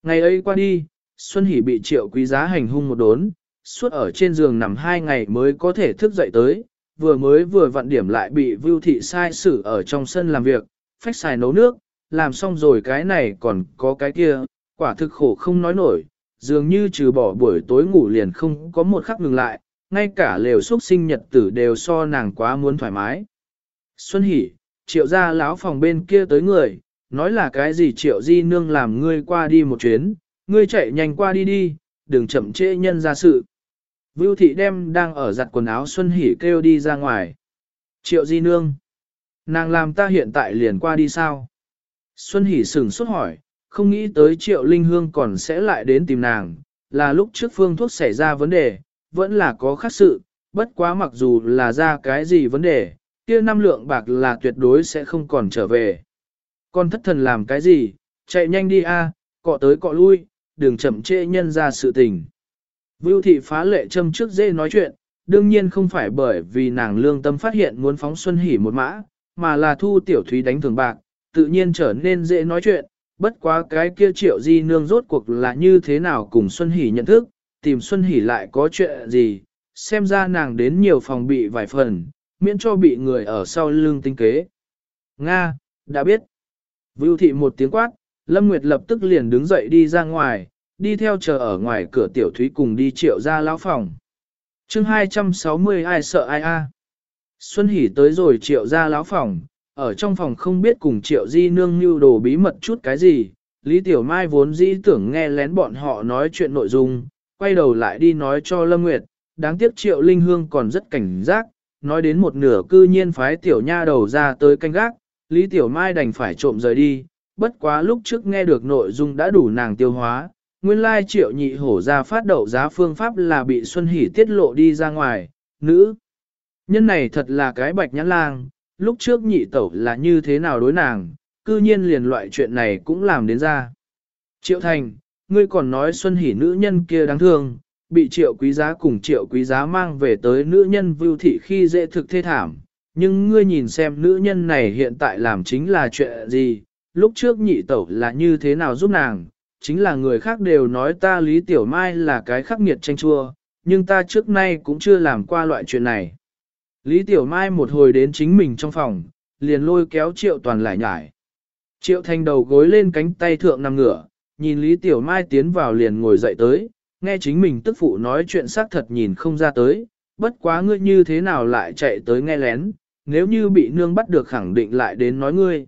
Ngày ấy qua đi, Xuân Hỷ bị Triệu Quý Giá hành hung một đốn, suốt ở trên giường nằm 2 ngày mới có thể thức dậy tới, vừa vặn điểm lại bị Vưu Thị sai xử ở trong sân làm việc, phách xài nấu nước, làm xong rồi cái này còn có cái kia, quả thực khổ không nói nổi, dường như trừ bỏ buổi tối ngủ liền không có một khắc ngừng lại, ngay cả lều xúc sinh nhật tử đều so nàng quá muốn thoải mái. Xuân Hỷ, Triệu gia lão phòng bên kia tới người, nói là cái gì Triệu di nương làm ngươi qua đi một chuyến, ngươi chạy nhanh qua đi đi, đừng chậm trễ nhân ra sự. Vưu Thị đem đang ở giặt quần áo Xuân Hỷ kêu đi ra ngoài. Triệu di nương, nàng làm ta hiện tại liền qua đi sao? Xuân Hỷ sửng sốt hỏi, không nghĩ tới Triệu Linh Hương còn sẽ lại đến tìm nàng, là lúc trước phương thuốc xảy ra vấn đề, vẫn là có khác sự, bất quá mặc dù là ra cái gì vấn đề, kia 5 lượng bạc là tuyệt đối sẽ không còn trở về. Con thất thần làm cái gì, chạy nhanh đi a, cọ tới cọ lui, đừng chậm trễ nhân ra sự tình. Vưu Thị phá lệ châm trước dễ nói chuyện, đương nhiên không phải bởi vì nàng lương tâm phát hiện muốn phóng Xuân Hỷ một mã, mà là Thu Tiểu Thúy đánh thường bạc, tự nhiên trở nên dễ nói chuyện, bất quá cái kia Triệu di nương rốt cuộc là như thế nào cùng Xuân Hỷ nhận thức, tìm Xuân Hỷ lại có chuyện gì, xem ra nàng đến nhiều phòng bị vài phần, miễn cho bị người ở sau lưng tinh kế. Nga, đã biết. Vưu Thị một tiếng quát, Lâm Nguyệt lập tức liền đứng dậy đi ra ngoài, đi theo chờ ở ngoài cửa Tiểu Thúy cùng đi Triệu ra lão phòng. chương 260 ai sợ ai a. Xuân Hỷ tới rồi Triệu ra lão phòng, ở trong phòng không biết cùng Triệu di nương mưu đồ bí mật chút cái gì, Lý Tiểu Mai vốn dĩ tưởng nghe lén bọn họ nói chuyện nội dung, quay đầu lại đi nói cho Lâm Nguyệt, đáng tiếc Triệu Linh Hương còn rất cảnh giác, nói đến một nửa cư nhiên phái Tiểu Nha đầu ra tới canh gác, Lý Tiểu Mai đành phải trộm rời đi, bất quá lúc trước nghe được nội dung đã đủ nàng tiêu hóa, nguyên lai Triệu nhị hổ ra phát đậu giá phương pháp là bị Xuân Hỷ tiết lộ đi ra ngoài, nữ. Nhân này thật là cái bạch nhãn lang, lúc trước nhị tẩu là như thế nào đối nàng, cư nhiên liền loại chuyện này cũng làm đến ra. Triệu Thành, ngươi còn nói Xuân Hỷ nữ nhân kia đáng thương, bị Triệu Quý Giá cùng Triệu Quý Giá mang về tới nữ nhân Vưu Thị khi dễ thực thê thảm, nhưng ngươi nhìn xem nữ nhân này hiện tại làm chính là chuyện gì, lúc trước nhị tẩu là như thế nào giúp nàng, chính là người khác đều nói ta Lý Tiểu Mai là cái khắc nghiệt tranh chua, nhưng ta trước nay cũng chưa làm qua loại chuyện này. Lý Tiểu Mai một hồi đến chính mình trong phòng, liền lôi kéo Triệu Toàn lại nhải. Triệu Thành đầu gối lên cánh tay thượng nằm ngửa, nhìn Lý Tiểu Mai tiến vào liền ngồi dậy tới, nghe chính mình tức phụ nói chuyện xác thật nhìn không ra tới, bất quá ngươi như thế nào lại chạy tới nghe lén, nếu như bị nương bắt được khẳng định lại đến nói ngươi.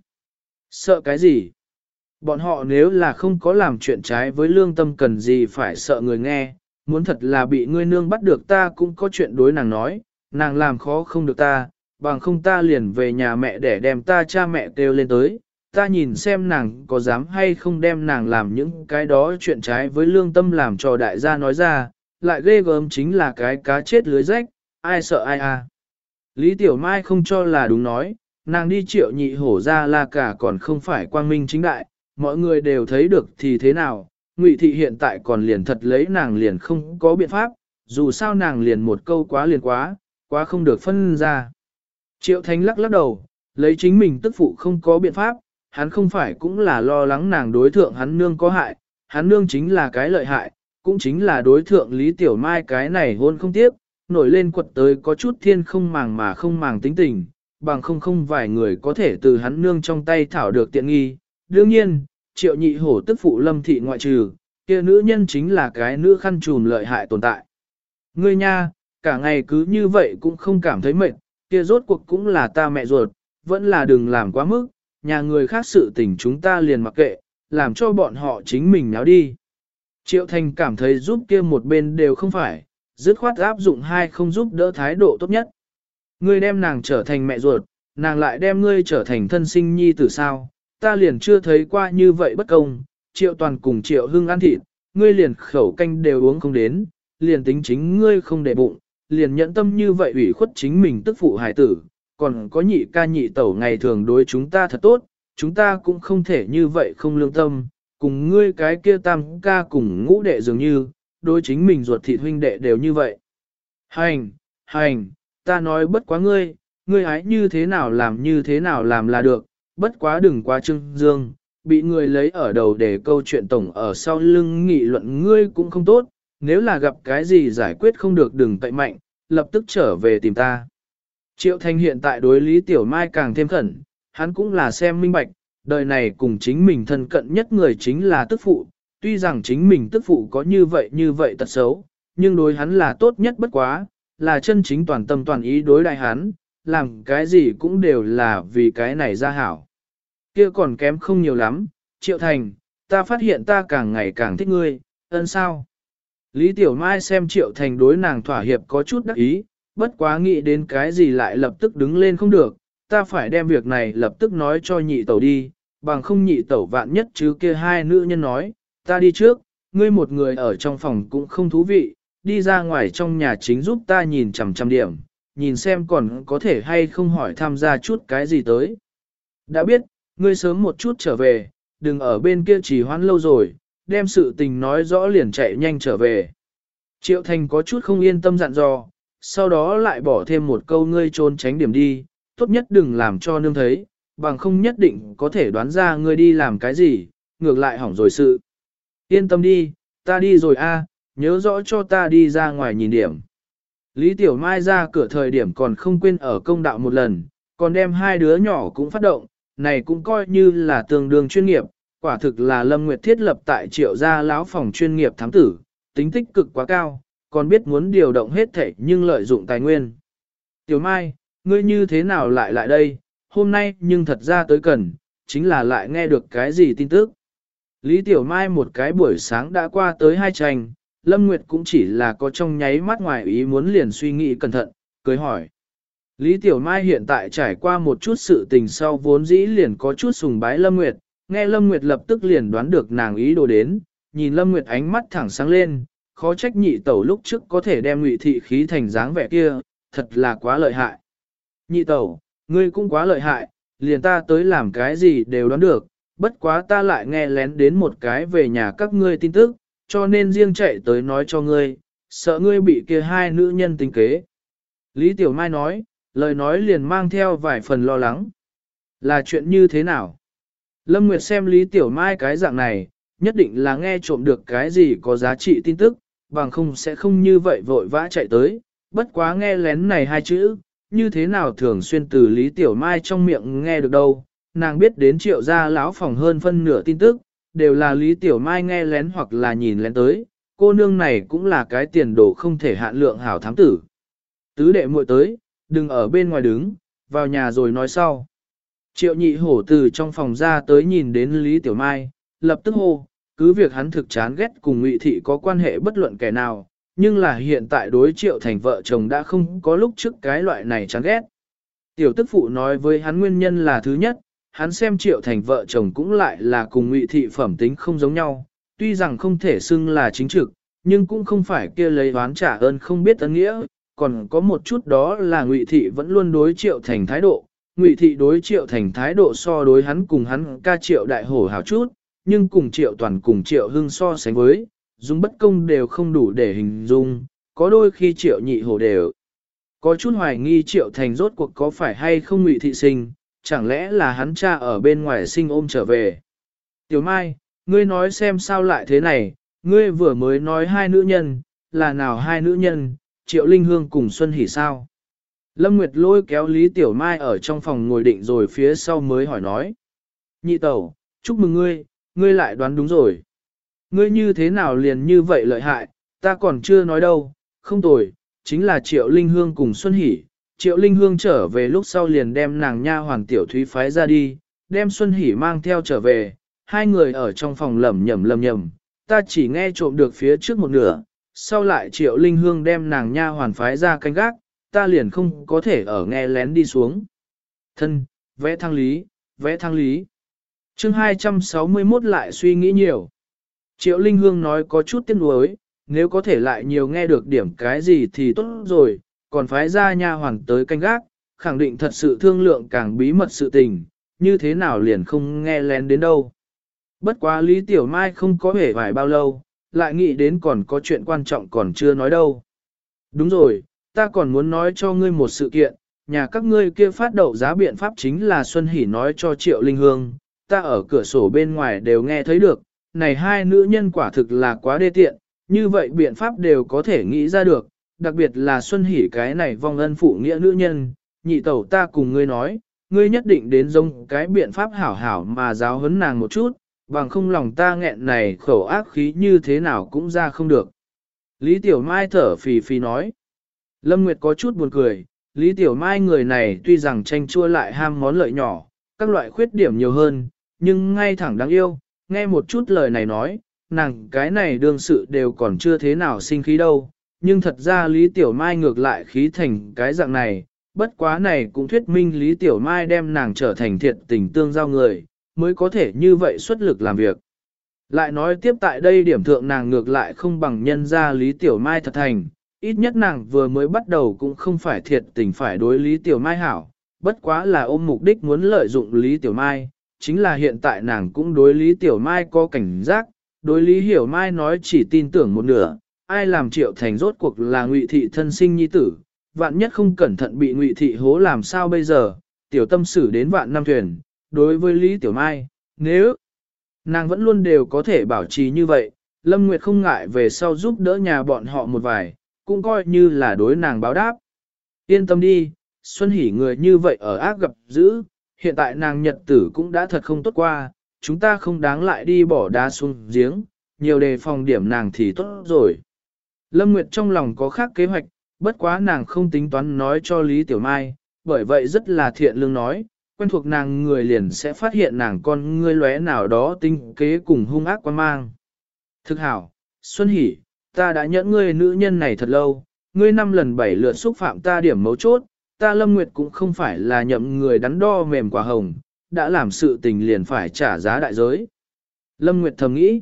Sợ cái gì? Bọn họ nếu là không có làm chuyện trái với lương tâm cần gì phải sợ người nghe, muốn thật là bị ngươi nương bắt được ta cũng có chuyện đối nàng nói, nàng làm khó không được ta, bằng không ta liền về nhà mẹ để đem ta cha mẹ kêu lên tới, ta nhìn xem nàng có dám hay không đem nàng làm những cái đó chuyện trái với lương tâm làm cho đại gia nói ra, lại ghê gớm chính là cái cá chết lưới rách, ai sợ ai à. Lý Tiểu Mai không cho là đúng nói, nàng đi Triệu nhị hổ ra là cả còn không phải quang minh chính đại, mọi người đều thấy được thì thế nào, Ngụy Thị hiện tại còn liền thật lấy nàng liền không có biện pháp, dù sao nàng liền một câu quá liền quá không được phân ra. Triệu Thánh lắc lắc đầu, lấy chính mình tức phụ không có biện pháp, hắn không phải cũng là lo lắng nàng đối thượng hắn nương có hại, hắn nương chính là cái lợi hại, cũng chính là đối thượng Lý Tiểu Mai cái này hôn không tiếp, nổi lên quật tới có chút thiên không màng mà không màng tính tình, bằng không vài người có thể từ hắn nương trong tay thảo được tiện nghi. Đương nhiên, Triệu nhị hổ tức phụ Lâm Thị ngoại trừ, kia nữ nhân chính là cái nữ khăn trùm lợi hại tồn tại. Ngươi nha, cả ngày cứ như vậy cũng không cảm thấy mệt, kia rốt cuộc cũng là ta mẹ ruột, vẫn là đừng làm quá mức, nhà người khác sự tình chúng ta liền mặc kệ, làm cho bọn họ chính mình náo đi. Triệu Thành cảm thấy giúp kia một bên đều không phải, dứt khoát áp dụng hai không giúp đỡ thái độ tốt nhất. Ngươi đem nàng trở thành mẹ ruột, nàng lại đem ngươi trở thành thân sinh nhi tử sao, ta liền chưa thấy qua như vậy bất công, Triệu Toàn cùng Triệu Hưng ăn thịt, ngươi liền khẩu canh đều uống không đến, liền tính chính ngươi không để bụng, liền nhẫn tâm như vậy ủy khuất chính mình tức phụ hải tử, còn có nhị ca nhị tẩu ngày thường đối chúng ta thật tốt, chúng ta cũng không thể như vậy không lương tâm, cùng ngươi cái kia tam ca cùng ngũ đệ dường như, đối chính mình ruột thịt huynh đệ đều như vậy. Hành, ta nói bất quá ngươi hái như thế nào làm là được, bất quá đừng quá trưng dương, bị người lấy ở đầu để câu chuyện tổng ở sau lưng nghị luận ngươi cũng không tốt, nếu là gặp cái gì giải quyết không được đừng cậy mạnh, lập tức trở về tìm ta. Triệu Thành hiện tại đối Lý Tiểu Mai càng thêm khẩn, hắn cũng là xem minh bạch, đời này cùng chính mình thân cận nhất người chính là tức phụ, tuy rằng chính mình tức phụ có như vậy tật xấu, nhưng đối hắn là tốt nhất bất quá, là chân chính toàn tâm toàn ý đối đại hắn, làm cái gì cũng đều là vì cái này ra hảo. Kia còn kém không nhiều lắm, Triệu Thành, ta phát hiện ta càng ngày càng thích ngươi, ơn sao? Lý Tiểu Mai xem Triệu Thành đối nàng thỏa hiệp có chút đắc ý, bất quá nghĩ đến cái gì lại lập tức đứng lên không được, ta phải đem việc này lập tức nói cho nhị tẩu đi, bằng không nhị tẩu vạn nhất chứ kia hai nữ nhân nói, ta đi trước, ngươi một người ở trong phòng cũng không thú vị, đi ra ngoài trong nhà chính giúp ta nhìn chằm chằm điểm, nhìn xem còn có thể hay không hỏi tham gia chút cái gì tới. Đã biết, ngươi sớm một chút trở về, đừng ở bên kia trì hoãn lâu rồi, đem sự tình nói rõ liền chạy nhanh trở về. Triệu Thành có chút không yên tâm dặn dò, sau đó lại bỏ thêm một câu ngươi trốn tránh điểm đi, tốt nhất đừng làm cho nương thấy, bằng không nhất định có thể đoán ra ngươi đi làm cái gì, ngược lại hỏng rồi sự. Yên tâm đi, ta đi rồi a, nhớ rõ cho ta đi ra ngoài nhìn điểm. Lý Tiểu Mai ra cửa thời điểm còn không quên ở công đạo một lần, còn đem hai đứa nhỏ cũng phát động, này cũng coi như là tương đương chuyên nghiệp, quả thực là Lâm Nguyệt thiết lập tại Triệu gia lão phòng chuyên nghiệp thám tử, tính tích cực quá cao, còn biết muốn điều động hết thảy nhưng lợi dụng tài nguyên. Tiểu Mai, ngươi như thế nào lại đây, hôm nay nhưng thật ra tới cần, chính là lại nghe được cái gì tin tức. Lý Tiểu Mai một cái buổi sáng đã qua tới hai tranh, Lâm Nguyệt cũng chỉ là có trong nháy mắt ngoài ý muốn liền suy nghĩ cẩn thận, cười hỏi. Lý Tiểu Mai hiện tại trải qua một chút sự tình sau vốn dĩ liền có chút sùng bái Lâm Nguyệt, nghe Lâm Nguyệt lập tức liền đoán được nàng ý đồ đến, nhìn Lâm Nguyệt ánh mắt thẳng sáng lên, khó trách nhị tẩu lúc trước có thể đem Ngụy thị khí thành dáng vẻ kia, thật là quá lợi hại. Nhị tẩu, ngươi cũng quá lợi hại, liền ta tới làm cái gì đều đoán được, bất quá ta lại nghe lén đến một cái về nhà các ngươi tin tức, cho nên riêng chạy tới nói cho ngươi, sợ ngươi bị kia hai nữ nhân tính kế. Lý Tiểu Mai nói, lời nói liền mang theo vài phần lo lắng. Là chuyện như thế nào? Lâm Nguyệt xem Lý Tiểu Mai cái dạng này, nhất định là nghe trộm được cái gì có giá trị tin tức, bằng không sẽ không như vậy vội vã chạy tới, bất quá nghe lén này hai chữ, như thế nào thường xuyên từ Lý Tiểu Mai trong miệng nghe được đâu, nàng biết đến Triệu gia lão phòng hơn phân nửa tin tức, đều là Lý Tiểu Mai nghe lén hoặc là nhìn lén tới, cô nương này cũng là cái tiền đồ không thể hạn lượng hảo thám tử. Tứ đệ muội tới, đừng ở bên ngoài đứng, vào nhà rồi nói sau. Triệu nhị hổ từ trong phòng ra tới nhìn đến Lý Tiểu Mai, lập tức hô, cứ việc hắn thực chán ghét cùng Ngụy thị có quan hệ bất luận kẻ nào, nhưng là hiện tại đối Triệu Thành vợ chồng đã không có lúc trước cái loại này chán ghét. Tiểu tức phụ nói với hắn nguyên nhân là thứ nhất, hắn xem Triệu Thành vợ chồng cũng lại là cùng Ngụy thị phẩm tính không giống nhau, tuy rằng không thể xưng là chính trực, nhưng cũng không phải kia lấy oán trả ơn không biết ân nghĩa, còn có một chút đó là Ngụy thị vẫn luôn đối Triệu Thành thái độ. Ngụy thị đối Triệu Thành thái độ so đối hắn cùng hắn ca Triệu đại hổ hảo chút, nhưng cùng Triệu toàn cùng Triệu hưng so sánh với, dùng bất công đều không đủ để hình dung, có đôi khi Triệu nhị hổ đều có chút hoài nghi Triệu Thành rốt cuộc có phải hay không Ngụy thị sinh, chẳng lẽ là hắn cha ở bên ngoài sinh ôm trở về. Tiểu Mai, ngươi nói xem sao lại thế này, ngươi vừa mới nói hai nữ nhân, là nào hai nữ nhân, Triệu Linh Hương cùng Xuân Hỷ sao? Lâm Nguyệt lôi kéo Lý Tiểu Mai ở trong phòng ngồi định rồi phía sau mới hỏi nói. Nhị tẩu, chúc mừng ngươi, ngươi lại đoán đúng rồi. Ngươi như thế nào liền như vậy lợi hại, ta còn chưa nói đâu, không tồi, chính là Triệu Linh Hương cùng Xuân Hỷ. Triệu Linh Hương trở về lúc sau liền đem nàng nha hoàn Tiểu Thúy phái ra đi, đem Xuân Hỷ mang theo trở về, hai người ở trong phòng lẩm nhẩm, ta chỉ nghe trộm được phía trước một nửa, sau lại Triệu Linh Hương đem nàng nha hoàn phái ra canh gác, ta liền không có thể ở nghe lén đi xuống. Thân, vẽ thăng lý. Chương 261 lại suy nghĩ nhiều. Triệu Linh Hương nói có chút tiếc nuối, nếu có thể lại nhiều nghe được điểm cái gì thì tốt rồi, còn phái ra nha hoàn tới canh gác, khẳng định thật sự thương lượng càng bí mật sự tình, như thế nào liền không nghe lén đến đâu. Bất quá Lý Tiểu Mai không có hề vài bao lâu, lại nghĩ đến còn có chuyện quan trọng còn chưa nói đâu. Đúng rồi, ta còn muốn nói cho ngươi một sự kiện, nhà các ngươi kia phát đậu giá biện pháp chính là Xuân Hỷ nói cho Triệu Linh Hương, ta ở cửa sổ bên ngoài đều nghe thấy được, này hai nữ nhân quả thực là quá đê tiện, như vậy biện pháp đều có thể nghĩ ra được, đặc biệt là Xuân Hỷ cái này vong ân phụ nghĩa nữ nhân, nhị tẩu ta cùng ngươi nói, ngươi nhất định đến giống cái biện pháp hảo hảo mà giáo huấn nàng một chút, bằng không lòng ta nghẹn này khẩu ác khí như thế nào cũng ra không được. Lý Tiểu Mai thở phì phì nói. Lâm Nguyệt có chút buồn cười, Lý Tiểu Mai người này tuy rằng tranh chua lại ham món lợi nhỏ, các loại khuyết điểm nhiều hơn, nhưng ngay thẳng đáng yêu, nghe một chút lời này nói, nàng cái này đương sự đều còn chưa thế nào sinh khí đâu, nhưng thật ra Lý Tiểu Mai ngược lại khí thành cái dạng này, bất quá này cũng thuyết minh Lý Tiểu Mai đem nàng trở thành thiệt tình tương giao người, mới có thể như vậy xuất lực làm việc. Lại nói tiếp tại đây điểm thượng nàng ngược lại không bằng nhân ra Lý Tiểu Mai thật thành, ít nhất nàng vừa mới bắt đầu cũng không phải thiệt tình phải đối Lý Tiểu Mai hảo, bất quá là ôm mục đích muốn lợi dụng Lý Tiểu Mai, chính là hiện tại nàng cũng đối Lý Tiểu Mai có cảnh giác, đối Lý Hiểu Mai nói chỉ tin tưởng một nửa, ai làm Triệu Thành rốt cuộc là Ngụy thị thân sinh nhi tử, vạn nhất không cẩn thận bị Ngụy thị hố làm sao bây giờ, tiểu tâm xử đến vạn năm thuyền, đối với Lý Tiểu Mai, nếu nàng vẫn luôn đều có thể bảo trì như vậy, Lâm Nguyệt không ngại về sau giúp đỡ nhà bọn họ một vài, cũng coi như là đối nàng báo đáp. Yên tâm đi, Xuân Hỷ người như vậy ở ác gặp dữ, hiện tại nàng nhật tử cũng đã thật không tốt qua, chúng ta không đáng lại đi bỏ đá xuống giếng, nhiều đề phòng điểm nàng thì tốt rồi. Lâm Nguyệt trong lòng có khác kế hoạch, bất quá nàng không tính toán nói cho Lý Tiểu Mai, bởi vậy rất là thiện lương nói, quen thuộc nàng người liền sẽ phát hiện nàng con ngươi lóe nào đó tinh kế cùng hung ác quan mang. Thực hảo, Xuân Hỷ, ta đã nhẫn ngươi nữ nhân này thật lâu, ngươi 5 lần 7 lượt xúc phạm ta điểm mấu chốt, ta Lâm Nguyệt cũng không phải là nhậm người đắn đo mềm quả hồng, đã làm sự tình liền phải trả giá đại giới. Lâm Nguyệt thầm nghĩ,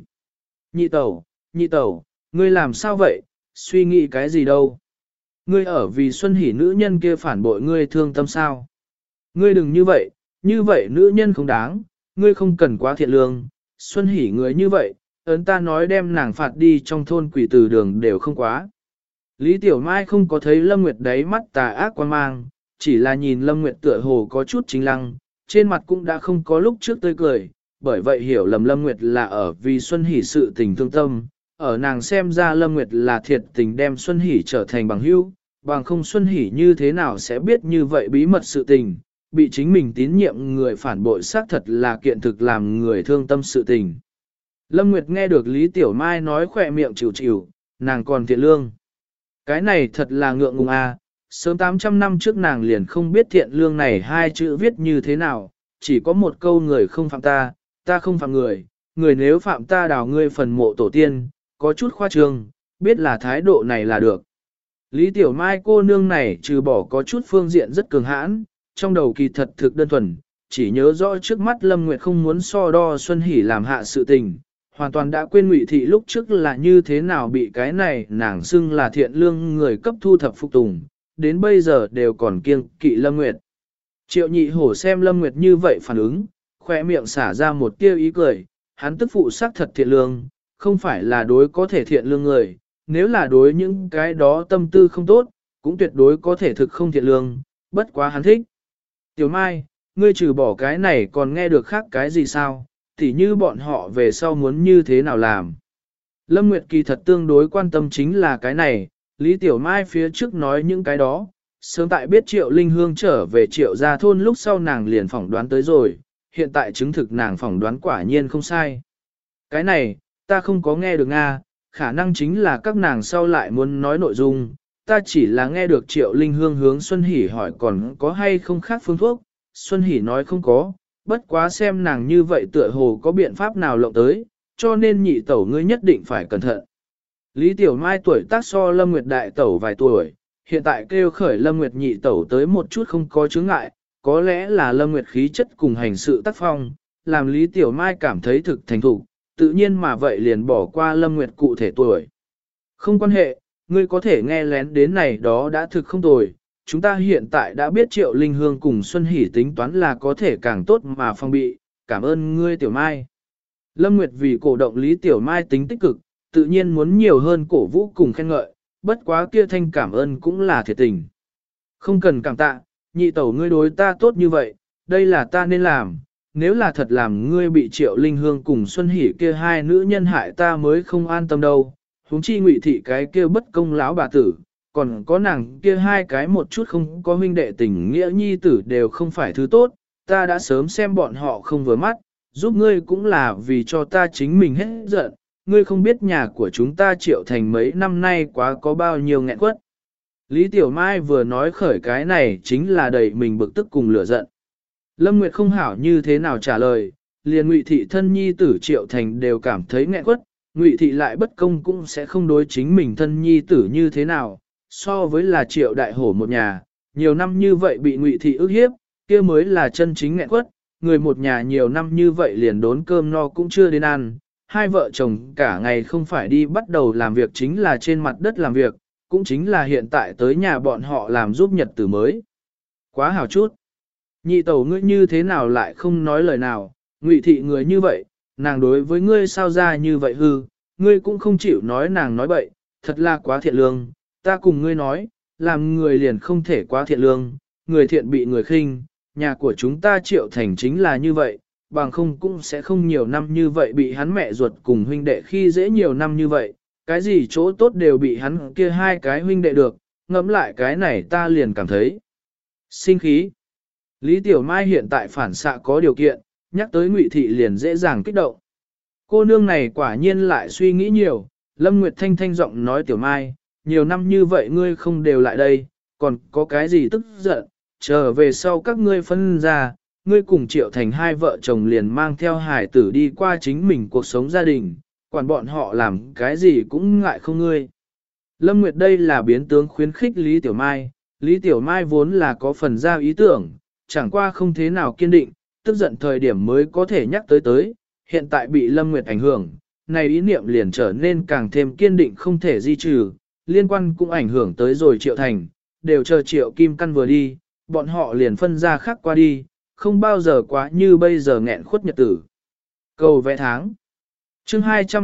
nhị tẩu, ngươi làm sao vậy, suy nghĩ cái gì đâu. Ngươi ở vì Xuân Hỷ nữ nhân kia phản bội ngươi thương tâm sao. Ngươi đừng như vậy nữ nhân không đáng, ngươi không cần quá thiện lương, Xuân Hỷ người như vậy, ấn ta nói đem nàng phạt đi trong thôn quỷ từ đường đều không quá. Lý Tiểu Mai không có thấy Lâm Nguyệt đáy mắt tà ác quan mang, chỉ là nhìn Lâm Nguyệt tựa hồ có chút chính lăng, trên mặt cũng đã không có lúc trước tươi cười, bởi vậy hiểu lầm Lâm Nguyệt là ở vì Xuân Hỷ sự tình thương tâm, ở nàng xem ra Lâm Nguyệt là thiệt tình đem Xuân Hỷ trở thành bằng hữu, bằng không Xuân Hỷ như thế nào sẽ biết như vậy bí mật sự tình, bị chính mình tín nhiệm người phản bội xác thật là kiện thực làm người thương tâm sự tình. Lâm Nguyệt nghe được Lý Tiểu Mai nói khỏe miệng chịu chịu, nàng còn thiện lương. Cái này thật là ngượng ngùng à, sớm 800 năm trước nàng liền không biết thiện lương này hai chữ viết như thế nào, chỉ có một câu người không phạm ta, ta không phạm người, người nếu phạm ta đào ngươi phần mộ tổ tiên, có chút khoa trương, biết là thái độ này là được. Lý Tiểu Mai cô nương này trừ bỏ có chút phương diện rất cường hãn, trong đầu kỳ thật thực đơn thuần, chỉ nhớ rõ trước mắt Lâm Nguyệt không muốn so đo Xuân Hỷ làm hạ sự tình, hoàn toàn đã quên Ngụy thị lúc trước là như thế nào bị cái này nàng xưng là thiện lương người cấp thu thập phục tùng, đến bây giờ đều còn kiêng kỵ Lâm Nguyệt. Triệu nhị hổ xem Lâm Nguyệt như vậy phản ứng, khoe miệng xả ra một tia ý cười, hắn tức phụ xác thật thiện lương, không phải là đối có thể thiện lương người, nếu là đối những cái đó tâm tư không tốt, cũng tuyệt đối có thể thực không thiện lương, bất quá hắn thích. Tiểu Mai, ngươi trừ bỏ cái này còn nghe được khác cái gì sao, tỉ như bọn họ về sau muốn như thế nào làm. Lâm Nguyệt kỳ thật tương đối quan tâm chính là cái này, Lý Tiểu Mai phía trước nói những cái đó, sớm tại biết Triệu Linh Hương trở về Triệu gia thôn lúc sau nàng liền phỏng đoán tới rồi, hiện tại chứng thực nàng phỏng đoán quả nhiên không sai. Cái này, ta không có nghe được Nga, khả năng chính là các nàng sau lại muốn nói nội dung, ta chỉ là nghe được Triệu Linh Hương hướng Xuân Hỷ hỏi còn có hay không khác phương thuốc, Xuân Hỷ nói không có, bất quá xem nàng như vậy tựa hồ có biện pháp nào lộng tới, cho nên nhị tẩu ngươi nhất định phải cẩn thận. Lý Tiểu Mai tuổi tác so Lâm Nguyệt đại tẩu vài tuổi, hiện tại kêu khởi Lâm Nguyệt nhị tẩu tới một chút không có chướng ngại, có lẽ là Lâm Nguyệt khí chất cùng hành sự tác phong, làm Lý Tiểu Mai cảm thấy thực thành thục, tự nhiên mà vậy liền bỏ qua Lâm Nguyệt cụ thể tuổi. Không quan hệ, ngươi có thể nghe lén đến này đó đã thực không tồi, chúng ta hiện tại đã biết Triệu Linh Hương cùng Xuân Hỷ tính toán là có thể càng tốt mà phòng bị, cảm ơn ngươi Tiểu Mai. Lâm Nguyệt vì cổ động Lý Tiểu Mai tính tích cực, tự nhiên muốn nhiều hơn cổ vũ cùng khen ngợi, bất quá kia thanh cảm ơn cũng là thiệt tình. Không cần cảm tạ, nhị tẩu ngươi đối ta tốt như vậy, đây là ta nên làm, nếu là thật làm ngươi bị Triệu Linh Hương cùng Xuân Hỷ kia hai nữ nhân hại ta mới không an tâm đâu, huống chi Ngụy thị cái kia bất công lão bà tử, còn có nàng kia hai cái một chút không có huynh đệ tình nghĩa nhi tử đều không phải thứ tốt, ta đã sớm xem bọn họ không vừa mắt, giúp ngươi cũng là vì cho ta chính mình hết giận, ngươi không biết nhà của chúng ta Triệu Thành mấy năm nay quá có bao nhiêu nghẹn quất. Lý Tiểu Mai vừa nói khởi cái này chính là đầy mình bực tức cùng lửa giận. Lâm Nguyệt không hảo như thế nào trả lời, liền Ngụy thị thân nhi tử Triệu Thành đều cảm thấy nghẹn quất, Ngụy thị lại bất công cũng sẽ không đối chính mình thân nhi tử như thế nào, so với là Triệu đại hổ một nhà, nhiều năm như vậy bị Ngụy thị ức hiếp, kia mới là chân chính nghẹn quất, người một nhà nhiều năm như vậy liền đốn cơm no cũng chưa đến ăn, hai vợ chồng cả ngày không phải đi bắt đầu làm việc chính là trên mặt đất làm việc, cũng chính là hiện tại tới nhà bọn họ làm giúp nhật tử mới. Quá hảo chút. Nhị tẩu ngươi như thế nào lại không nói lời nào, Ngụy thị người như vậy, nàng đối với ngươi sao ra như vậy hư, ngươi cũng không chịu nói nàng nói bậy, thật là quá thiện lương, ta cùng ngươi nói, làm người liền không thể quá thiện lương, người thiện bị người khinh, nhà của chúng ta Triệu Thành chính là như vậy, bằng không cũng sẽ không nhiều năm như vậy bị hắn mẹ ruột cùng huynh đệ khi dễ nhiều năm như vậy, cái gì chỗ tốt đều bị hắn kia hai cái huynh đệ được, ngẫm lại cái này ta liền cảm thấy sinh khí. Lý Tiểu Mai hiện tại phản xạ có điều kiện, nhắc tới Ngụy thị liền dễ dàng kích động. Cô nương này quả nhiên lại suy nghĩ nhiều, Lâm Nguyệt Thanh thanh giọng nói Tiểu Mai, nhiều năm như vậy ngươi không đều lại đây, còn có cái gì tức giận, trở về sau các ngươi phân ra, ngươi cùng Triệu Thành hai vợ chồng liền mang theo hải tử đi qua chính mình cuộc sống gia đình, quản bọn họ làm cái gì cũng ngại không ngươi. Lâm Nguyệt đây là biến tướng khuyến khích Lý Tiểu Mai, Lý Tiểu Mai vốn là có phần ra ý tưởng, chẳng qua không thế nào kiên định, tức giận thời điểm mới có thể nhắc tới, hiện tại bị Lâm Nguyệt ảnh hưởng, này ý niệm liền trở nên càng thêm kiên định không thể di trừ, liên quan cũng ảnh hưởng tới rồi Triệu Thành, đều chờ Triệu Kim Căn vừa đi, bọn họ liền phân ra khác qua đi, không bao giờ quá như bây giờ nghẹn khuất nhật tử. Cầu vẽ tháng chương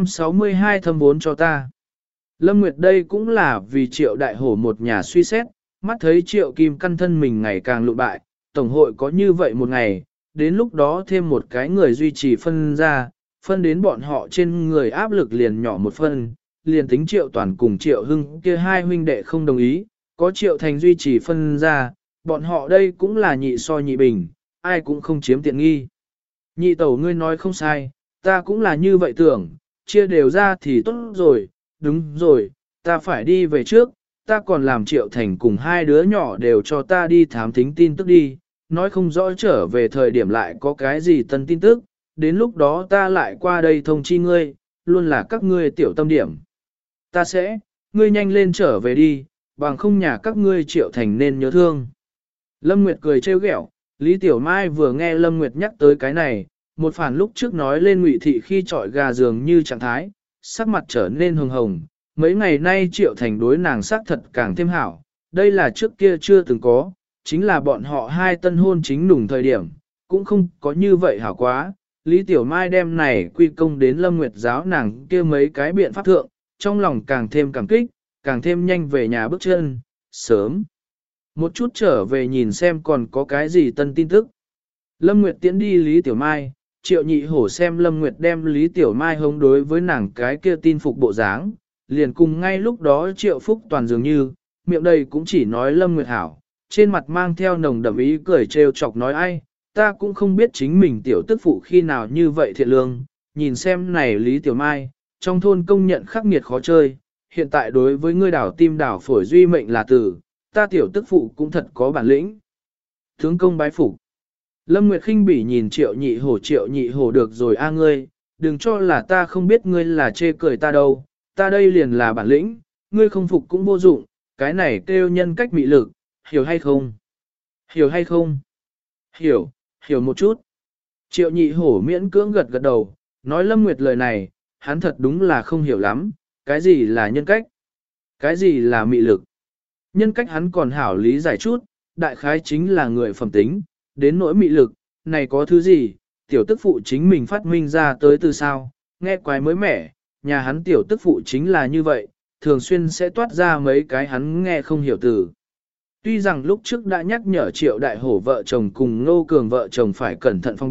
262 thâm vốn cho ta. Lâm Nguyệt đây cũng là vì Triệu đại hổ một nhà suy xét, mắt thấy Triệu Kim Căn thân mình ngày càng lụ bại, Tổng hội có như vậy một ngày, đến lúc đó thêm một cái người duy trì phân ra, phân đến bọn họ trên người áp lực liền nhỏ một phân, liền tính Triệu Toàn cùng Triệu Hưng kia hai huynh đệ không đồng ý, có Triệu Thành duy trì phân ra, bọn họ đây cũng là nhị so nhị bình, ai cũng không chiếm tiện nghi. Nhị tẩu ngươi nói không sai, ta cũng là như vậy tưởng, chia đều ra thì tốt rồi, đúng rồi, ta phải đi về trước, ta còn làm Triệu Thành cùng hai đứa nhỏ đều cho ta đi thám thính tin tức đi, nói không rõ trở về thời điểm lại có cái gì tân tin tức, đến lúc đó ta lại qua đây thông chi ngươi, luôn là các ngươi tiểu tâm điểm. Ta sẽ, ngươi nhanh lên trở về đi, bằng không nhà các ngươi Triệu Thành nên nhớ thương. Lâm Nguyệt cười trêu ghẹo, Lý Tiểu Mai vừa nghe Lâm Nguyệt nhắc tới cái này, một phản lúc trước nói lên Ngụy thị khi trọi gà dường như trạng thái, sắc mặt trở nên hồng hồng, mấy ngày nay Triệu Thành đối nàng sắc thật càng thêm hảo, đây là trước kia chưa từng có, chính là bọn họ hai tân hôn chính nùng thời điểm, cũng không có như vậy hảo quá. Lý Tiểu Mai đem này quy công đến Lâm Nguyệt giáo nàng kia mấy cái biện pháp thượng, trong lòng càng thêm cảm kích, càng thêm nhanh về nhà bước chân, sớm. Một chút trở về nhìn xem còn có cái gì tân tin tức. Lâm Nguyệt tiễn đi Lý Tiểu Mai, Triệu Nhị Hổ xem Lâm Nguyệt đem Lý Tiểu Mai hống đối với nàng cái kia tin phục bộ dáng, liền cùng ngay lúc đó Triệu Phúc Toàn dường như, miệng đầy cũng chỉ nói Lâm Nguyệt hảo, trên mặt mang theo nồng đậm ý cười trêu chọc nói ai, ta cũng không biết chính mình tiểu tức phụ khi nào như vậy thiện lương, nhìn xem này Lý Tiểu Mai, trong thôn công nhận khắc nghiệt khó chơi, hiện tại đối với ngươi đảo tim đảo phổi duy mệnh là tử, ta tiểu tức phụ cũng thật có bản lĩnh. Tướng công bái phục. Lâm Nguyệt khinh bỉ nhìn Triệu Nhị Hổ được rồi a ngươi, đừng cho là ta không biết ngươi là chê cười ta đâu, ta đây liền là bản lĩnh, ngươi không phục cũng vô dụng, cái này kêu nhân cách mị lực, hiểu hay không? Hiểu hay không? Hiểu, hiểu một chút. Triệu Nhị Hổ miễn cưỡng gật gật đầu, nói Lâm Nguyệt lời này, hắn thật đúng là không hiểu lắm, cái gì là nhân cách? Cái gì là mị lực? Nhân cách hắn còn hảo lý giải chút, đại khái chính là người phẩm tính, đến nỗi mị lực, này có thứ gì, tiểu tức phụ chính mình phát minh ra tới từ sao, nghe quái mới mẻ, nhà hắn tiểu tức phụ chính là như vậy, thường xuyên sẽ toát ra mấy cái hắn nghe không hiểu từ. Tuy rằng lúc trước đã nhắc nhở Triệu Đại Hổ vợ chồng cùng Ngô Cường vợ chồng phải cẩn thận phong bị,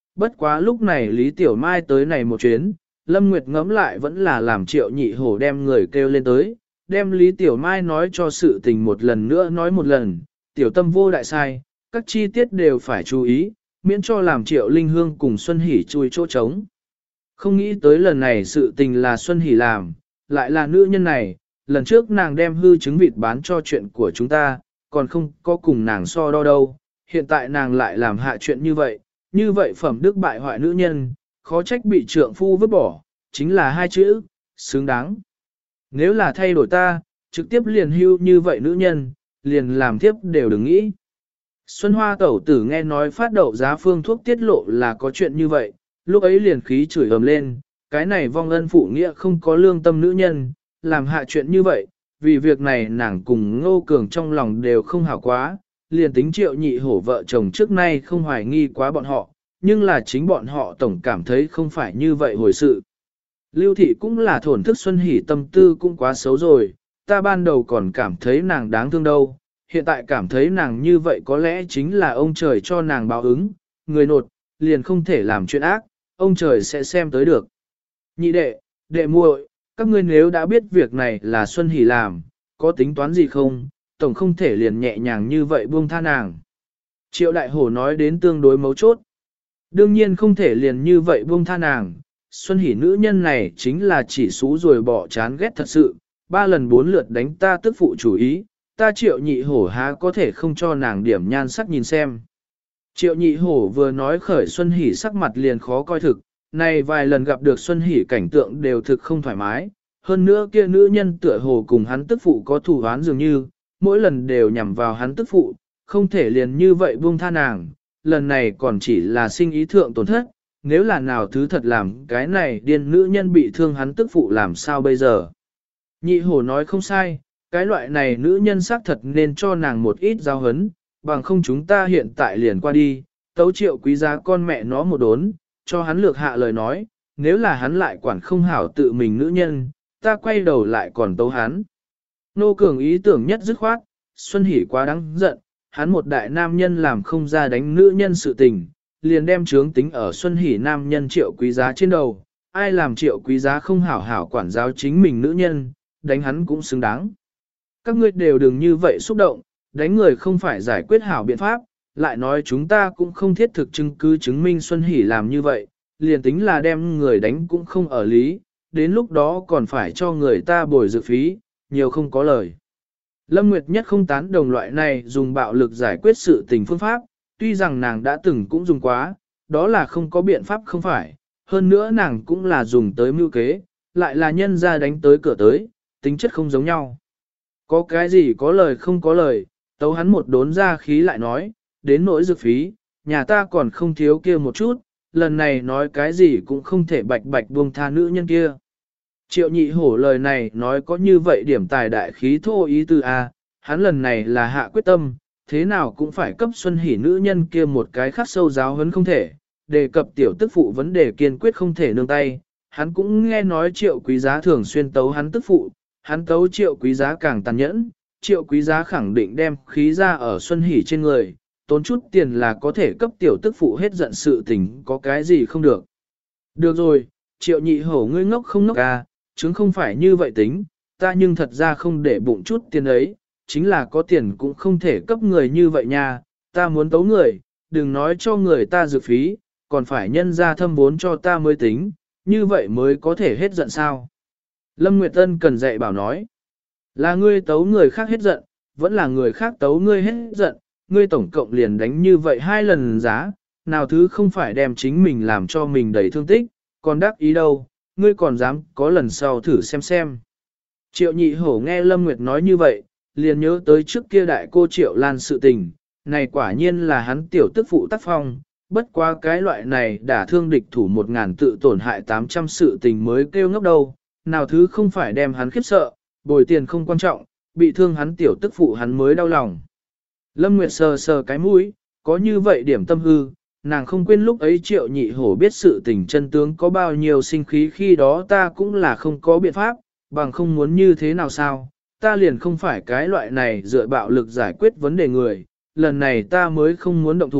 bất quá lúc này Lý Tiểu Mai tới này một chuyến, Lâm Nguyệt ngẫm lại vẫn là làm Triệu Nhị Hổ đem người kêu lên tới, đem Lý Tiểu Mai nói cho sự tình một lần nữa nói một lần, tiểu tâm vô đại sai, các chi tiết đều phải chú ý, miễn cho làm Triệu Linh Hương cùng Xuân Hỷ chui chỗ trống. Không nghĩ tới lần này sự tình là Xuân Hỷ làm, lại là nữ nhân này, lần trước nàng đem hư trứng vịt bán cho chuyện của chúng ta, còn không có cùng nàng so đo đâu, hiện tại nàng lại làm hạ chuyện như vậy phẩm đức bại hoại nữ nhân, khó trách bị trượng phu vứt bỏ, chính là hai chữ, xứng đáng. Nếu là thay đổi ta, trực tiếp liền hưu như vậy nữ nhân, liền làm tiếp đều đừng nghĩ. Xuân Hoa tẩu tử nghe nói phát đậu giá phương thuốc tiết lộ là có chuyện như vậy, lúc ấy liền khí chửi ầm lên, cái này vong ân phụ nghĩa không có lương tâm nữ nhân, làm hạ chuyện như vậy, vì việc này nàng cùng Ngô Cường trong lòng đều không hảo quá, liền tính Triệu Nhị Hổ vợ chồng trước nay không hoài nghi quá bọn họ, nhưng là chính bọn họ tổng cảm thấy không phải như vậy hồi sự. Lưu Thị cũng là thổn thức Xuân Hỷ tâm tư cũng quá xấu rồi, ta ban đầu còn cảm thấy nàng đáng thương đâu, hiện tại cảm thấy nàng như vậy có lẽ chính là ông trời cho nàng báo ứng, người nột, liền không thể làm chuyện ác, ông trời sẽ xem tới được. Nhị đệ muội, các ngươi nếu đã biết việc này là Xuân Hỷ làm, có tính toán gì không, tổng không thể liền nhẹ nhàng như vậy buông tha nàng. Triệu Đại Hổ nói đến tương đối mấu chốt. Đương nhiên không thể liền như vậy buông tha nàng, Xuân Hỷ nữ nhân này chính là chỉ xú rồi bỏ chán ghét thật sự, 3 lần 4 lượt đánh ta tức phụ chủ ý, ta Triệu Nhị Hổ há có thể không cho nàng điểm nhan sắc nhìn xem. Triệu Nhị Hổ vừa nói khởi Xuân Hỷ sắc mặt liền khó coi thực, này vài lần gặp được Xuân Hỷ cảnh tượng đều thực không thoải mái, hơn nữa kia nữ nhân tựa hồ cùng hắn tức phụ có thù oán dường như, mỗi lần đều nhằm vào hắn tức phụ, không thể liền như vậy buông tha nàng, lần này còn chỉ là sinh ý thượng tổn thất, nếu là nào thứ thật làm cái này điên nữ nhân bị thương hắn tức phụ làm sao bây giờ. Nhị Hổ nói không sai, cái loại này nữ nhân xác thật nên cho nàng một ít giáo hấn, bằng không chúng ta hiện tại liền qua đi, tấu Triệu Quý Giá con mẹ nó một đốn, cho hắn lược hạ lời nói, nếu là hắn lại quản không hảo tự mình nữ nhân, ta quay đầu lại còn tấu hắn. Nô Cường ý tưởng nhất dứt khoát, Xuân Hỷ quá đáng giận, hắn một đại nam nhân làm không ra đánh nữ nhân sự tình, liền đem chướng tính ở Xuân Hỷ nam nhân Triệu Quý Giá trên đầu, ai làm Triệu Quý Giá không hảo hảo quản giáo chính mình nữ nhân, đánh hắn cũng xứng đáng. Các ngươi đều đừng như vậy xúc động, đánh người không phải giải quyết hảo biện pháp, lại nói chúng ta cũng không thiết thực chứng cứ chứng minh Xuân Hỷ làm như vậy, liền tính là đem người đánh cũng không ở lý, đến lúc đó còn phải cho người ta bồi dự phí, nhiều không có lời. Lâm Nguyệt Nhất không tán đồng loại này dùng bạo lực giải quyết sự tình phương pháp, tuy rằng nàng đã từng cũng dùng quá, đó là không có biện pháp không phải, hơn nữa nàng cũng là dùng tới mưu kế, lại là nhân ra đánh tới cửa tới, tính chất không giống nhau. Có cái gì có lời không có lời, tấu hắn một đốn ra khí lại nói, đến nỗi dược phí, nhà ta còn không thiếu kia một chút, lần này nói cái gì cũng không thể bạch bạch buông tha nữ nhân kia. Triệu Nhị Hổ lời này nói có như vậy điểm tài đại khí thô ý tư A, hắn lần này là hạ quyết tâm, thế nào cũng phải cấp Xuân Hỷ nữ nhân kia một cái khắc sâu giáo huấn không thể, đề cập tiểu tức phụ vấn đề kiên quyết không thể nương tay, hắn cũng nghe nói Triệu Quý Giá thường xuyên tấu hắn tức phụ, hắn tấu Triệu Quý Giá càng tàn nhẫn, Triệu Quý Giá khẳng định đem khí ra ở Xuân Hỷ trên người, tốn chút tiền là có thể cấp tiểu tức phụ hết giận sự tình có cái gì không được. Được rồi, Triệu Nhị Hổ ngươi ngốc không ngốc à, chứng không phải như vậy tính, ta nhưng thật ra không để bụng chút tiền ấy, chính là có tiền cũng không thể cấp người như vậy nha, ta muốn tấu người, đừng nói cho người ta dược phí, còn phải nhân ra thâm vốn cho ta mới tính, như vậy mới có thể hết giận sao. Lâm Nguyệt Tân cần dạy bảo nói, là ngươi tấu người khác hết giận, vẫn là người khác tấu ngươi hết giận, ngươi tổng cộng liền đánh như vậy 2 lần giá, nào thứ không phải đem chính mình làm cho mình đầy thương tích, còn đắc ý đâu, ngươi còn dám có lần sau thử xem. Triệu Nhị Hổ nghe Lâm Nguyệt nói như vậy, liền nhớ tới trước kia đại cô Triệu Lan sự tình, này quả nhiên là hắn tiểu tức phụ tác phong, bất quá cái loại này đã thương địch thủ 1000 tự tổn hại 800 sự tình mới kêu ngốc đâu, nào thứ không phải đem hắn khiếp sợ, bồi tiền không quan trọng, bị thương hắn tiểu tức phụ hắn mới đau lòng. Lâm Nguyệt sờ sờ cái mũi, có như vậy điểm tâm hư, nàng không quên lúc ấy Triệu Nhị Hổ biết sự tình chân tướng có bao nhiêu sinh khí khi đó ta cũng là không có biện pháp, bằng không muốn như thế nào sao, ta liền không phải cái loại này dựa bạo lực giải quyết vấn đề người, lần này ta mới không muốn động thủ,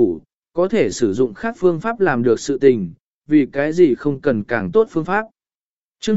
có thể sử dụng khác phương pháp làm được sự tình, vì cái gì không cần càng tốt phương pháp. Chương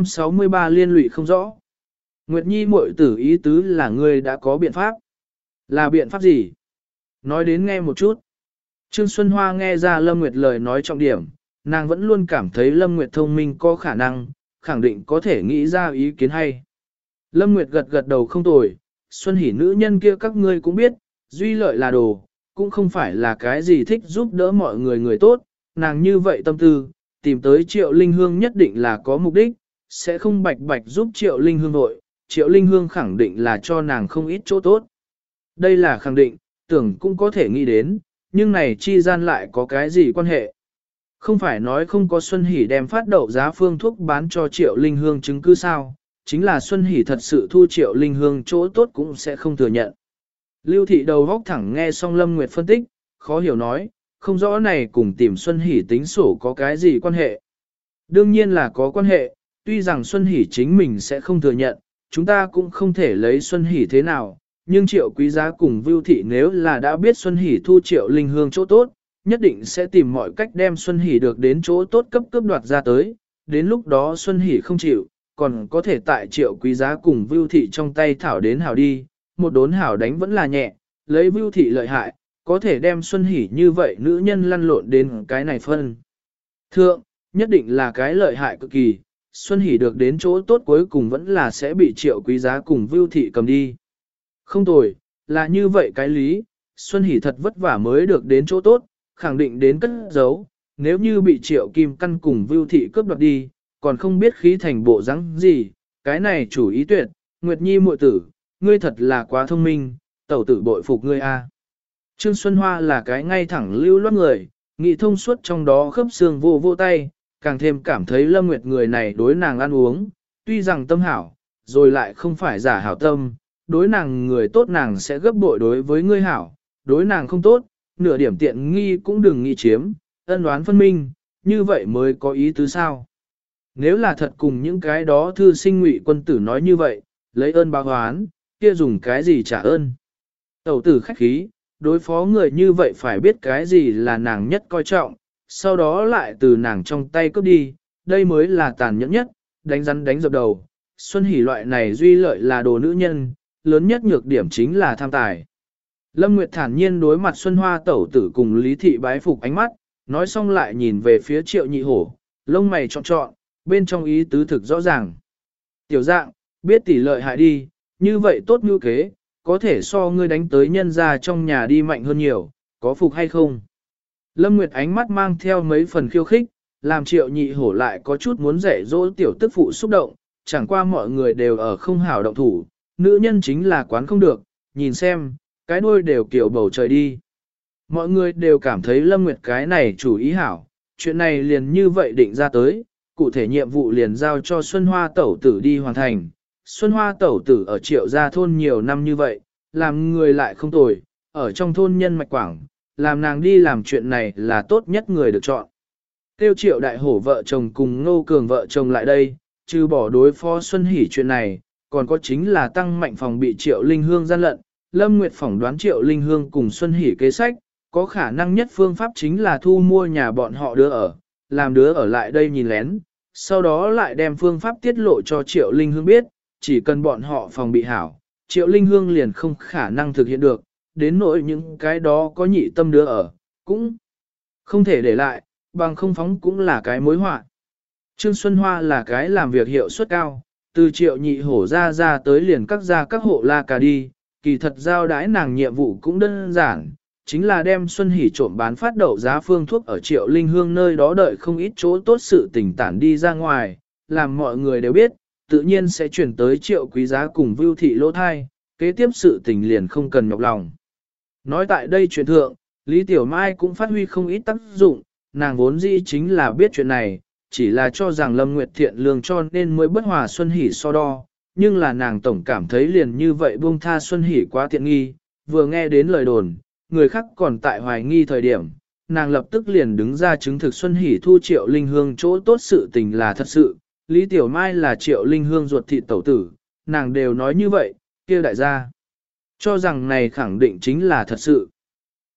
263 liên lụy không rõ. Nguyệt Nhi muội tử ý tứ là ngươi đã có biện pháp. Là biện pháp gì? Nói đến nghe một chút. Trương Xuân Hoa nghe ra Lâm Nguyệt lời nói trọng điểm, nàng vẫn luôn cảm thấy Lâm Nguyệt thông minh có khả năng, khẳng định có thể nghĩ ra ý kiến hay. Lâm Nguyệt gật gật đầu không tồi, Xuân Hỷ nữ nhân kia các ngươi cũng biết, duy lợi là đồ, cũng không phải là cái gì thích giúp đỡ mọi người người tốt, nàng như vậy tâm tư, tìm tới Triệu Linh Hương nhất định là có mục đích, sẽ không bạch bạch giúp Triệu Linh Hương vội, Triệu Linh Hương khẳng định là cho nàng không ít chỗ tốt. Đây là khẳng định, tưởng cũng có thể nghĩ đến, nhưng này chi gian lại có cái gì quan hệ. Không phải nói không có Xuân Hỷ đem phát đậu giá phương thuốc bán cho Triệu Linh Hương chứng cứ sao, chính là Xuân Hỷ thật sự thu Triệu Linh Hương chỗ tốt cũng sẽ không thừa nhận. Lưu thị đầu góc thẳng nghe xong Lâm Nguyệt phân tích, khó hiểu nói, không rõ này cùng tìm Xuân Hỷ tính sổ có cái gì quan hệ. Đương nhiên là có quan hệ, tuy rằng Xuân Hỷ chính mình sẽ không thừa nhận, chúng ta cũng không thể lấy Xuân Hỷ thế nào, nhưng Triệu Quý Giá cùng Vưu Thị nếu là đã biết Xuân Hỷ thu Triệu Linh Hương chỗ tốt, nhất định sẽ tìm mọi cách đem Xuân Hỷ được đến chỗ tốt cấp đoạt ra tới, đến lúc đó Xuân Hỷ không chịu, còn có thể tại Triệu Quý Giá cùng Vưu Thị trong tay thảo đến hảo đi, một đốn hảo đánh vẫn là nhẹ, lấy Vưu Thị lợi hại, có thể đem Xuân Hỷ như vậy nữ nhân lăn lộn đến cái này phân. Thượng, nhất định là cái lợi hại cực kỳ, Xuân Hỷ được đến chỗ tốt cuối cùng vẫn là sẽ bị Triệu Quý Giá cùng Vưu Thị cầm đi. Không tồi, là như vậy cái lý, Xuân Hỷ thật vất vả mới được đến chỗ tốt, khẳng định đến cất giấu, nếu như bị Triệu Kim Căn cùng Vưu Thị cướp đoạt đi, còn không biết khí thành bộ rắn gì, cái này chủ ý tuyệt, Nguyệt Nhi muội tử, ngươi thật là quá thông minh, tẩu tử bội phục ngươi a. Trương Xuân Hoa là cái ngay thẳng lưu loát người, nghị thông suốt trong đó khớp xương vô vô tay, càng thêm cảm thấy Lâm Nguyệt người này đối nàng ăn uống, tuy rằng tâm hảo, rồi lại không phải giả hảo tâm, đối nàng người tốt nàng sẽ gấp bội đối với ngươi hảo, đối nàng không tốt, nửa điểm tiện nghi cũng đừng nghĩ chiếm, ân đoán phân minh, như vậy mới có ý tứ sao. Nếu là thật cùng những cái đó thư sinh ngụy quân tử nói như vậy, lấy ơn báo oán, kia dùng cái gì trả ơn. Tẩu tử khách khí, đối phó người như vậy phải biết cái gì là nàng nhất coi trọng, sau đó lại từ nàng trong tay cướp đi, đây mới là tàn nhẫn nhất, đánh rắn đánh dập đầu. Xuân Hỷ loại này duy lợi là đồ nữ nhân, lớn nhất nhược điểm chính là tham tài. Lâm Nguyệt thản nhiên đối mặt Xuân Hoa tẩu tử cùng Lý Thị bái phục ánh mắt, nói xong lại nhìn về phía Triệu Nhị Hổ, lông mày trọn, bên trong ý tứ thực rõ ràng. Tiểu dạng, biết tỷ lợi hại đi, như vậy tốt như kế, có thể so ngươi đánh tới nhân ra trong nhà đi mạnh hơn nhiều, có phục hay không? Lâm Nguyệt ánh mắt mang theo mấy phần khiêu khích, làm Triệu Nhị Hổ lại có chút muốn dạy dỗ tiểu tức phụ xúc động, chẳng qua mọi người đều ở không hảo động thủ, nữ nhân chính là quán không được, nhìn xem, cái đuôi đều kiểu bầu trời đi. Mọi người đều cảm thấy Lâm Nguyệt cái này chủ ý hảo, chuyện này liền như vậy định ra tới, cụ thể nhiệm vụ liền giao cho Xuân Hoa tẩu tử đi hoàn thành. Xuân Hoa tẩu tử ở Triệu gia thôn nhiều năm như vậy, làm người lại không tồi, ở trong thôn nhân mạch quảng, làm nàng đi làm chuyện này là tốt nhất người được chọn. Tiêu Triệu đại hổ vợ chồng cùng Ngô Cường vợ chồng lại đây, trừ bỏ đối phó Xuân Hỷ chuyện này, còn có chính là tăng mạnh phòng bị Triệu Linh Hương gian lận. Lâm Nguyệt phỏng đoán Triệu Linh Hương cùng Xuân Hỷ kế sách, có khả năng nhất phương pháp chính là thu mua nhà bọn họ đứa ở, làm đứa ở lại đây nhìn lén, sau đó lại đem phương pháp tiết lộ cho Triệu Linh Hương biết, chỉ cần bọn họ phòng bị hảo, Triệu Linh Hương liền không khả năng thực hiện được, đến nỗi những cái đó có nhị tâm đứa ở, cũng không thể để lại, bằng không phóng cũng là cái mối họa. Trương Xuân Hoa là cái làm việc hiệu suất cao, từ Triệu Nhị Hổ ra tới liền các hộ la cà đi, kỳ thật giao đái nàng nhiệm vụ cũng đơn giản, chính là đem Xuân Hỷ trộm bán phát đậu giá phương thuốc ở Triệu Linh Hương nơi đó đợi không ít chỗ tốt sự tình tản đi ra ngoài, làm mọi người đều biết, tự nhiên sẽ chuyển tới Triệu Quý Giá cùng Vưu Thị lỗ thai, kế tiếp sự tình liền không cần nhọc lòng. Nói tại đây chuyện thượng, Lý Tiểu Mai cũng phát huy không ít tác dụng, nàng vốn dĩ chính là biết chuyện này, chỉ là cho rằng Lâm Nguyệt thiện lương cho nên mới bất hòa Xuân Hỷ so đo, nhưng là nàng tổng cảm thấy liền như vậy buông tha Xuân Hỷ quá tiện nghi, vừa nghe đến lời đồn, người khác còn tại hoài nghi thời điểm, nàng lập tức liền đứng ra chứng thực Xuân Hỷ thu Triệu Linh Hương chỗ tốt sự tình là thật sự, Lý Tiểu Mai là Triệu Linh Hương ruột thịt tẩu tử, nàng đều nói như vậy, kia đại gia cho rằng này khẳng định chính là thật sự.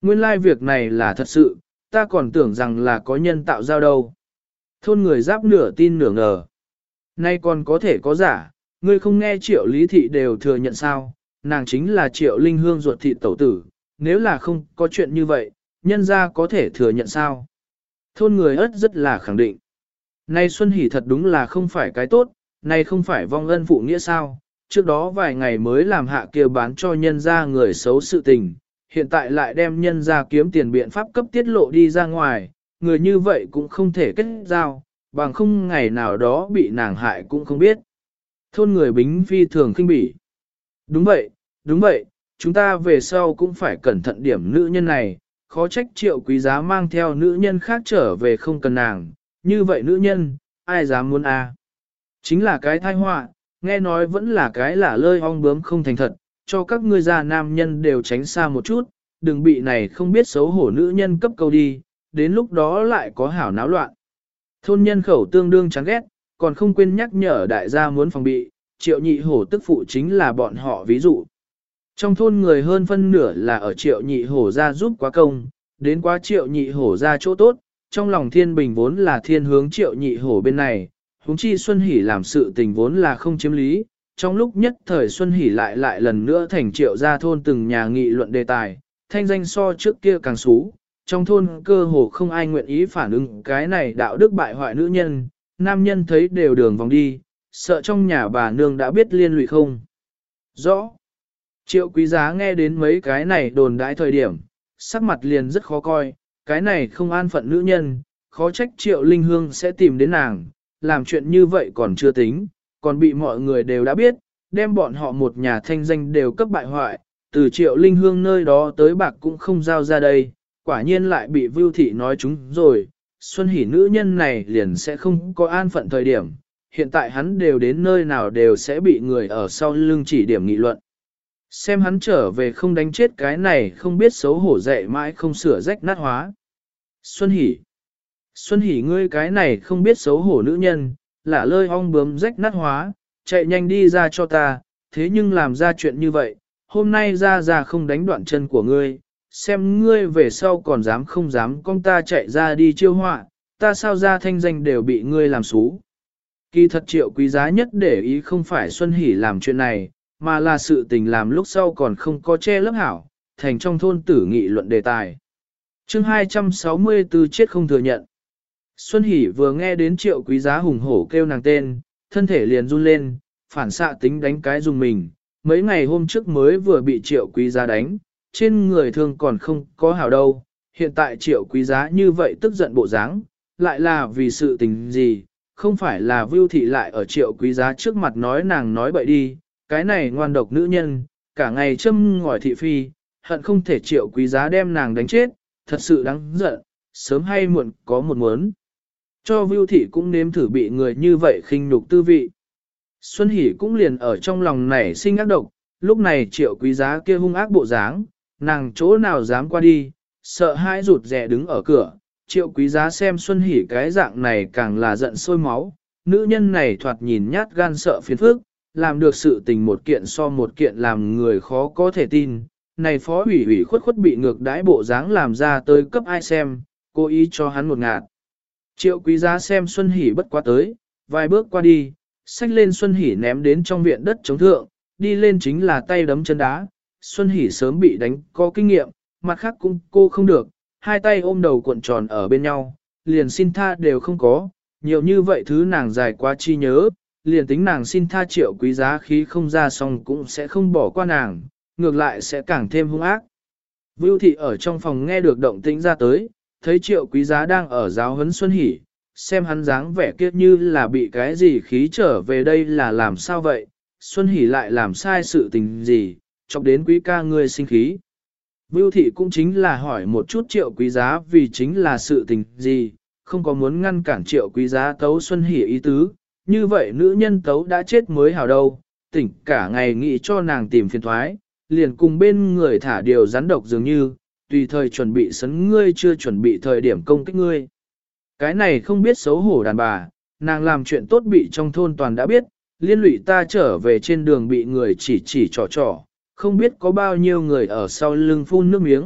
Nguyên lai việc này là thật sự, ta còn tưởng rằng là có nhân tạo giao đâu. Thôn người giáp nửa tin nửa ngờ. Nay còn có thể có giả, ngươi không nghe Triệu Lý Thị đều thừa nhận sao, nàng chính là Triệu Linh Hương ruột thịt tẩu tử, nếu là không có chuyện như vậy, nhân ra có thể thừa nhận sao. Thôn người ất rất là khẳng định. Nay Xuân Hỷ thật đúng là không phải cái tốt, nay không phải vong ân phụ nghĩa sao, trước đó vài ngày mới làm hạ kia bán cho nhân ra người xấu sự tình, hiện tại lại đem nhân ra kiếm tiền biện pháp cấp tiết lộ đi ra ngoài, người như vậy cũng không thể kết giao, bằng không ngày nào đó bị nàng hại cũng không biết. Thôn người Bính phi thường khinh bỉ. Đúng vậy, chúng ta về sau cũng phải cẩn thận điểm nữ nhân này, khó trách Triệu Quý Giá mang theo nữ nhân khác trở về không cần nàng, như vậy nữ nhân, ai dám muốn a? Chính là cái tai họa, nghe nói vẫn là cái lả lơi ong bướm không thành thật, cho các ngươi già nam nhân đều tránh xa một chút, đừng bị này không biết xấu hổ nữ nhân cấp câu đi, đến lúc đó lại có hảo náo loạn. Thôn nhân khẩu tương đương chán ghét, còn không quên nhắc nhở đại gia muốn phòng bị, Triệu Nhị Hổ tức phụ chính là bọn họ ví dụ. Trong thôn người hơn phân nửa là ở Triệu Nhị Hổ ra giúp quá công, đến quá Triệu Nhị Hổ ra chỗ tốt, trong lòng Thiên Bình vốn là thiên hướng Triệu Nhị Hổ bên này, huống chi Xuân Hỷ làm sự tình vốn là không chiếm lý, trong lúc nhất thời Xuân Hỷ lại lần nữa thành Triệu gia thôn từng nhà nghị luận đề tài, thanh danh so trước kia càng xú, trong thôn cơ hồ không ai nguyện ý phản ứng cái này đạo đức bại hoại nữ nhân, nam nhân thấy đều đường vòng đi, sợ trong nhà bà nương đã biết liên lụy không. Rõ. Triệu Quý Giá nghe đến mấy cái này đồn đãi thời điểm, sắc mặt liền rất khó coi, cái này không an phận nữ nhân, khó trách Triệu Linh Hương sẽ tìm đến nàng, làm chuyện như vậy còn chưa tính, còn bị mọi người đều đã biết, đem bọn họ một nhà thanh danh đều cấp bại hoại, từ Triệu Linh Hương nơi đó tới bạc cũng không giao ra đây, quả nhiên lại bị Vưu Thị nói chúng rồi, Xuân Hỷ nữ nhân này liền sẽ không có an phận thời điểm, hiện tại hắn đều đến nơi nào đều sẽ bị người ở sau lưng chỉ điểm nghị luận. Xem hắn trở về không đánh chết cái này không biết xấu hổ dạy mãi không sửa rách nát hóa. Xuân Hỷ ngươi cái này không biết xấu hổ nữ nhân, lả lơi ong bướm rách nát hóa, chạy nhanh đi ra cho ta, thế nhưng làm ra chuyện như vậy, hôm nay ra không đánh đoạn chân của ngươi, xem ngươi về sau còn dám không dám con ta chạy ra đi chiêu họa, ta sao ra thanh danh đều bị ngươi làm xú. Kỳ thật Triệu Quý Giá nhất để ý không phải Xuân Hỷ làm chuyện này, mà là sự tình làm lúc sau còn không có che lấp hảo, thành trong thôn tử nghị luận đề tài. Chương 264 chết không thừa nhận. Xuân Hỷ vừa nghe đến Triệu Quý Giá hùng hổ kêu nàng tên, thân thể liền run lên, phản xạ tính đánh cái dùng mình, mấy ngày hôm trước mới vừa bị Triệu Quý Giá đánh, trên người thương còn không có hảo đâu, hiện tại Triệu Quý Giá như vậy tức giận bộ dáng, lại là vì sự tình gì, không phải là Vưu Thị lại ở Triệu Quý Giá trước mặt nói nàng nói bậy đi, cái này ngoan độc nữ nhân, cả ngày châm ngòi thị phi, hận không thể Triệu Quý Giá đem nàng đánh chết, thật sự đáng giận, sớm hay muộn có một muốn. Cho Vưu Thị cũng nếm thử bị người như vậy khinh nhục tư vị. Xuân Hỷ cũng liền ở trong lòng nảy sinh ác độc, lúc này Triệu Quý Giá kia hung ác bộ dáng, nàng chỗ nào dám qua đi, sợ hãi rụt rè đứng ở cửa. Triệu Quý Giá xem Xuân Hỷ cái dạng này càng là giận sôi máu, nữ nhân này thoạt nhìn nhát gan sợ phiền phức, làm được sự tình một kiện so một kiện làm người khó có thể tin. Này phó ủy khuất bị ngược đãi bộ dáng làm ra tới cấp ai xem, cố ý cho hắn một ngạt. Triệu Quý Giá xem Xuân Hỷ bất quá tới, vài bước qua đi, xách lên Xuân Hỷ ném đến trong viện đất chống thượng, đi lên chính là tay đấm chân đá. Xuân Hỷ sớm bị đánh có kinh nghiệm, mặt khác cũng cô không được, hai tay ôm đầu cuộn tròn ở bên nhau, liền xin tha đều không có, nhiều như vậy thứ nàng dài quá chi nhớ, liền tính nàng xin tha Triệu Quý Giá khí không ra xong cũng sẽ không bỏ qua nàng, ngược lại sẽ càng thêm hung ác. Vưu Thị ở trong phòng nghe được động tĩnh ra tới, thấy Triệu Quý Giá đang ở giáo huấn Xuân Hỷ, xem hắn dáng vẻ kiết như là bị cái gì khí trở về đây là làm sao vậy, Xuân Hỷ lại làm sai sự tình gì, chọc đến Quý ca ngươi sinh khí. Vưu Thị cũng chính là hỏi một chút Triệu Quý Giá vì chính là sự tình gì, không có muốn ngăn cản Triệu Quý Giá tấu Xuân Hỷ ý tứ, như vậy nữ nhân tấu đã chết mới hảo đâu, tỉnh cả ngày nghĩ cho nàng tìm phiền thoái, liền cùng bên người thả điều rắn độc dường như, tùy thời chuẩn bị sấn ngươi chưa chuẩn bị thời điểm công kích ngươi. Cái này không biết xấu hổ đàn bà, nàng làm chuyện tốt bị trong thôn toàn đã biết, liên lụy ta trở về trên đường bị người chỉ trò, không biết có bao nhiêu người ở sau lưng phun nước miếng,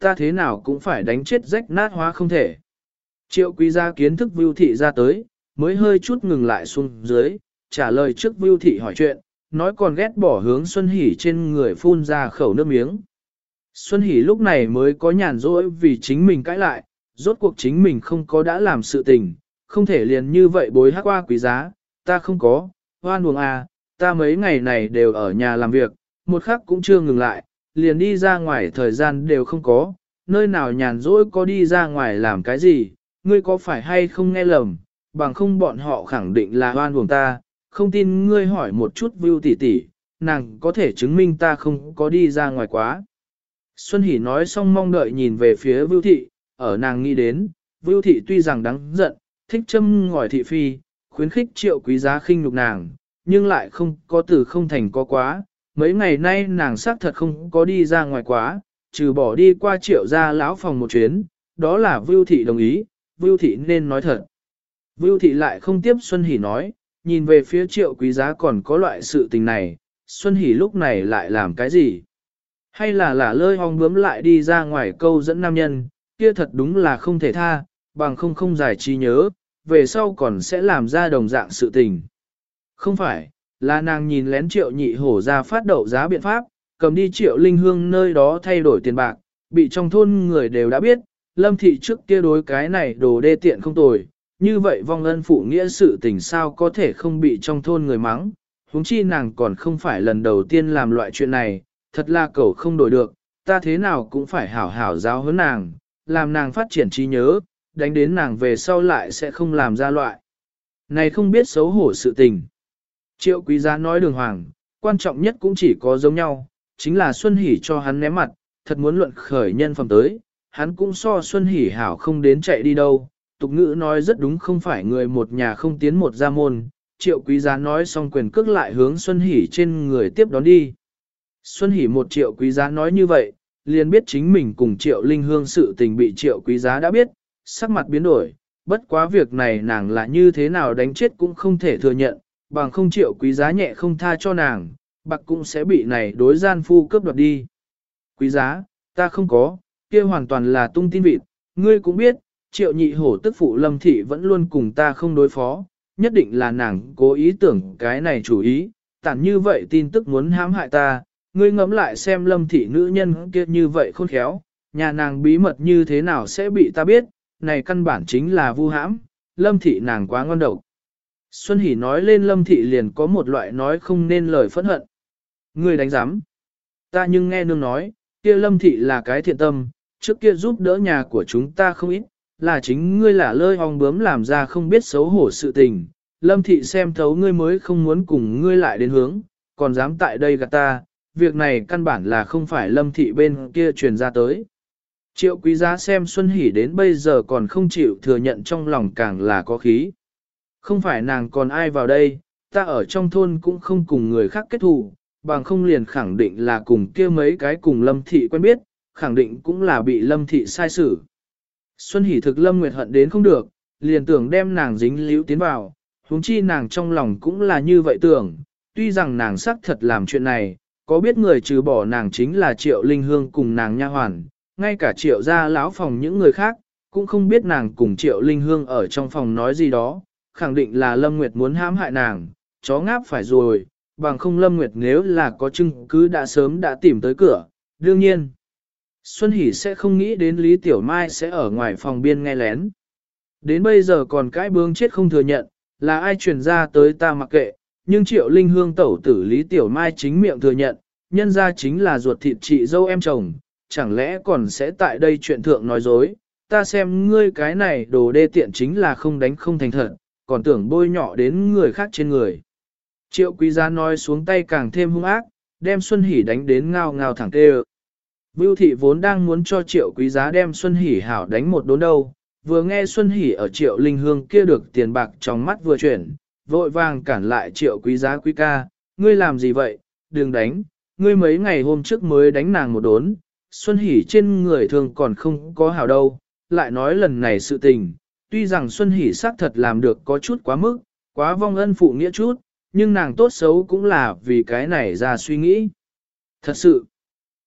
ta thế nào cũng phải đánh chết rách nát hóa không thể. Triệu quý gia kiến thức Vưu Thị ra tới, mới hơi chút ngừng lại xuống dưới, trả lời trước Vưu Thị hỏi chuyện, nói còn ghét bỏ hướng Xuân Hỷ trên người phun ra khẩu nước miếng. Xuân Hỷ lúc này mới có nhàn rỗi vì chính mình cãi lại, rốt cuộc chính mình không có đã làm sự tình, không thể liền như vậy bối hắc qua quý giá, ta không có, hoan buồng à, ta mấy ngày này đều ở nhà làm việc, một khắc cũng chưa ngừng lại, liền đi ra ngoài thời gian đều không có, nơi nào nhàn rỗi có đi ra ngoài làm cái gì, ngươi có phải hay không nghe lầm, bằng không bọn họ khẳng định là hoan buồng ta, không tin ngươi hỏi một chút Vưu tỷ tỷ, nàng có thể chứng minh ta không có đi ra ngoài quá. Xuân Hỷ nói xong mong đợi nhìn về phía Vưu Thị, ở nàng nghĩ đến, Vưu Thị tuy rằng đáng giận, thích châm ngòi thị phi, khuyến khích Triệu quý giá khinh nhục nàng, nhưng lại không có từ không thành có quá. Mấy ngày nay nàng xác thật không có đi ra ngoài quá, trừ bỏ đi qua Triệu gia lão phòng một chuyến, đó là Vưu Thị đồng ý, Vưu Thị nên nói thật. Vưu Thị lại không tiếp Xuân Hỷ nói, nhìn về phía Triệu quý giá còn có loại sự tình này, Xuân Hỷ lúc này lại làm cái gì? Hay là lơi hong bướm lại đi ra ngoài câu dẫn nam nhân, kia thật đúng là không thể tha, bằng không giải trí nhớ, về sau còn sẽ làm ra đồng dạng sự tình. Không phải, là nàng nhìn lén Triệu Nhị Hổ ra phát đậu giá biện pháp, cầm đi Triệu Linh Hương nơi đó thay đổi tiền bạc, bị trong thôn người đều đã biết, Lâm Thị trước kia đối cái này đồ đê tiện không tồi, như vậy vong ân phụ nghĩa sự tình sao có thể không bị trong thôn người mắng, huống chi nàng còn không phải lần đầu tiên làm loại chuyện này, thật là cậu không đổi được, ta thế nào cũng phải hảo hảo giáo huấn nàng, làm nàng phát triển trí nhớ, đánh đến nàng về sau lại sẽ không làm ra loại. Này không biết xấu hổ sự tình. Triệu quý giá nói đường hoàng, quan trọng nhất cũng chỉ có giống nhau, chính là Xuân Hỷ cho hắn ném mặt, thật muốn luận khởi nhân phẩm tới, hắn cũng so Xuân Hỷ hảo không đến chạy đi đâu. Tục ngữ nói rất đúng, không phải người một nhà không tiến một gia môn. Triệu quý giá nói xong quyền cước lại hướng Xuân Hỷ trên người tiếp đón đi. Xuân Hỷ một Triệu quý giá nói như vậy, liền biết chính mình cùng Triệu Linh Hương sự tình bị Triệu quý giá đã biết, sắc mặt biến đổi, bất quá việc này nàng là như thế nào đánh chết cũng không thể thừa nhận, bằng không Triệu quý giá nhẹ không tha cho nàng, bạc cũng sẽ bị này đối gian phu cướp đoạt đi. Quý giá, ta không có, kia hoàn toàn là tung tin vịt, ngươi cũng biết, Triệu Nhị Hổ tức phụ Lâm Thị vẫn luôn cùng ta không đối phó, nhất định là nàng cố ý tưởng cái này chủ ý, tản như vậy tin tức muốn hãm hại ta, ngươi ngẫm lại xem Lâm Thị nữ nhân kia như vậy khôn khéo, nhà nàng bí mật như thế nào sẽ bị ta biết, này căn bản chính là vu hãm, Lâm Thị nàng quá ngon độc. Xuân Hỷ nói lên Lâm Thị liền có một loại nói không nên lời phẫn hận. Ngươi đánh giám. Ta nhưng nghe nương nói, kia Lâm Thị là cái thiện tâm, trước kia giúp đỡ nhà của chúng ta không ít, là chính ngươi là lơi ong bướm làm ra không biết xấu hổ sự tình. Lâm Thị xem thấu ngươi mới không muốn cùng ngươi lại đến hướng, còn dám tại đây gạt ta, việc này căn bản là không phải Lâm Thị bên kia truyền ra tới. Triệu quý giá xem Xuân Hỷ đến bây giờ còn không chịu thừa nhận, trong lòng càng là có khí. Không phải nàng còn ai vào đây, ta ở trong thôn cũng không cùng người khác kết thù, bằng không liền khẳng định là cùng kia mấy cái cùng Lâm Thị quen biết, khẳng định cũng là bị Lâm Thị sai xử. Xuân Hỷ thực Lâm Nguyệt hận đến không được, liền tưởng đem nàng dính líu tiến vào, huống chi nàng trong lòng cũng là như vậy tưởng, tuy rằng nàng xác thật làm chuyện này, có biết người trừ bỏ nàng chính là Triệu Linh Hương cùng nàng nha hoàn, ngay cả Triệu gia lão phòng những người khác, cũng không biết nàng cùng Triệu Linh Hương ở trong phòng nói gì đó, khẳng định là Lâm Nguyệt muốn hãm hại nàng, chó ngáp phải rồi, bằng không Lâm Nguyệt nếu là có chứng cứ đã sớm đã tìm tới cửa, đương nhiên. Xuân Hỷ sẽ không nghĩ đến Lý Tiểu Mai sẽ ở ngoài phòng biên nghe lén. Đến bây giờ còn cãi bướng chết không thừa nhận, là ai truyền ra tới ta mặc kệ, nhưng Triệu Linh Hương tẩu tử Lý Tiểu Mai chính miệng thừa nhận, nhân ra chính là ruột thịt chị dâu em chồng, chẳng lẽ còn sẽ tại đây chuyện thượng nói dối, ta xem ngươi cái này đồ đê tiện chính là không đánh không thành thật, còn tưởng bôi nhọ đến người khác trên người. Triệu quý giá nói xuống tay càng thêm hung ác, đem Xuân Hỷ đánh đến ngao ngao thẳng tê. Vưu Thị vốn đang muốn cho Triệu quý giá đem Xuân Hỷ hảo đánh một đốn đâu, vừa nghe Xuân Hỷ ở Triệu Linh Hương kia được tiền bạc trong mắt vừa chuyển, vội vàng cản lại Triệu quý giá quý ca, ngươi làm gì vậy, đừng đánh, ngươi mấy ngày hôm trước mới đánh nàng một đốn, Xuân Hỷ trên người thường còn không có hảo đâu, lại nói lần này sự tình, tuy rằng Xuân Hỷ xác thật làm được có chút quá mức, quá vong ân phụ nghĩa chút, nhưng nàng tốt xấu cũng là vì cái này ra suy nghĩ. Thật sự,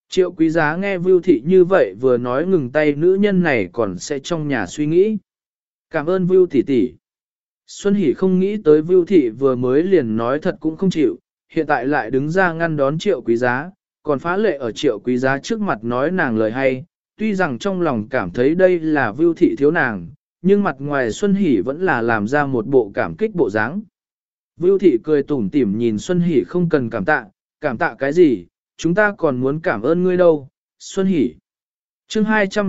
Triệu quý giá nghe Vưu Thị như vậy vừa nói ngừng tay, nữ nhân này còn sẽ trong nhà suy nghĩ. Cảm ơn Vưu tỷ tỷ. Xuân Hỷ không nghĩ tới Vưu Thị vừa mới liền nói thật cũng không chịu, hiện tại lại đứng ra ngăn đón Triệu quý giá, còn phá lệ ở Triệu quý giá trước mặt nói nàng lời hay, tuy rằng trong lòng cảm thấy đây là Vưu Thị thiếu nàng, nhưng mặt ngoài Xuân Hỷ vẫn là làm ra một bộ cảm kích bộ dáng. Vưu Thị cười tủm tỉm nhìn Xuân Hỷ, không cần cảm tạ cái gì, chúng ta còn muốn cảm ơn ngươi đâu, Xuân Hỷ. Chương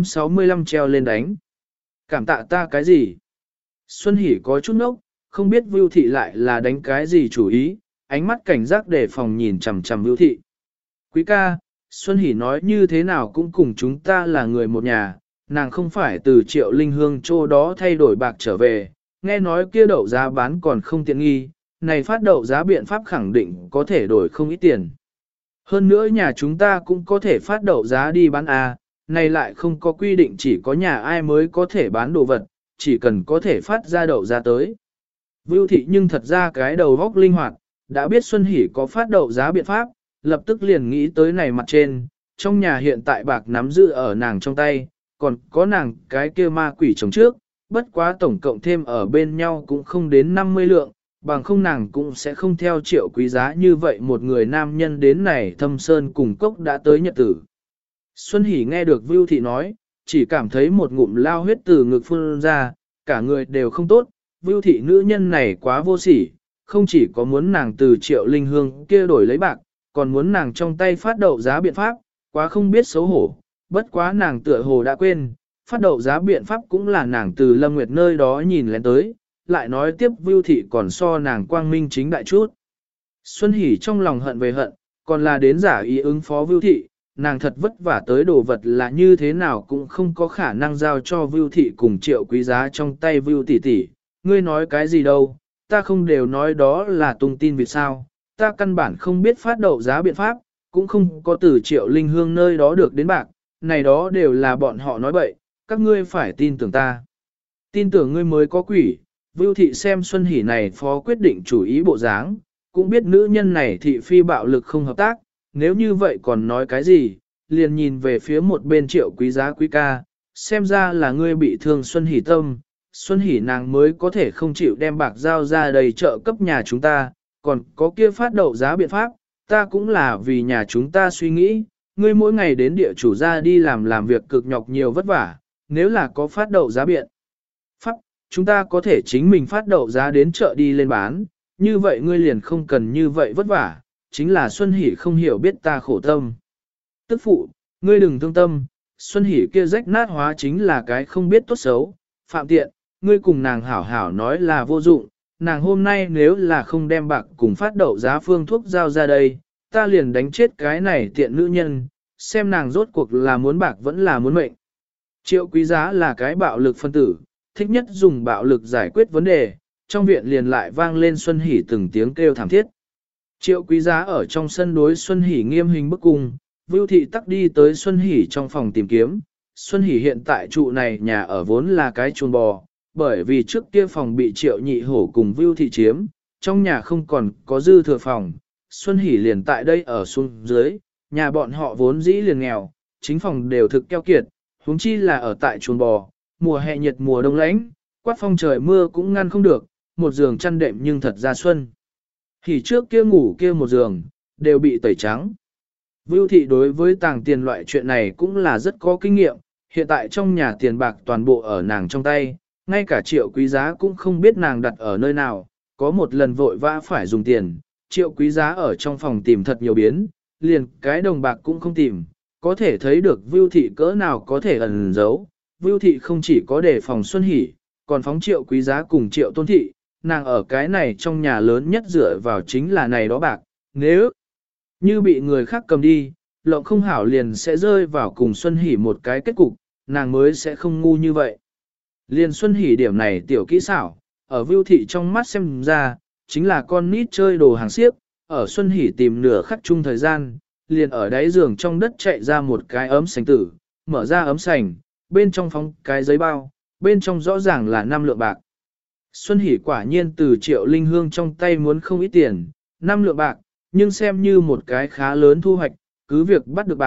265 treo lên đánh. Cảm tạ ta cái gì? Xuân Hỷ có chút ngốc, không biết Vưu Thị lại là đánh cái gì chủ ý, ánh mắt cảnh giác để phòng nhìn chằm chằm Vưu Thị. Quý ca, Xuân Hỷ nói như thế nào cũng cùng chúng ta là người một nhà, nàng không phải từ Triệu Linh Hương chỗ đó thay đổi bạc trở về, nghe nói kia đậu giá bán còn không tiện nghi, này phát đậu giá biện pháp khẳng định có thể đổi không ít tiền. Hơn nữa nhà chúng ta cũng có thể phát đậu giá đi bán này lại không có quy định chỉ có nhà ai mới có thể bán đồ vật, chỉ cần có thể phát ra đậu giá tới. Vưu Thị nhưng thật ra cái đầu góc linh hoạt, đã biết Xuân Hỷ có phát đậu giá biện pháp, lập tức liền nghĩ tới này mặt trên, trong nhà hiện tại bạc nắm giữ ở nàng trong tay, còn có nàng cái kia ma quỷ chồng trước, bất quá tổng cộng thêm ở bên nhau cũng không đến 50 lượng, bằng không nàng cũng sẽ không theo Triệu quý giá như vậy một người nam nhân đến này Thâm Sơn cùng cốc đã tới nhật tử. Xuân Hỷ nghe được Vưu Thị nói, chỉ cảm thấy một ngụm lao huyết từ ngực phun ra, cả người đều không tốt, Vưu Thị nữ nhân này quá vô sỉ, không chỉ có muốn nàng từ Triệu Linh Hương kia đổi lấy bạc, còn muốn nàng trong tay phát đậu giá biện pháp, quá không biết xấu hổ, bất quá nàng tựa hồ đã quên, phát đậu giá biện pháp cũng là nàng từ Lâm Nguyệt nơi đó nhìn lên tới, lại nói tiếp Vưu Thị còn so nàng quang minh chính đại chút. Xuân Hỷ trong lòng hận về hận, còn là đến giả ý ứng phó Vưu Thị, nàng thật vất vả tới đồ vật là như thế nào cũng không có khả năng giao cho Vưu Thị cùng Triệu quý giá trong tay Vưu tỷ tỷ. Ngươi nói cái gì đâu, ta không đều nói đó là tung tin vì sao, ta căn bản không biết phát đậu giá biện pháp, cũng không có từ Triệu Linh Hương nơi đó được đến bạc, này đó đều là bọn họ nói bậy, các ngươi phải tin tưởng ta. Tin tưởng ngươi mới có quỷ. Vưu Thị xem Xuân Hỷ này phó quyết định chủ ý bộ dáng, cũng biết nữ nhân này thị phi bạo lực không hợp tác, nếu như vậy còn nói cái gì, liền nhìn về phía một bên Triệu quý giá quý ca, xem ra là ngươi bị thương Xuân Hỷ tâm, Xuân Hỷ nàng mới có thể không chịu đem bạc giao ra đầy chợ cấp nhà chúng ta, còn có kia phát đậu giá biện pháp, ta cũng là vì nhà chúng ta suy nghĩ, ngươi mỗi ngày đến địa chủ ra đi làm việc cực nhọc nhiều vất vả, nếu là có phát đậu giá biện pháp, chúng ta có thể chính mình phát đậu giá đến chợ đi lên bán, như vậy ngươi liền không cần như vậy vất vả, chính là Xuân Hỷ không hiểu biết ta khổ tâm. Tức phụ, ngươi đừng thương tâm, Xuân Hỷ kia rách nát hóa chính là cái không biết tốt xấu, phạm tiện, ngươi cùng nàng hảo hảo nói là vô dụng, nàng hôm nay nếu là không đem bạc cùng phát đậu giá phương thuốc giao ra đây, ta liền đánh chết cái này tiện nữ nhân, xem nàng rốt cuộc là muốn bạc vẫn là muốn mệnh. Triệu quý giá là cái bạo lực phân tử, thích nhất dùng bạo lực giải quyết vấn đề, trong viện liền lại vang lên Xuân Hỷ từng tiếng kêu thảm thiết. Triệu quý giá ở trong sân đối Xuân Hỷ nghiêm hình bức cung, Vưu Thị tắc đi tới Xuân Hỷ trong phòng tìm kiếm. Xuân Hỷ hiện tại trụ này nhà ở vốn là cái chuồng bò, bởi vì trước kia phòng bị Triệu Nhị Hổ cùng Vưu Thị chiếm, trong nhà không còn có dư thừa phòng. Xuân Hỷ liền tại đây ở xuống dưới, nhà bọn họ vốn dĩ liền nghèo, chính phòng đều thực keo kiệt, huống chi là ở tại chuồng bò, mùa hè nhiệt mùa đông lạnh, quát phong trời mưa cũng ngăn không được, một giường chăn đệm nhưng thật ra xuân. Hỉ trước kia ngủ kia một giường, đều bị tẩy trắng. Vưu Thị đối với tàng tiền loại chuyện này cũng là rất có kinh nghiệm, hiện tại trong nhà tiền bạc toàn bộ ở nàng trong tay, ngay cả Triệu quý giá cũng không biết nàng đặt ở nơi nào, có một lần vội vã phải dùng tiền, Triệu quý giá ở trong phòng tìm thật nhiều biến, liền cái đồng bạc cũng không tìm, có thể thấy được Vưu Thị cỡ nào có thể ẩn giấu. Vưu Thị không chỉ có đề phòng Xuân Hỷ, còn phóng Triệu quý giá cùng Triệu Tôn Thị, nàng ở cái này trong nhà lớn nhất dựa vào chính là này đó bạc, nếu như bị người khác cầm đi, lộng không hảo liền sẽ rơi vào cùng Xuân Hỷ một cái kết cục, nàng mới sẽ không ngu như vậy. Liền Xuân Hỷ điểm này tiểu kỹ xảo, ở Vưu Thị trong mắt xem ra, chính là con nít chơi đồ hàng xiếc, ở Xuân Hỷ tìm nửa khắc chung thời gian, liền ở đáy giường trong đất chạy ra một cái ấm sành tử, mở ra ấm sành, bên trong phóng cái giấy bao, bên trong rõ ràng là 5 lượng bạc. Xuân Hỷ quả nhiên từ Triệu Linh Hương trong tay muốn không ít tiền, 5 lượng bạc, nhưng xem như một cái khá lớn thu hoạch, cứ việc bắt được bạc,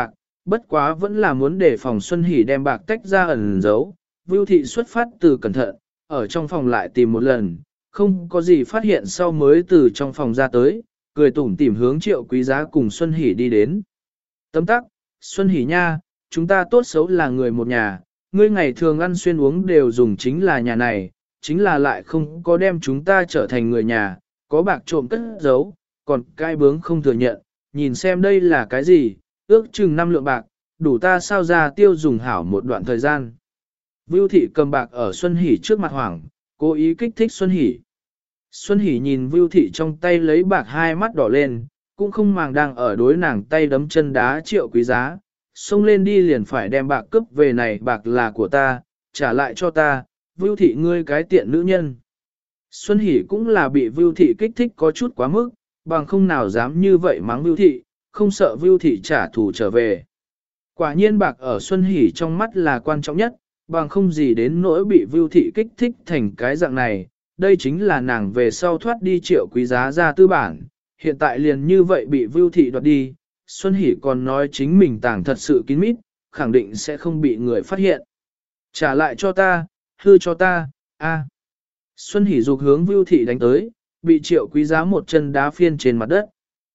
bất quá vẫn là muốn để phòng Xuân Hỷ đem bạc tách ra ẩn giấu. Vưu thị xuất phát từ cẩn thận, ở trong phòng lại tìm một lần, không có gì phát hiện sau mới từ trong phòng ra tới, cười tủm tỉm hướng Triệu Quý Giá cùng Xuân Hỷ đi đến. Tấm tắc, Xuân Hỷ nha, chúng ta tốt xấu là người một nhà, ngươi ngày thường ăn xuyên uống đều dùng chính là nhà này, chính là lại không có đem chúng ta trở thành người nhà, có bạc trộm cất giấu, còn cai bướng không thừa nhận, nhìn xem đây là cái gì, ước chừng 5 lượng bạc, đủ ta sao ra tiêu dùng hảo một đoạn thời gian. Vưu thị cầm bạc ở Xuân Hỷ trước mặt hoảng, cố ý kích thích Xuân Hỷ. Xuân Hỷ nhìn Vưu thị trong tay lấy bạc hai mắt đỏ lên, cũng không màng đang ở đối nàng tay đấm chân đá Triệu Quý Giá, xông lên đi liền phải đem bạc cướp về, này bạc là của ta, trả lại cho ta, Vưu thị ngươi cái tiện nữ nhân. Xuân Hỷ cũng là bị Vưu thị kích thích có chút quá mức, bằng không nào dám như vậy mắng Vưu thị, không sợ Vưu thị trả thù trở về. Quả nhiên bạc ở Xuân Hỷ trong mắt là quan trọng nhất, bằng không gì đến nỗi bị Vưu thị kích thích thành cái dạng này, đây chính là nàng về sau thoát đi Triệu Quý Giá ra tư bản, hiện tại liền như vậy bị Vưu thị đoạt đi, Xuân Hỷ còn nói chính mình tàng thật sự kín mít, khẳng định sẽ không bị người phát hiện. Trả lại cho ta, hư cho ta, a. Xuân Hỷ dục hướng Vưu thị đánh tới, bị Triệu Quý Giá một chân đá phiên trên mặt đất.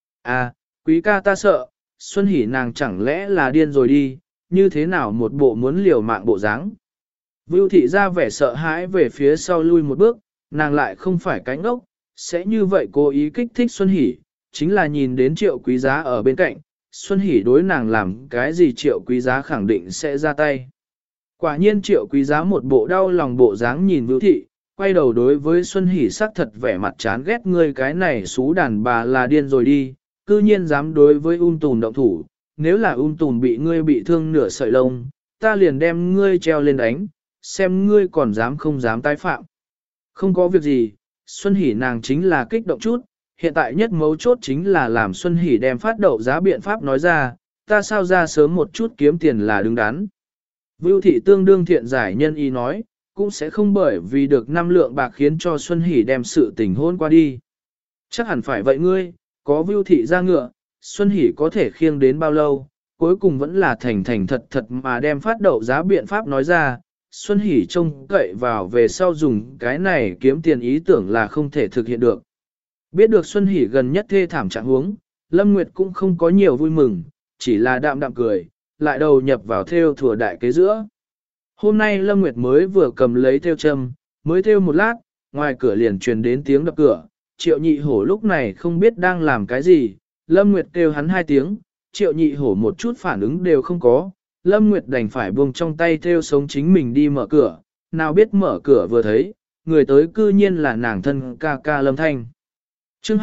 Quý ca ta sợ, Xuân Hỷ nàng chẳng lẽ là điên rồi đi, như thế nào một bộ muốn liều mạng bộ dáng. Vưu thị ra vẻ sợ hãi về phía sau lui một bước, nàng lại không phải cánh ốc, sẽ như vậy cố ý kích thích Xuân Hỷ, chính là nhìn đến Triệu Quý Giá ở bên cạnh, Xuân Hỷ đối nàng làm cái gì Triệu Quý Giá khẳng định sẽ ra tay. Quả nhiên Triệu Quý Giá một bộ đau lòng bộ dáng nhìn Vưu thị, quay đầu đối với Xuân Hỷ sắc thật vẻ mặt chán ghét, ngươi cái này xú đàn bà là điên rồi đi, cư nhiên dám đối với Tùn động thủ, nếu là Tùn bị ngươi bị thương nửa sợi lông, ta liền đem ngươi treo lên đánh, xem ngươi còn dám không dám tái phạm. Không có việc gì, Xuân Hỷ nàng chính là kích động chút, hiện tại nhất mấu chốt chính là làm Xuân Hỷ đem phát đậu giá biện pháp nói ra, ta sao ra sớm một chút kiếm tiền là đứng đắn. Vưu thị tương đương thiện giải nhân ý nói, cũng sẽ không bởi vì được 5 lượng bạc khiến cho Xuân Hỷ đem sự tình hôn qua đi. Chắc hẳn phải vậy ngươi, có Vưu thị ra ngựa, Xuân Hỷ có thể khiêng đến bao lâu, cuối cùng vẫn là thành thành thật thật mà đem phát đậu giá biện pháp nói ra. Xuân Hỷ trông cậy vào về sau dùng cái này kiếm tiền ý tưởng là không thể thực hiện được. Biết được Xuân Hỷ gần nhất thê thảm trạng huống, Lâm Nguyệt cũng không có nhiều vui mừng, chỉ là đạm đạm cười, lại đầu nhập vào theo thừa đại kế giữa. Hôm nay Lâm Nguyệt mới vừa cầm lấy theo châm, mới theo một lát, ngoài cửa liền truyền đến tiếng đập cửa, Triệu Nhị Hổ lúc này không biết đang làm cái gì, Lâm Nguyệt kêu hắn 2 tiếng, Triệu Nhị Hổ một chút phản ứng đều không có, Lâm Nguyệt đành phải buông trong tay theo sống chính mình đi mở cửa, nào biết mở cửa vừa thấy, người tới cư nhiên là nàng thân ca ca Lâm Thanh. Chương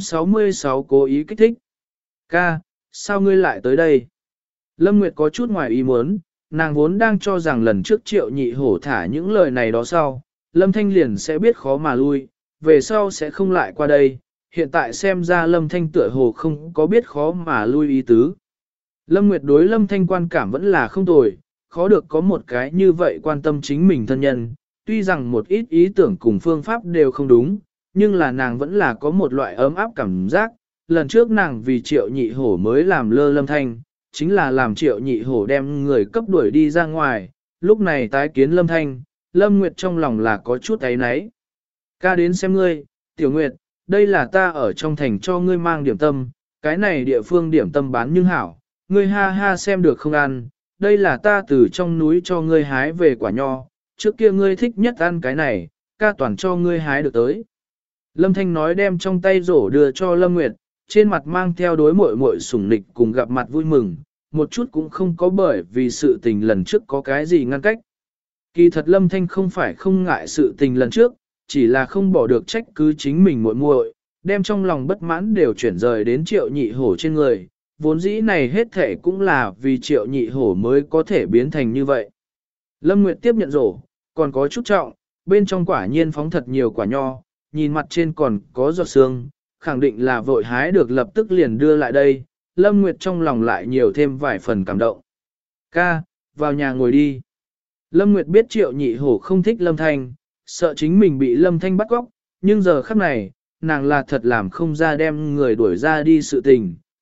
266 cố ý kích thích. Ca, sao ngươi lại tới đây? Lâm Nguyệt có chút ngoài ý muốn, nàng vốn đang cho rằng lần trước Triệu Nhị Hổ thả những lời này đó sau, Lâm Thanh liền sẽ biết khó mà lui, về sau sẽ không lại qua đây, hiện tại xem ra Lâm Thanh tựa hồ không có biết khó mà lui ý tứ. Lâm Nguyệt đối Lâm Thanh quan cảm vẫn là không tồi, khó được có một cái như vậy quan tâm chính mình thân nhân, tuy rằng một ít ý tưởng cùng phương pháp đều không đúng, nhưng là nàng vẫn là có một loại ấm áp cảm giác, lần trước nàng vì Triệu Nhị Hổ mới làm lơ Lâm Thanh, chính là làm Triệu Nhị Hổ đem người cấp đuổi đi ra ngoài, lúc này tái kiến Lâm Thanh, Lâm Nguyệt trong lòng là có chút áy náy. Ca đến xem ngươi, Tiểu Nguyệt, đây là ta ở trong thành cho ngươi mang điểm tâm, cái này địa phương điểm tâm bán nhưng hảo, ngươi ha ha xem được không ăn, đây là ta từ trong núi cho ngươi hái về quả nho, trước kia ngươi thích nhất ăn cái này, ca toàn cho ngươi hái được tới. Lâm Thanh nói đem trong tay rổ đưa cho Lâm Nguyệt, trên mặt mang theo đối muội muội sủng nịch cùng gặp mặt vui mừng, một chút cũng không có bởi vì sự tình lần trước có cái gì ngăn cách. Kỳ thật Lâm Thanh không phải không ngại sự tình lần trước, chỉ là không bỏ được trách cứ chính mình muội muội, đem trong lòng bất mãn đều chuyển rời đến Triệu Nhị Hổ trên người, vốn dĩ này hết thể cũng là vì Triệu Nhị Hổ mới có thể biến thành như vậy. Lâm Nguyệt tiếp nhận rổ, còn có chút trọng, bên trong quả nhiên phóng thật nhiều quả nho, nhìn mặt trên còn có giọt sương, khẳng định là vội hái được lập tức liền đưa lại đây, Lâm Nguyệt trong lòng lại nhiều thêm vài phần cảm động. Ca, vào nhà ngồi đi. Lâm Nguyệt biết Triệu Nhị Hổ không thích Lâm Thanh, sợ chính mình bị Lâm Thanh bắt cóc, nhưng giờ khắc này, nàng là thật làm không ra đem người đuổi ra đi sự tình,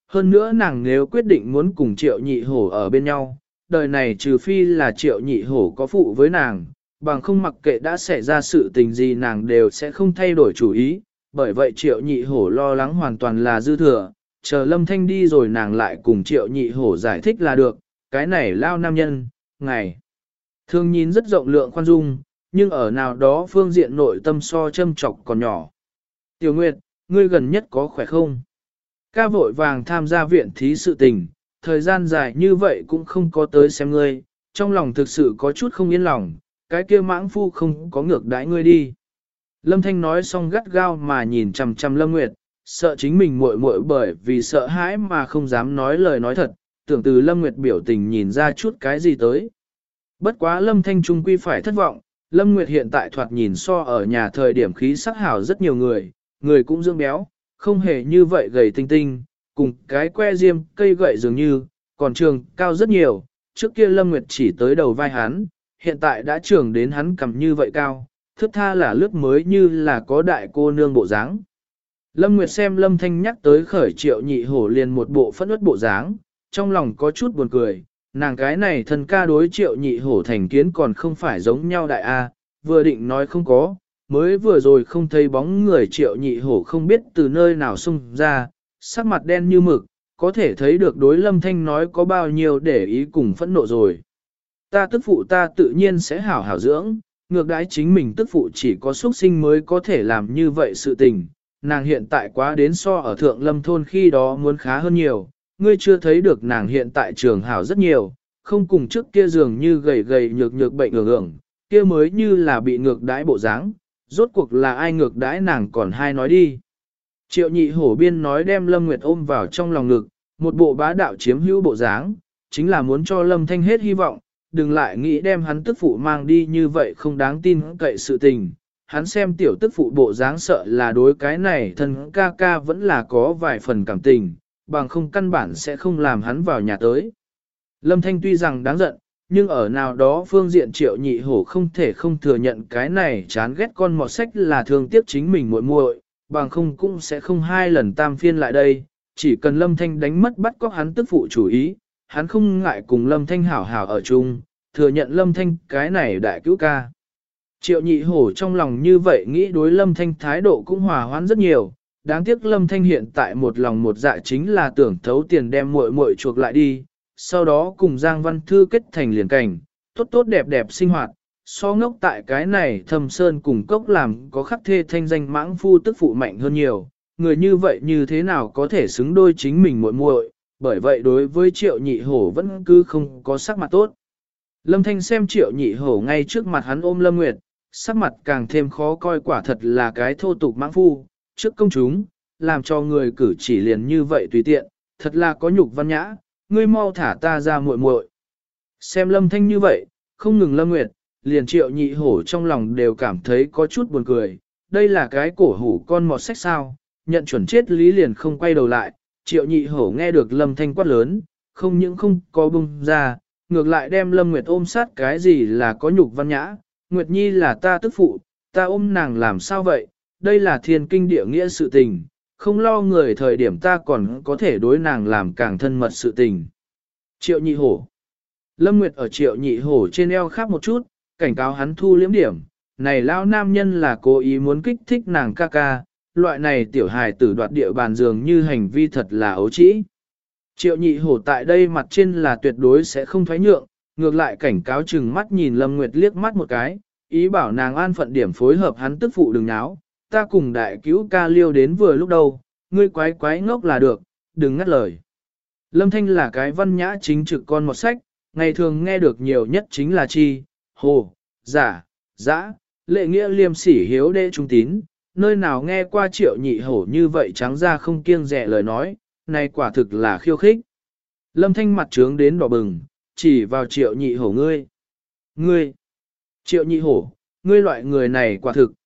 Hơn nữa nàng nếu quyết định muốn cùng triệu nhị hổ ở bên nhau, đời này trừ phi là triệu nhị hổ có phụ với nàng, bằng không mặc kệ đã xảy ra sự tình gì nàng đều sẽ không thay đổi chủ ý, bởi vậy triệu nhị hổ lo lắng hoàn toàn là dư thừa, chờ Lâm Thanh đi rồi nàng lại cùng triệu nhị hổ giải thích là được, cái này lao nam nhân, ngày thường nhìn rất rộng lượng khoan dung, nhưng ở nào đó phương diện nội tâm so châm trọc còn nhỏ. Tiểu Nguyệt, ngươi gần nhất có khỏe không? Ca vội vàng tham gia viện thí sự tình, thời gian dài như vậy cũng không có tới xem ngươi, trong lòng thực sự có chút không yên lòng, cái kia mãng phu không có ngược đãi ngươi đi. Lâm Thanh nói xong gắt gao mà nhìn chằm chằm Lâm Nguyệt, sợ chính mình muội muội bởi vì sợ hãi mà không dám nói lời nói thật, tưởng từ Lâm Nguyệt biểu tình nhìn ra chút cái gì tới. Bất quá Lâm Thanh trung quy phải thất vọng, Lâm Nguyệt hiện tại thoạt nhìn so ở nhà thời điểm khí sắc hảo rất nhiều người cũng dưỡng béo, không hề như vậy gầy tinh tinh, cùng cái que diêm cây gậy dường như, còn trường cao rất nhiều, trước kia Lâm Nguyệt chỉ tới đầu vai hắn, hiện tại đã trưởng đến hắn cầm như vậy cao, thước tha là lướt mới như là có đại cô nương bộ dáng. Lâm Nguyệt xem Lâm Thanh nhắc tới khởi triệu nhị hổ liền một bộ phẫn uất bộ dáng, trong lòng có chút buồn cười, nàng cái này thân ca đối triệu nhị hổ thành kiến còn không phải giống nhau đại A, vừa định nói không có, mới vừa rồi không thấy bóng người triệu nhị hổ không biết từ nơi nào xung ra, sắc mặt đen như mực, có thể thấy được đối Lâm Thanh nói có bao nhiêu để ý cùng phẫn nộ rồi. Ta tức phụ ta tự nhiên sẽ hảo hảo dưỡng, ngược đãi chính mình tức phụ chỉ có xuất sinh mới có thể làm như vậy sự tình, nàng hiện tại quá đến so ở thượng lâm thôn khi đó muốn khá hơn nhiều, ngươi chưa thấy được nàng hiện tại trường hảo rất nhiều, không cùng trước kia dường như gầy gầy nhược nhược bệnh ưởng kia mới như là bị ngược đãi bộ dáng, rốt cuộc là ai ngược đãi nàng còn hai nói đi. Triệu nhị hổ biên nói đem Lâm Nguyệt ôm vào trong lòng ngực, một bộ bá đạo chiếm hữu bộ dáng, chính là muốn cho Lâm Thanh hết hy vọng, đừng lại nghĩ đem hắn tức phụ mang đi như vậy không đáng tin cậy sự tình. Hắn xem tiểu tức phụ bộ dáng sợ là đối cái này thân ca ca vẫn là có vài phần cảm tình, bằng không căn bản sẽ không làm hắn vào nhà tới. Lâm Thanh tuy rằng đáng giận, nhưng ở nào đó phương diện triệu nhị hổ không thể không thừa nhận cái này chán ghét con mọt sách là thương tiếc chính mình muội muội, bằng không cũng sẽ không hai lần tam phiên lại đây, chỉ cần Lâm Thanh đánh mất bắt cóc hắn tức phụ chủ ý, hắn không ngại cùng Lâm Thanh hảo hảo ở chung, thừa nhận Lâm Thanh cái này đại cứu ca. Triệu nhị hổ trong lòng như vậy nghĩ đối Lâm Thanh thái độ cũng hòa hoãn rất nhiều, đáng tiếc Lâm Thanh hiện tại một lòng một dạ chính là tưởng thấu tiền đem muội muội chuộc lại đi, sau đó cùng Giang Văn Thư kết thành liền cảnh, tốt tốt đẹp đẹp sinh hoạt, so ngốc tại cái này Thâm Sơn cùng cốc làm có khắc thê thanh danh mãng phu tức phụ mạnh hơn nhiều, người như vậy như thế nào có thể xứng đôi chính mình muội muội, bởi vậy đối với Triệu nhị hổ vẫn cứ không có sắc mặt tốt. Lâm Thanh xem Triệu nhị hổ ngay trước mặt hắn ôm Lâm Nguyệt, sắc mặt càng thêm khó coi, quả thật là cái thô tục mãng phu, trước công chúng, làm cho người cử chỉ liền như vậy tùy tiện, thật là có nhục văn nhã, ngươi mau thả ta ra muội muội. Xem Lâm Thanh như vậy, không ngừng Lâm Nguyệt, liền Triệu nhị hổ trong lòng đều cảm thấy có chút buồn cười, đây là cái cổ hủ con mọt sách sao, nhận chuẩn chết lý liền không quay đầu lại, Triệu nhị hổ nghe được Lâm Thanh quát lớn, không những không có bung ra, ngược lại đem Lâm Nguyệt ôm sát cái gì là có nhục văn nhã, Nguyệt Nhi là ta tức phụ, ta ôm nàng làm sao vậy, đây là thiên kinh địa nghĩa sự tình, không lo người thời điểm ta còn có thể đối nàng làm càng thân mật sự tình. Triệu nhị hổ. Lâm Nguyệt ở triệu nhị hổ trên eo khắp một chút, cảnh cáo hắn thu liếm điểm, này lao nam nhân là cố ý muốn kích thích nàng ca ca, loại này tiểu hài tử đoạt địa bàn dường như hành vi thật là ấu trĩ. Triệu nhị hổ tại đây mặt trên là tuyệt đối sẽ không thoái nhượng, ngược lại cảnh cáo chừng mắt nhìn Lâm Nguyệt liếc mắt một cái, ý bảo nàng an phận điểm phối hợp hắn tức phụ đừng náo, ta cùng đại cứu ca liêu đến vừa lúc đâu, ngươi quái quái ngốc là được, đừng ngắt lời. Lâm Thanh là cái văn nhã chính trực con một sách, ngày thường nghe được nhiều nhất chính là chi, hồ, giả, dã, lệ nghĩa liêm sỉ hiếu đệ trung tín, nơi nào nghe qua triệu nhị hổ như vậy trắng ra không kiêng dè lời nói, này quả thực là khiêu khích. Lâm Thanh mặt trướng đến đỏ bừng, chỉ vào triệu nhị hổ ngươi. Ngươi, triệu nhị hổ, ngươi loại người này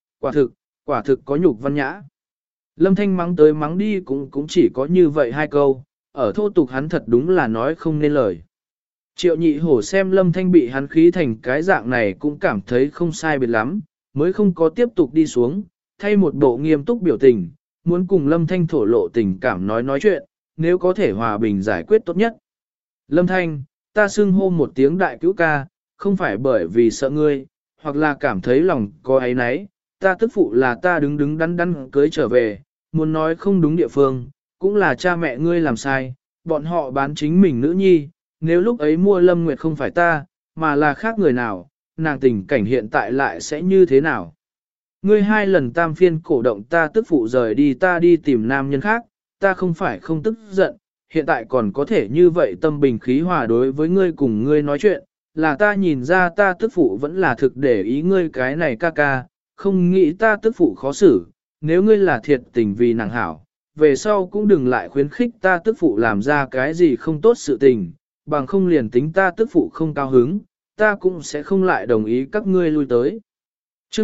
quả thực có nhục văn nhã. Lâm Thanh mắng tới mắng đi cũng chỉ có như vậy hai câu, ở thô tục hắn thật đúng là nói không nên lời. Triệu nhị hổ xem Lâm Thanh bị hắn khí thành cái dạng này cũng cảm thấy không sai biệt lắm, mới không có tiếp tục đi xuống, thay một bộ nghiêm túc biểu tình, muốn cùng Lâm Thanh thổ lộ tình cảm nói chuyện, nếu có thể hòa bình giải quyết tốt nhất. Lâm Thanh, ta xưng hô một tiếng đại cứu ca, không phải bởi vì sợ ngươi, hoặc là cảm thấy lòng có ấy nấy, ta tức phụ là ta đứng đứng đắn đắn cưới trở về, muốn nói không đúng địa phương, cũng là cha mẹ ngươi làm sai, bọn họ bán chính mình nữ nhi, nếu lúc ấy mua Lâm Nguyệt không phải ta, mà là khác người nào, nàng tình cảnh hiện tại lại sẽ như thế nào? Ngươi 2 lần tam phiên cổ động ta tức phụ rời đi ta đi tìm nam nhân khác, ta không phải không tức giận, hiện tại còn có thể như vậy tâm bình khí hòa đối với ngươi cùng ngươi nói chuyện, là ta nhìn ra ta tức phụ vẫn là thực để ý ngươi cái này ca ca, không nghĩ ta tức phụ khó xử, nếu ngươi là thiệt tình vì nàng hảo, về sau cũng đừng lại khuyến khích ta tức phụ làm ra cái gì không tốt sự tình, bằng không liền tính ta tức phụ không cao hứng, ta cũng sẽ không lại đồng ý các ngươi lui tới. Chương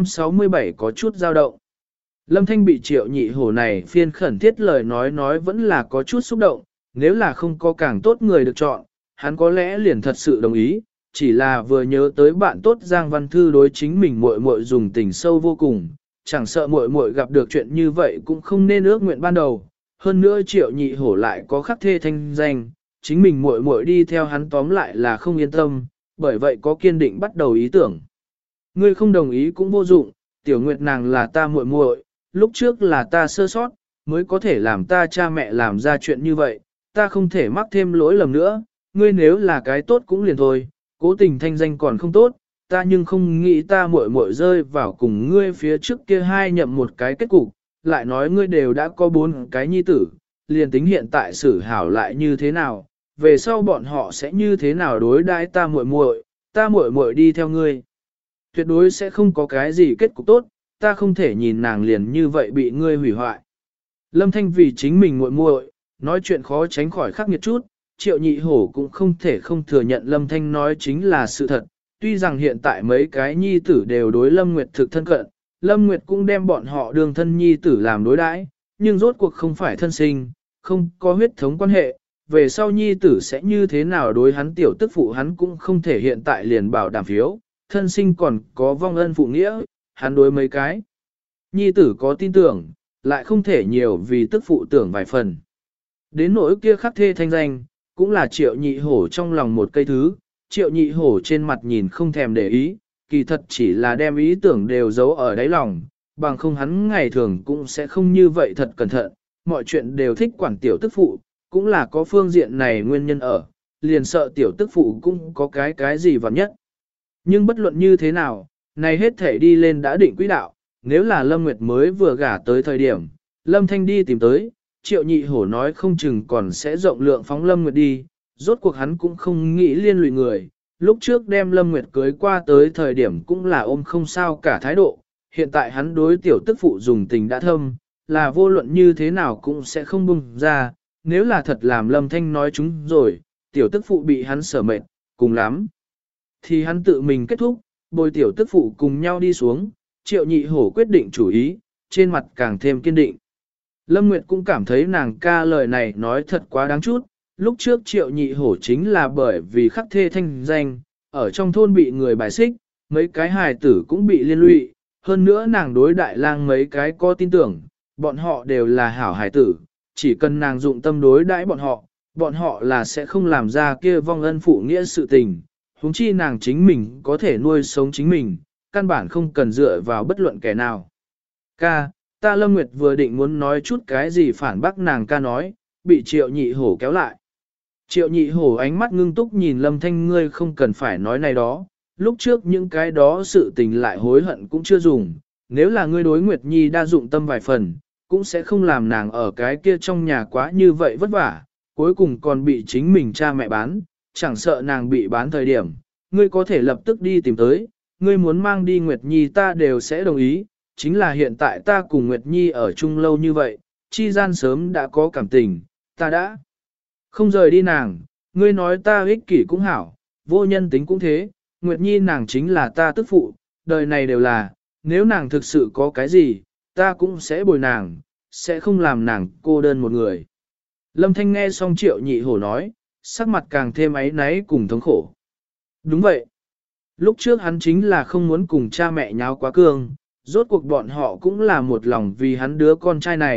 267 có chút dao động. Lâm Thanh bị Triệu Nhị Hổ này phiên khẩn thiết lời nói vẫn là có chút xúc động, nếu là không có càng tốt người được chọn, hắn có lẽ liền thật sự đồng ý, chỉ là vừa nhớ tới bạn tốt Giang Văn Thư đối chính mình muội muội dùng tình sâu vô cùng, chẳng sợ muội muội gặp được chuyện như vậy cũng không nên ước nguyện ban đầu, hơn nữa Triệu Nhị Hổ lại có khắc thê thanh danh, chính mình muội muội đi theo hắn tóm lại là không yên tâm, bởi vậy có kiên định bắt đầu ý tưởng. Ngươi không đồng ý cũng vô dụng, Tiểu Nguyệt nàng là ta muội muội, lúc trước là ta sơ sót, mới có thể làm ta cha mẹ làm ra chuyện như vậy, ta không thể mắc thêm lỗi lầm nữa, ngươi nếu là cái tốt cũng liền thôi, cố tình thanh danh còn không tốt, ta nhưng không nghĩ ta muội muội rơi vào cùng ngươi phía trước kia 2 nhậm một cái kết cục, lại nói ngươi đều đã có 4 cái nhi tử, liền tính hiện tại xử hảo lại như thế nào, về sau bọn họ sẽ như thế nào đối đãi ta muội muội đi theo ngươi. Tuyệt đối sẽ không có cái gì kết cục tốt, ta không thể nhìn nàng liền như vậy bị ngươi hủy hoại. Lâm Thanh vì chính mình muội muội, nói chuyện khó tránh khỏi khắc nghiệt chút, Triệu Nhị Hổ cũng không thể không thừa nhận Lâm Thanh nói chính là sự thật, tuy rằng hiện tại mấy cái nhi tử đều đối Lâm Nguyệt thực thân cận, Lâm Nguyệt cũng đem bọn họ đường thân nhi tử làm đối đãi, nhưng rốt cuộc không phải thân sinh, không có huyết thống quan hệ, về sau nhi tử sẽ như thế nào đối hắn tiểu tức phụ hắn cũng không thể hiện tại liền bảo đảm phiếu, thân sinh còn có vong ân phụ nghĩa, hắn đối mấy cái. Nhi tử có tin tưởng, lại không thể nhiều vì tức phụ tưởng vài phần. Đến nỗi kia khắc thê thanh danh, cũng là Triệu Nhị Hổ trong lòng một cây thứ, Triệu Nhị Hổ trên mặt nhìn không thèm để ý, kỳ thật chỉ là đem ý tưởng đều giấu ở đáy lòng, bằng không hắn ngày thường cũng sẽ không như vậy thật cẩn thận, mọi chuyện đều thích quản tiểu tức phụ, cũng là có phương diện này nguyên nhân ở, liền sợ tiểu tức phụ cũng có cái gì vặn nhất. Nhưng bất luận như thế nào, này hết thể đi lên đã định quỹ đạo, nếu là Lâm Nguyệt mới vừa gả tới thời điểm, Lâm Thanh đi tìm tới, Triệu Nhị Hổ nói không chừng còn sẽ rộng lượng phóng Lâm Nguyệt đi, rốt cuộc hắn cũng không nghĩ liên lụy người, lúc trước đem Lâm Nguyệt cưới qua tới thời điểm cũng là ôm không sao cả thái độ, hiện tại hắn đối tiểu tức phụ dùng tình đã thâm, là vô luận như thế nào cũng sẽ không bung ra, nếu là thật làm Lâm Thanh nói chúng rồi, tiểu tức phụ bị hắn sở mệt, cùng lắm. Thì hắn tự mình kết thúc, bồi tiểu tức phụ cùng nhau đi xuống, Triệu Nhị Hổ quyết định chủ ý, trên mặt càng thêm kiên định. Lâm Nguyệt cũng cảm thấy nàng ca lời này nói thật quá đáng chút, lúc trước Triệu Nhị Hổ chính là bởi vì khắc thê thanh danh, ở trong thôn bị người bài xích, mấy cái hài tử cũng bị liên lụy, hơn nữa nàng đối đại lang mấy cái có tin tưởng, bọn họ đều là hảo hài tử, chỉ cần nàng dụng tâm đối đãi bọn họ là sẽ không làm ra kia vong ân phụ nghĩa sự tình, huống chi nàng chính mình có thể nuôi sống chính mình, căn bản không cần dựa vào bất luận kẻ nào. Ca, ta Lâm Nguyệt vừa định muốn nói chút cái gì phản bác nàng ca nói, bị Triệu Nhị Hổ kéo lại. Triệu Nhị Hổ ánh mắt ngưng túc nhìn Lâm Thanh ngươi không cần phải nói này đó, lúc trước những cái đó sự tình lại hối hận cũng chưa dùng, nếu là ngươi đối Nguyệt Nhi đa dụng tâm vài phần, cũng sẽ không làm nàng ở cái kia trong nhà quá như vậy vất vả, cuối cùng còn bị chính mình cha mẹ bán, chẳng sợ nàng bị bán thời điểm, ngươi có thể lập tức đi tìm tới, ngươi muốn mang đi Nguyệt Nhi ta đều sẽ đồng ý, chính là hiện tại ta cùng Nguyệt Nhi ở chung lâu như vậy, chi gian sớm đã có cảm tình, ta đã không rời đi nàng, ngươi nói ta ích kỷ cũng hảo, vô nhân tính cũng thế, Nguyệt Nhi nàng chính là ta tức phụ, đời này đều là, nếu nàng thực sự có cái gì, ta cũng sẽ bồi nàng, sẽ không làm nàng cô đơn một người. Lâm Thanh nghe xong Triệu Nhị Hổ nói, sắc mặt càng thêm áy náy cùng thống khổ. Đúng vậy. Lúc trước hắn chính là không muốn cùng cha mẹ nháo quá cương, rốt cuộc bọn họ cũng là một lòng vì hắn đứa con trai này,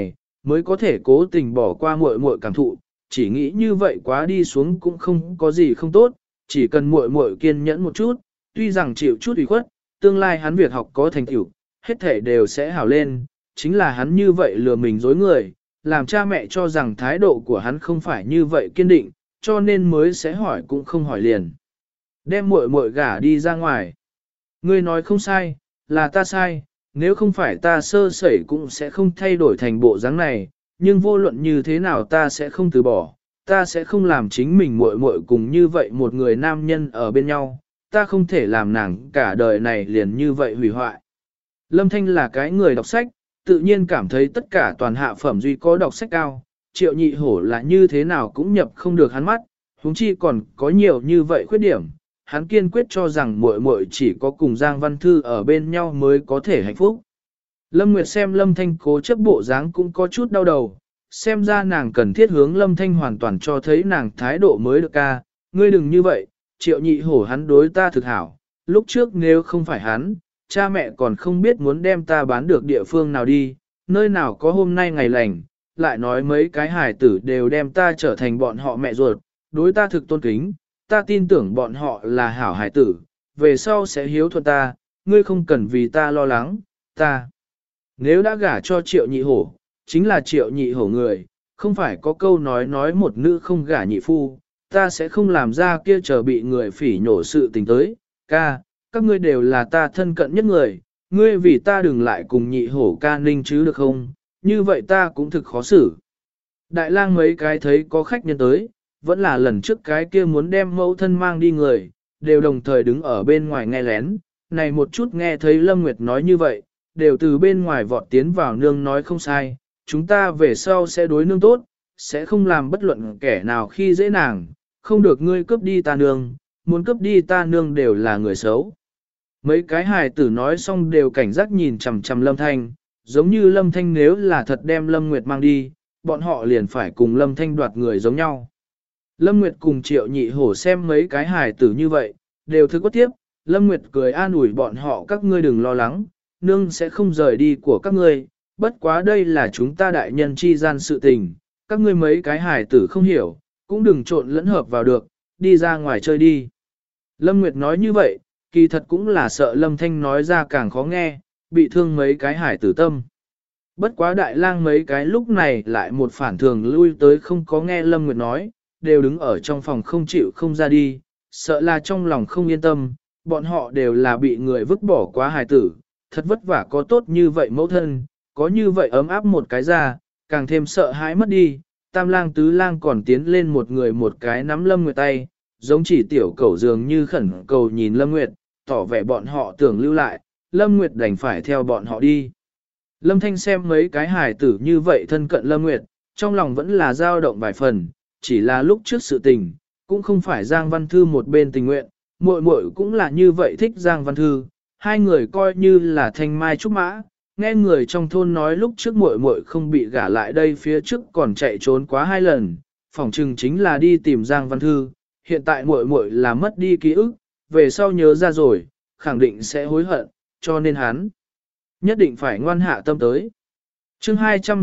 mới có thể cố tình bỏ qua muội muội cảm thụ, chỉ nghĩ như vậy quá đi xuống cũng không có gì không tốt, chỉ cần muội muội kiên nhẫn một chút, tuy rằng chịu chút ủy khuất, tương lai hắn việc học có thành tựu, hết thể đều sẽ hảo lên, chính là hắn như vậy lừa mình dối người, làm cha mẹ cho rằng thái độ của hắn không phải như vậy kiên định, cho nên mới sẽ hỏi cũng không hỏi liền. Đem muội muội gả đi ra ngoài. Ngươi nói không sai, là ta sai, nếu không phải ta sơ sẩy cũng sẽ không thay đổi thành bộ dáng này, nhưng vô luận như thế nào ta sẽ không từ bỏ, ta sẽ không làm chính mình muội muội cùng như vậy một người nam nhân ở bên nhau, ta không thể làm nàng cả đời này liền như vậy hủy hoại. Lâm Thanh là cái người đọc sách, tự nhiên cảm thấy tất cả toàn hạ phẩm duy có đọc sách cao, Triệu Nhị Hổ là như thế nào cũng nhập không được hắn mắt, huống chi còn có nhiều như vậy khuyết điểm. Hắn kiên quyết cho rằng muội muội chỉ có cùng Giang Văn Thư ở bên nhau mới có thể hạnh phúc. Lâm Nguyệt xem Lâm Thanh cố chấp bộ dáng cũng có chút đau đầu, xem ra nàng cần thiết hướng Lâm Thanh hoàn toàn cho thấy nàng thái độ mới được ca, ngươi đừng như vậy, Triệu Nhị Hổ hắn đối ta thực hảo, lúc trước nếu không phải hắn, cha mẹ còn không biết muốn đem ta bán được địa phương nào đi, nơi nào có hôm nay ngày lành, lại nói mấy cái hài tử đều đem ta trở thành bọn họ mẹ ruột, đối ta thực tôn kính, ta tin tưởng bọn họ là hảo hài tử, về sau sẽ hiếu thuận ta, ngươi không cần vì ta lo lắng, ta. Nếu đã gả cho Triệu Nhị Hổ, chính là Triệu Nhị Hổ người, không phải có câu nói một nữ không gả nhị phu, ta sẽ không làm ra kia chờ bị người phỉ nhổ sự tình tới, ca, các ngươi đều là ta thân cận nhất người, ngươi vì ta đừng lại cùng Nhị Hổ ca ninh chứ được không, như vậy ta cũng thực khó xử. Đại lang mấy cái thấy có khách nhân tới, vẫn là lần trước cái kia muốn đem mẫu thân mang đi người, đều đồng thời đứng ở bên ngoài nghe lén, này một chút nghe thấy Lâm Nguyệt nói như vậy, đều từ bên ngoài vọt tiến vào nương nói không sai, chúng ta về sau sẽ đối nương tốt, sẽ không làm bất luận kẻ nào khi dễ nàng, không được ngươi cướp đi ta nương, muốn cướp đi ta nương đều là người xấu. Mấy cái hài tử nói xong đều cảnh giác nhìn chằm chằm Lâm Thanh, giống như Lâm Thanh nếu là thật đem Lâm Nguyệt mang đi, bọn họ liền phải cùng Lâm Thanh đoạt người giống nhau. Lâm Nguyệt cùng Triệu Nhị Hổ xem mấy cái hài tử như vậy, đều thức quất tiếp, Lâm Nguyệt cười an ủi bọn họ các ngươi đừng lo lắng, nương sẽ không rời đi của các ngươi, bất quá đây là chúng ta đại nhân chi gian sự tình, các ngươi mấy cái hài tử không hiểu, cũng đừng trộn lẫn hợp vào được, đi ra ngoài chơi đi. Lâm Nguyệt nói như vậy, kỳ thật cũng là sợ Lâm Thanh nói ra càng khó nghe, bị thương mấy cái hài tử tâm. Bất quá đại lang mấy cái lúc này lại một phản thường lui tới không có nghe Lâm Nguyệt nói, đều đứng ở trong phòng không chịu không ra đi, sợ là trong lòng không yên tâm, bọn họ đều là bị người vứt bỏ quá hài tử, thật vất vả có tốt như vậy mẫu thân, có như vậy ấm áp một cái ra, càng thêm sợ hãi mất đi, tam lang tứ lang còn tiến lên một người một cái nắm Lâm Nguyệt tay, giống chỉ tiểu cẩu dường như khẩn cầu nhìn Lâm Nguyệt, tỏ vẻ bọn họ tưởng lưu lại, Lâm Nguyệt đành phải theo bọn họ đi. Lâm Thanh xem mấy cái hài tử như vậy thân cận Lâm Nguyệt, trong lòng vẫn là dao động vài phần, chỉ là lúc trước sự tình, cũng không phải Giang Văn Thư một bên tình nguyện, muội muội cũng là như vậy thích Giang Văn Thư, hai người coi như là thanh mai trúc mã, nghe người trong thôn nói lúc trước muội muội không bị gả lại đây phía trước còn chạy trốn quá 2 lần, phỏng chừng chính là đi tìm Giang Văn Thư, hiện tại muội muội là mất đi ký ức, về sau nhớ ra rồi, khẳng định sẽ hối hận, cho nên hắn nhất định phải ngoan hạ tâm tới. Chương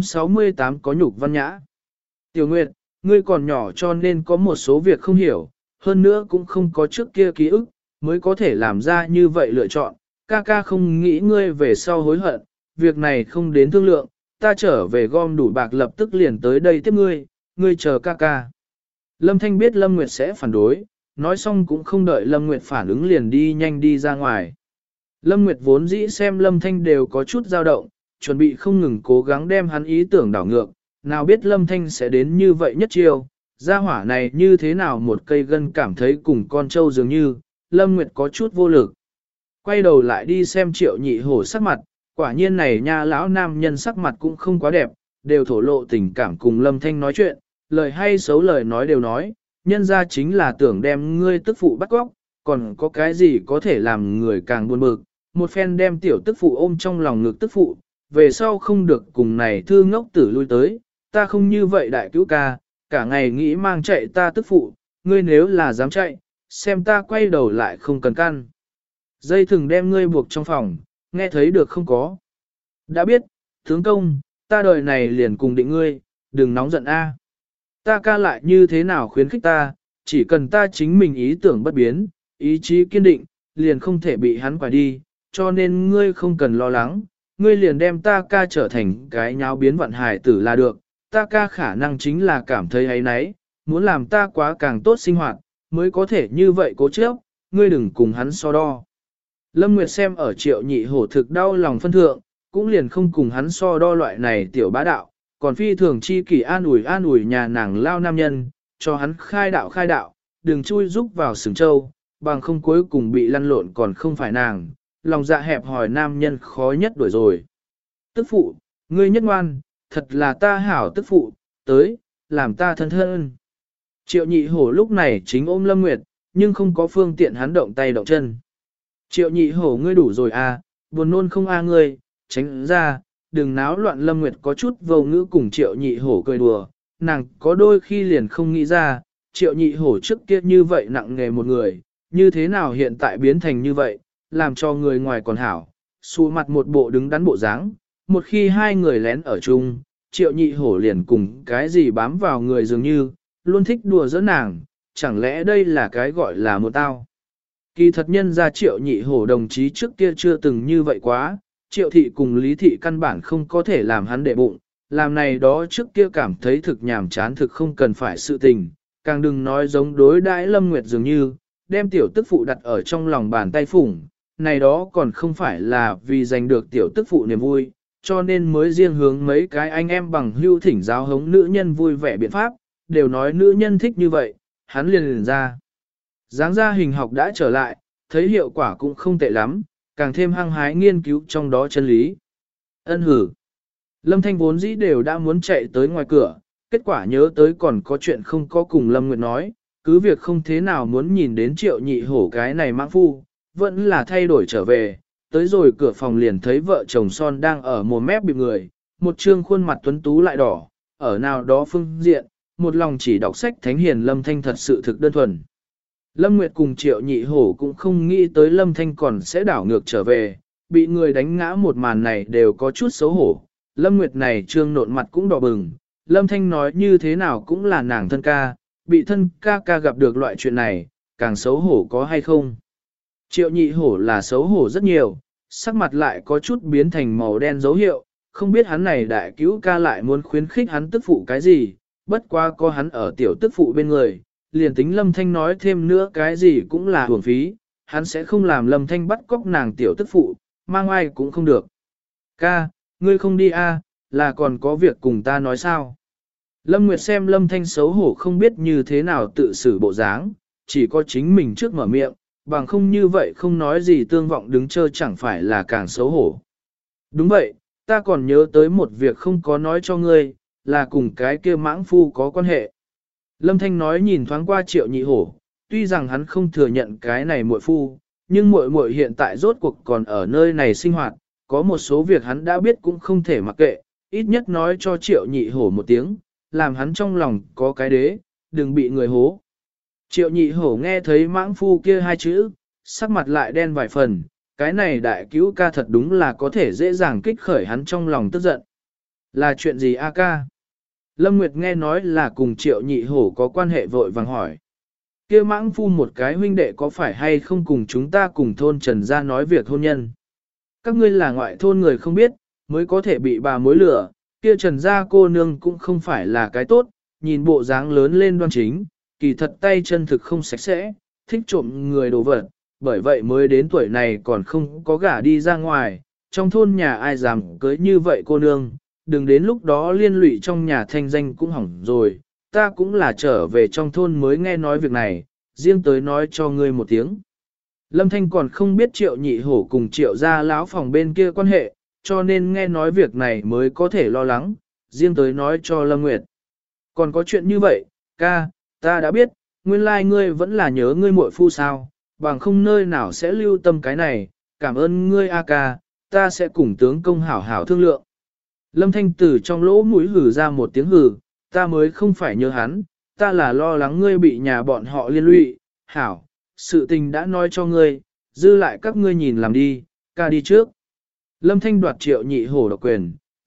268 có nhục văn nhã. Tiểu Nguyệt, ngươi còn nhỏ cho nên có một số việc không hiểu, hơn nữa cũng không có trước kia ký ức, mới có thể làm ra như vậy lựa chọn. Ca ca không nghĩ ngươi về sau hối hận, việc này không đến thương lượng, ta trở về gom đủ bạc lập tức liền tới đây tiếp ngươi, ngươi chờ ca ca. Lâm Thanh biết Lâm Nguyệt sẽ phản đối, nói xong cũng không đợi Lâm Nguyệt phản ứng liền đi nhanh đi ra ngoài. Lâm Nguyệt vốn dĩ xem Lâm Thanh đều có chút dao động, chuẩn bị không ngừng cố gắng đem hắn ý tưởng đảo ngược, nào biết Lâm Thanh sẽ đến như vậy nhất chiêu, gia hỏa này như thế nào một cây gân cảm thấy cùng con trâu dường như, Lâm Nguyệt có chút vô lực. Quay đầu lại đi xem Triệu Nhị Hổ sắc mặt, quả nhiên này nha lão nam nhân sắc mặt cũng không quá đẹp, đều thổ lộ tình cảm cùng Lâm Thanh nói chuyện, lời hay xấu lời nói đều nói, nhân ra chính là tưởng đem ngươi tức phụ bắt cóc, còn có cái gì có thể làm người càng buồn bực, một phen đem tiểu tức phụ ôm trong lòng ngực tức phụ, về sau không được cùng này thư ngốc tử lui tới, ta không như vậy đại cứu ca, cả ngày nghĩ mang chạy ta tức phụ, ngươi nếu là dám chạy, xem ta quay đầu lại không cần căn. Dây thừng đem ngươi buộc trong phòng, nghe thấy được không có. Đã biết, tướng công, ta đời này liền cùng định ngươi, đừng nóng giận a. Ta ca lại như thế nào khuyến khích ta, chỉ cần ta chính mình ý tưởng bất biến, ý chí kiên định, liền không thể bị hắn quải đi, cho nên ngươi không cần lo lắng, ngươi liền đem ta ca trở thành cái nháo biến vận hài tử là được, ta ca khả năng chính là cảm thấy ấy nấy, muốn làm ta quá càng tốt sinh hoạt, mới có thể như vậy cố chấp, ngươi đừng cùng hắn so đo. Lâm Nguyệt xem ở Triệu Nhị Hổ thực đau lòng phân thượng, cũng liền không cùng hắn so đo loại này tiểu bá đạo, còn phi thường chi kỷ an ủi nhà nàng lao nam nhân, cho hắn khai đạo, đừng chui rúc vào sừng châu, bằng không cuối cùng bị lăn lộn còn không phải nàng, lòng dạ hẹp hỏi nam nhân khó nhất đuổi rồi. Tức phụ, ngươi nhất ngoan, thật là ta hảo tức phụ, tới, làm ta thân thân. Triệu Nhị Hổ lúc này chính ôm Lâm Nguyệt, nhưng không có phương tiện hắn động tay động chân. Triệu Nhị Hổ ngươi đủ rồi à, buồn nôn không a ngươi, tránh ra, đừng náo loạn. Lâm Nguyệt có chút vô ngữ cùng Triệu Nhị Hổ cười đùa, nàng có đôi khi liền không nghĩ ra, Triệu Nhị Hổ trước kia như vậy nặng nghề một người, như thế nào hiện tại biến thành như vậy, làm cho người ngoài còn hảo, xù mặt một bộ đứng đắn bộ dáng. Một khi hai người lén ở chung, Triệu Nhị Hổ liền cùng cái gì bám vào người dường như, luôn thích đùa giỡn nàng, chẳng lẽ đây là cái gọi là một tao. Kỳ thật nhân ra Triệu Nhị Hổ đồng chí trước kia chưa từng như vậy quá, Triệu Thị cùng Lý Thị căn bản không có thể làm hắn để bụng, làm này đó trước kia cảm thấy thực nhàm chán thực không cần phải sự tình, càng đừng nói giống đối đãi Lâm Nguyệt dường như, đem tiểu tức phụ đặt ở trong lòng bàn tay phủng, này đó còn không phải là vì giành được tiểu tức phụ niềm vui, cho nên mới riêng hướng mấy cái anh em bằng hưu thỉnh giáo hống nữ nhân vui vẻ biện pháp, đều nói nữ nhân thích như vậy, hắn liền ra. Dáng ra hình học đã trở lại, thấy hiệu quả cũng không tệ lắm, càng thêm hăng hái nghiên cứu trong đó chân lý. Ân hử. Lâm Thanh vốn dĩ đều đã muốn chạy tới ngoài cửa, kết quả nhớ tới còn có chuyện không có cùng Lâm Nguyệt nói, cứ việc không thế nào muốn nhìn đến Triệu Nhị Hổ cái này mãng phu, vẫn là thay đổi trở về, tới rồi cửa phòng liền thấy vợ chồng son đang ở mồm mép bịp người, một trương khuôn mặt tuấn tú lại đỏ, ở nào đó phương diện, một lòng chỉ đọc sách thánh hiền Lâm Thanh thật sự thực đơn thuần. Lâm Nguyệt cùng Triệu Nhị Hổ cũng không nghĩ tới Lâm Thanh còn sẽ đảo ngược trở về, bị người đánh ngã một màn này đều có chút xấu hổ. Lâm Nguyệt này trương nộn mặt cũng đỏ bừng, Lâm Thanh nói như thế nào cũng là nàng thân ca, bị thân ca ca gặp được loại chuyện này, càng xấu hổ có hay không. Triệu Nhị Hổ là xấu hổ rất nhiều, sắc mặt lại có chút biến thành màu đen dấu hiệu, không biết hắn này đại cứu ca lại muốn khuyến khích hắn tức phụ cái gì, bất qua có hắn ở tiểu tức phụ bên người, liền tính Lâm Thanh nói thêm nữa cái gì cũng là hưởng phí, hắn sẽ không làm Lâm Thanh bắt cóc nàng tiểu tức phụ, mang ai cũng không được. Ca, ngươi không đi a, là còn có việc cùng ta nói sao? Lâm Nguyệt xem Lâm Thanh xấu hổ không biết như thế nào tự xử bộ dáng, chỉ có chính mình trước mở miệng, bằng không như vậy không nói gì tương vọng đứng chơi chẳng phải là càng xấu hổ. Đúng vậy, ta còn nhớ tới một việc không có nói cho ngươi, là cùng cái kia mãng phu có quan hệ. Lâm Thanh nói nhìn thoáng qua Triệu Nhị Hổ, tuy rằng hắn không thừa nhận cái này muội phu, nhưng muội muội hiện tại rốt cuộc còn ở nơi này sinh hoạt, có một số việc hắn đã biết cũng không thể mặc kệ, ít nhất nói cho Triệu Nhị Hổ một tiếng, làm hắn trong lòng có cái đế, đừng bị người hố. Triệu Nhị Hổ nghe thấy mãng phu kia hai chữ, sắc mặt lại đen vài phần, cái này đại cứu ca thật đúng là có thể dễ dàng kích khởi hắn trong lòng tức giận. Là chuyện gì a ca? Lâm Nguyệt nghe nói là cùng Triệu Nhị Hổ có quan hệ vội vàng hỏi. Kia mãng phu một cái huynh đệ có phải hay không cùng chúng ta cùng thôn Trần gia nói việc hôn nhân? Các ngươi là ngoại thôn người không biết, mới có thể bị bà mối lửa, kia Trần gia cô nương cũng không phải là cái tốt, nhìn bộ dáng lớn lên đoan chính, kỳ thật tay chân thực không sạch sẽ, thích trộm người đồ vật, bởi vậy mới đến tuổi này còn không có gả đi ra ngoài, trong thôn nhà ai dám cưới như vậy cô nương, đừng đến lúc đó liên lụy trong nhà thanh danh cũng hỏng rồi, ta cũng là trở về trong thôn mới nghe nói việc này, riêng tới nói cho ngươi một tiếng. Lâm Thanh còn không biết Triệu Nhị Hổ cùng Triệu gia lão phòng bên kia quan hệ, cho nên nghe nói việc này mới có thể lo lắng, riêng tới nói cho Lâm Nguyệt. Còn có chuyện như vậy, ca, ta đã biết, nguyên lai ngươi vẫn là nhớ ngươi muội phu sao, bằng không nơi nào sẽ lưu tâm cái này, cảm ơn ngươi a ca, ta sẽ cùng tướng công hảo hảo thương lượng. Lâm Thanh từ trong lỗ mũi hử ra một tiếng hử, ta mới không phải nhớ hắn, ta là lo lắng ngươi bị nhà bọn họ liên lụy, hảo, sự tình đã nói cho ngươi, dư lại các ngươi nhìn làm đi, ca đi trước. Lâm Thanh đoạt Triệu Nhị Hổ độc quyền,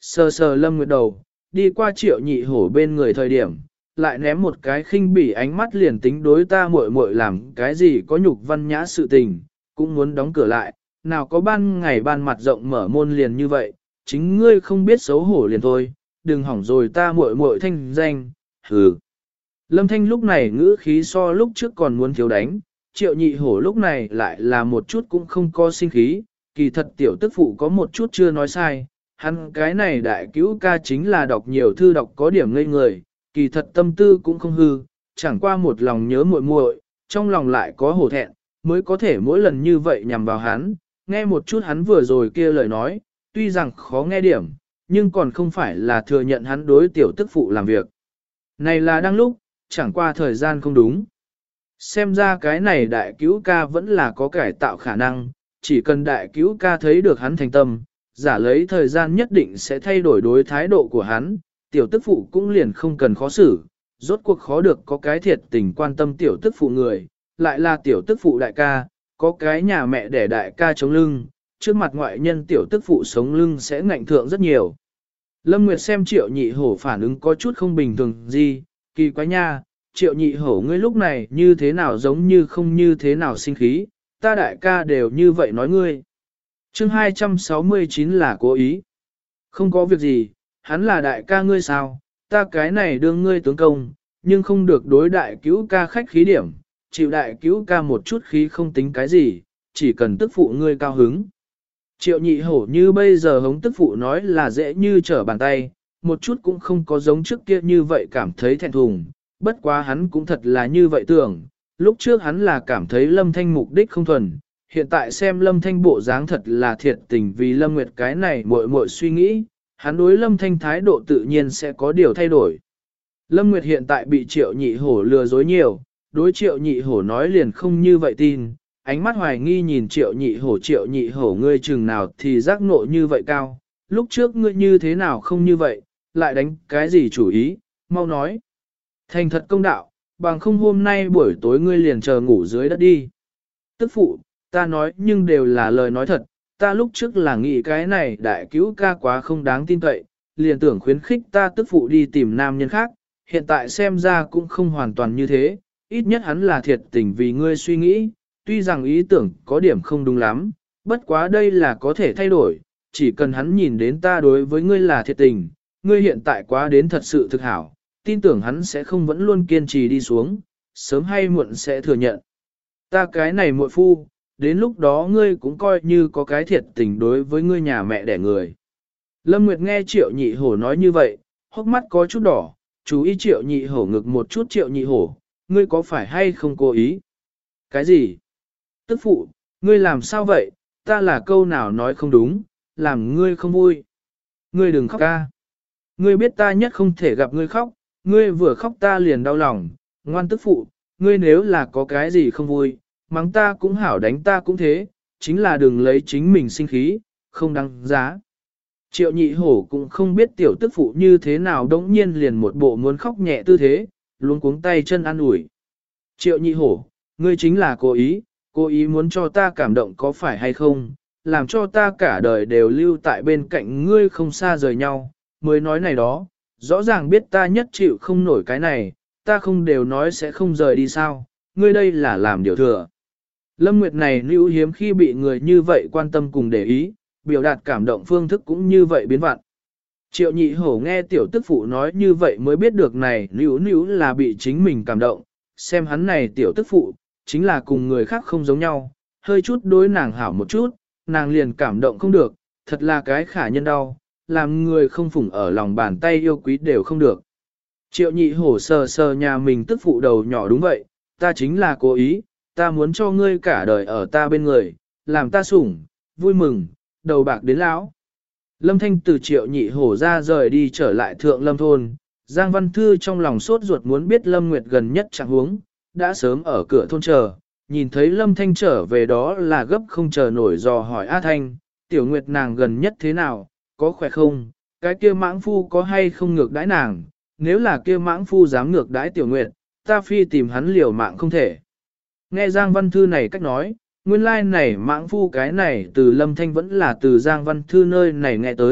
sờ sờ Lâm Nguyệt đầu, đi qua Triệu Nhị Hổ bên người thời điểm, lại ném một cái khinh bỉ ánh mắt liền tính đối ta muội muội làm cái gì có nhục văn nhã sự tình, cũng muốn đóng cửa lại, nào có ban ngày ban mặt rộng mở môn liền như vậy, chính ngươi không biết xấu hổ liền thôi, đừng hỏng rồi ta muội muội thanh danh, hừ. Lâm Thanh lúc này ngữ khí so lúc trước còn muốn thiếu đánh, Triệu Nhị Hổ lúc này lại là một chút cũng không có sinh khí, kỳ thật tiểu tức phụ có một chút chưa nói sai, hắn cái này đại cứu ca chính là đọc nhiều thư đọc có điểm ngây người, kỳ thật tâm tư cũng không hư, chẳng qua một lòng nhớ muội muội, trong lòng lại có hổ thẹn, mới có thể mỗi lần như vậy nhằm vào hắn, nghe một chút hắn vừa rồi kia lời nói, tuy rằng khó nghe điểm, nhưng còn không phải là thừa nhận hắn đối tiểu tức phụ làm việc. Này là đang lúc, chẳng qua thời gian không đúng. Xem ra cái này đại cứu ca vẫn là có cải tạo khả năng, chỉ cần đại cứu ca thấy được hắn thành tâm, giả lấy thời gian nhất định sẽ thay đổi đối thái độ của hắn, tiểu tức phụ cũng liền không cần khó xử, rốt cuộc khó được có cái thiệt tình quan tâm tiểu tức phụ người, lại là tiểu tức phụ đại ca, có cái nhà mẹ để đại ca chống lưng, trước mặt ngoại nhân tiểu tức phụ sống lưng sẽ ngạnh thượng rất nhiều. Lâm Nguyệt xem Triệu Nhị Hổ phản ứng có chút không bình thường gì, kỳ quái nha, Triệu Nhị Hổ ngươi lúc này như thế nào giống như không như thế nào sinh khí, ta đại ca đều như vậy nói ngươi. Chương 269 là cố ý. Không có việc gì, hắn là đại ca ngươi sao, ta cái này đương ngươi tướng công, nhưng không được đối đại cứu ca khách khí điểm, chịu đại cứu ca một chút khí không tính cái gì, chỉ cần tức phụ ngươi cao hứng. Triệu Nhị Hổ như bây giờ hống tức phụ nói là dễ như trở bàn tay, một chút cũng không có giống trước kia như vậy cảm thấy thẹn thùng, bất quá hắn cũng thật là như vậy tưởng, lúc trước hắn là cảm thấy Lâm Thanh mục đích không thuần, hiện tại xem Lâm Thanh bộ dáng thật là thiệt tình vì Lâm Nguyệt cái này muội muội suy nghĩ, hắn đối Lâm Thanh thái độ tự nhiên sẽ có điều thay đổi. Lâm Nguyệt hiện tại bị Triệu Nhị Hổ lừa dối nhiều, đối Triệu Nhị Hổ nói liền không như vậy tin, ánh mắt hoài nghi nhìn Triệu Nhị Hổ ngươi chừng nào thì giác ngộ như vậy cao, lúc trước ngươi như thế nào không như vậy, lại đánh cái gì chủ ý, mau nói. Thành thật công đạo, bằng không hôm nay buổi tối ngươi liền chờ ngủ dưới đất đi. Tức phụ, ta nói nhưng đều là lời nói thật, ta lúc trước là nghĩ cái này đại cứu ca quá không đáng tin cậy, liền tưởng khuyến khích ta tức phụ đi tìm nam nhân khác, hiện tại xem ra cũng không hoàn toàn như thế, ít nhất hắn là thiệt tình vì ngươi suy nghĩ, tuy rằng ý tưởng có điểm không đúng lắm, bất quá đây là có thể thay đổi, chỉ cần hắn nhìn đến ta đối với ngươi là thiệt tình, ngươi hiện tại quá đến thật sự thực hảo, tin tưởng hắn sẽ không vẫn luôn kiên trì đi xuống, sớm hay muộn sẽ thừa nhận. Ta cái này muội phu, đến lúc đó ngươi cũng coi như có cái thiệt tình đối với ngươi nhà mẹ đẻ người. Lâm Nguyệt nghe Triệu Nhị Hổ nói như vậy, hốc mắt có chút đỏ, chú ý Triệu Nhị Hổ ngực một chút Triệu Nhị Hổ, ngươi có phải hay không cố ý? Cái gì? Tức phụ, ngươi làm sao vậy? Ta là câu nào nói không đúng, làm ngươi không vui. Ngươi đừng khóc ca. Ngươi biết ta nhất không thể gặp ngươi khóc, ngươi vừa khóc ta liền đau lòng, ngoan tức phụ, ngươi nếu là có cái gì không vui, mắng ta cũng hảo đánh ta cũng thế, chính là đừng lấy chính mình sinh khí, không đáng giá. Triệu Nhị Hổ cũng không biết tiểu tức phụ như thế nào đống nhiên liền một bộ muốn khóc nhẹ tư thế, luôn cuống tay chân ăn ủi. Triệu Nhị Hổ, ngươi chính là cố ý muốn cho ta cảm động có phải hay không, làm cho ta cả đời đều lưu tại bên cạnh ngươi không xa rời nhau, mới nói này đó, rõ ràng biết ta nhất chịu không nổi cái này, ta không đều nói sẽ không rời đi sao, ngươi đây là làm điều thừa. Lâm Nguyệt này lưu hiếm khi bị người như vậy quan tâm cùng để ý, biểu đạt cảm động phương thức cũng như vậy biến vặn. Triệu Nhị Hổ nghe tiểu tức phụ nói như vậy mới biết được này níu là bị chính mình cảm động, xem hắn này tiểu tức phụ, chính là cùng người khác không giống nhau, hơi chút đối nàng hảo một chút, nàng liền cảm động không được, thật là cái khả nhân đau, làm người không phụng ở lòng bàn tay yêu quý đều không được. Triệu Nhị Hổ sờ sờ nhà mình tức phụ đầu nhỏ đúng vậy, ta chính là cố ý, ta muốn cho ngươi cả đời ở ta bên người, làm ta sủng, vui mừng, đầu bạc đến lão. Lâm Thanh từ Triệu Nhị Hổ ra rời đi trở lại Thượng Lâm thôn, Giang Văn Thư trong lòng sốt ruột muốn biết Lâm Nguyệt gần nhất trạng huống, đã sớm ở cửa thôn chờ, nhìn thấy Lâm Thanh trở về đó là gấp không chờ nổi dò hỏi A Thanh, Tiểu Nguyệt nàng gần nhất thế nào, có khỏe không, cái kia mãng phu có hay không ngược đãi nàng, nếu là kia mãng phu dám ngược đãi Tiểu Nguyệt, ta phi tìm hắn liều mạng không thể. Nghe Giang Văn Thư này cách nói, nguyên lai này mãng phu cái này từ Lâm Thanh vẫn là từ Giang Văn Thư nơi này nghe tới,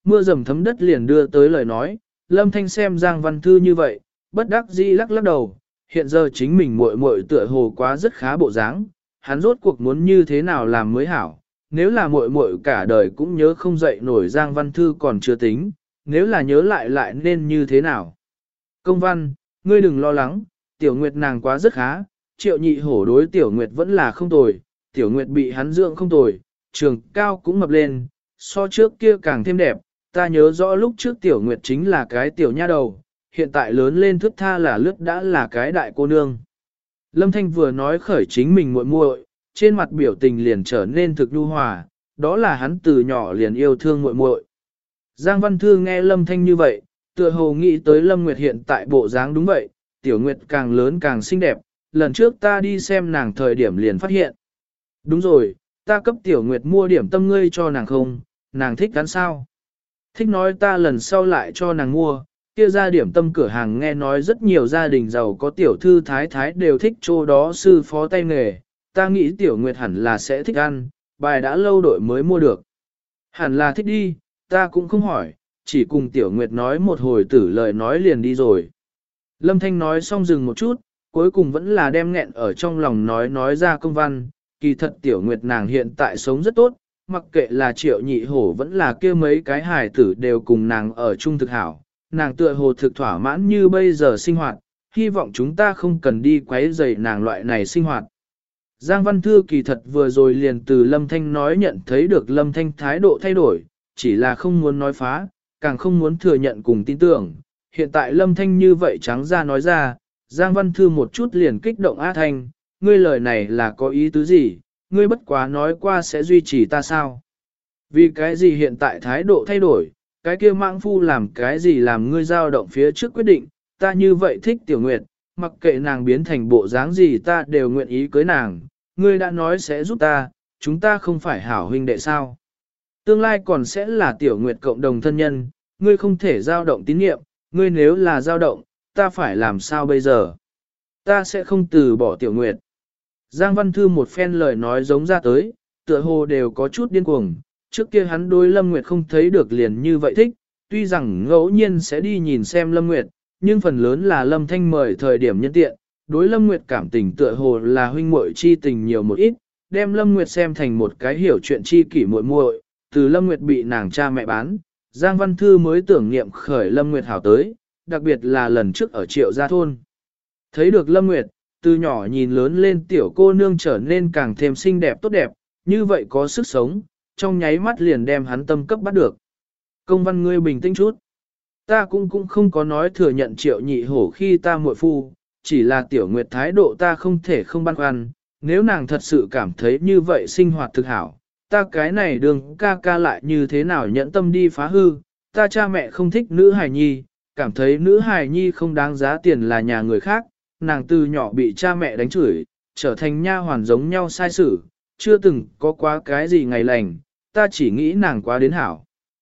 mưa dầm thấm đất liền đưa tới lời nói, Lâm Thanh xem Giang Văn Thư như vậy, bất đắc dĩ lắc lắc đầu, hiện giờ chính mình muội muội tựa hồ quá rất khá bộ dáng, hắn rốt cuộc muốn như thế nào làm mới hảo, nếu là muội muội cả đời cũng nhớ không dậy nổi Giang Văn Thư còn chưa tính, nếu là nhớ lại nên như thế nào. Công văn, ngươi đừng lo lắng, Tiểu Nguyệt nàng quá rất khá, Triệu Nhị Hổ đối Tiểu Nguyệt vẫn là không tồi, Tiểu Nguyệt bị hắn dưỡng không tồi, trường cao cũng mập lên, so trước kia càng thêm đẹp, ta nhớ rõ lúc trước Tiểu Nguyệt chính là cái tiểu nha đầu, hiện tại lớn lên thước tha là lướt đã là cái đại cô nương. Lâm Thanh vừa nói khởi chính mình muội muội, trên mặt biểu tình liền trở nên thực nhu hòa, đó là hắn từ nhỏ liền yêu thương muội muội. Giang Văn Thư nghe Lâm Thanh như vậy, tựa hồ nghĩ tới Lâm Nguyệt hiện tại bộ dáng đúng vậy, Tiểu Nguyệt càng lớn càng xinh đẹp, lần trước ta đi xem nàng thời điểm liền phát hiện. Đúng rồi, ta cấp Tiểu Nguyệt mua điểm tâm ngươi cho nàng không, nàng thích gắn sao? Thích nói ta lần sau lại cho nàng mua, kia ra điểm tâm cửa hàng nghe nói rất nhiều gia đình giàu có tiểu thư thái thái đều thích chỗ đó sư phó tay nghề, ta nghĩ Tiểu Nguyệt hẳn là sẽ thích ăn, bài đã lâu đội mới mua được. Hẳn là thích đi, ta cũng không hỏi, chỉ cùng Tiểu Nguyệt nói một hồi tử lời nói liền đi rồi. Lâm Thanh nói xong dừng một chút, cuối cùng vẫn là đem nghẹn ở trong lòng nói ra công văn, kỳ thật Tiểu Nguyệt nàng hiện tại sống rất tốt, mặc kệ là Triệu Nhị Hổ vẫn là kia mấy cái hài tử đều cùng nàng ở chung thực hảo, nàng tựa hồ thực thỏa mãn như bây giờ sinh hoạt, hy vọng chúng ta không cần đi quấy rầy nàng loại này sinh hoạt. Giang Văn Thư kỳ thật vừa rồi liền từ Lâm Thanh nói nhận thấy được Lâm Thanh thái độ thay đổi, chỉ là không muốn nói phá, càng không muốn thừa nhận cùng tin tưởng. Hiện tại Lâm Thanh như vậy trắng ra nói ra, Giang Văn Thư một chút liền kích động A Thanh, ngươi lời này là có ý tứ gì, ngươi bất quá nói qua sẽ duy trì ta sao? Vì cái gì hiện tại thái độ thay đổi, cái kia mạng phu làm cái gì làm ngươi dao động phía trước quyết định, ta như vậy thích Tiểu Nguyệt, mặc kệ nàng biến thành bộ dáng gì ta đều nguyện ý cưới nàng, ngươi đã nói sẽ giúp ta, chúng ta không phải hảo huynh đệ sao? Tương lai còn sẽ là Tiểu Nguyệt cộng đồng thân nhân, ngươi không thể dao động tín nhiệm, ngươi nếu là dao động, ta phải làm sao bây giờ? Ta sẽ không từ bỏ Tiểu Nguyệt. Giang Văn Thư một phen lời nói giống ra tới, tựa hồ đều có chút điên cuồng, trước kia hắn đối Lâm Nguyệt không thấy được liền như vậy thích, tuy rằng ngẫu nhiên sẽ đi nhìn xem Lâm Nguyệt, nhưng phần lớn là Lâm Thanh mời thời điểm nhân tiện, đối Lâm Nguyệt cảm tình tựa hồ là huynh muội chi tình nhiều một ít, đem Lâm Nguyệt xem thành một cái hiểu chuyện chi kỷ muội muội, từ Lâm Nguyệt bị nàng cha mẹ bán, Giang Văn Thư mới tưởng niệm khởi Lâm Nguyệt hảo tới, đặc biệt là lần trước ở Triệu Gia Thôn. Thấy được Lâm Nguyệt, từ nhỏ nhìn lớn lên tiểu cô nương trở nên càng thêm xinh đẹp tốt đẹp, như vậy có sức sống, trong nháy mắt liền đem hắn tâm cấp bắt được. Công văn ngươi bình tĩnh chút. Ta cũng không có nói thừa nhận Triệu Nhị Hổ khi ta muội phu, chỉ là Tiểu Nguyệt thái độ ta không thể không băn khoăn, nếu nàng thật sự cảm thấy như vậy sinh hoạt thực hảo, ta cái này đường ca ca lại như thế nào nhẫn tâm đi phá hư, ta cha mẹ không thích nữ hài nhi, cảm thấy nữ hài nhi không đáng giá tiền là nhà người khác, nàng từ nhỏ bị cha mẹ đánh chửi, trở thành nha hoàn giống nhau sai xử, chưa từng có quá cái gì ngày lành, ta chỉ nghĩ nàng quá đến hảo.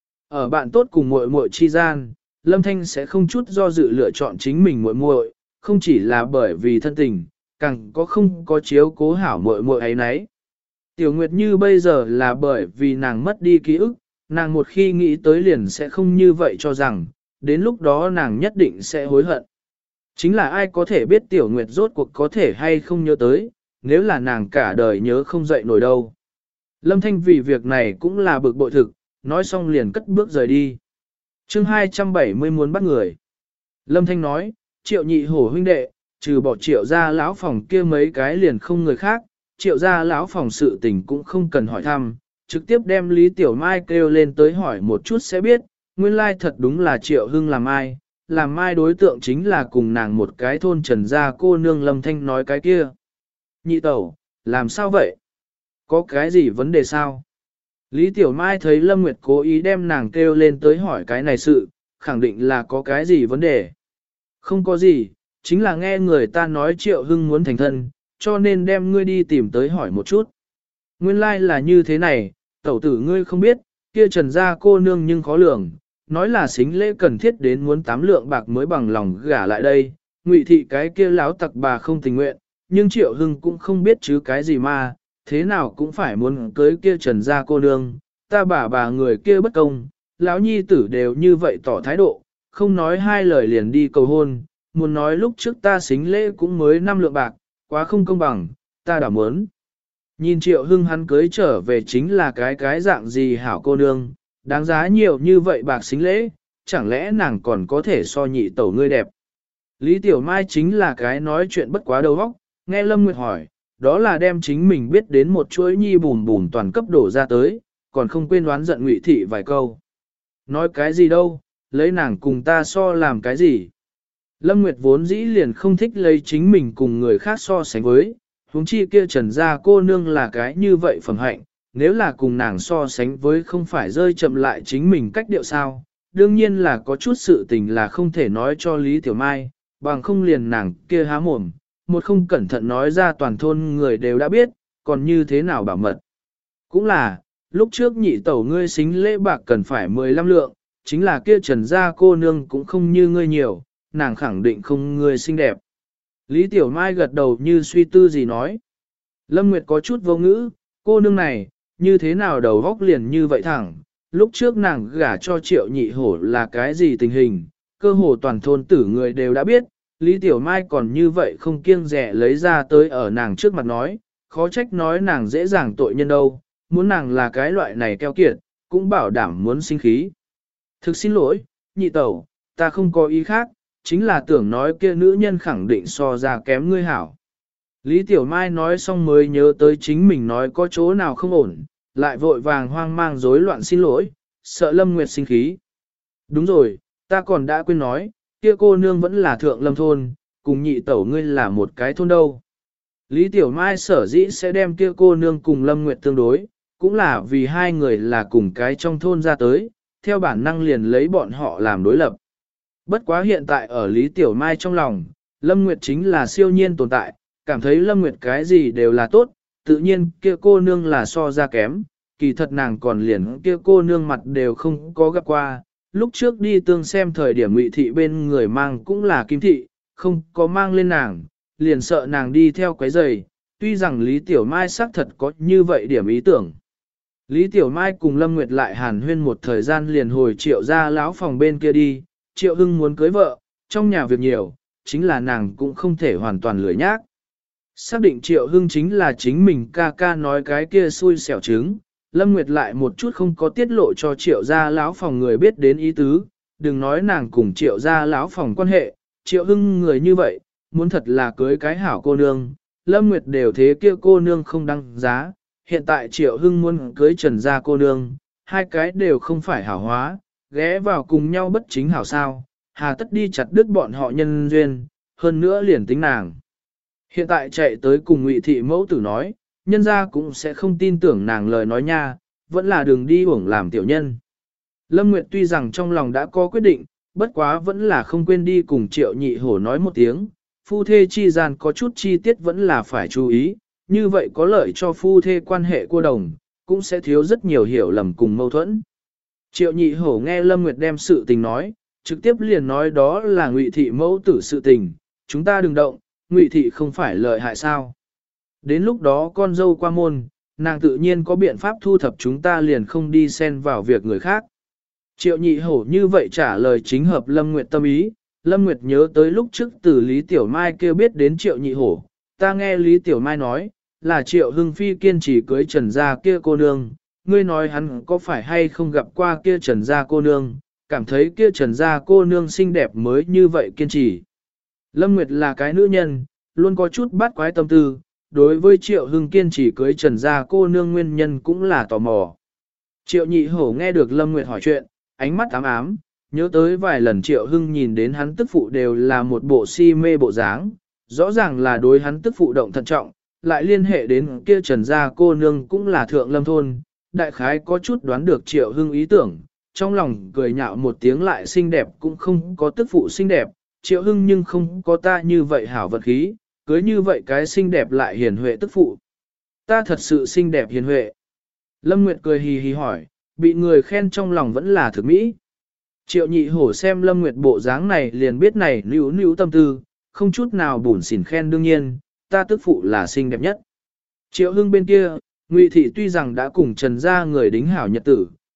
Ở bạn tốt cùng muội muội chi gian, Lâm Thanh sẽ không chút do dự lựa chọn chính mình muội muội, không chỉ là bởi vì thân tình, càng có không có chiếu cố hảo muội muội ấy nấy. Tiểu Nguyệt như bây giờ là bởi vì nàng mất đi ký ức, nàng một khi nghĩ tới liền sẽ không như vậy cho rằng, đến lúc đó nàng nhất định sẽ hối hận. Chính là ai có thể biết Tiểu Nguyệt rốt cuộc có thể hay không nhớ tới, nếu là nàng cả đời nhớ không dậy nổi đâu. Lâm Thanh vì việc này cũng là bực bội thực, nói xong liền cất bước rời đi. chương 270 muốn bắt người. Lâm Thanh nói, Triệu Nhị Hổ huynh đệ, trừ bỏ Triệu gia lão phòng kia mấy cái liền không người khác, Triệu gia lão phòng sự tình cũng không cần hỏi thăm, trực tiếp đem Lý Tiểu Mai kêu lên tới hỏi một chút sẽ biết, nguyên lai thật đúng là Triệu Hưng làm mai đối tượng chính là cùng nàng một cái thôn trần gia cô nương. Lâm Thanh nói cái kia. Nhị tẩu, làm sao vậy? Có cái gì vấn đề sao? Lý Tiểu Mai thấy Lâm Nguyệt cố ý đem nàng kêu lên tới hỏi cái này sự, khẳng định là có cái gì vấn đề. Không có gì, chính là nghe người ta nói Triệu Hưng muốn thành thân, cho nên đem ngươi đi tìm tới hỏi một chút. Nguyên lai là như thế này, tẩu tử ngươi không biết, kia trần gia cô nương nhưng khó lường, nói là xính lễ cần thiết đến muốn 8 lượng bạc mới bằng lòng gả lại đây, Ngụy thị cái kia láo tặc bà không tình nguyện, nhưng Triệu Hưng cũng không biết chứ cái gì mà, thế nào cũng phải muốn cưới kia trần gia cô nương, ta bà người kia bất công, lão nhi tử đều như vậy tỏ thái độ, không nói hai lời liền đi cầu hôn, muốn nói lúc trước ta xính lễ cũng mới 5 lượng bạc, quá không công bằng, ta đã muốn. Nhìn Triệu Hưng hắn cưới trở về chính là cái dạng gì hảo cô nương, đáng giá nhiều như vậy bạc xính lễ, chẳng lẽ nàng còn có thể so nhị tẩu ngươi đẹp. Lý Tiểu Mai chính là cái nói chuyện bất quá đầu óc, nghe Lâm Nguyệt hỏi, đó là đem chính mình biết đến một chuỗi nhi bùn bùn toàn cấp đổ ra tới, còn không quên đoán giận Ngụy Thị vài câu. Nói cái gì đâu, lấy nàng cùng ta so làm cái gì. Lâm Nguyệt vốn dĩ liền không thích lấy chính mình cùng người khác so sánh với, huống chi kia Trần gia cô nương là cái như vậy phẩm hạnh, nếu là cùng nàng so sánh với không phải rơi chậm lại chính mình cách điệu sao, đương nhiên là có chút sự tình là không thể nói cho Lý Tiểu Mai, bằng không liền nàng kia há mồm, một không cẩn thận nói ra toàn thôn người đều đã biết, còn như thế nào bảo mật. Cũng là, lúc trước nhị tẩu ngươi xính lễ bạc cần phải 15 lượng, chính là kia Trần gia cô nương cũng không như ngươi nhiều, nàng khẳng định không ngươi xinh đẹp. Lý Tiểu Mai gật đầu như suy tư gì nói. Lâm Nguyệt có chút vô ngữ, cô nương này, như thế nào đầu góc liền như vậy thẳng, lúc trước nàng gả cho Triệu Nhị Hổ là cái gì tình hình, cơ hồ toàn thôn tử người đều đã biết, Lý Tiểu Mai còn như vậy không kiêng dè lấy ra tới ở nàng trước mặt nói, khó trách nói nàng dễ dàng tội nhân đâu, muốn nàng là cái loại này keo kiệt, cũng bảo đảm muốn sinh khí. Thực xin lỗi, nhị tẩu, ta không có ý khác, chính là tưởng nói kia nữ nhân khẳng định so ra kém ngươi hảo. Lý Tiểu Mai nói xong mới nhớ tới chính mình nói có chỗ nào không ổn, lại vội vàng hoang mang rối loạn xin lỗi, sợ Lâm Nguyệt sinh khí. Đúng rồi, ta còn đã quên nói, kia cô nương vẫn là thượng lâm thôn, cùng nhị tẩu ngươi là một cái thôn đâu. Lý Tiểu Mai sở dĩ sẽ đem kia cô nương cùng Lâm Nguyệt tương đối, cũng là vì hai người là cùng cái trong thôn ra tới, theo bản năng liền lấy bọn họ làm đối lập. Bất quá hiện tại ở Lý Tiểu Mai trong lòng, Lâm Nguyệt chính là siêu nhiên tồn tại, cảm thấy Lâm Nguyệt cái gì đều là tốt, tự nhiên kia cô nương là so ra kém, kỳ thật nàng còn liền kia cô nương mặt đều không có gặp qua, lúc trước đi tương xem thời điểm Ngụy Thị bên người mang cũng là Kim Thị, không có mang lên nàng, liền sợ nàng đi theo quái giày, tuy rằng Lý Tiểu Mai xác thật có như vậy điểm ý tưởng. Lý Tiểu Mai cùng Lâm Nguyệt lại hàn huyên một thời gian liền hồi Triệu ra lão phòng bên kia đi, Triệu Hưng muốn cưới vợ, trong nhà việc nhiều, chính là nàng cũng không thể hoàn toàn lười nhác. Xác định Triệu Hưng chính là chính mình ca ca nói cái kia xui xẻo trứng, Lâm Nguyệt lại một chút không có tiết lộ cho Triệu gia lão phòng người biết đến ý tứ, đừng nói nàng cùng Triệu gia lão phòng quan hệ, Triệu Hưng người như vậy, muốn thật là cưới cái hảo cô nương, Lâm Nguyệt đều thế kia cô nương không đăng giá, hiện tại Triệu Hưng muốn cưới Trần gia cô nương, hai cái đều không phải hảo hóa, ghé vào cùng nhau bất chính hảo sao, hà tất đi chặt đứt bọn họ nhân duyên, hơn nữa liền tính nàng. Hiện tại chạy tới cùng Ngụy Thị mẫu tử nói, nhân gia cũng sẽ không tin tưởng nàng lời nói nha, vẫn là đường đi uổng làm tiểu nhân. Lâm Nguyệt tuy rằng trong lòng đã có quyết định, bất quá vẫn là không quên đi cùng Triệu Nhị Hổ nói một tiếng, phu thê chi gian có chút chi tiết vẫn là phải chú ý, như vậy có lợi cho phu thê quan hệ cô đồng, cũng sẽ thiếu rất nhiều hiểu lầm cùng mâu thuẫn. Triệu Nhị Hổ nghe Lâm Nguyệt đem sự tình nói, trực tiếp liền nói đó là Ngụy Thị mẫu tử sự tình, chúng ta đừng động, Ngụy Thị không phải lợi hại sao. Đến lúc đó con dâu qua môn, nàng tự nhiên có biện pháp thu thập chúng ta liền không đi xen vào việc người khác. Triệu Nhị Hổ như vậy trả lời chính hợp Lâm Nguyệt tâm ý, Lâm Nguyệt nhớ tới lúc trước từ Lý Tiểu Mai kêu biết đến Triệu Nhị Hổ, ta nghe Lý Tiểu Mai nói, là Triệu Hưng Phi kiên trì cưới Trần gia kia cô nương, ngươi nói hắn có phải hay không gặp qua kia Trần gia cô nương, cảm thấy kia Trần gia cô nương xinh đẹp mới như vậy kiên trì. Lâm Nguyệt là cái nữ nhân, luôn có chút bắt quái tâm tư, đối với Triệu Hưng kiên trì cưới Trần gia cô nương nguyên nhân cũng là tò mò. Triệu Nhị Hổ nghe được Lâm Nguyệt hỏi chuyện, ánh mắt ám ám, nhớ tới vài lần Triệu Hưng nhìn đến hắn tức phụ đều là một bộ si mê bộ dáng, rõ ràng là đối hắn tức phụ động thận trọng, lại liên hệ đến kia Trần gia cô nương cũng là thượng lâm thôn, đại khái có chút đoán được Triệu Hưng ý tưởng, trong lòng cười nhạo một tiếng lại xinh đẹp cũng không có tức phụ xinh đẹp, Triệu Hưng nhưng không có ta như vậy hảo vật khí, cưới như vậy cái xinh đẹp lại hiền huệ tức phụ. Ta thật sự xinh đẹp hiền huệ. Lâm Nguyệt cười hì hì hỏi, bị người khen trong lòng vẫn là thực mỹ. Triệu Nhị Hổ xem Lâm Nguyệt bộ dáng này liền biết này níu níu tâm tư, không chút nào bủn xỉn khen đương nhiên, ta tức phụ là xinh đẹp nhất. Triệu Hưng bên kia, Ngụy Thị tuy rằng đã cùng Trần gia người đính hảo nhật tử,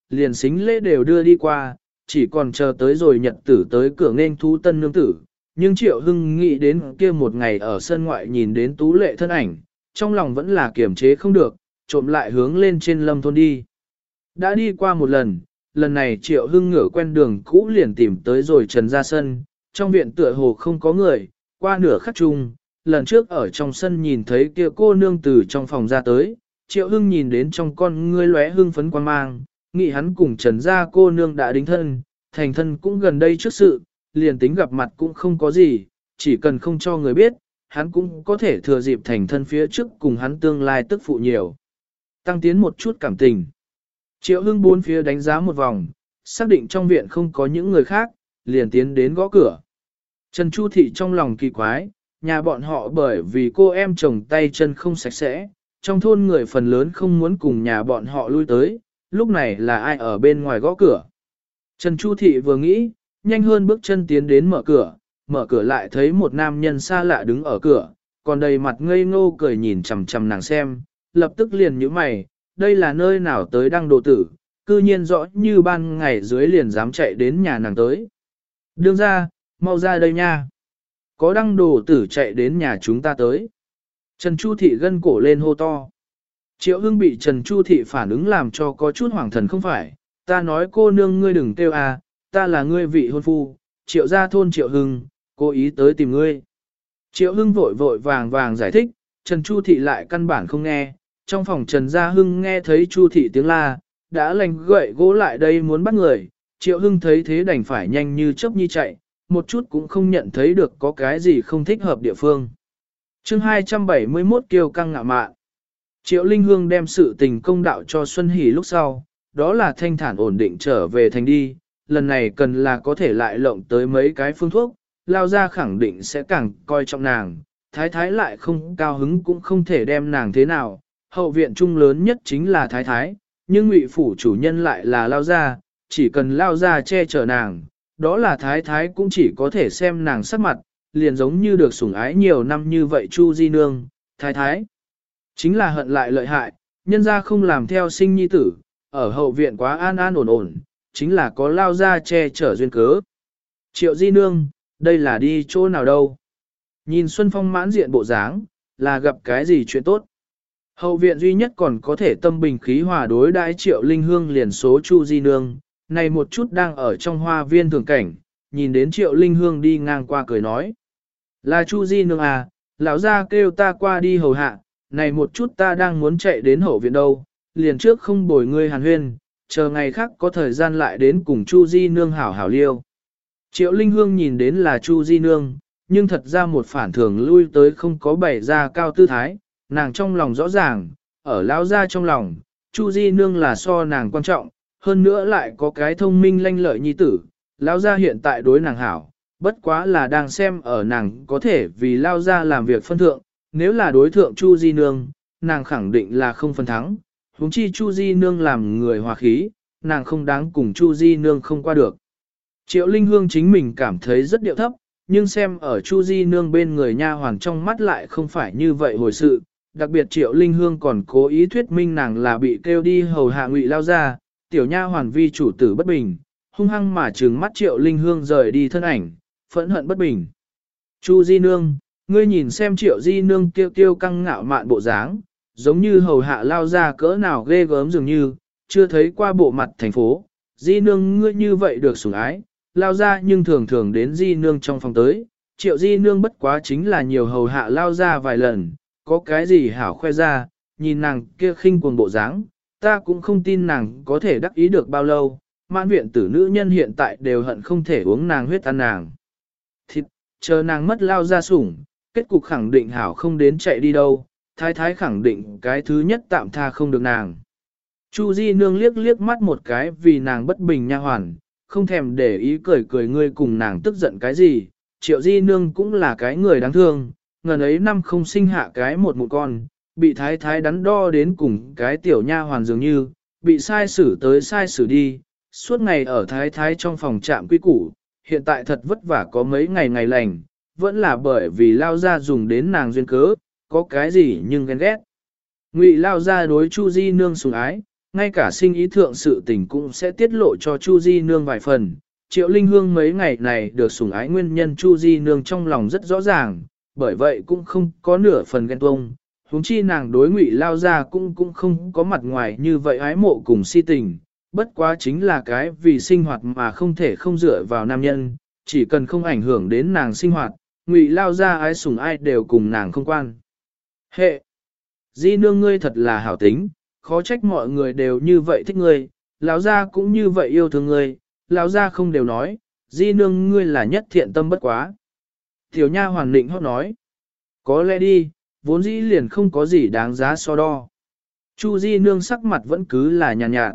liền xính lễ đều đưa đi qua, chỉ còn chờ tới rồi nhật tử tới cửa nên thú tân nương tử. Nhưng Triệu Hưng nghĩ đến kia một ngày ở sân ngoại nhìn đến tú lệ thân ảnh, trong lòng vẫn là kiềm chế không được, trộm lại hướng lên trên lâm thôn đi. Đã đi qua một lần, lần này Triệu Hưng ngửa quen đường cũ liền tìm tới rồi trần ra sân, trong viện tựa hồ không có người, qua nửa khắc chung, lần trước ở trong sân nhìn thấy kia cô nương từ trong phòng ra tới, Triệu Hưng nhìn đến trong con ngươi lóe hưng phấn quan mang, nghĩ hắn cùng trần ra cô nương đã đính thân, thành thân cũng gần đây trước sự, liền tính gặp mặt cũng không có gì, chỉ cần không cho người biết, hắn cũng có thể thừa dịp thành thân phía trước cùng hắn tương lai tức phụ nhiều. Tăng tiến một chút cảm tình. Triệu Hưng bốn phía đánh giá một vòng, xác định trong viện không có những người khác, liền tiến đến gõ cửa. Trần Chu Thị trong lòng kỳ quái, nhà bọn họ bởi vì cô em chồng tay chân không sạch sẽ, trong thôn người phần lớn không muốn cùng nhà bọn họ lui tới, lúc này là ai ở bên ngoài gõ cửa. Trần Chu Thị vừa nghĩ, nhanh hơn bước chân tiến đến mở cửa lại thấy một nam nhân xa lạ đứng ở cửa, còn đầy mặt ngây ngô cười nhìn chằm chằm nàng xem, lập tức liền nhíu mày, đây là nơi nào tới đăng đồ tử, cư nhiên rõ như ban ngày dưới liền dám chạy đến nhà nàng tới. Đương ra, mau ra đây nha. Có đăng đồ tử chạy đến nhà chúng ta tới. Trần Chu Thị gân cổ lên hô to. Triệu Hưng bị Trần Chu Thị phản ứng làm cho có chút hoảng thần không phải, ta nói cô nương ngươi đừng kêu à, ta là ngươi vị hôn phu, Triệu gia thôn Triệu Hưng, cố ý tới tìm ngươi. Triệu Hưng vội vội vàng vàng giải thích, Trần Chu Thị lại căn bản không nghe, trong phòng Trần Gia Hưng nghe thấy Chu Thị tiếng la, đã lành gậy gỗ lại đây muốn bắt người, Triệu Hưng thấy thế đành phải nhanh như chớp nhi chạy, một chút cũng không nhận thấy được có cái gì không thích hợp địa phương. chương 271 kiêu căng ngạ mạn. Triệu Linh Hương đem sự tình công đạo cho Xuân Hỷ lúc sau, đó là thanh thản ổn định trở về thành đi, lần này cần là có thể lại lộng tới mấy cái phương thuốc, lao ra khẳng định sẽ càng coi trọng nàng, thái thái lại không cao hứng cũng không thể đem nàng thế nào, hậu viện trung lớn nhất chính là thái thái, nhưng ngụy phủ chủ nhân lại là lao ra, chỉ cần lao ra che chở nàng, đó là thái thái cũng chỉ có thể xem nàng sắc mặt, liền giống như được sủng ái nhiều năm như vậy Chu Di Nương, thái thái. Chính là hận lại lợi hại, nhân ra không làm theo sinh nhi tử, ở hậu viện quá an an ổn ổn, chính là có lao ra che chở duyên cớ. Triệu Di Nương, đây là đi chỗ nào đâu? Nhìn Xuân Phong mãn diện bộ dáng, là gặp cái gì chuyện tốt? Hậu viện duy nhất còn có thể tâm bình khí hòa đối đãi Triệu Linh Hương liền số Chu Di Nương, này một chút đang ở trong hoa viên thường cảnh, nhìn đến Triệu Linh Hương đi ngang qua cười nói. Là Chu Di Nương à, lão gia kêu ta qua đi hầu hạ, này một chút ta đang muốn chạy đến hậu viện đâu, liền trước không bồi ngươi hàn huyên, chờ ngày khác có thời gian lại đến cùng Chu Di Nương hảo hảo liêu. Triệu Linh Hương nhìn đến là Chu Di Nương, nhưng thật ra một phản thường lui tới không có bày ra cao tư thái, nàng trong lòng rõ ràng, ở lão gia trong lòng, Chu Di Nương là so nàng quan trọng, hơn nữa lại có cái thông minh lanh lợi nhi tử, lão gia hiện tại đối nàng hảo, bất quá là đang xem ở nàng có thể vì lão gia làm việc phân thượng, nếu là đối thượng Chu Di Nương, nàng khẳng định là không phân thắng, huống chi Chu Di Nương làm người hòa khí, nàng không đáng cùng Chu Di Nương không qua được. Triệu Linh Hương chính mình cảm thấy rất điệu thấp, nhưng xem ở Chu Di Nương bên người nha hoàn trong mắt lại không phải như vậy hồi sự, đặc biệt Triệu Linh Hương còn cố ý thuyết minh nàng là bị kêu đi hầu hạ ngụy lao ra, tiểu nha hoàn vi chủ tử bất bình, hung hăng mà trừng mắt Triệu Linh Hương rời đi thân ảnh, phẫn hận bất bình. Chu Di Nương, ngươi nhìn xem Triệu Di Nương kêu kêu căng ngạo mạn bộ dáng, giống như hầu hạ lao ra cỡ nào ghê gớm dường như, chưa thấy qua bộ mặt thành phố, Di Nương ngươi như vậy được sủng ái, lao ra nhưng thường thường đến Di Nương trong phòng tới, Triệu Di Nương bất quá chính là nhiều hầu hạ lao ra vài lần, có cái gì hảo khoe ra, nhìn nàng kia khinh cuồng bộ dáng, ta cũng không tin nàng có thể đắc ý được bao lâu, mãn viện tử nữ nhân hiện tại đều hận không thể uống nàng huyết ăn nàng. Thịt, chờ nàng mất lao ra sủng, kết cục khẳng định hảo không đến chạy đi đâu, thái thái khẳng định cái thứ nhất tạm tha không được nàng. Chu Di Nương liếc liếc mắt một cái vì nàng bất bình nha hoàn, không thèm để ý cười cười ngươi cùng nàng tức giận cái gì, Triệu Di Nương cũng là cái người đáng thương, ngần ấy năm không sinh hạ cái một con, bị thái thái đắn đo đến cùng cái tiểu nha hoàn dường như, bị sai xử tới sai xử đi, suốt ngày ở thái thái trong phòng trạm quy củ, hiện tại thật vất vả có mấy ngày ngày lành, vẫn là bởi vì lao ra dùng đến nàng duyên cớ, có cái gì nhưng ghen ghét. Ngụy lao ra đối Chu Di Nương sủng ái, ngay cả sinh ý thượng sự tình cũng sẽ tiết lộ cho Chu Di Nương vài phần. Triệu Linh Hương mấy ngày này được sủng ái nguyên nhân Chu Di Nương trong lòng rất rõ ràng, bởi vậy cũng không có nửa phần ghen tuông. Huống chi nàng đối Ngụy Lao Gia cũng không có mặt ngoài như vậy ái mộ cùng si tình, bất quá chính là cái vì sinh hoạt mà không thể không dựa vào nam nhân, chỉ cần không ảnh hưởng đến nàng sinh hoạt, Ngụy Lao Gia ái sủng ai đều cùng nàng không quan. Hệ! Di Nương ngươi thật là hảo tính, khó trách mọi người đều như vậy thích ngươi, Lão Gia cũng như vậy yêu thương ngươi, Lão Gia không đều nói, Di Nương ngươi là nhất thiện tâm bất quá. Tiểu Nha Hoàn định hót nói, có lẽ đi, vốn dĩ liền không có gì đáng giá so đo. Chu Di Nương sắc mặt vẫn cứ là nhàn nhạt.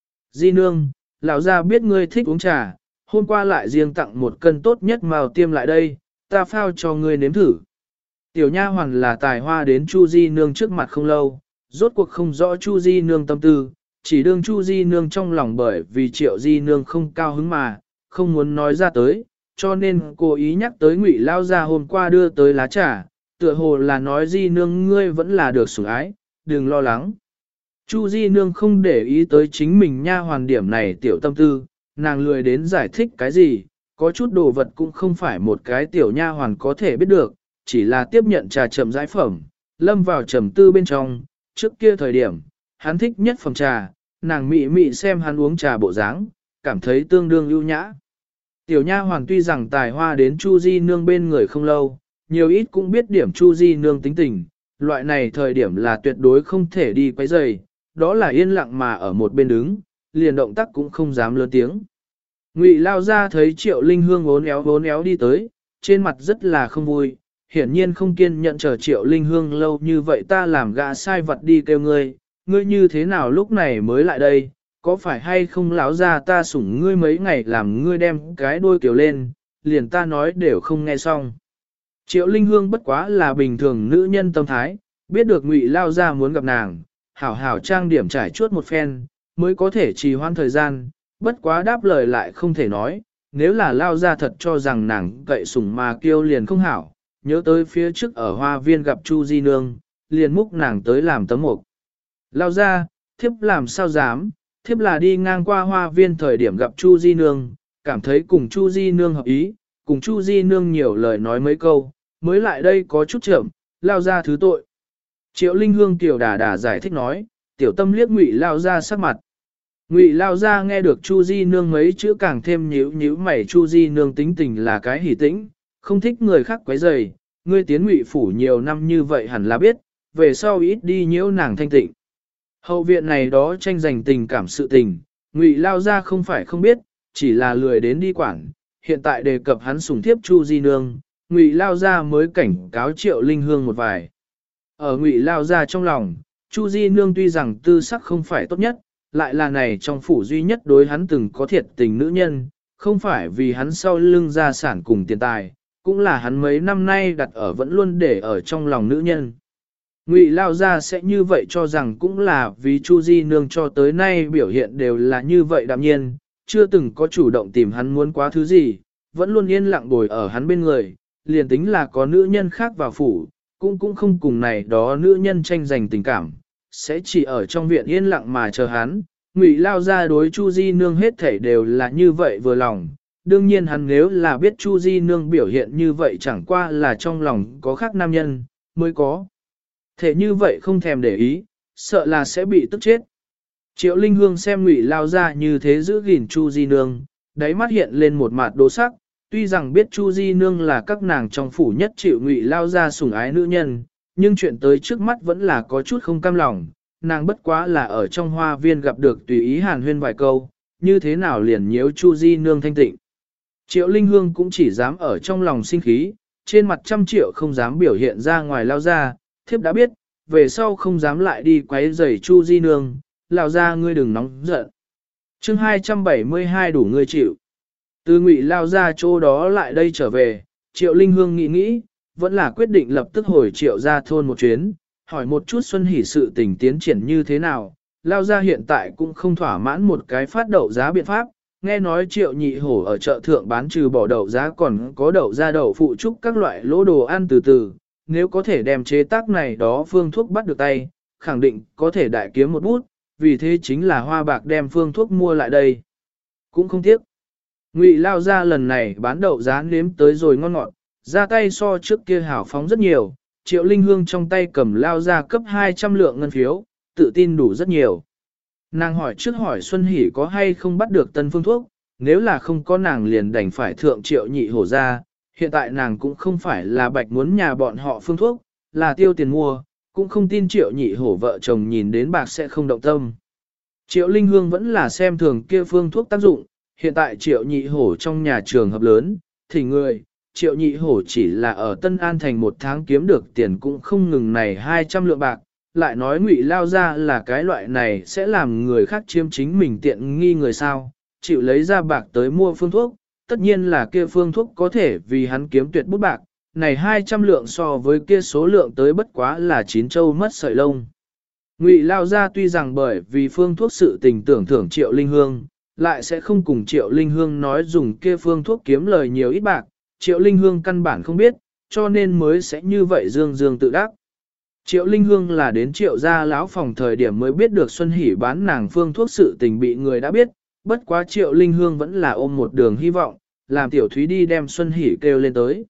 Di Nương, Lão Gia biết ngươi thích uống trà, hôm qua lại riêng tặng một cân tốt nhất màu tiêm lại đây, ta phao cho ngươi nếm thử. Tiểu Nha Hoàn là tài hoa đến Chu Di Nương trước mặt không lâu, rốt cuộc không rõ Chu Di Nương tâm tư, chỉ đương Chu Di Nương trong lòng bởi vì Triệu Di Nương không cao hứng mà, không muốn nói ra tới, cho nên cố ý nhắc tới Ngụy Lao Gia hôm qua đưa tới lá trà, tựa hồ là nói Di Nương ngươi vẫn là được sủng ái, đừng lo lắng. Chu Di Nương không để ý tới chính mình nha hoàn điểm này tiểu tâm tư, nàng lười đến giải thích cái gì, có chút đồ vật cũng không phải một cái tiểu nha hoàn có thể biết được, chỉ là tiếp nhận trà chậm rãi phẩm, lâm vào trầm tư bên trong, trước kia thời điểm, hắn thích nhất phẩm trà, nàng mị mị xem hắn uống trà bộ dáng, cảm thấy tương đương ưu nhã. Tiểu nha hoàn tuy rằng tài hoa đến Chu Di Nương bên người không lâu, nhiều ít cũng biết điểm Chu Di Nương tính tình, loại này thời điểm là tuyệt đối không thể đi quấy rầy, đó là yên lặng mà ở một bên đứng, liền động tác cũng không dám lớn tiếng. Ngụy Lao Gia thấy Triệu Linh Hương vốn éo đi tới, trên mặt rất là không vui, hiển nhiên không kiên nhận chờ Triệu Linh Hương lâu như vậy ta làm gã sai vật đi kêu ngươi, ngươi như thế nào lúc này mới lại đây, có phải hay không lão gia ta sủng ngươi mấy ngày làm ngươi đem cái đuôi kiều lên, liền ta nói đều không nghe xong. Triệu Linh Hương bất quá là bình thường nữ nhân tâm thái, biết được Ngụy Lao Gia muốn gặp nàng, hảo hảo trang điểm trải chuốt một phen, mới có thể trì hoãn thời gian, bất quá đáp lời lại không thể nói, nếu là Lao Gia thật cho rằng nàng cậy sủng mà kêu liền không hảo, nhớ tới phía trước ở hoa viên gặp Chu Di Nương, liền múc nàng tới làm tấm mục. Lao Gia, thiếp làm sao dám, thiếp là đi ngang qua hoa viên thời điểm gặp Chu Di Nương, cảm thấy cùng Chu Di Nương hợp ý, cùng Chu Di Nương nhiều lời nói mấy câu, mới lại đây có chút chậm, Lao Gia thứ tội. Triệu Linh Hương tiểu đà giải thích nói, tiểu tâm liếc Ngụy Lao Gia sắc mặt. Ngụy Lao Gia nghe được Chu Di Nương mấy chữ càng thêm nhíu mày, Chu Di Nương tính tình là cái hỉ tĩnh, không thích người khác quấy rầy, ngươi tiến Ngụy phủ nhiều năm như vậy hẳn là biết, về sau ít đi nhiễu nàng thanh tịnh. Hậu viện này đó tranh giành tình cảm sự tình, Ngụy Lao Gia không phải không biết, chỉ là lười đến đi quản, hiện tại đề cập hắn sủng thiếp Chu Di Nương, Ngụy Lao Gia mới cảnh cáo Triệu Linh Hương một vài. Ở Ngụy Lao Gia trong lòng, Chu Di Nương tuy rằng tư sắc không phải tốt nhất, lại là này trong phủ duy nhất đối hắn từng có thiệt tình nữ nhân, không phải vì hắn sau lưng gia sản cùng tiền tài, cũng là hắn mấy năm nay đặt ở vẫn luôn để ở trong lòng nữ nhân. Ngụy Lao Gia sẽ như vậy cho rằng cũng là vì Chu Di Nương cho tới nay biểu hiện đều là như vậy đạm nhiên, chưa từng có chủ động tìm hắn muốn quá thứ gì, vẫn luôn yên lặng bồi ở hắn bên người, liền tính là có nữ nhân khác vào phủ, cũng không cùng này đó nữ nhân tranh giành tình cảm, sẽ chỉ ở trong viện yên lặng mà chờ hắn. Ngụy Lao Gia đối Chu Di Nương hết thảy đều là như vậy vừa lòng, đương nhiên hắn nếu là biết Chu Di Nương biểu hiện như vậy chẳng qua là trong lòng có khác nam nhân, mới có. Thể như vậy không thèm để ý, sợ là sẽ bị tức chết. Triệu Linh Hương xem Ngụy Lao Gia như thế giữ gìn Chu Di Nương, đáy mắt hiện lên một mặt đố sắc, tuy rằng biết Chu Di Nương là các nàng trong phủ nhất chịu Ngụy Lao Gia sủng ái nữ nhân, nhưng chuyện tới trước mắt vẫn là có chút không cam lòng, nàng bất quá là ở trong hoa viên gặp được tùy ý hàn huyên vài câu, như thế nào liền nhiễu Chu Di Nương thanh tịnh. Triệu Linh Hương cũng chỉ dám ở trong lòng sinh khí, trên mặt 100 triệu không dám biểu hiện ra ngoài Lao Gia, thiếp đã biết, về sau không dám lại đi quấy rầy Chu Di Nương, Lao Gia ngươi đừng nóng giận. Chương 272 đủ ngươi chịu. Từ Ngụy Lao Gia chỗ đó lại đây trở về, Triệu Linh Hương nghĩ, vẫn là quyết định lập tức hồi Triệu gia thôn một chuyến, hỏi một chút Xuân Hỷ sự tình tiến triển như thế nào. Lao Gia hiện tại cũng không thỏa mãn một cái phát đậu giá biện pháp, nghe nói Triệu Nhị Hổ ở chợ thượng bán trừ bỏ đậu giá còn có đậu ra đậu phụ trúc các loại lỗ đồ ăn từ từ, nếu có thể đem chế tác này đó phương thuốc bắt được tay, khẳng định có thể đại kiếm một bút, vì thế chính là hoa bạc đem phương thuốc mua lại đây. Cũng không tiếc. Ngụy lao ra lần này bán đậu giá nếm tới rồi ngon ngọt, ra tay so trước kia hảo phóng rất nhiều, Triệu Linh Hương trong tay cầm lao ra cấp 200 lượng ngân phiếu, tự tin đủ rất nhiều. Nàng hỏi trước hỏi Xuân Hỷ có hay không bắt được tân phương thuốc, nếu là không có nàng liền đành phải thượng Triệu Nhị Hổ ra, hiện tại nàng cũng không phải là bạch muốn nhà bọn họ phương thuốc, là tiêu tiền mua, cũng không tin Triệu Nhị Hổ vợ chồng nhìn đến bạc sẽ không động tâm. Triệu Linh Hương vẫn là xem thường kia phương thuốc tác dụng, hiện tại Triệu Nhị Hổ trong nhà trường hợp lớn, thì người, Triệu Nhị Hổ chỉ là ở Tân An Thành một tháng kiếm được tiền cũng không ngừng này 200 lượng bạc, lại nói Ngụy lao ra là cái loại này sẽ làm người khác chiếm chính mình tiện nghi người sao, chịu lấy ra bạc tới mua phương thuốc, tất nhiên là kia phương thuốc có thể vì hắn kiếm tuyệt bút bạc, này 200 lượng so với kia số lượng tới bất quá là 9 châu mất sợi lông. Ngụy lao ra tuy rằng bởi vì phương thuốc sự tình tưởng thưởng Triệu Linh Hương, lại sẽ không cùng Triệu Linh Hương nói dùng kia phương thuốc kiếm lời nhiều ít bạc, Triệu Linh Hương căn bản không biết, cho nên mới sẽ như vậy dương dương tự đắc. Triệu Linh Hương là đến Triệu gia lão phòng thời điểm mới biết được Xuân Hỷ bán nàng phương thuốc sự tình bị người đã biết, bất quá Triệu Linh Hương vẫn là ôm một đường hy vọng, làm Tiểu Thúy đi đem Xuân Hỷ kêu lên tới.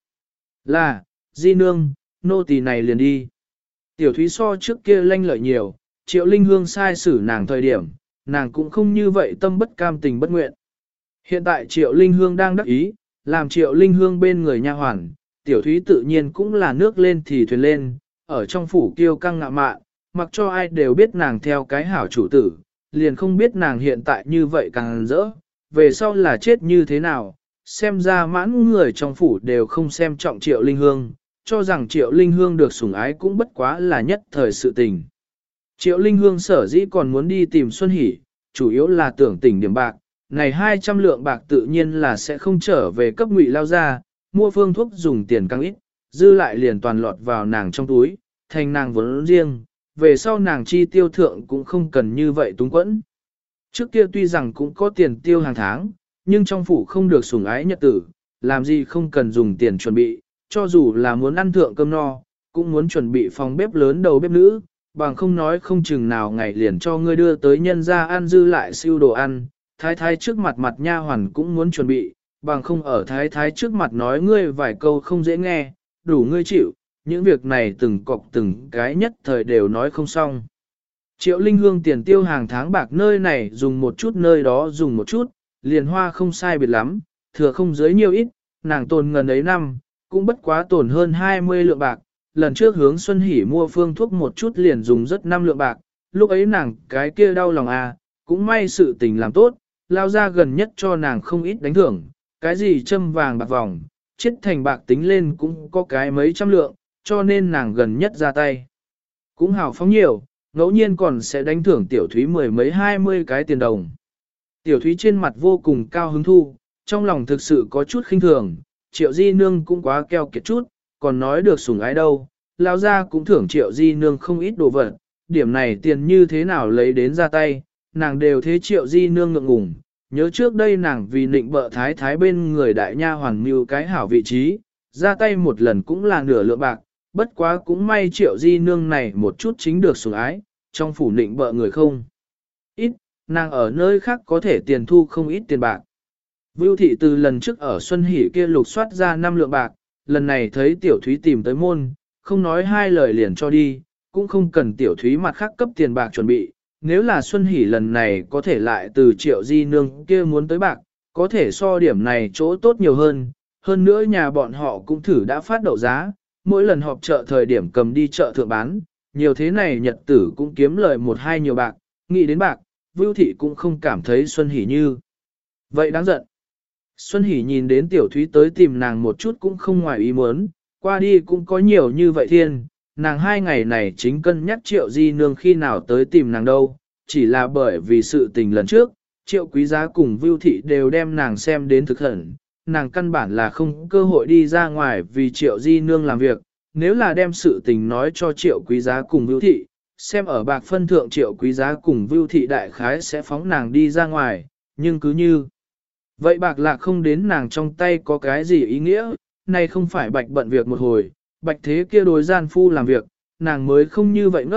Là, Di Nương, nô tỳ này liền đi. Tiểu Thúy so trước kia lanh lợi nhiều, Triệu Linh Hương sai xử nàng thời điểm, nàng cũng không như vậy tâm bất cam tình bất nguyện. Hiện tại Triệu Linh Hương đang đắc ý, làm Triệu Linh Hương bên người nha hoàn, Tiểu Thúy tự nhiên cũng là nước lên thì thuyền lên, ở trong phủ kiêu căng ngạo mạn, mặc cho ai đều biết nàng theo cái hảo chủ tử, liền không biết nàng hiện tại như vậy càng rỡ, về sau là chết như thế nào, xem ra mãn người trong phủ đều không xem trọng Triệu Linh Hương, cho rằng Triệu Linh Hương được sủng ái cũng bất quá là nhất thời sự tình. Triệu Linh Hương sở dĩ còn muốn đi tìm Xuân Hỷ, chủ yếu là tưởng tỉnh điểm bạc, này 200 lượng bạc tự nhiên là sẽ không trở về cấp Ngụy lao ra, mua phương thuốc dùng tiền càng ít, dư lại liền toàn lọt vào nàng trong túi, thành nàng vốn riêng, về sau nàng chi tiêu thượng cũng không cần như vậy túng quẫn. Trước kia tuy rằng cũng có tiền tiêu hàng tháng, nhưng trong phủ không được sủng ái nhật tử, làm gì không cần dùng tiền chuẩn bị, cho dù là muốn ăn thượng cơm no, cũng muốn chuẩn bị phòng bếp lớn đầu bếp nữ, bằng không nói không chừng nào ngày liền cho ngươi đưa tới nhân ra ăn dư lại siêu đồ ăn, thái thái trước mặt mặt nha hoàn cũng muốn chuẩn bị, bằng không ở thái thái trước mặt nói ngươi vài câu không dễ nghe, đủ ngươi chịu, những việc này từng cọc từng cái nhất thời đều nói không xong. Triệu Linh Hương tiền tiêu hàng tháng bạc nơi này dùng một chút nơi đó dùng một chút, liền hoa không sai biệt lắm, thừa không dưới nhiều ít, nàng tồn ngần ấy năm, cũng bất quá tổn hơn 20 lượng bạc, lần trước hướng Xuân Hỷ mua phương thuốc một chút liền dùng rất 5 lượng bạc, lúc ấy nàng cái kia đau lòng à, cũng may sự tình làm tốt, lao ra gần nhất cho nàng không ít đánh thưởng, cái gì châm vàng bạc vòng, chết thành bạc tính lên cũng có cái mấy trăm lượng, cho nên nàng gần nhất ra tay. Cũng hào phóng nhiều, ngẫu nhiên còn sẽ đánh thưởng Tiểu Thúy 10 mấy 20 cái tiền đồng. Tiểu Thúy trên mặt vô cùng cao hứng thu, trong lòng thực sự có chút khinh thường, Triệu Di Nương cũng quá keo kiệt chút, còn nói được sủng ái đâu, lao ra cũng thưởng Triệu Di Nương không ít đồ vật, điểm này tiền như thế nào lấy đến ra tay, nàng đều thế Triệu Di Nương ngượng ngùng. Nhớ trước đây nàng vì nịnh bợ thái thái bên người đại nha hoàn mưu cái hảo vị trí, ra tay một lần cũng là nửa lượng bạc, bất quá cũng may Triệu Di Nương này một chút chính được sủng ái, trong phủ nịnh bợ người không. Ít, nàng ở nơi khác có thể tiền thu không ít tiền bạc. Vưu thị từ lần trước ở Xuân Hỷ kia lục soát ra 5 lượng bạc, lần này thấy Tiểu Thúy tìm tới môn, không nói hai lời liền cho đi, cũng không cần Tiểu Thúy mặt khác cấp tiền bạc chuẩn bị. Nếu là Xuân Hỷ lần này có thể lại từ Triệu Di Nương kia muốn tới bạc, có thể so điểm này chỗ tốt nhiều hơn nữa nhà bọn họ cũng thử đã phát đậu giá, mỗi lần họp chợ thời điểm cầm đi chợ thượng bán, nhiều thế này nhật tử cũng kiếm lời một hai nhiều bạc, nghĩ đến bạc, Vưu thị cũng không cảm thấy Xuân Hỷ như vậy đáng giận. Xuân Hỷ nhìn đến Tiểu Thúy tới tìm nàng một chút cũng không ngoài ý muốn, qua đi cũng có nhiều như vậy thiên, nàng 2 ngày này chính cân nhắc Triệu Di Nương khi nào tới tìm nàng đâu, chỉ là bởi vì sự tình lần trước, Triệu Quý Giá cùng Vưu Thị đều đem nàng xem đến thực hẳn, nàng căn bản là không cơ hội đi ra ngoài vì Triệu Di Nương làm việc, nếu là đem sự tình nói cho Triệu Quý Giá cùng Vưu Thị, xem ở bạc phân thượng Triệu Quý Giá cùng Vưu Thị đại khái sẽ phóng nàng đi ra ngoài, nhưng cứ như vậy bạc lạc không đến nàng trong tay có cái gì ý nghĩa, này không phải bạch bận việc một hồi, bạch thế kia đối gian phu làm việc, nàng mới không như vậy ngốc,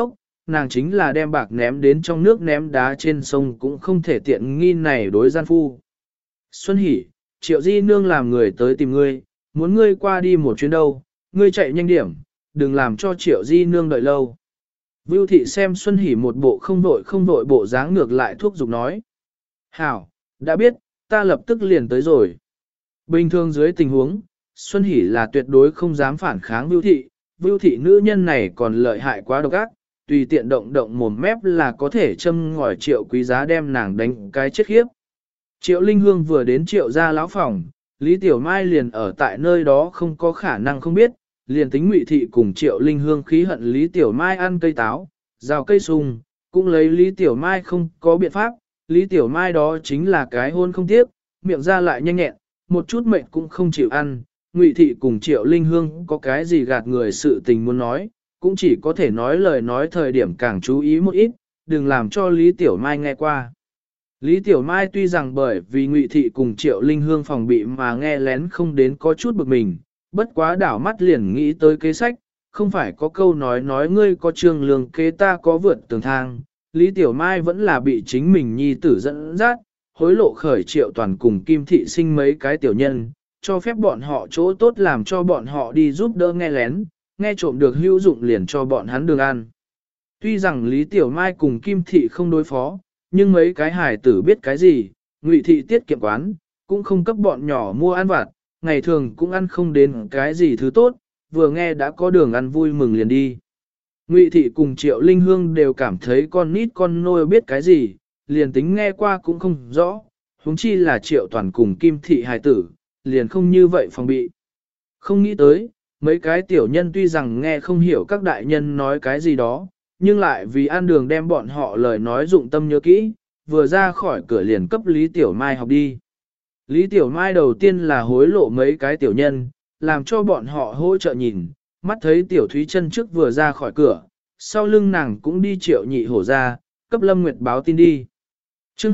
nàng chính là đem bạc ném đến trong nước ném đá trên sông cũng không thể tiện nghi này đối gian phu. Xuân hỉ, Triệu Di Nương làm người tới tìm ngươi, muốn ngươi qua đi một chuyến đâu, ngươi chạy nhanh điểm, đừng làm cho Triệu Di Nương đợi lâu. Vưu thị xem Xuân hỉ một bộ không vội bộ dáng ngược lại thuốc giục nói. Hảo, đã biết, ta lập tức liền tới rồi. Bình thường dưới tình huống, Xuân hỉ là tuyệt đối không dám phản kháng Vưu thị nữ nhân này còn lợi hại quá độc ác, tùy tiện động động mồm mép là có thể châm ngòi Triệu Quý Giá đem nàng đánh cái chết khiếp. Triệu Linh Hương vừa đến Triệu gia lão phòng, Lý Tiểu Mai liền ở tại nơi đó không có khả năng không biết, liền tính Ngụy thị cùng Triệu Linh Hương khí hận Lý Tiểu Mai ăn cây táo, rào cây sung, cũng lấy Lý Tiểu Mai không có biện pháp, Lý Tiểu Mai đó chính là cái hôn không tiếp, miệng ra lại nhanh nhẹn, một chút mệnh cũng không chịu ăn, Ngụy thị cùng Triệu Linh Hương có cái gì gạt người sự tình muốn nói, cũng chỉ có thể nói lời nói thời điểm càng chú ý một ít, đừng làm cho Lý Tiểu Mai nghe qua. Lý Tiểu Mai tuy rằng bởi vì Ngụy thị cùng Triệu Linh Hương phòng bị mà nghe lén không đến có chút bực mình, bất quá đảo mắt liền nghĩ tới kế sách, không phải có câu nói ngươi có trương lương kế ta có vượt tường thang. Lý Tiểu Mai vẫn là bị chính mình nhi tử dẫn dắt, hối lộ khởi Triệu Toàn cùng Kim thị sinh mấy cái tiểu nhân, cho phép bọn họ chỗ tốt làm cho bọn họ đi giúp đỡ nghe lén, nghe trộm được hữu dụng liền cho bọn hắn đường ăn. Tuy rằng Lý Tiểu Mai cùng Kim thị không đối phó, nhưng mấy cái hài tử biết cái gì, Ngụy thị tiết kiệm quán, cũng không cấp bọn nhỏ mua ăn vặt, ngày thường cũng ăn không đến cái gì thứ tốt, vừa nghe đã có đường ăn vui mừng liền đi. Ngụy thị cùng Triệu Linh Hương đều cảm thấy con nít con nôi biết cái gì, liền tính nghe qua cũng không rõ, huống chi là Triệu Toàn cùng Kim thị hài tử, liền không như vậy phòng bị. Không nghĩ tới, mấy cái tiểu nhân tuy rằng nghe không hiểu các đại nhân nói cái gì đó, nhưng lại vì ăn đường đem bọn họ lời nói dụng tâm nhớ kỹ, vừa ra khỏi cửa liền cấp Lý Tiểu Mai học đi. Lý Tiểu Mai đầu tiên là hối lộ mấy cái tiểu nhân, làm cho bọn họ hỗ trợ nhìn, mắt thấy Tiểu Thúy chân trước vừa ra khỏi cửa, sau lưng nàng cũng đi Triệu Nhị Hổ ra, cấp Lâm Nguyệt báo tin đi. Chương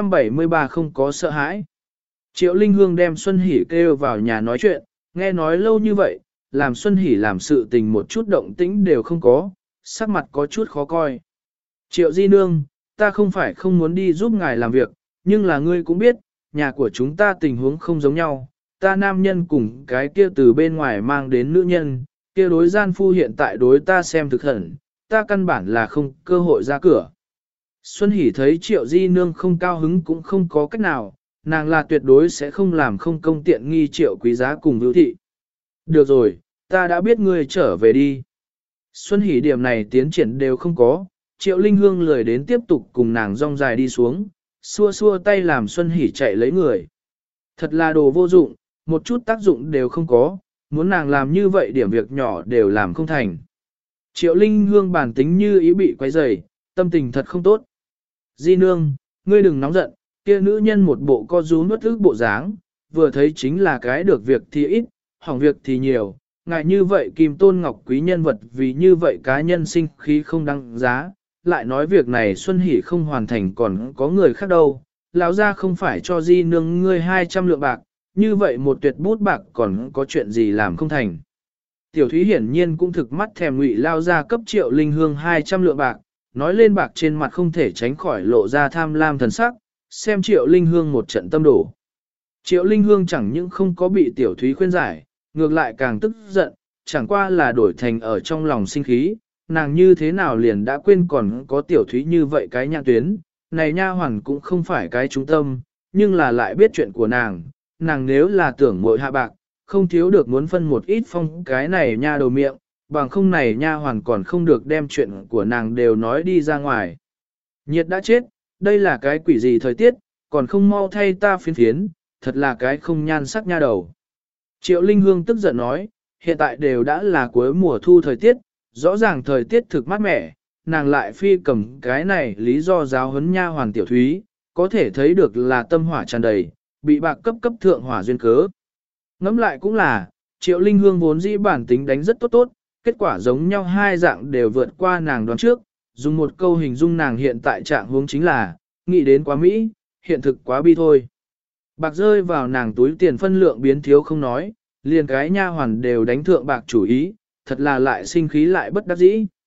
273 không có sợ hãi. Triệu Linh Hương đem Xuân Hỷ kêu vào nhà nói chuyện, nghe nói lâu như vậy, làm Xuân Hỷ làm sự tình một chút động tĩnh đều không có, sắc mặt có chút khó coi. Triệu Di Nương, ta không phải không muốn đi giúp ngài làm việc, nhưng là ngươi cũng biết, nhà của chúng ta tình huống không giống nhau, ta nam nhân cùng cái kia từ bên ngoài mang đến nữ nhân, kia đối gian phu hiện tại đối ta xem thực hẳn, ta căn bản là không cơ hội ra cửa. Xuân Hỷ thấy Triệu Di Nương không cao hứng cũng không có cách nào, nàng là tuyệt đối sẽ không làm không công tiện nghi Triệu Quý Giá cùng Vưu thị. Được rồi, ta đã biết ngươi trở về đi. Xuân Hỷ điểm này tiến triển đều không có, Triệu Linh Hương lười đến tiếp tục cùng nàng rong dài đi xuống, xua xua tay làm Xuân Hỷ chạy lấy người. Thật là đồ vô dụng, một chút tác dụng đều không có, muốn nàng làm như vậy điểm việc nhỏ đều làm không thành. Triệu Linh Hương bản tính như ý bị quấy rầy, tâm tình thật không tốt. Di Nương, ngươi đừng nóng giận, kia nữ nhân một bộ co rú nuốt ức bộ dáng, vừa thấy chính là cái được việc thì ít, hỏng việc thì nhiều. Ngại như vậy Kim Tôn Ngọc quý nhân vật vì như vậy cá nhân sinh khí không đăng giá, lại nói việc này Xuân Hỷ không hoàn thành còn có người khác đâu, lão ra không phải cho Di Nương ngươi 200 lượng bạc, như vậy một tuyệt bút bạc còn có chuyện gì làm không thành. Tiểu Thúy hiển nhiên cũng thực mắt thèm Ngụy lao ra cấp Triệu Linh Hương 200 lượng bạc, nói lên bạc trên mặt không thể tránh khỏi lộ ra tham lam thần sắc, xem Triệu Linh Hương một trận tâm đổ. Triệu Linh Hương chẳng những không có bị Tiểu Thúy khuyên giải, ngược lại càng tức giận, chẳng qua là đổi thành ở trong lòng sinh khí, nàng như thế nào liền đã quên còn có Tiểu Thúy như vậy cái nhãn tuyến, này nha hoàn cũng không phải cái trung tâm, nhưng là lại biết chuyện của nàng nếu là tưởng muội hạ bạc, không thiếu được muốn phân một ít phong cái này nha đầu miệng, bằng không này nha hoàn còn không được đem chuyện của nàng đều nói đi ra ngoài. Nhiệt đã chết, đây là cái quỷ gì thời tiết, còn không mau thay ta phiến phiến, thật là cái không nhan sắc nha đầu. Triệu Linh Hương tức giận nói, hiện tại đều đã là cuối mùa thu thời tiết, rõ ràng thời tiết thực mát mẻ, nàng lại phi cầm cái này lý do giáo huấn nha hoàn Tiểu Thúy, có thể thấy được là tâm hỏa tràn đầy, bị bạc cấp thượng hỏa duyên cớ. Ngẫm lại cũng là, Triệu Linh Hương vốn dĩ bản tính đánh rất tốt, kết quả giống nhau hai dạng đều vượt qua nàng đoán trước, dùng một câu hình dung nàng hiện tại trạng huống chính là, nghĩ đến quá Mỹ, hiện thực quá bi thôi. Bạc rơi vào nàng túi tiền phân lượng biến thiếu không nói, liền cái nha hoàn đều đánh thượng bạc chủ ý, thật là lại sinh khí lại bất đắc dĩ.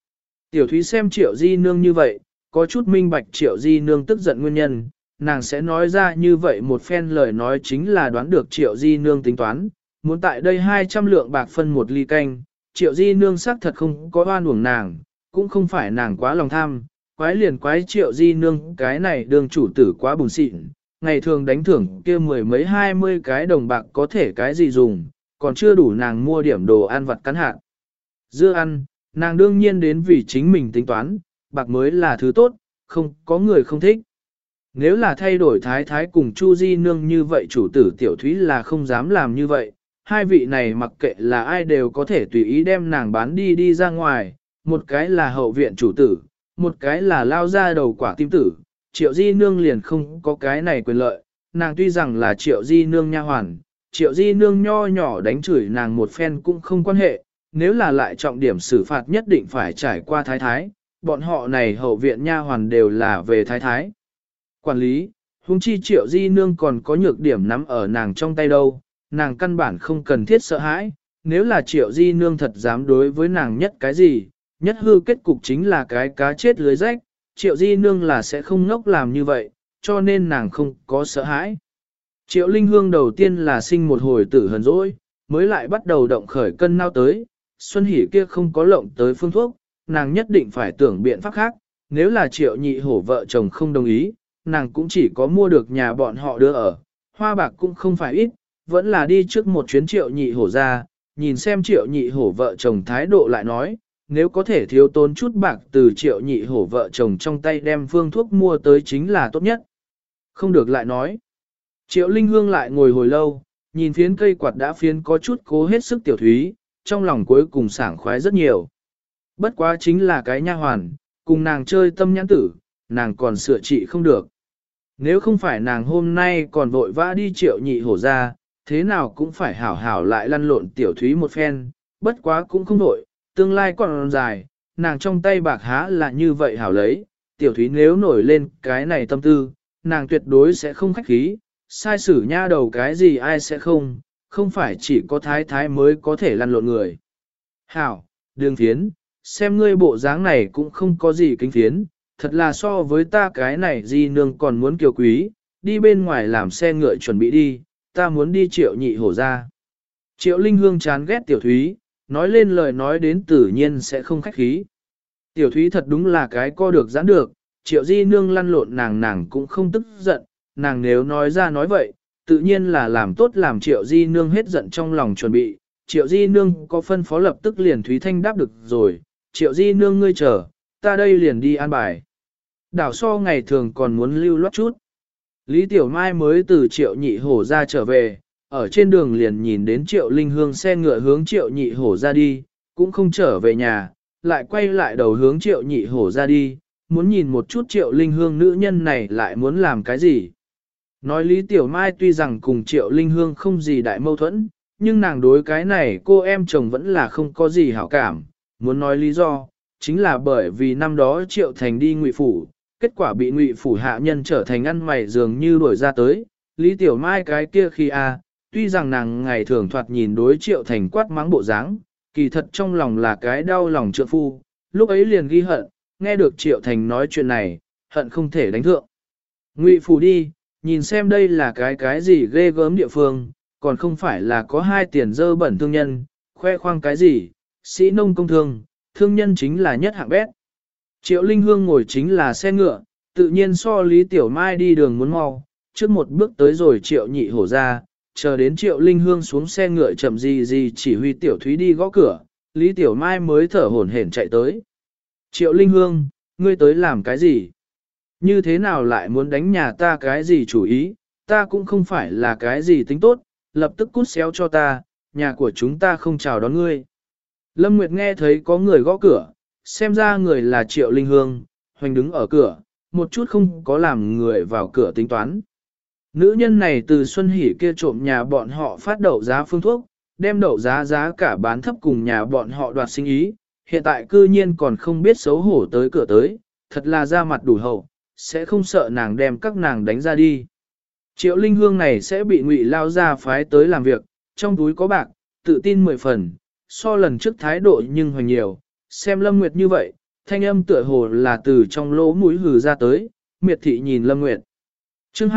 Tiểu Thúy xem Triệu Di Nương như vậy, có chút minh bạch Triệu Di Nương tức giận nguyên nhân, nàng sẽ nói ra như vậy một phen lời nói chính là đoán được Triệu Di Nương tính toán, muốn tại đây 200 lượng bạc phân một ly canh, Triệu Di Nương xác thật không có oan uổng nàng, cũng không phải nàng quá lòng tham, quái liền quái Triệu Di Nương cái này đường chủ tử quá bùn xịn, ngày thường đánh thưởng kia mười mấy 20 cái đồng bạc có thể cái gì dùng, còn chưa đủ nàng mua điểm đồ ăn vặt cắn hạn. Dưa ăn, nàng đương nhiên đến vì chính mình tính toán, bạc mới là thứ tốt, không có người không thích. Nếu là thay đổi thái thái cùng Chu Di Nương như vậy chủ tử Tiểu Thúy là không dám làm như vậy, hai vị này mặc kệ là ai đều có thể tùy ý đem nàng bán đi ra ngoài, một cái là hậu viện chủ tử, một cái là lao ra đầu quả tim tử, Triệu Di Nương liền không có cái này quyền lợi, nàng tuy rằng là Triệu Di Nương nha hoàn, Triệu Di Nương nho nhỏ đánh chửi nàng một phen cũng không quan hệ, nếu là lại trọng điểm xử phạt nhất định phải trải qua thái thái, bọn họ này hậu viện nha hoàn đều là về thái thái. Quản lý, huống chi Triệu Di Nương còn có nhược điểm nắm ở nàng trong tay đâu, nàng căn bản không cần thiết sợ hãi, nếu là Triệu Di Nương thật dám đối với nàng nhất cái gì, nhất hư kết cục chính là cái cá chết lưới rách, Triệu Di Nương là sẽ không ngốc làm như vậy, cho nên nàng không có sợ hãi. Triệu Linh Hương đầu tiên là sinh một hồi tử hờn dỗi, mới lại bắt đầu động khởi cân nao tới, Xuân Hỷ kia không có lộng tới phương thuốc, nàng nhất định phải tưởng biện pháp khác, nếu là Triệu Nhị Hổ vợ chồng không đồng ý, nàng cũng chỉ có mua được nhà bọn họ đưa ở, hoa bạc cũng không phải ít, vẫn là đi trước một chuyến Triệu Nhị Hổ ra, nhìn xem Triệu Nhị Hổ vợ chồng thái độ lại nói, nếu có thể thiếu tốn chút bạc từ Triệu Nhị Hổ vợ chồng trong tay đem phương thuốc mua tới chính là tốt nhất. Không được lại nói. Triệu Linh Hương lại ngồi hồi lâu, nhìn phiến cây quạt đã phiến có chút cố hết sức Tiểu Thúy, trong lòng cuối cùng sảng khoái rất nhiều. Bất quá chính là cái nha hoàn, cùng nàng chơi tâm nhãn tử, nàng còn sửa trị không được. Nếu không phải nàng hôm nay còn vội vã đi Triệu Nhị Hổ ra, thế nào cũng phải hảo hảo lại lăn lộn Tiểu Thúy một phen, bất quá cũng không vội, tương lai còn dài, nàng trong tay bạc há là như vậy hảo lấy, Tiểu Thúy nếu nổi lên cái này tâm tư, nàng tuyệt đối sẽ không khách khí, sai xử nha đầu cái gì ai sẽ không phải chỉ có thái thái mới có thể lăn lộn người. Hảo, đường phiến, xem ngươi bộ dáng này cũng không có gì kính phiến, thật là so với ta cái này Di Nương còn muốn kiều quý, đi bên ngoài làm xe ngựa chuẩn bị đi, ta muốn đi Triệu Nhị Hổ ra. Triệu Linh Hương chán ghét Tiểu Thúy, nói lên lời nói đến tự nhiên sẽ không khách khí. Tiểu Thúy thật đúng là cái co được giãn được, Triệu Di Nương lăn lộn nàng cũng không tức giận, nàng nếu nói ra nói vậy, tự nhiên là làm tốt làm Triệu Di Nương hết giận trong lòng chuẩn bị. Triệu Di Nương có phân phó lập tức liền Thúy Thanh đáp được rồi, Triệu Di Nương ngươi chờ, ta đây liền đi an bài. Đảo so ngày thường còn muốn lưu loát chút. Lý Tiểu Mai mới từ Triệu Nhị Hổ ra trở về, ở trên đường liền nhìn đến Triệu Linh Hương xe ngựa hướng Triệu Nhị Hổ ra đi, cũng không trở về nhà, lại quay lại đầu hướng Triệu Nhị Hổ ra đi, muốn nhìn một chút Triệu Linh Hương nữ nhân này lại muốn làm cái gì. Nói Lý Tiểu Mai tuy rằng cùng Triệu Linh Hương không gì đại mâu thuẫn, nhưng nàng đối cái này cô em chồng vẫn là không có gì hảo cảm, muốn nói lý do, chính là bởi vì năm đó Triệu Thành đi Ngụy Phủ, kết quả bị Ngụy Phủ hạ nhân trở thành ăn mày dường như đuổi ra tới, Lý Tiểu Mai cái kia khi tuy rằng nàng ngày thường thoạt nhìn đối Triệu Thành quát mắng bộ dáng, kỳ thật trong lòng là cái đau lòng trượng phu, lúc ấy liền ghi hận, nghe được Triệu Thành nói chuyện này, hận không thể đánh thượng. Ngụy Phủ đi, nhìn xem đây là cái gì ghê gớm địa phương, còn không phải là có hai tiền dơ bẩn thương nhân, khoe khoang cái gì, sĩ nông công thương, thương nhân chính là nhất hạng bét. Triệu Linh Hương ngồi chính là xe ngựa, tự nhiên so Lý Tiểu Mai đi đường muốn mau, trước một bước tới rồi Triệu Nhị Hổ ra, chờ đến Triệu Linh Hương xuống xe ngựa chậm gì chỉ huy Tiểu Thúy đi gõ cửa, Lý Tiểu Mai mới thở hổn hển chạy tới. Triệu Linh Hương, ngươi tới làm cái gì? Như thế nào lại muốn đánh nhà ta cái gì chủ ý, ta cũng không phải là cái gì tính tốt, lập tức cút xéo cho ta, nhà của chúng ta không chào đón ngươi. Lâm Nguyệt nghe thấy có người gõ cửa, xem ra người là Triệu Linh Hương, hoành đứng ở cửa, một chút không có làm người vào cửa tính toán. Nữ nhân này từ Xuân Hỷ kia trộm nhà bọn họ phát đậu giá phương thuốc, đem đậu giá cả bán thấp cùng nhà bọn họ đoạt sinh ý, hiện tại cư nhiên còn không biết xấu hổ tới cửa tới, thật là ra mặt đủ hậu, sẽ không sợ nàng đem các nàng đánh ra đi. Triệu Linh Hương này sẽ bị Ngụy lao ra phái tới làm việc, trong túi có bạc, tự tin 10 phần, so lần trước thái độ nhưng hoành nhiều, xem Lâm Nguyệt như vậy, thanh âm tựa hồ là từ trong lỗ mũi hừ ra tới, miệt thị nhìn Lâm Nguyệt. Chương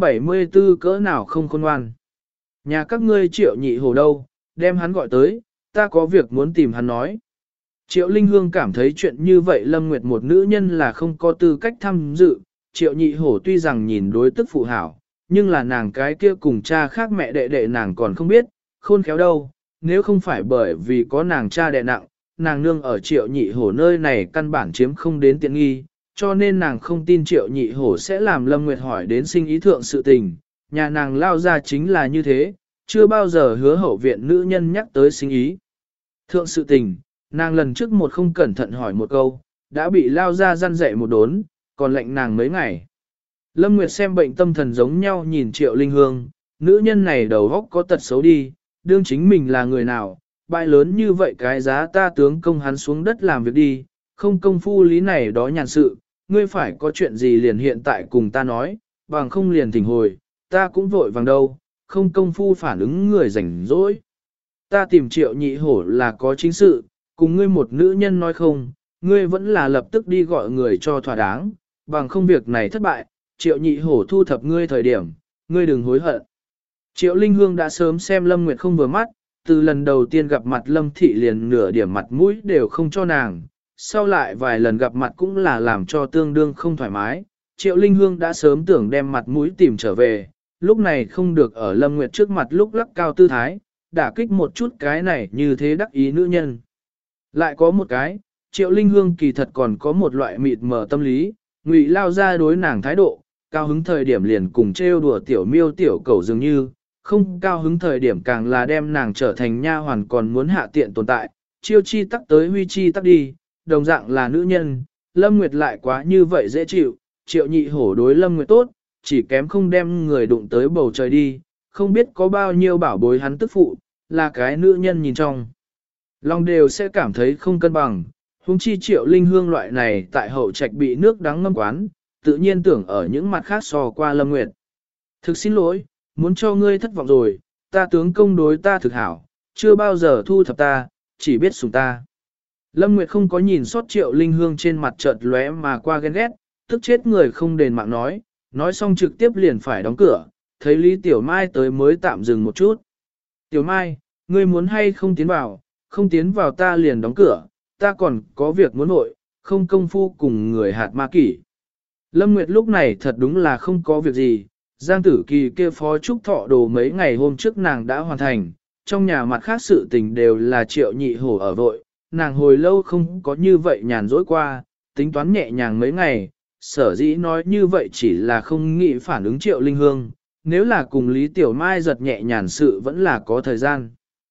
274 cỡ nào không khôn ngoan. Nhà các ngươi Triệu Nhị Hổ đâu, đem hắn gọi tới, ta có việc muốn tìm hắn nói. Triệu Linh Hương cảm thấy chuyện như vậy Lâm Nguyệt một nữ nhân là không có tư cách tham dự, Triệu Nhị Hổ tuy rằng nhìn đối tức phụ hảo, nhưng là nàng cái kia cùng cha khác mẹ đệ đệ nàng còn không biết, khôn khéo đâu, nếu không phải bởi vì có nàng cha đệ nặng, nàng nương ở Triệu Nhị Hổ nơi này căn bản chiếm không đến tiện nghi, cho nên nàng không tin Triệu Nhị Hổ sẽ làm Lâm Nguyệt hỏi đến sinh ý thượng sự tình, nhà nàng lao ra chính là như thế, chưa bao giờ hứa hậu viện nữ nhân nhắc tới sinh ý. Thượng sự tình, nàng lần trước một không cẩn thận hỏi một câu, đã bị lao ra răn dạy một đốn, còn lệnh nàng mấy ngày. Lâm Nguyệt xem bệnh tâm thần giống nhau nhìn Triệu Linh Hương, nữ nhân này đầu óc có tật xấu đi, đương chính mình là người nào, bại lớn như vậy cái giá ta tướng công hắn xuống đất làm việc đi, không công phu lý này đó nhàn sự, ngươi phải có chuyện gì liền hiện tại cùng ta nói, bằng không liền thỉnh hồi, ta cũng vội vàng đâu, không công phu phản ứng người rảnh rỗi. Ta tìm Triệu Nhị Hổ là có chính sự, cùng ngươi một nữ nhân nói không, ngươi vẫn là lập tức đi gọi người cho thỏa đáng, bằng không việc này thất bại, Triệu Nhị Hổ thu thập ngươi thời điểm, ngươi đừng hối hận. Triệu Linh Hương đã sớm xem Lâm Nguyệt không vừa mắt, từ lần đầu tiên gặp mặt Lâm Thị liền nửa điểm mặt mũi đều không cho nàng, sau lại vài lần gặp mặt cũng là làm cho tương đương không thoải mái. Triệu Linh Hương đã sớm tưởng đem mặt mũi tìm trở về, lúc này không được ở Lâm Nguyệt trước mặt lúc lắc cao tư thái, đả kích một chút cái này như thế đắc ý nữ nhân. Lại có một cái, Triệu Linh Hương kỳ thật còn có một loại mịt mờ tâm lý, ngụy lao ra đối nàng thái độ, cao hứng thời điểm liền cùng trêu đùa tiểu miêu tiểu cầu dường như, không cao hứng thời điểm càng là đem nàng trở thành nha hoàn còn muốn hạ tiện tồn tại, chiêu chi tắc tới huy chi tắc đi, đồng dạng là nữ nhân, Lâm Nguyệt lại quá như vậy dễ chịu, Triệu Nhị Hổ đối Lâm Nguyệt tốt, chỉ kém không đem người đụng tới bầu trời đi, không biết có bao nhiêu bảo bối hắn tức phụ, là cái nữ nhân nhìn trong. Lòng đều sẽ cảm thấy không cân bằng, huống chi Triệu Linh Hương loại này tại hậu trạch bị nước đắng ngâm quán, tự nhiên tưởng ở những mặt khác so qua Lâm Nguyệt. Thực xin lỗi, muốn cho ngươi thất vọng rồi, ta tướng công đối ta thực hảo, chưa bao giờ thu thập ta, chỉ biết sủng ta. Lâm Nguyệt không có nhìn sót Triệu Linh Hương trên mặt chợt lóe mà qua ghen ghét, tức chết người không đền mạng nói xong trực tiếp liền phải đóng cửa, thấy Lý Tiểu Mai tới mới tạm dừng một chút. Tiểu Mai, ngươi muốn hay không tiến vào, không tiến vào ta liền đóng cửa, ta còn có việc muốn nội, không công phu cùng người hạt ma kỷ. Lâm Nguyệt lúc này thật đúng là không có việc gì, Giang Tử Kỳ kia phó trúc thọ đồ mấy ngày hôm trước nàng đã hoàn thành, trong nhà mặt khác sự tình đều là Triệu Nhị Hổ ở vội, nàng hồi lâu không có như vậy nhàn rỗi qua, tính toán nhẹ nhàng mấy ngày, sở dĩ nói như vậy chỉ là không nghĩ phản ứng Triệu Linh Hương, nếu là cùng Lý Tiểu Mai giật nhẹ nhàn sự vẫn là có thời gian.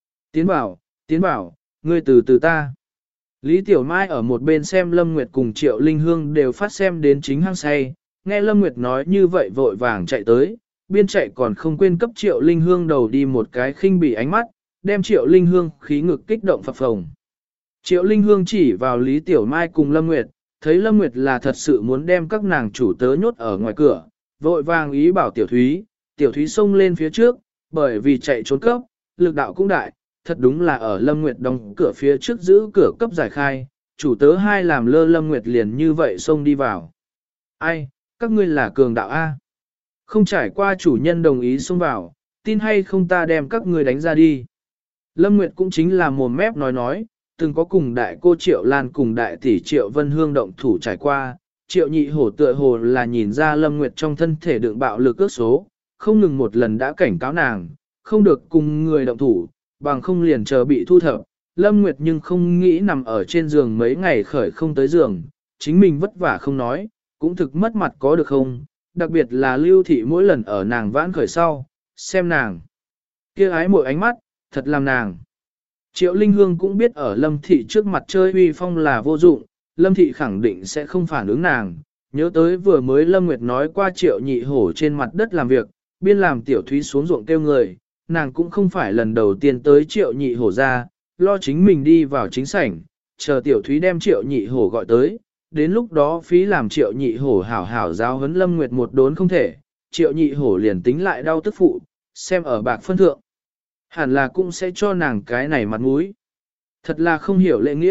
Tiến bảo, ngươi từ từ ta. Lý Tiểu Mai ở một bên xem Lâm Nguyệt cùng Triệu Linh Hương đều phát xem đến chính hang say, nghe Lâm Nguyệt nói như vậy vội vàng chạy tới, biên chạy còn không quên cấp Triệu Linh Hương đầu đi một cái khinh bỉ ánh mắt, đem Triệu Linh Hương khí ngực kích động phập phồng. Triệu Linh Hương chỉ vào Lý Tiểu Mai cùng Lâm Nguyệt, thấy Lâm Nguyệt là thật sự muốn đem các nàng chủ tớ nhốt ở ngoài cửa, vội vàng ý bảo Tiểu Thúy xông lên phía trước, bởi vì chạy trốn cấp, lực đạo cũng đại, thật đúng là ở Lâm Nguyệt đóng cửa phía trước giữ cửa cấp giải khai, chủ tớ hai làm lơ Lâm Nguyệt liền như vậy xông đi vào. Ai, các ngươi là cường đạo A. Không trải qua chủ nhân đồng ý xông vào, tin hay không ta đem các ngươi đánh ra đi. Lâm Nguyệt cũng chính là mồm mép nói, từng có cùng đại cô Triệu Lan cùng đại tỷ Triệu Vân Hương động thủ trải qua, Triệu Nhị Hổ tựa hồ là nhìn ra Lâm Nguyệt trong thân thể đựng bạo lực ước số, không ngừng một lần đã cảnh cáo nàng, không được cùng người động thủ, bằng không liền chờ bị thu thập. Lâm Nguyệt nhưng không nghĩ nằm ở trên giường mấy ngày khởi không tới giường, chính mình vất vả không nói, cũng thực mất mặt có được không, đặc biệt là Lưu Thị mỗi lần ở nàng vãn khởi sau, xem nàng kia ái mỗi ánh mắt, thật làm nàng. Triệu Linh Hương cũng biết ở Lâm Thị trước mặt chơi uy phong là vô dụng, Lâm Thị khẳng định sẽ không phản ứng nàng, nhớ tới vừa mới Lâm Nguyệt nói qua Triệu Nhị Hổ trên mặt đất làm việc, biên làm Tiểu Thúy xuống ruộng kêu người, nàng cũng không phải lần đầu tiên tới Triệu Nhị Hổ ra, lo chính mình đi vào chính sảnh, chờ Tiểu Thúy đem Triệu Nhị Hổ gọi tới, đến lúc đó phí làm Triệu Nhị Hổ hảo hảo giáo huấn Lâm Nguyệt một đốn không thể, Triệu Nhị Hổ liền tính lại đau tức phụ, xem ở bạc phân thượng. Hẳn là cũng sẽ cho nàng cái này mặt mũi. Thật là không hiểu lễ nghĩa,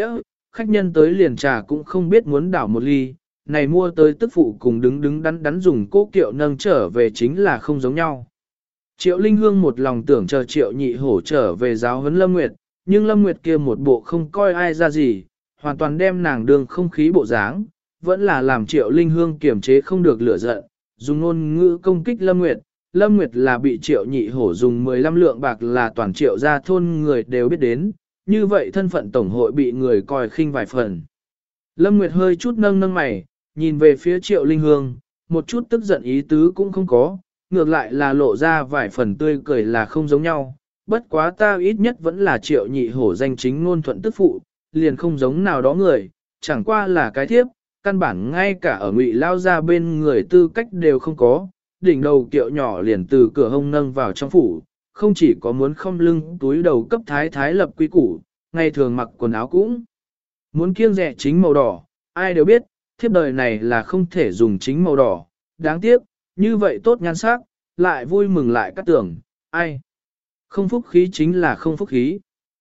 khách nhân tới liền trà cũng không biết muốn đảo một ly, này mua tới tức phụ cùng đứng đứng đắn đắn dùng cố kiệu nâng trở về chính là không giống nhau. Triệu Linh Hương một lòng tưởng chờ Triệu Nhị Hổ trở về giáo huấn Lâm Nguyệt, nhưng Lâm Nguyệt kia một bộ không coi ai ra gì, hoàn toàn đem nàng đường không khí bộ dáng, vẫn là làm Triệu Linh Hương kiềm chế không được lửa giận, dùng ngôn ngữ công kích Lâm Nguyệt. Lâm Nguyệt là bị Triệu Nhị Hổ dùng 15 lượng bạc là toàn Triệu gia thôn người đều biết đến, như vậy thân phận tổng hội bị người coi khinh vài phần. Lâm Nguyệt hơi chút nâng nâng mày, nhìn về phía Triệu Linh Hương, một chút tức giận ý tứ cũng không có, ngược lại là lộ ra vài phần tươi cười là không giống nhau. Bất quá ta ít nhất vẫn là Triệu Nhị Hổ danh chính ngôn thuận tức phụ, liền không giống nào đó người, chẳng qua là cái thiếp, căn bản ngay cả ở Ngụy lao ra bên người tư cách đều không có, đỉnh đầu kiệu nhỏ liền từ cửa hông nâng vào trong phủ, không chỉ có muốn không lưng túi đầu cấp thái thái lập quy củ, ngày thường mặc quần áo cũng muốn kiêng dè chính màu đỏ, ai đều biết, thiếp đời này là không thể dùng chính màu đỏ, đáng tiếc, như vậy tốt nhan sắc, lại vui mừng lại cắt tưởng, ai. Không phúc khí chính là không phúc khí.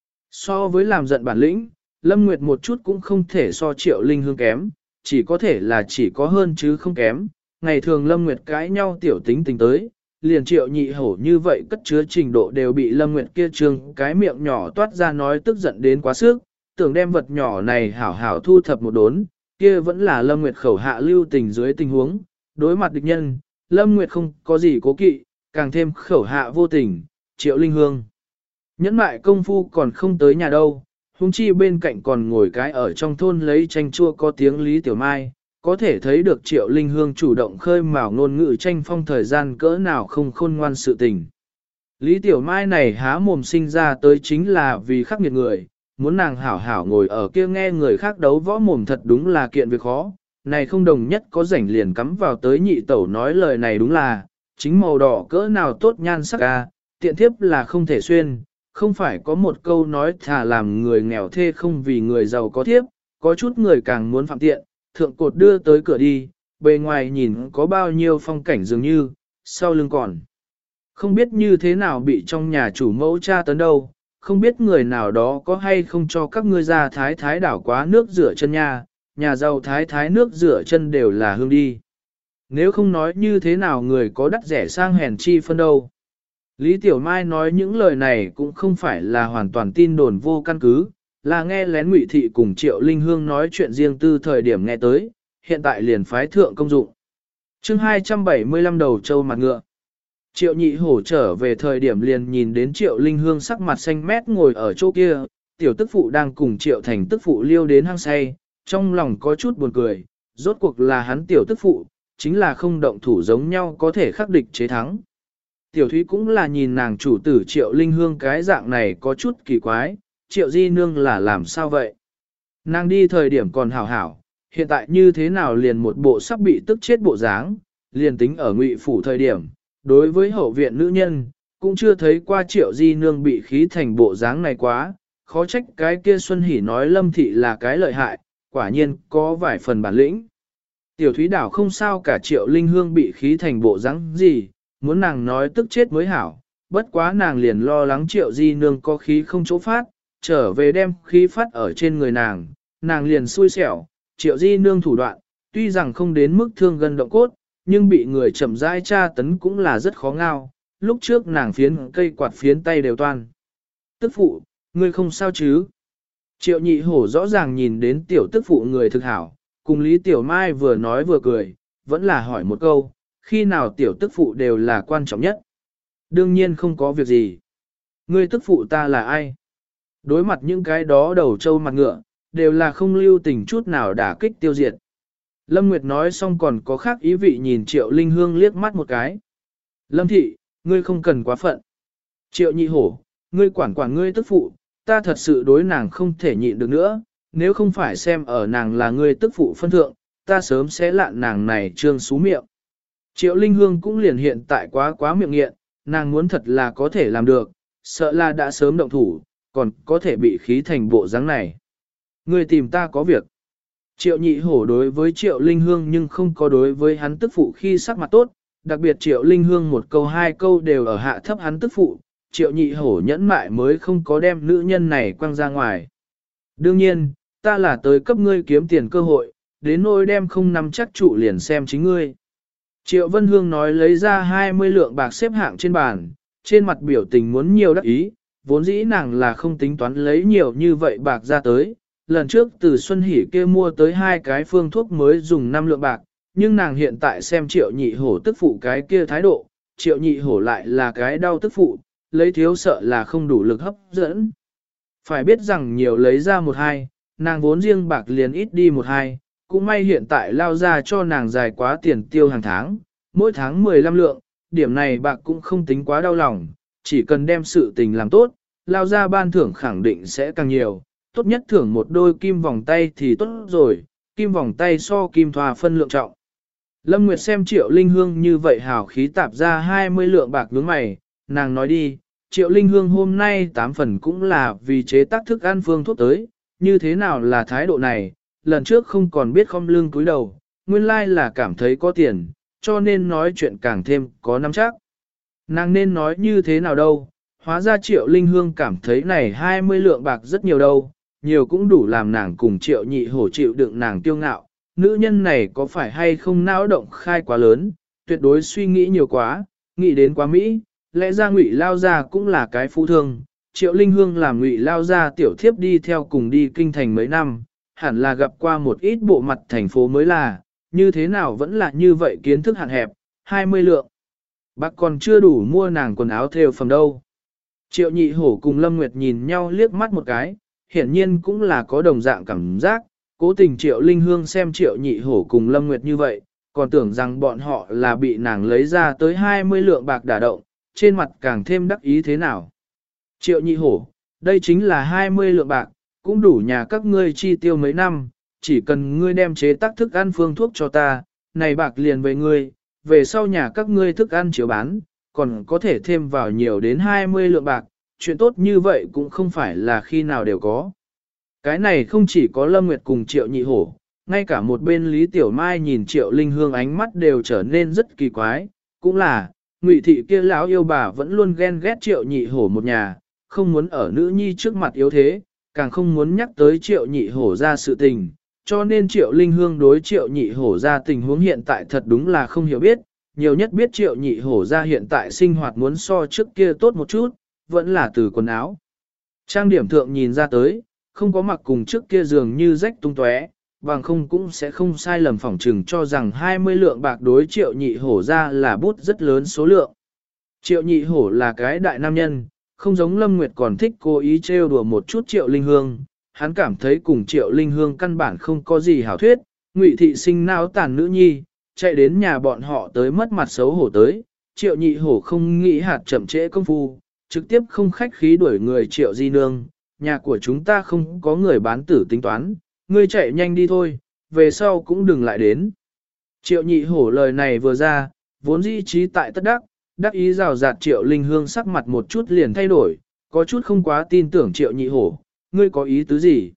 So với làm giận bản lĩnh, Lâm Nguyệt một chút cũng không thể so Triệu Linh Hương kém, chỉ có thể là chỉ có hơn chứ không kém. Ngày thường Lâm Nguyệt cãi nhau tiểu tính tình tới, liền Triệu Nhị Hổ như vậy cất chứa trình độ đều bị Lâm Nguyệt kia trương cái miệng nhỏ toát ra nói tức giận đến quá sức, tưởng đem vật nhỏ này hảo hảo thu thập một đốn, kia vẫn là Lâm Nguyệt khẩu hạ lưu tình dưới tình huống, đối mặt địch nhân, Lâm Nguyệt không có gì cố kỵ, càng thêm khẩu hạ vô tình, Triệu Linh Hương. Nhẫn mại công phu còn không tới nhà đâu, huống chi bên cạnh còn ngồi cái ở trong thôn lấy tranh chua có tiếng Lý Tiểu Mai, có thể thấy được Triệu Linh Hương chủ động khơi mào ngôn ngữ tranh phong thời gian cỡ nào không khôn ngoan sự tình. Lý Tiểu Mai này há mồm sinh ra tới chính là vì khắc nghiệt người, muốn nàng hảo hảo ngồi ở kia nghe người khác đấu võ mồm thật đúng là kiện việc khó, này không đồng nhất có rảnh liền cắm vào tới nhị tẩu nói lời này đúng là, chính màu đỏ cỡ nào tốt nhan sắc à, tiện thiếp là không thể xuyên, không phải có một câu nói thà làm người nghèo thê không vì người giàu có thiếp, có chút người càng muốn phạm tiện, thượng cột đưa tới cửa đi, bề ngoài nhìn có bao nhiêu phong cảnh dường như, sau lưng còn. Không biết như thế nào bị trong nhà chủ mẫu cha tấn đâu, không biết người nào đó có hay không cho các ngươi ra thái thái đảo quá nước rửa chân nha, nhà giàu thái thái nước rửa chân đều là hương đi. Nếu không nói như thế nào người có đắt rẻ sang hèn chi phân đâu. Lý Tiểu Mai nói những lời này cũng không phải là hoàn toàn tin đồn vô căn cứ, là nghe lén Ngụy Thị cùng Triệu Linh Hương nói chuyện riêng tư thời điểm nghe tới, hiện tại liền phái thượng công dụng. chương 275 đầu trâu mặt ngựa. Triệu Nhị Hổ trở về thời điểm liền nhìn đến Triệu Linh Hương sắc mặt xanh mét ngồi ở chỗ kia, tiểu tức phụ đang cùng Triệu Thành tức phụ liêu đến hăng say, trong lòng có chút buồn cười, rốt cuộc là hắn tiểu tức phụ, chính là không động thủ giống nhau có thể khắc địch chế thắng. Tiểu Thúy cũng là nhìn nàng chủ tử Triệu Linh Hương cái dạng này có chút kỳ quái, Triệu Di Nương là làm sao vậy? Nàng đi thời điểm còn hảo hảo, hiện tại như thế nào liền một bộ sắp bị tức chết bộ dáng, liền tính ở Ngụy phủ thời điểm, đối với hậu viện nữ nhân, cũng chưa thấy qua Triệu Di Nương bị khí thành bộ dáng này quá, khó trách cái kia Xuân Hỷ nói Lâm Thị là cái lợi hại, quả nhiên có vài phần bản lĩnh. Tiểu Thúy đảo không sao cả Triệu Linh Hương bị khí thành bộ dáng gì, muốn nàng nói tức chết mới hảo, bất quá nàng liền lo lắng Triệu Di Nương có khí không chỗ phát, trở về đem khí phát ở trên người nàng liền xui xẻo, Triệu Di Nương thủ đoạn, tuy rằng không đến mức thương gần động cốt, nhưng bị người chậm rãi tra tấn cũng là rất khó ngao, lúc trước nàng phiến cây quạt phiến tay đều toan. Tức phụ, ngươi không sao chứ? Triệu Nhị Hổ rõ ràng nhìn đến tiểu tức phụ người thực hảo, cùng Lý Tiểu Mai vừa nói vừa cười, vẫn là hỏi một câu, khi nào tiểu tức phụ đều là quan trọng nhất. Đương nhiên không có việc gì. Ngươi tức phụ ta là ai? Đối mặt những cái đó đầu trâu mặt ngựa, đều là không lưu tình chút nào đả kích tiêu diệt. Lâm Nguyệt nói xong còn có khác ý vị nhìn Triệu Linh Hương liếc mắt một cái. Lâm Thị, ngươi không cần quá phận. Triệu Nhị Hổ, ngươi quản ngươi tức phụ, ta thật sự đối nàng không thể nhịn được nữa, nếu không phải xem ở nàng là ngươi tức phụ phân thượng, ta sớm sẽ lạn nàng này trương xú miệng. Triệu Linh Hương cũng liền hiện tại quá miệng nghiện, nàng muốn thật là có thể làm được, sợ là đã sớm động thủ, còn có thể bị khí thành bộ dáng này. Ngươi tìm ta có việc. Triệu Nhị Hổ đối với Triệu Linh Hương nhưng không có đối với hắn tức phụ khi sắc mặt tốt, đặc biệt Triệu Linh Hương một câu hai câu đều ở hạ thấp hắn tức phụ, Triệu Nhị Hổ nhẫn mại mới không có đem nữ nhân này quăng ra ngoài. Đương nhiên, ta là tới cấp ngươi kiếm tiền cơ hội, đến nỗi đem không nắm chắc trụ liền xem chính ngươi. Triệu Vân Hương nói lấy ra 20 lượng bạc xếp hạng trên bàn, trên mặt biểu tình muốn nhiều đắc ý, vốn dĩ nàng là không tính toán lấy nhiều như vậy bạc ra tới. Lần trước từ Xuân Hỷ kia mua tới 2 cái phương thuốc mới dùng 5 lượng bạc, nhưng nàng hiện tại xem Triệu Nhị Hổ tức phụ cái kia thái độ, Triệu Nhị Hổ lại là cái đau tức phụ, lấy thiếu sợ là không đủ lực hấp dẫn. Phải biết rằng nhiều lấy ra 1-2, nàng vốn riêng bạc liền ít đi 1-2, cũng may hiện tại lao ra cho nàng dài quá tiền tiêu hàng tháng, mỗi tháng 15 lượng, điểm này bạc cũng không tính quá đau lòng, chỉ cần đem sự tình làm tốt, lao ra ban thưởng khẳng định sẽ càng nhiều, tốt nhất thưởng một đôi kim vòng tay thì tốt rồi, kim vòng tay so kim thoa phân lượng trọng. Lâm Nguyệt xem Triệu Linh Hương như vậy hào khí tạp ra 20 lượng bạc nhướng mày, nàng nói đi, Triệu Linh Hương hôm nay 8 phần cũng là vì chế tác thức ăn phương thuốc tới, như thế nào là thái độ này, lần trước không còn biết khom lưng cúi đầu, nguyên lai là cảm thấy có tiền, cho nên nói chuyện càng thêm có nắm chắc. Nàng nên nói như thế nào đâu, hóa ra Triệu Linh Hương cảm thấy này 20 lượng bạc rất nhiều đâu, nhiều cũng đủ làm nàng cùng Triệu Nhị Hổ chịu đựng nàng kiêu ngạo, nữ nhân này có phải hay không não động khai quá lớn, tuyệt đối suy nghĩ nhiều quá, nghĩ đến quá Mỹ, lẽ ra Ngụy Lao Gia cũng là cái phú thương, Triệu Linh Hương làm Ngụy Lao Gia tiểu thiếp đi theo cùng đi kinh thành mấy năm, hẳn là gặp qua một ít bộ mặt thành phố mới là, như thế nào vẫn là như vậy kiến thức hạn hẹp, 20 lượng. Bác còn chưa đủ mua nàng quần áo thêu phẩm đâu. Triệu Nhị Hổ cùng Lâm Nguyệt nhìn nhau liếc mắt một cái, hiển nhiên cũng là có đồng dạng cảm giác, cố tình Triệu Linh Hương xem Triệu Nhị Hổ cùng Lâm Nguyệt như vậy, còn tưởng rằng bọn họ là bị nàng lấy ra tới 20 lượng bạc đả động, trên mặt càng thêm đắc ý thế nào. Triệu Nhị Hổ, đây chính là 20 lượng bạc, cũng đủ nhà các ngươi chi tiêu mấy năm, chỉ cần ngươi đem chế tác thức ăn phương thuốc cho ta, này bạc liền về ngươi, về sau nhà các ngươi thức ăn chiếu bán, còn có thể thêm vào nhiều đến 20 lượng bạc, chuyện tốt như vậy cũng không phải là khi nào đều có. Cái này không chỉ có Lâm Nguyệt cùng Triệu Nhị Hổ, ngay cả một bên Lý Tiểu Mai nhìn Triệu Linh Hương ánh mắt đều trở nên rất kỳ quái, cũng là, Ngụy thị kia lão yêu bà vẫn luôn ghen ghét Triệu Nhị Hổ một nhà, không muốn ở nữ nhi trước mặt yếu thế, càng không muốn nhắc tới Triệu Nhị Hổ ra sự tình, cho nên Triệu Linh Hương đối Triệu Nhị Hổ ra tình huống hiện tại thật đúng là không hiểu biết, nhiều nhất biết Triệu Nhị Hổ ra hiện tại sinh hoạt muốn so trước kia tốt một chút, vẫn là từ quần áo. Trang điểm thượng nhìn ra tới, không có mặc cùng trước kia dường như rách tung tóe, bằng không cũng sẽ không sai lầm phỏng trừng cho rằng 20 lượng bạc đối Triệu Nhị Hổ ra là bút rất lớn số lượng. Triệu Nhị Hổ là cái đại nam nhân, không giống Lâm Nguyệt còn thích cố ý trêu đùa một chút Triệu Linh Hương, hắn cảm thấy cùng Triệu Linh Hương căn bản không có gì hảo thuyết, Ngụy thị sinh nao tàn nữ nhi, chạy đến nhà bọn họ tới mất mặt xấu hổ tới, Triệu Nhị Hổ không nghĩ hạt chậm trễ công phu, trực tiếp không khách khí đuổi người Triệu Di Nương, nhà của chúng ta không có người bán tử tính toán, ngươi chạy nhanh đi thôi, về sau cũng đừng lại đến. Triệu Nhị Hổ lời này vừa ra, vốn dĩ trí tại tất đắc, đắc ý rào rạt Triệu Linh Hương sắc mặt một chút liền thay đổi, có chút không quá tin tưởng Triệu Nhị Hổ, ngươi có ý tứ gì?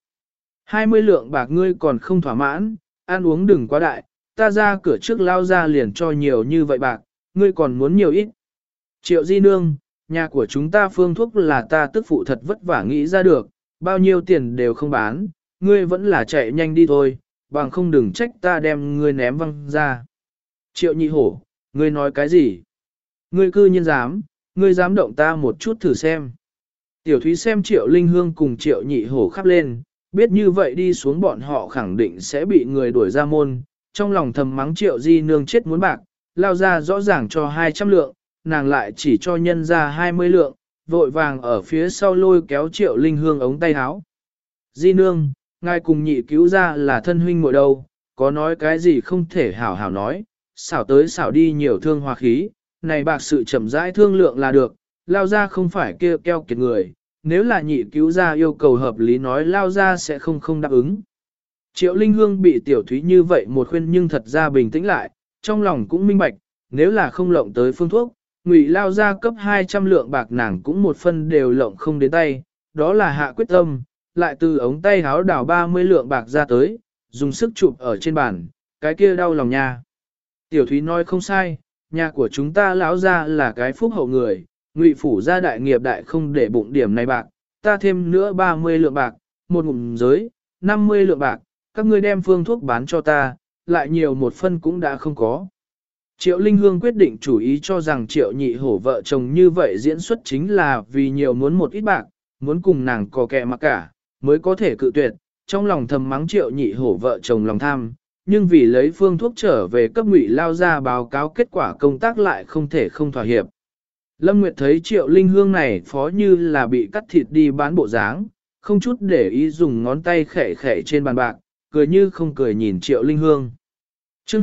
20 lượng bạc ngươi còn không thỏa mãn, ăn uống đừng quá đại, ta ra cửa trước lao ra liền cho nhiều như vậy bạc, ngươi còn muốn nhiều ít. Triệu Di Nương, nhà của chúng ta phương thuốc là ta tức phụ thật vất vả nghĩ ra được, bao nhiêu tiền đều không bán, ngươi vẫn là chạy nhanh đi thôi, bằng không đừng trách ta đem ngươi ném văng ra. Triệu Nhị Hổ, ngươi nói cái gì? Ngươi cư nhiên dám, ngươi dám động ta một chút thử xem. Tiểu Thúy xem Triệu Linh Hương cùng Triệu Nhị Hổ khắp lên, biết như vậy đi xuống bọn họ khẳng định sẽ bị người đuổi ra môn, trong lòng thầm mắng Triệu Di Nương chết muốn bạc, lao ra rõ ràng cho 200 lượng, nàng lại chỉ cho nhân ra 20 lượng, vội vàng ở phía sau lôi kéo Triệu Linh Hương ống tay áo. Di Nương, ngài cùng nhị cứu ra là thân huynh muội đâu, có nói cái gì không thể hảo hảo nói, xảo tới xảo đi nhiều thương hòa khí, này bạc sự chậm rãi thương lượng là được, lao ra không phải kia keo kiệt người, nếu là nhị cứu ra yêu cầu hợp lý nói lao ra sẽ không đáp ứng. Triệu Linh Hương bị Tiểu Thúy như vậy một khuyên nhưng thật ra bình tĩnh lại, trong lòng cũng minh bạch, nếu là không lộng tới phương thuốc, Ngụy lao ra cấp 200 lượng bạc nàng cũng một phân đều lộng không đến tay, đó là hạ quyết tâm, lại từ ống tay háo đảo 30 lượng bạc ra tới, dùng sức chụp ở trên bàn, cái kia đau lòng nha. Tiểu Thúy nói không sai, nhà của chúng ta lão ra là cái phúc hậu người, Ngụy phủ gia đại nghiệp đại không để bụng điểm này bạc, ta thêm nữa 30 lượng bạc, một ngụm giới, 50 lượng bạc, các ngươi đem phương thuốc bán cho ta, lại nhiều một phân cũng đã không có. Triệu Linh Hương quyết định chủ ý cho rằng Triệu Nhị Hổ vợ chồng như vậy diễn xuất chính là vì nhiều muốn một ít bạc, muốn cùng nàng có kẻ mà cả, mới có thể cự tuyệt, trong lòng thầm mắng Triệu Nhị Hổ vợ chồng lòng tham, nhưng vì lấy phương thuốc trở về cấp Ngụy Lao ra báo cáo kết quả công tác lại không thể không thỏa hiệp. Lâm Nguyệt thấy Triệu Linh Hương này phó như là bị cắt thịt đi bán bộ dáng, không chút để ý dùng ngón tay khẽ khẽ trên bàn bạc, cười như không cười nhìn Triệu Linh Hương. Chương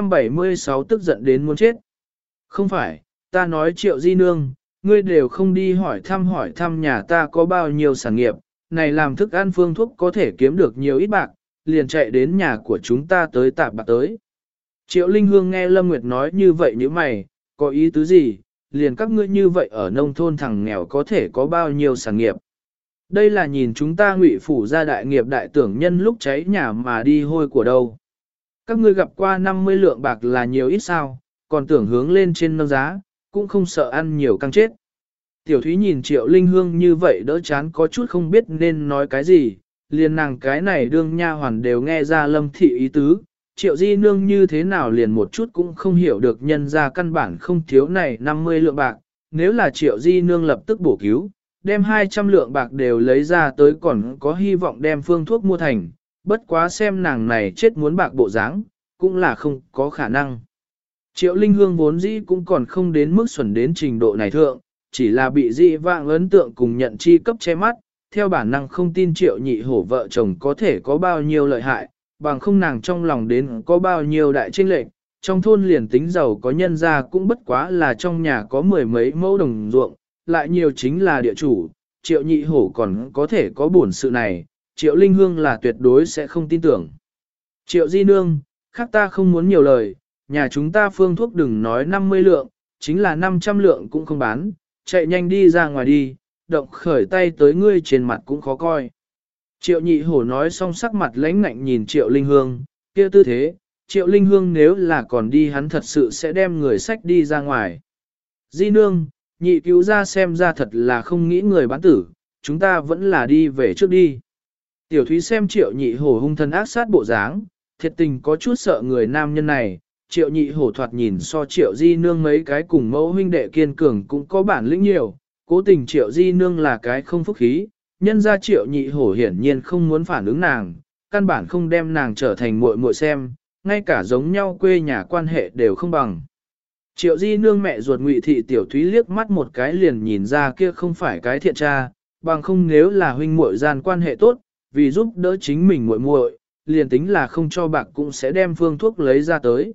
276 tức giận đến muốn chết. Không phải, ta nói Triệu Di Nương, ngươi đều không đi hỏi thăm nhà ta có bao nhiêu sản nghiệp, này làm thức ăn phương thuốc có thể kiếm được nhiều ít bạc, liền chạy đến nhà của chúng ta tới tạp bạc tới. Triệu Linh Hương nghe Lâm Nguyệt nói như vậy như mày, có ý tứ gì, liền các ngươi như vậy ở nông thôn thằng nghèo có thể có bao nhiêu sản nghiệp. Đây là nhìn chúng ta Ngụy phủ ra đại nghiệp đại tưởng nhân lúc cháy nhà mà đi hôi của đâu. Các ngươi gặp qua 50 lượng bạc là nhiều ít sao, còn tưởng hướng lên trên nâng giá, cũng không sợ ăn nhiều căng chết. Tiểu Thúy nhìn Triệu Linh Hương như vậy đỡ chán có chút không biết nên nói cái gì, liền nàng cái này đương nha hoàn đều nghe ra Lâm thị ý tứ, Triệu Di Nương như thế nào liền một chút cũng không hiểu được nhân ra căn bản không thiếu này 50 lượng bạc, nếu là Triệu Di Nương lập tức bổ cứu, đem 200 lượng bạc đều lấy ra tới còn có hy vọng đem phương thuốc mua thành, bất quá xem nàng này chết muốn bạc bộ dáng, cũng là không có khả năng. Triệu Linh Hương vốn dĩ cũng còn không đến mức xuẩn đến trình độ này thượng, chỉ là bị dị vạng ấn tượng cùng nhận chi cấp che mắt, theo bản năng không tin Triệu Nhị Hổ vợ chồng có thể có bao nhiêu lợi hại, bằng không nàng trong lòng đến có bao nhiêu đại chênh lệch, trong thôn liền tính giàu có nhân ra cũng bất quá là trong nhà có mười mấy mẫu đồng ruộng, lại nhiều chính là địa chủ, Triệu Nhị Hổ còn có thể có bổn sự này, Triệu Linh Hương là tuyệt đối sẽ không tin tưởng. Triệu Di Nương, khác ta không muốn nhiều lời, nhà chúng ta phương thuốc đừng nói 50 lượng, chính là 500 lượng cũng không bán, chạy nhanh đi ra ngoài đi, động khởi tay tới ngươi trên mặt cũng khó coi. Triệu Nhị Hổ nói xong sắc mặt lãnh ngạnh nhìn Triệu Linh Hương, kia tư thế, Triệu Linh Hương nếu là còn đi hắn thật sự sẽ đem người sách đi ra ngoài. Di Nương, nhị cứu ra xem ra thật là không nghĩ người bán tử, chúng ta vẫn là đi về trước đi. Tiểu Thúy xem Triệu Nhị Hổ hung thân ác sát bộ dáng, thiệt tình có chút sợ người nam nhân này, Triệu Nhị Hổ thoạt nhìn so Triệu Di Nương mấy cái cùng mẫu huynh đệ kiên cường cũng có bản lĩnh nhiều, cố tình Triệu Di Nương là cái không phúc khí, nhân ra Triệu Nhị Hổ hiển nhiên không muốn phản ứng nàng, căn bản không đem nàng trở thành muội muội xem, ngay cả giống nhau quê nhà quan hệ đều không bằng. Triệu Di Nương mẹ ruột Ngụy thị Tiểu Thúy liếc mắt một cái liền nhìn ra kia không phải cái thiện tra, bằng không nếu là huynh muội gian quan hệ tốt, vì giúp đỡ chính mình muội muội, liền tính là không cho bạc cũng sẽ đem phương thuốc lấy ra tới.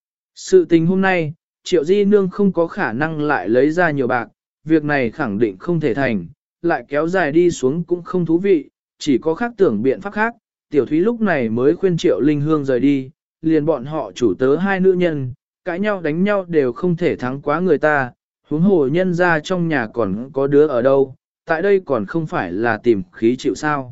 Sự tình hôm nay, Triệu Di Nương không có khả năng lại lấy ra nhiều bạc, việc này khẳng định không thể thành, lại kéo dài đi xuống cũng không thú vị, chỉ có khác tưởng biện pháp khác. Tiểu Thúy lúc này mới khuyên Triệu Linh Hương rời đi, liền bọn họ chủ tớ hai nữ nhân, cãi nhau đánh nhau đều không thể thắng quá người ta, huống hồ nhân ra trong nhà còn có đứa ở đâu, tại đây còn không phải là tìm khí chịu sao.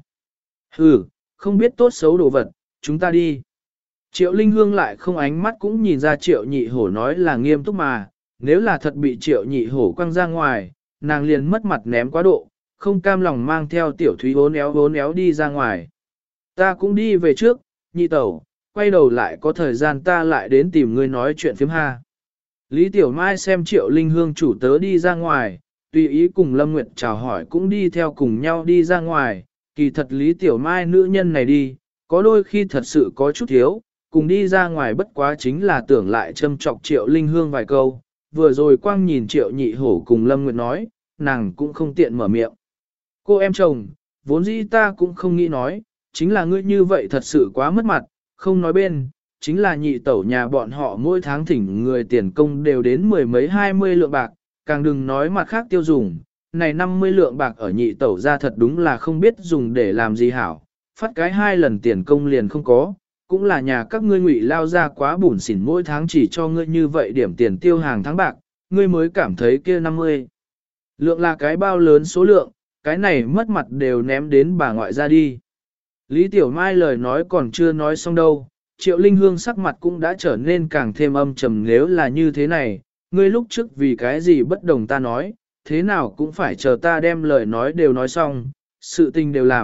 Không biết tốt xấu đồ vật, chúng ta đi. Triệu Linh Hương lại không ánh mắt cũng nhìn ra Triệu Nhị Hổ nói là nghiêm túc mà, nếu là thật bị Triệu Nhị Hổ quăng ra ngoài, nàng liền mất mặt ném quá độ, không cam lòng mang theo Tiểu Thúy bốn éo đi ra ngoài. Ta cũng đi về trước, Nhị Tẩu, quay đầu lại có thời gian ta lại đến tìm ngươi nói chuyện phiếm ha. Lý Tiểu Mai xem Triệu Linh Hương chủ tớ đi ra ngoài, tùy ý cùng Lâm Nguyệt chào hỏi cũng đi theo cùng nhau đi ra ngoài, kỳ thật Lý Tiểu Mai nữ nhân này đi, có đôi khi thật sự có chút thiếu, cùng đi ra ngoài bất quá chính là tưởng lại châm chọc Triệu Linh Hương vài câu, vừa rồi quang nhìn Triệu Nhị Hổ cùng Lâm Nguyệt nói, nàng cũng không tiện mở miệng. Cô em chồng, vốn dĩ ta cũng không nghĩ nói, chính là ngươi như vậy thật sự quá mất mặt, không nói bên, chính là nhị tẩu nhà bọn họ mỗi tháng thỉnh người tiền công đều đến mười mấy 20 lượng bạc, càng đừng nói mặt khác tiêu dùng, này 50 lượng bạc ở nhị tẩu ra thật đúng là không biết dùng để làm gì hảo, phát cái 2 lần tiền công liền không có, cũng là nhà các ngươi Ngụy lao ra quá bủn xỉn mỗi tháng chỉ cho ngươi như vậy điểm tiền tiêu hàng tháng bạc, ngươi mới cảm thấy kia 50. Lượng là cái bao lớn số lượng, cái này mất mặt đều ném đến bà ngoại ra đi. Lý Tiểu Mai lời nói còn chưa nói xong đâu, Triệu Linh Hương sắc mặt cũng đã trở nên càng thêm âm trầm nếu là như thế này, ngươi lúc trước vì cái gì bất đồng ta nói, thế nào cũng phải chờ ta đem lời nói đều nói xong, sự tình đều làm,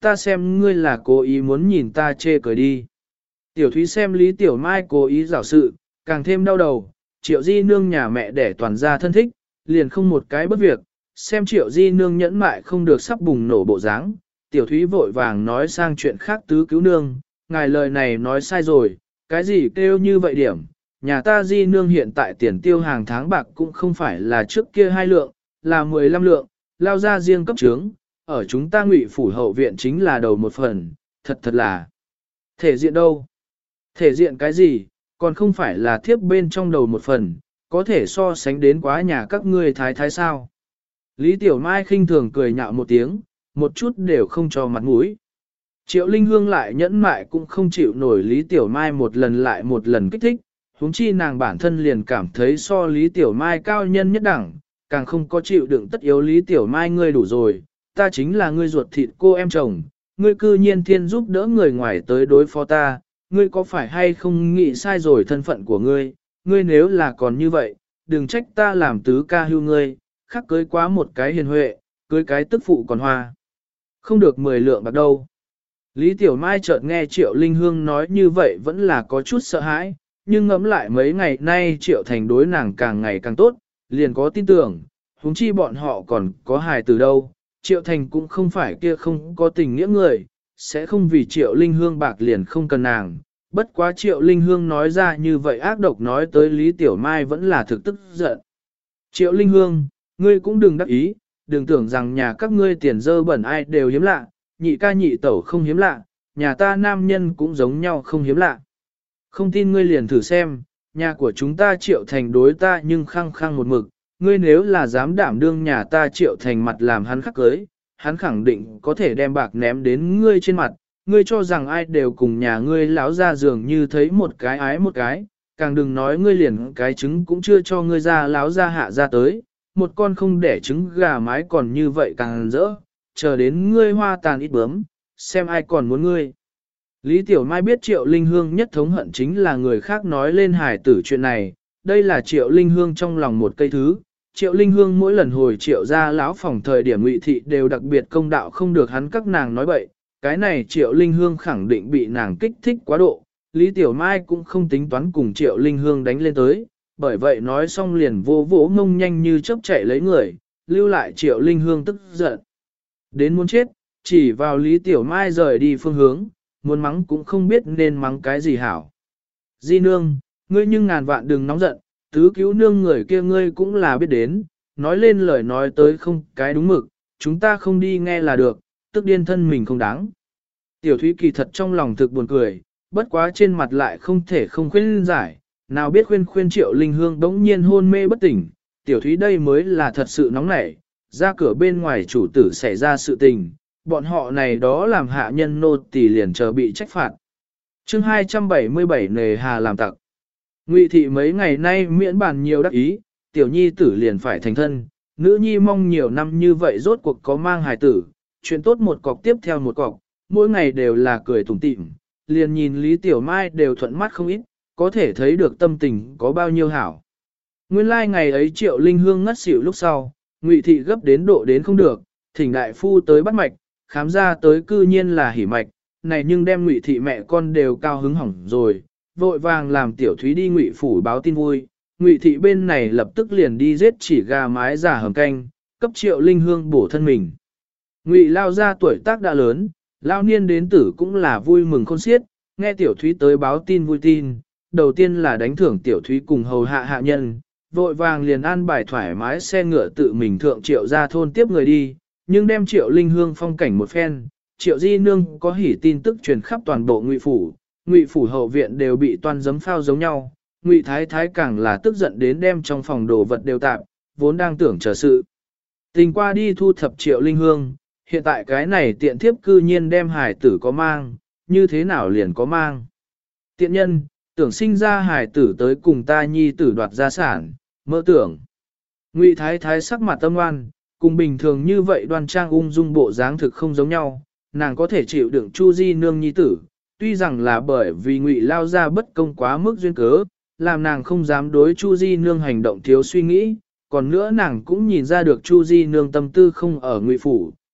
ta xem ngươi là cố ý muốn nhìn ta chê cười đi. Tiểu Thúy xem Lý Tiểu Mai cố ý giảo sự, càng thêm đau đầu, Triệu Di Nương nhà mẹ đẻ toàn ra thân thích, liền không một cái bất việc, xem Triệu Di Nương nhẫn mại không được sắp bùng nổ bộ dáng. Tiểu Thúy vội vàng nói sang chuyện khác tứ cứu nương, ngài lời này nói sai rồi, cái gì kêu như vậy điểm, nhà ta Di Nương hiện tại tiền tiêu hàng tháng bạc cũng không phải là trước kia 2 lượng, là 15 lượng, lao ra riêng cấp trướng, ở chúng ta Ngụy phủ hậu viện chính là đầu một phần, thật là thể diện đâu. Thể diện cái gì, còn không phải là thiếp bên trong đầu một phần, có thể so sánh đến quá nhà các ngươi thái thái sao. Lý Tiểu Mai khinh thường cười nhạo một tiếng, một chút đều không cho mặt mũi. Triệu Linh Hương lại nhẫn mại cũng không chịu nổi Lý Tiểu Mai một lần lại một lần kích thích, huống chi nàng bản thân liền cảm thấy so Lý Tiểu Mai cao nhân nhất đẳng, càng không có chịu đựng tất yếu Lý Tiểu Mai ngươi đủ rồi, ta chính là ngươi ruột thịt cô em chồng, ngươi cư nhiên thiên giúp đỡ người ngoài tới đối phó ta, ngươi có phải hay không nghĩ sai rồi thân phận của ngươi, ngươi nếu là còn như vậy, đừng trách ta làm tứ ca hưu ngươi, khắc cưới quá một cái hiền huệ, cưới cái tức phụ còn hoa. Không được 10 lượng bạc đâu. Lý Tiểu Mai chợt nghe Triệu Linh Hương nói như vậy vẫn là có chút sợ hãi, nhưng ngẫm lại mấy ngày nay Triệu Thành đối nàng càng ngày càng tốt, liền có tin tưởng, huống chi bọn họ còn có hài từ đâu. Triệu Thành cũng không phải kia không có tình nghĩa người, sẽ không vì Triệu Linh Hương bạc liền không cần nàng. Bất quá Triệu Linh Hương nói ra như vậy ác độc nói tới Lý Tiểu Mai vẫn là thực tức giận. Triệu Linh Hương, ngươi cũng đừng đắc ý, đừng tưởng rằng nhà các ngươi tiền dơ bẩn ai đều hiếm lạ, nhị ca nhị tẩu không hiếm lạ, nhà ta nam nhân cũng giống nhau không hiếm lạ. Không tin ngươi liền thử xem, nhà của chúng ta Triệu Thành đối ta nhưng khăng khăng một mực, ngươi nếu là dám đảm đương nhà ta Triệu Thành mặt làm hắn khắc cưới, hắn khẳng định có thể đem bạc ném đến ngươi trên mặt, ngươi cho rằng ai đều cùng nhà ngươi lão ra dường như thấy một cái ái một cái, càng đừng nói ngươi liền cái trứng cũng chưa cho ngươi ra lão ra hạ ra tới, một con không đẻ trứng gà mái còn như vậy càng rỡ, chờ đến ngươi hoa tàn ít bướm, xem ai còn muốn ngươi. Lý Tiểu Mai biết Triệu Linh Hương nhất thống hận chính là người khác nói lên hài tử chuyện này, đây là Triệu Linh Hương trong lòng một cây thứ. Triệu Linh Hương mỗi lần hồi Triệu ra lão phòng thời điểm Ngụy thị đều đặc biệt công đạo không được hắn các nàng nói bậy, cái này Triệu Linh Hương khẳng định bị nàng kích thích quá độ. Lý Tiểu Mai cũng không tính toán cùng Triệu Linh Hương đánh lên tới, bởi vậy nói xong liền vô vỗ ngông nhanh như chớp chạy lấy người, lưu lại Triệu Linh Hương tức giận. Đến muốn chết, chỉ vào Lý Tiểu Mai rời đi phương hướng, muốn mắng cũng không biết nên mắng cái gì hảo. Di nương, ngươi nhưng ngàn vạn đừng nóng giận, tứ cứu nương người kia ngươi cũng là biết đến, nói lên lời nói tới không cái đúng mực, chúng ta không đi nghe là được, tức điên thân mình không đáng. Tiểu Thúy kỳ thật trong lòng thực buồn cười, bất quá trên mặt lại không thể không khuyên giải, nào biết khuyên Triệu Linh Hương đống nhiên hôn mê bất tỉnh, Tiểu Thúy đây mới là thật sự nóng nảy, ra cửa bên ngoài chủ tử xảy ra sự tình, bọn họ này đó làm hạ nhân nô tỳ liền chờ bị trách phạt. Chương 277 nề hà làm tặc. Ngụy thị mấy ngày nay miễn bàn nhiều đắc ý, tiểu nhi tử liền phải thành thân, nữ nhi mong nhiều năm như vậy rốt cuộc có mang hài tử, chuyện tốt một cọc tiếp theo một cọc, mỗi ngày đều là cười tủm tỉm, liền nhìn Lý Tiểu Mai đều thuận mắt không ít, có thể thấy được tâm tình có bao nhiêu hảo. Nguyên lai like ngày ấy Triệu Linh Hương ngất xỉu lúc sau, Ngụy thị gấp đến độ đến không được, thỉnh đại phu tới bắt mạch, khám ra tới cư nhiên là hỉ mạch, này nhưng đem Ngụy thị mẹ con đều cao hứng hỏng rồi, vội vàng làm Tiểu Thúy đi Ngụy phủ báo tin vui. Ngụy thị bên này lập tức liền đi giết chỉ gà mái giả hầm canh, cấp Triệu Linh Hương bổ thân mình. Ngụy lao ra tuổi tác đã lớn, lao niên đến tử cũng là vui mừng khôn xiết, nghe Tiểu Thúy tới báo tin vui tin, đầu tiên là đánh thưởng Tiểu Thúy cùng hầu hạ hạ nhân, vội vàng liền an bài thoải mái xe ngựa tự mình thượng Triệu ra thôn tiếp người đi, nhưng đem Triệu Linh Hương phong cảnh một phen, Triệu Di Nương có hỉ tin tức truyền khắp toàn bộ Ngụy phủ hậu viện đều bị toan giấm phao giống nhau, Ngụy Thái Thái càng là tức giận đến đem trong phòng đồ vật đều tạp, vốn đang tưởng chờ sự. Tình qua đi thu thập Triệu Linh Hương, hiện tại cái này tiện thiếp cư nhiên đem hài tử có mang, như thế nào liền có mang. Tiện nhân, tưởng sinh ra hài tử tới cùng ta nhi tử đoạt gia sản, mơ tưởng. Ngụy Thái Thái sắc mặt tâm oan, cùng bình thường như vậy đoan trang ung dung bộ dáng thực không giống nhau, nàng có thể chịu đựng Chu Di Nương nhi tử, tuy rằng là bởi vì Ngụy lao ra bất công quá mức duyên cớ, làm nàng không dám đối Chu Di Nương hành động thiếu suy nghĩ, còn nữa nàng cũng nhìn ra được Chu Di Nương tâm tư không ở Ngụy phủ,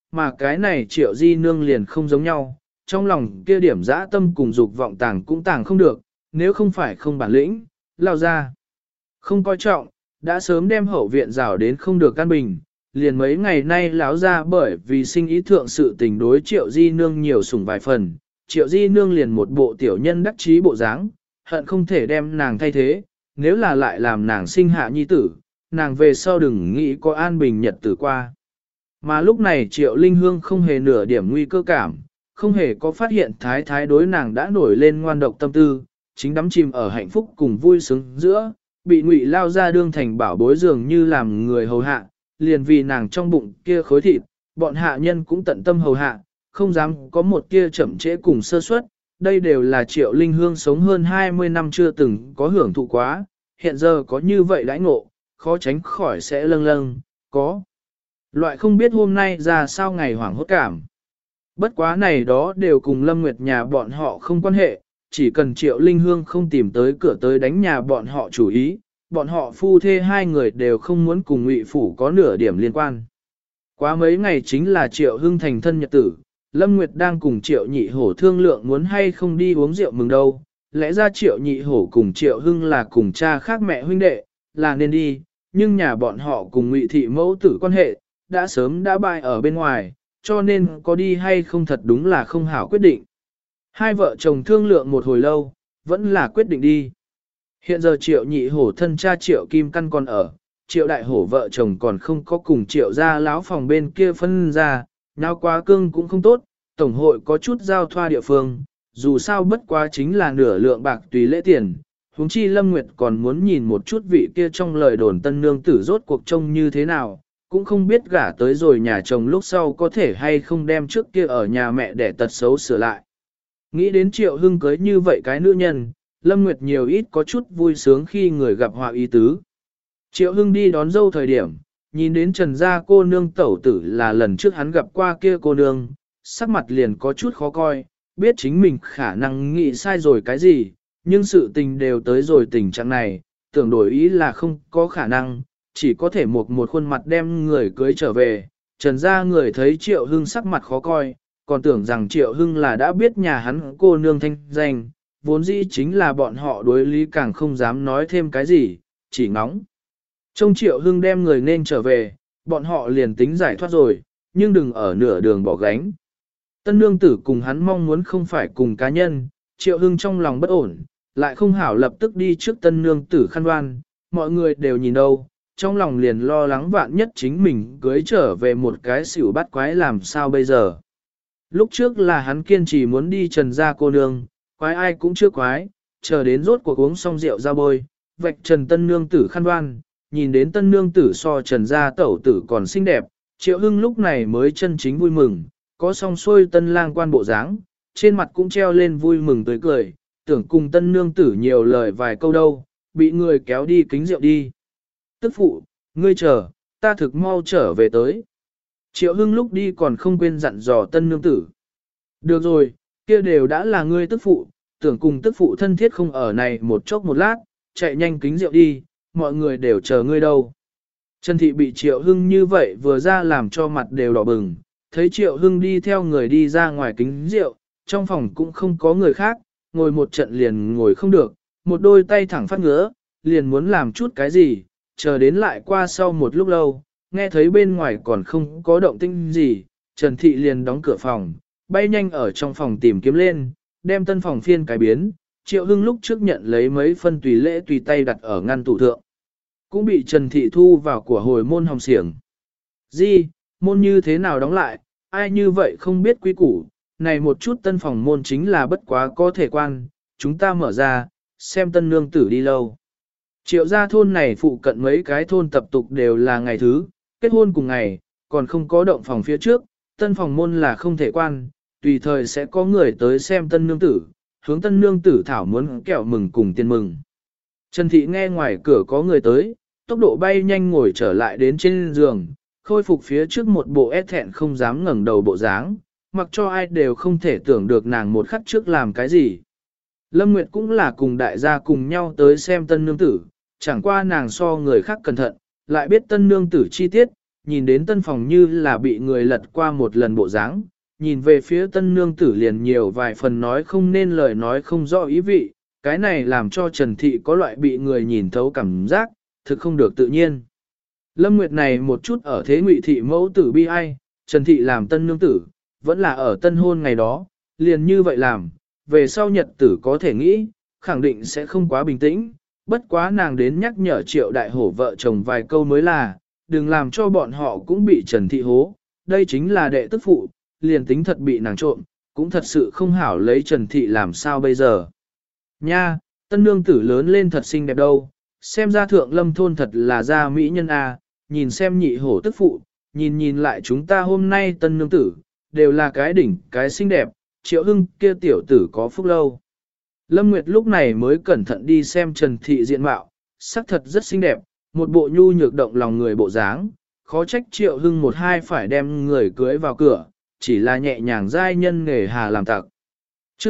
mà cái này Triệu Di Nương liền không giống nhau, trong lòng kia điểm dã tâm cùng dục vọng tàng cũng tàng không được, nếu không phải không bản lĩnh, lao ra. Không coi trọng, đã sớm đem hậu viện rào đến không được căn bình, liền mấy ngày nay láo ra bởi vì sinh ý thượng sự tình đối Triệu Di Nương nhiều sủng vài phần, Triệu Di Nương liền một bộ tiểu nhân đắc chí bộ dáng, hận không thể đem nàng thay thế, nếu là lại làm nàng sinh hạ nhi tử, nàng về sau đừng nghĩ có an bình nhật tử qua. Mà lúc này Triệu Linh Hương không hề nửa điểm nguy cơ cảm, không hề có phát hiện thái thái đối nàng đã nổi lên ngoan độc tâm tư, chính đắm chìm ở hạnh phúc cùng vui sướng giữa, bị Ngụy lao ra đương thành bảo bối dường như làm người hầu hạ, liền vì nàng trong bụng kia khối thịt, bọn hạ nhân cũng tận tâm hầu hạ, không dám có một tia chậm trễ cùng sơ suất. Đây đều là Triệu Linh Hương sống hơn 20 năm chưa từng có hưởng thụ quá, hiện giờ có như vậy đãi ngộ, khó tránh khỏi sẽ lâng lâng, có. Loại không biết hôm nay ra sao ngày hoảng hốt cảm. Bất quá này đó đều cùng Lâm Nguyệt nhà bọn họ không quan hệ, chỉ cần Triệu Linh Hương không tìm tới cửa tới đánh nhà bọn họ chủ ý, bọn họ phu thê hai người đều không muốn cùng Ngụy phủ có nửa điểm liên quan. Quá mấy ngày chính là Triệu Hưng thành thân nhật tử, Lâm Nguyệt đang cùng Triệu Nhị Hổ thương lượng muốn hay không đi uống rượu mừng đâu, lẽ ra Triệu Nhị Hổ cùng Triệu Hưng là cùng cha khác mẹ huynh đệ, là nên đi, nhưng nhà bọn họ cùng Ngụy thị mẫu tử quan hệ, đã sớm đã bại ở bên ngoài, cho nên có đi hay không thật đúng là không hảo quyết định. Hai vợ chồng thương lượng một hồi lâu, vẫn là quyết định đi. Hiện giờ Triệu Nhị Hổ thân cha Triệu Kim Căn còn ở, Triệu Đại Hổ vợ chồng còn không có cùng Triệu gia láo phòng bên kia phân ra, nào quá cương cũng không tốt, Tổng hội có chút giao thoa địa phương, dù sao bất quá chính là nửa lượng bạc tùy lễ tiền. Huống chi Lâm Nguyệt còn muốn nhìn một chút vị kia trong lời đồn tân nương tử rốt cuộc trông như thế nào, cũng không biết gả tới rồi nhà chồng lúc sau có thể hay không đem trước kia ở nhà mẹ để tật xấu sửa lại. Nghĩ đến Triệu Hưng cưới như vậy cái nữ nhân, Lâm Nguyệt nhiều ít có chút vui sướng khi người gặp họa ý tứ. Triệu Hưng đi đón dâu thời điểm, nhìn đến Trần gia cô nương tẩu tử là lần trước hắn gặp qua kia cô nương, sắc mặt liền có chút khó coi, biết chính mình khả năng nghĩ sai rồi cái gì, nhưng sự tình đều tới rồi tình trạng này, tưởng đổi ý là không có khả năng, chỉ có thể một khuôn mặt đem người cưới trở về. Trần gia người thấy Triệu Hưng sắc mặt khó coi, còn tưởng rằng Triệu Hưng là đã biết nhà hắn cô nương thanh danh, vốn dĩ chính là bọn họ đối lý càng không dám nói thêm cái gì, chỉ ngóng. Trông Triệu Hưng đem người nên trở về, bọn họ liền tính giải thoát rồi, nhưng đừng ở nửa đường bỏ gánh. Tân nương tử cùng hắn mong muốn không phải cùng cá nhân, Triệu Hưng trong lòng bất ổn, lại không hảo lập tức đi trước tân nương tử khăn đoan, mọi người đều nhìn đâu, trong lòng liền lo lắng vạn nhất chính mình cưới trở về một cái xỉu bắt quái làm sao bây giờ. Lúc trước là hắn kiên trì muốn đi Trần gia cô nương, quái ai cũng chưa quái, chờ đến rốt cuộc uống xong rượu ra bôi, vạch Trần tân nương tử khăn đoan, nhìn đến tân nương tử so Trần gia tẩu tử còn xinh đẹp, Triệu Hưng lúc này mới chân chính vui mừng, có song xuôi tân lang quan bộ dáng, trên mặt cũng treo lên vui mừng tươi cười, tưởng cùng tân nương tử nhiều lời vài câu đâu, bị người kéo đi kính rượu đi. Tức phụ, ngươi chờ, ta thực mau trở về tới. Triệu Hưng lúc đi còn không quên dặn dò tân nương tử. Được rồi, kia đều đã là ngươi tức phụ, tưởng cùng tức phụ thân thiết không ở này một chốc một lát, chạy nhanh kính rượu đi, mọi người đều chờ ngươi đâu. Trần Thị bị Triệu Hưng như vậy vừa ra làm cho mặt đều đỏ bừng, thấy Triệu Hưng đi theo người đi ra ngoài kính rượu, trong phòng cũng không có người khác, ngồi một trận liền ngồi không được, một đôi tay thẳng phát ngứa, liền muốn làm chút cái gì, chờ đến lại qua sau một lúc lâu, nghe thấy bên ngoài còn không có động tĩnh gì, Trần Thị liền đóng cửa phòng, bay nhanh ở trong phòng tìm kiếm lên, đem tân phòng phiên cái biến, Triệu Hưng lúc trước nhận lấy mấy phân tùy lễ tùy tay đặt ở ngăn tủ thượng. Cũng bị Trần Thị thu vào của hồi môn hồng xiềng. Di, môn như thế nào đóng lại, ai như vậy không biết quý củ, này một chút tân phòng môn chính là bất quá có thể quan, chúng ta mở ra, xem tân nương tử đi lâu. Triệu gia thôn này phụ cận mấy cái thôn tập tục đều là ngày thứ, kết hôn cùng ngày, còn không có động phòng phía trước, tân phòng môn là không thể quan, tùy thời sẽ có người tới xem tân nương tử, hướng tân nương tử thảo muốn kẹo mừng cùng tiền mừng. Trần Thị nghe ngoài cửa có người tới, tốc độ bay nhanh ngồi trở lại đến trên giường, khôi phục phía trước một bộ ép thẹn không dám ngẩng đầu bộ dáng, mặc cho ai đều không thể tưởng được nàng một khắc trước làm cái gì. Lâm Nguyệt cũng là cùng đại gia cùng nhau tới xem tân nương tử, chẳng qua nàng so người khác cẩn thận, lại biết tân nương tử chi tiết, nhìn đến tân phòng như là bị người lật qua một lần bộ dáng, nhìn về phía tân nương tử liền nhiều vài phần nói không nên lời nói không rõ ý vị, cái này làm cho Trần Thị có loại bị người nhìn thấu cảm giác, thực không được tự nhiên. Lâm Nguyệt này một chút ở thế Ngụy Thị mẫu tử bi ai, Trần Thị làm tân nương tử, vẫn là ở tân hôn ngày đó, liền như vậy làm, về sau nhật tử có thể nghĩ, khẳng định sẽ không quá bình tĩnh, bất quá nàng đến nhắc nhở Triệu Đại Hổ vợ chồng vài câu mới là, đừng làm cho bọn họ cũng bị Trần Thị hố, đây chính là đệ tức phụ, liền tính thật bị nàng trộm, cũng thật sự không hảo lấy Trần Thị làm sao bây giờ. Nha, tân nương tử lớn lên thật xinh đẹp đâu, xem ra thượng lâm thôn thật là gia mỹ nhân a, nhìn xem nhị hổ tức phụ, nhìn lại chúng ta hôm nay tân nương tử, đều là cái đỉnh, cái xinh đẹp, Triệu Hưng kia tiểu tử có phúc lâu. Lâm Nguyệt lúc này mới cẩn thận đi xem Trần Thị diện mạo, sắc thật rất xinh đẹp, một bộ nhu nhược động lòng người bộ dáng, khó trách Triệu Hưng một hai phải đem người cưới vào cửa, chỉ là nhẹ nhàng giai nhân nghề hà làm tặc. Chương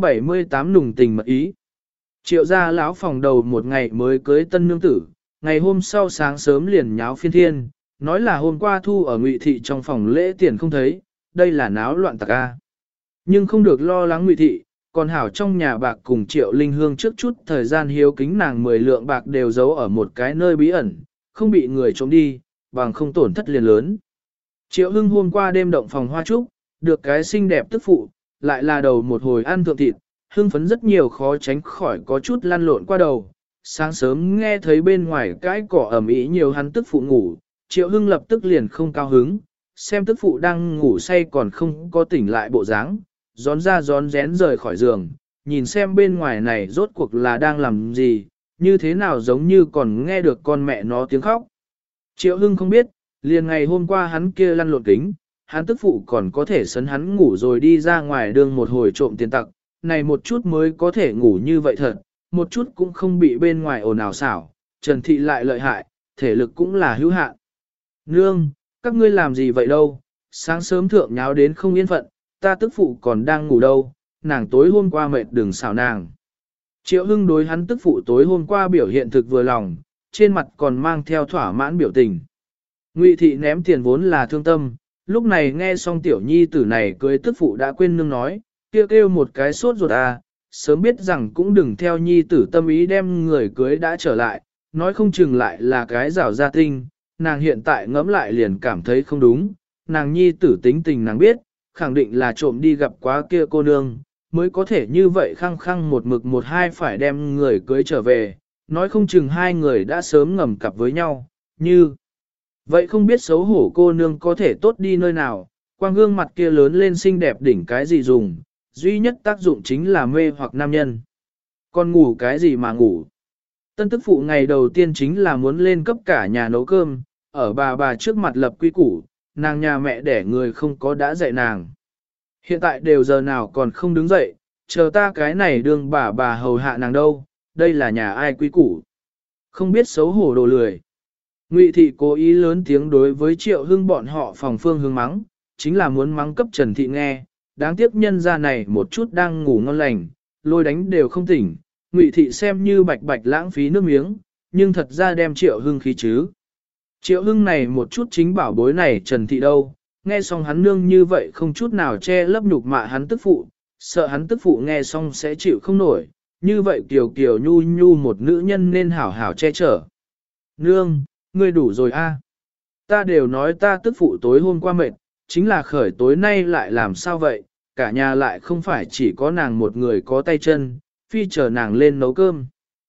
278 nùng tình mật ý. Triệu gia lão phòng đầu một ngày mới cưới tân nương tử, ngày hôm sau sáng sớm liền nháo phiên thiên, nói là hôm qua thu ở Ngụy Thị trong phòng lễ tiền không thấy, đây là náo loạn tặc a. Nhưng không được lo lắng Ngụy Thị, còn hảo trong nhà bạc cùng Triệu Linh Hương trước chút thời gian hiếu kính nàng 10 lượng bạc đều giấu ở một cái nơi bí ẩn, không bị người trộm đi, bằng không tổn thất liền lớn. Triệu Hưng hôm qua đêm động phòng hoa trúc, được cái xinh đẹp tức phụ, lại là đầu một hồi ăn thượng thịt, hưng phấn rất nhiều khó tránh khỏi có chút lăn lộn qua đầu. Sáng sớm nghe thấy bên ngoài cái cỏ ẩm ý nhiều hắn tức phụ ngủ, Triệu Hưng lập tức liền không cao hứng, xem tức phụ đang ngủ say còn không có tỉnh lại bộ dáng, gión ra gión rén rời khỏi giường, nhìn xem bên ngoài này rốt cuộc là đang làm gì, như thế nào giống như còn nghe được con mẹ nó tiếng khóc. Triệu Hưng không biết, liền ngày hôm qua hắn kia lăn lộn kính, hắn tức phụ còn có thể sấn hắn ngủ rồi đi ra ngoài đường một hồi trộm tiền tặc, này một chút mới có thể ngủ như vậy thật, một chút cũng không bị bên ngoài ồn ào xảo, Trần Thị lại lợi hại, thể lực cũng là hữu hạn. Nương, các ngươi làm gì vậy đâu, sáng sớm thượng nháo đến không yên phận, ta tức phụ còn đang ngủ đâu, nàng tối hôm qua mệt đừng xảo nàng. Triệu Hưng đối hắn tức phụ tối hôm qua biểu hiện thực vừa lòng, trên mặt còn mang theo thỏa mãn biểu tình. Ngụy Thị ném tiền vốn là thương tâm, lúc này nghe xong tiểu nhi tử này cưới tức phụ đã quên nương nói, kêu một cái sốt ruột à, sớm biết rằng cũng đừng theo nhi tử tâm ý đem người cưới đã trở lại, nói không chừng lại là cái rào gia tinh, nàng hiện tại ngẫm lại liền cảm thấy không đúng, nàng nhi tử tính tình nàng biết, khẳng định là trộm đi gặp quá kia cô nương, mới có thể như vậy khăng khăng một mực một hai phải đem người cưới trở về, nói không chừng hai người đã sớm ngầm cặp với nhau, như vậy không biết xấu hổ cô nương có thể tốt đi nơi nào, quang gương mặt kia lớn lên xinh đẹp đỉnh cái gì dùng, duy nhất tác dụng chính là mê hoặc nam nhân. Còn ngủ cái gì mà ngủ? Tân tức phụ ngày đầu tiên chính là muốn lên cấp cả nhà nấu cơm, ở bà trước mặt lập quy củ, nàng nhà mẹ đẻ người không có đã dạy nàng. Hiện tại đều giờ nào còn không đứng dậy, chờ ta cái này đương bà hầu hạ nàng đâu, đây là nhà ai quy củ. Không biết xấu hổ đồ lười. Ngụy Thị cố ý lớn tiếng đối với Triệu Hưng bọn họ phòng phương hướng mắng, chính là muốn mắng cấp Trần Thị nghe, đáng tiếc nhân gia này một chút đang ngủ ngon lành, lôi đánh đều không tỉnh, Ngụy Thị xem như bạch bạch lãng phí nước miếng, nhưng thật ra đem Triệu Hưng khí chứ. Triệu Hưng này một chút chính bảo bối này Trần Thị đâu, nghe xong hắn nương như vậy không chút nào che lấp nhục mạ hắn tức phụ, sợ hắn tức phụ nghe xong sẽ chịu không nổi, như vậy kiều nhu nhu một nữ nhân nên hảo hảo che chở. Nương, ngươi đủ rồi a. Ta đều nói ta tức phụ tối hôm qua mệt, chính là khởi tối nay lại làm sao vậy, cả nhà lại không phải chỉ có nàng một người có tay chân, phi chờ nàng lên nấu cơm.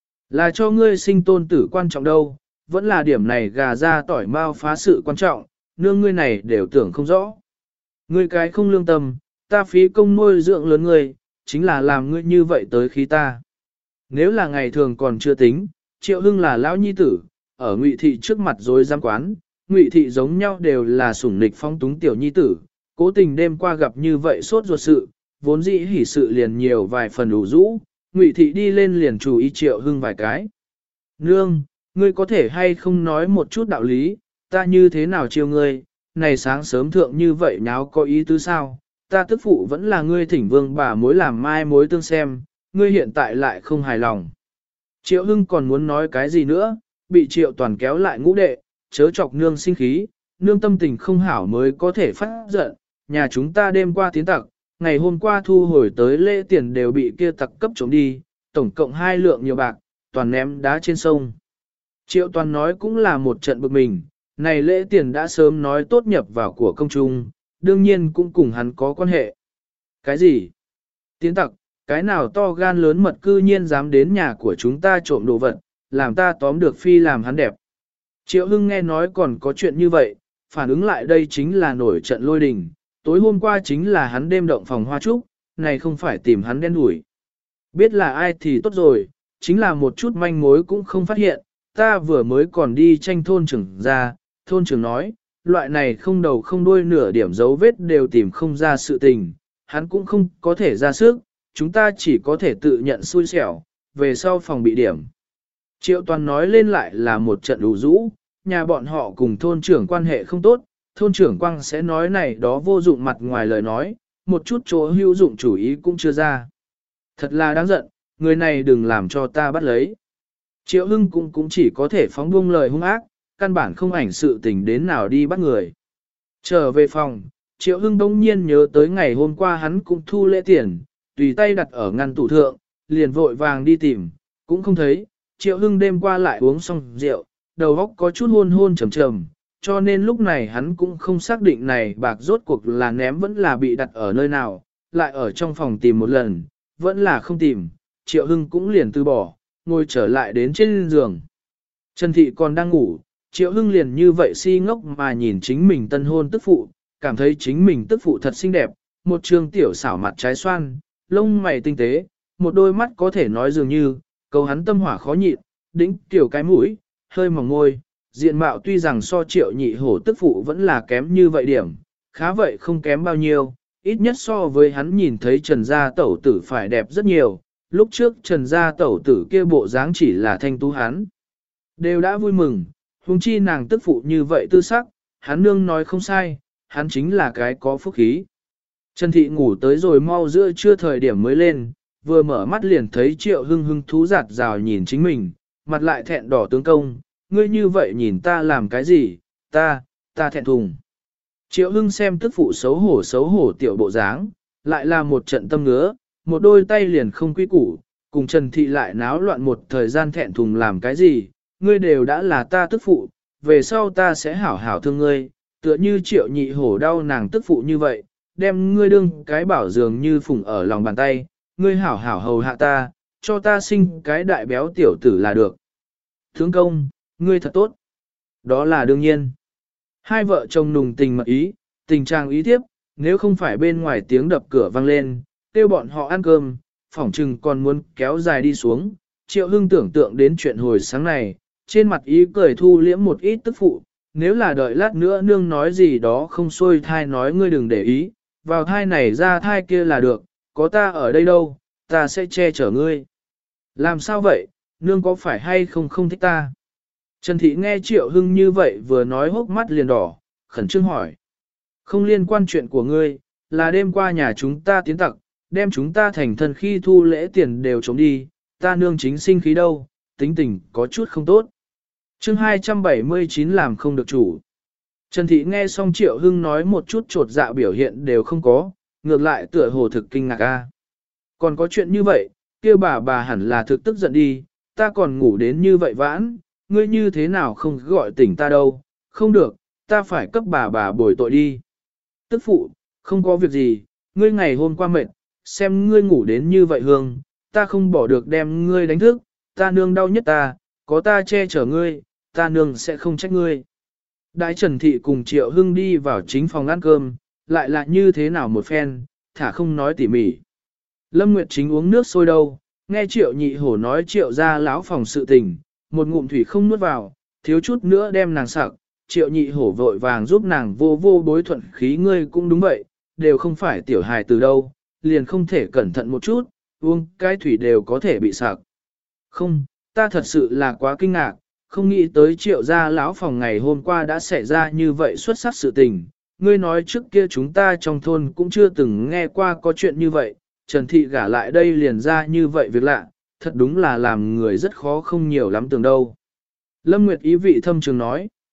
Là cho ngươi sinh tôn tử quan trọng đâu, vẫn là điểm này gà ra tỏi mau phá sự quan trọng, nương ngươi này đều tưởng không rõ. Ngươi cái không lương tâm, ta phí công nuôi dưỡng lớn ngươi, chính là làm ngươi như vậy tới khi ta. Nếu là ngày thường còn chưa tính, Triệu Hưng là lão nhi tử, ở Ngụy Thị trước mặt rồi giam quán, Ngụy Thị giống nhau đều là sủng nịch phong túng tiểu nhi tử, cố tình đêm qua gặp như vậy sốt ruột sự, vốn dĩ hỉ sự liền nhiều vài phần đủ rũ, Ngụy Thị đi lên liền chủ ý Triệu Hưng vài cái. Nương, ngươi có thể hay không nói một chút đạo lý, ta như thế nào chiêu ngươi, này sáng sớm thượng như vậy nháo có ý tứ sao, ta tức phụ vẫn là ngươi thỉnh vương bà mối làm mai mối tương xem, ngươi hiện tại lại không hài lòng. Triệu Hưng còn muốn nói cái gì nữa, bị Triệu Toàn kéo lại ngũ đệ, chớ chọc nương sinh khí, nương tâm tình không hảo mới có thể phát giận, nhà chúng ta đêm qua tiến tặc, ngày hôm qua thu hồi tới lễ tiền đều bị kia tặc cấp trộm đi, tổng cộng 2 lượng nhiều bạc, toàn ném đá trên sông. Triệu Toàn nói cũng là một trận bực mình, này lễ tiền đã sớm nói tốt nhập vào của công trung, đương nhiên cũng cùng hắn có quan hệ. Cái gì? Tiến tặc, cái nào to gan lớn mật cư nhiên dám đến nhà của chúng ta trộm đồ vật, làm ta tóm được phi làm hắn đẹp. Triệu Hưng nghe nói còn có chuyện như vậy, phản ứng lại đây chính là nổi trận lôi đình, tối hôm qua chính là hắn đêm động phòng hoa trúc, này không phải tìm hắn đen đuổi. Biết là ai thì tốt rồi, chính là một chút manh mối cũng không phát hiện, ta vừa mới còn đi tranh thôn trưởng ra, thôn trưởng nói, loại này không đầu không đuôi nửa điểm dấu vết đều tìm không ra sự tình, hắn cũng không có thể ra sức, chúng ta chỉ có thể tự nhận xui xẻo, về sau phòng bị điểm. Triệu Toàn nói lên lại là một trận đủ rũ, nhà bọn họ cùng thôn trưởng quan hệ không tốt, thôn trưởng quang sẽ nói này đó vô dụng mặt ngoài lời nói, một chút chỗ hữu dụng chủ ý cũng chưa ra. Thật là đáng giận, người này đừng làm cho ta bắt lấy. Triệu Hưng cũng chỉ có thể phóng buông lời hung ác, căn bản không ảnh sự tình đến nào đi bắt người. Trở về phòng, Triệu Hưng bỗng nhiên nhớ tới ngày hôm qua hắn cũng thu lễ tiền, tùy tay đặt ở ngăn tủ thượng, liền vội vàng đi tìm, cũng không thấy. Triệu Hưng đêm qua lại uống xong rượu, đầu óc có chút hôn hôn trầm trầm, cho nên lúc này hắn cũng không xác định này bạc rốt cuộc là ném vẫn là bị đặt ở nơi nào, lại ở trong phòng tìm một lần, vẫn là không tìm, Triệu Hưng cũng liền từ bỏ, ngồi trở lại đến trên giường. Trần Thị còn đang ngủ, Triệu Hưng liền như vậy si ngốc mà nhìn chính mình tân hôn tức phụ, cảm thấy chính mình tức phụ thật xinh đẹp, một trường tiểu xảo mặt trái xoan, lông mày tinh tế, một đôi mắt có thể nói dường như, cầu hắn tâm hỏa khó nhịn, đĩnh tiểu cái mũi, hơi mỏng môi, diện mạo tuy rằng so Triệu Nhị Hổ tức phụ vẫn là kém như vậy điểm, khá vậy không kém bao nhiêu, ít nhất so với hắn nhìn thấy Trần Gia Tẩu Tử phải đẹp rất nhiều, lúc trước Trần Gia Tẩu Tử kia bộ dáng chỉ là thanh tú hắn. Đều đã vui mừng, huống chi nàng tức phụ như vậy tư sắc, hắn nương nói không sai, hắn chính là cái có phúc khí. Trần Thị ngủ tới rồi mau giữa trưa thời điểm mới lên, vừa mở mắt liền thấy Triệu Hưng hưng thú giạt rào nhìn chính mình, mặt lại thẹn đỏ tướng công, ngươi như vậy nhìn ta làm cái gì, ta thẹn thùng. Triệu Hưng xem tức phụ xấu hổ tiểu bộ dáng, lại là một trận tâm ngứa, một đôi tay liền không quy củ, cùng Trần Thị lại náo loạn một thời gian thẹn thùng làm cái gì, ngươi đều đã là ta tức phụ, về sau ta sẽ hảo hảo thương ngươi, tựa như Triệu Nhị Hổ đau nàng tức phụ như vậy, đem ngươi đương cái bảo dường như phùng ở lòng bàn tay, ngươi hảo hảo hầu hạ ta, cho ta sinh cái đại béo tiểu tử là được. Tướng công, ngươi thật tốt. Đó là đương nhiên. Hai vợ chồng nùng tình mật ý, tình trạng ý thiếp, nếu không phải bên ngoài tiếng đập cửa vang lên, kêu bọn họ ăn cơm, phỏng chừng còn muốn kéo dài đi xuống. Triệu Hưng tưởng tượng đến chuyện hồi sáng này, trên mặt ý cười thu liễm một ít tức phụ, nếu là đợi lát nữa nương nói gì đó không xuôi thai nói ngươi đừng để ý, vào thai này ra thai kia là được, có ta ở đây đâu, ta sẽ che chở ngươi. Làm sao vậy, nương có phải hay không thích ta? Trần Thị nghe Triệu Hưng như vậy vừa nói hốc mắt liền đỏ, khẩn trương hỏi. Không liên quan chuyện của ngươi, là đêm qua nhà chúng ta tiến tặc, đem chúng ta thành thân khi thu lễ tiền đều trống đi, ta nương chính sinh khí đâu, tính tình có chút không tốt. Chương 279 làm không được chủ. Trần Thị nghe xong Triệu Hưng nói một chút trột dạ biểu hiện đều không có, ngược lại tựa hồ thực kinh ngạc a. Còn có chuyện như vậy, kia bà hẳn là thực tức giận đi, ta còn ngủ đến như vậy vãn, ngươi như thế nào không gọi tỉnh ta đâu, không được, ta phải cấp bà bồi tội đi. Tức phụ, không có việc gì, ngươi ngày hôm qua mệt, xem ngươi ngủ đến như vậy hương, ta không bỏ được đem ngươi đánh thức, ta nương đau nhất ta, có ta che chở ngươi, ta nương sẽ không trách ngươi. Đại Trần Thị cùng Triệu Hưng đi vào chính phòng ăn cơm, lại là như thế nào một phen, thả không nói tỉ mỉ. Lâm Nguyệt Chính uống nước sôi đâu, nghe Triệu Nhị Hổ nói Triệu ra lão phòng sự tình, một ngụm thủy không nuốt vào, thiếu chút nữa đem nàng sặc. Triệu Nhị Hổ vội vàng giúp nàng vô bối thuận khí, ngươi cũng đúng vậy, đều không phải tiểu hài từ đâu, liền không thể cẩn thận một chút, uống cái thủy đều có thể bị sặc. Không, ta thật sự là quá kinh ngạc, không nghĩ tới Triệu gia lão phòng ngày hôm qua đã xảy ra như vậy xuất sắc sự tình. Ngươi nói trước kia chúng ta trong thôn cũng chưa từng nghe qua có chuyện như vậy, Trần Thị gả lại đây liền ra như vậy việc lạ, thật đúng là làm người rất khó không nhiều lắm tưởng đâu. Lâm Nguyệt ý vị thâm trường nói,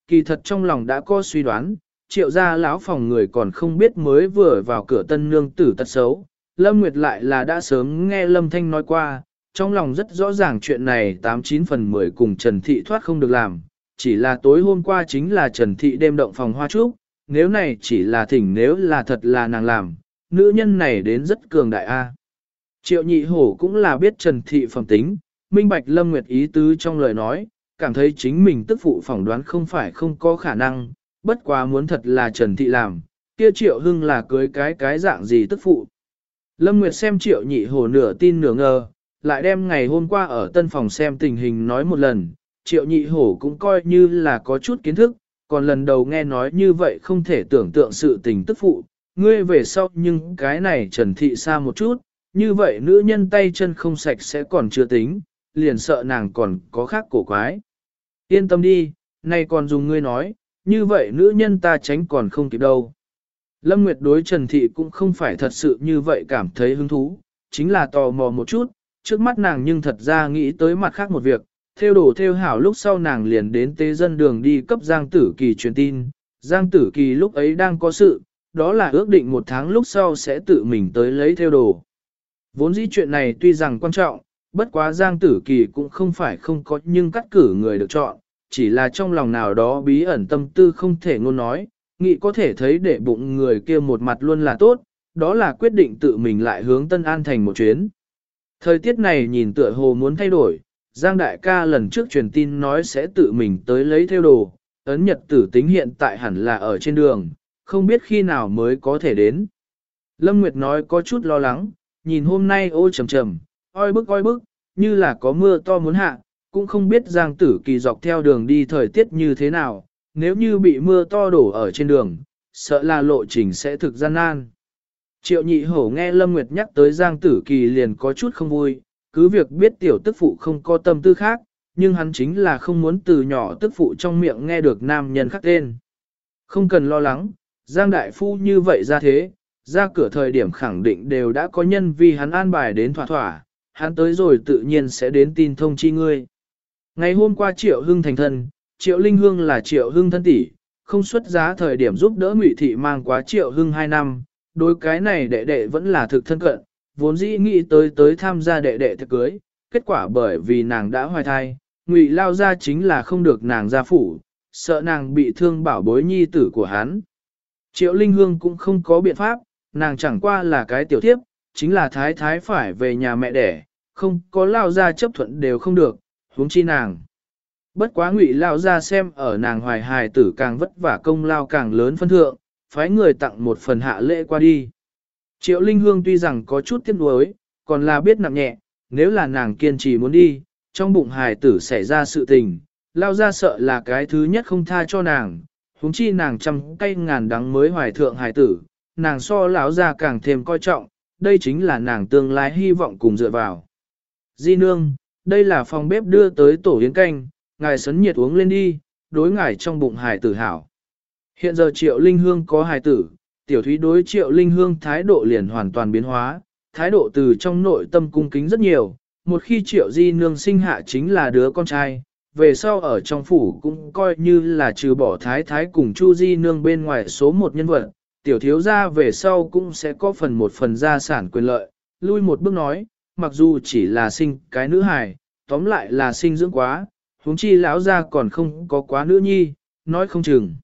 kỳ thật trong lòng đã có suy đoán, triệu gia lão phòng người còn không biết mới vừa vào cửa tân nương tử tật xấu. Lâm Nguyệt lại là đã sớm nghe Lâm Thanh nói qua, trong lòng rất rõ ràng chuyện này 89 phần 10 cùng Trần Thị thoát không được làm, chỉ là tối hôm qua chính là Trần Thị đêm động phòng hoa trúc, nếu này chỉ là thỉnh nếu là thật là nàng làm, nữ nhân này đến rất cường đại a. Triệu nhị hổ cũng là biết Trần Thị phẩm tính, minh bạch Lâm Nguyệt ý tứ trong lời nói, cảm thấy chính mình tức phụ phỏng đoán không phải không có khả năng, bất quá muốn thật là Trần Thị làm, kia Triệu Hưng là cưới cái dạng gì tức phụ. Lâm Nguyệt xem Triệu nhị hổ nửa tin nửa ngờ, lại đem ngày hôm qua ở tân phòng xem tình hình nói một lần, Triệu nhị hổ cũng coi như là có chút kiến thức, còn lần đầu nghe nói như vậy không thể tưởng tượng sự tình tức phụ, ngươi về sau nhưng cái này Trần Thị xa một chút, như vậy nữ nhân tay chân không sạch sẽ còn chưa tính, liền sợ nàng còn có khác cổ quái. Yên tâm đi, nay còn dùng ngươi nói, như vậy nữ nhân ta tránh còn không kịp đâu. Lâm Nguyệt đối Trần Thị cũng không phải thật sự như vậy cảm thấy hứng thú, chính là tò mò một chút, trước mắt nàng nhưng thật ra nghĩ tới mặt khác một việc, theo đồ theo hảo lúc sau nàng liền đến tế dân đường đi cấp Giang Tử Kỳ truyền tin, Giang Tử Kỳ lúc ấy đang có sự, đó là ước định 1 tháng lúc sau sẽ tự mình tới lấy theo đồ. Vốn dĩ chuyện này tuy rằng quan trọng, bất quá Giang Tử Kỳ cũng không phải không có nhưng cắt cử người được chọn, chỉ là trong lòng nào đó bí ẩn tâm tư không thể ngôn nói, nghĩ có thể thấy để bụng người kia một mặt luôn là tốt, đó là quyết định tự mình lại hướng Tân An thành một chuyến. Thời tiết này nhìn tựa hồ muốn thay đổi, Giang đại ca lần trước truyền tin nói sẽ tự mình tới lấy theo đồ, ấn nhật tử tính hiện tại hẳn là ở trên đường, không biết khi nào mới có thể đến. Lâm Nguyệt nói có chút lo lắng, nhìn hôm nay ô trầm trầm, oi bức, như là có mưa to muốn hạ, cũng không biết Giang Tử Kỳ dọc theo đường đi thời tiết như thế nào, nếu như bị mưa to đổ ở trên đường, sợ là lộ trình sẽ thực gian nan. Triệu nhị hổ nghe Lâm Nguyệt nhắc tới Giang Tử Kỳ liền có chút không vui, cứ việc biết tiểu tức phụ không có tâm tư khác, nhưng hắn chính là không muốn từ nhỏ tức phụ trong miệng nghe được nam nhân khác tên. Không cần lo lắng, Giang Đại Phu như vậy ra thế, ra cửa thời điểm khẳng định đều đã có nhân vì hắn an bài đến thỏa thỏa, hắn tới rồi tự nhiên sẽ đến tin thông chi ngươi. Ngày hôm qua Triệu Hưng thành thân, Triệu Linh Hương là Triệu Hưng thân tỷ, không xuất giá thời điểm giúp đỡ Ngụy Thị mang quá Triệu Hưng 2 năm, đối cái này đệ đệ vẫn là thực thân cận, vốn dĩ nghĩ tới tham gia đệ đệ thực cưới, kết quả bởi vì nàng đã hoài thai, Ngụy lao ra chính là không được nàng ra phủ, sợ nàng bị thương bảo bối nhi tử của hắn. Triệu Linh Hương cũng không có biện pháp, nàng chẳng qua là cái tiểu thiếp, chính là thái thái phải về nhà mẹ đẻ, không có lao ra chấp thuận đều không được, huống chi nàng. Bất quá Ngụy lao ra xem ở nàng hoài hài tử càng vất vả công lao càng lớn phân thượng, phái người tặng một phần hạ lễ qua đi. Triệu Linh Hương tuy rằng có chút tiếc nuối, còn là biết nặng nhẹ, nếu là nàng kiên trì muốn đi, trong bụng hài tử xảy ra sự tình, lao ra sợ là cái thứ nhất không tha cho nàng, huống chi nàng trăm cây ngàn đắng mới hoài thượng hài tử, nàng so lão ra càng thêm coi trọng, đây chính là nàng tương lai hy vọng cùng dựa vào. Di nương, đây là phòng bếp đưa tới tổ yến canh, ngài sấn nhiệt uống lên đi, đối ngài trong bụng hài tử hảo. Hiện giờ Triệu Linh Hương có hài tử, tiểu thúy đối Triệu Linh Hương thái độ liền hoàn toàn biến hóa, thái độ từ trong nội tâm cung kính rất nhiều, một khi Triệu Di nương sinh hạ chính là đứa con trai, về sau ở trong phủ cũng coi như là trừ bỏ thái thái cùng Chu Di nương bên ngoài số một nhân vật, tiểu thiếu gia về sau cũng sẽ có một phần gia sản quyền lợi, lui một bước nói, mặc dù chỉ là sinh cái nữ hài, tóm lại là sinh dưỡng quá, huống chi lão gia còn không có quá nữ nhi, nói không chừng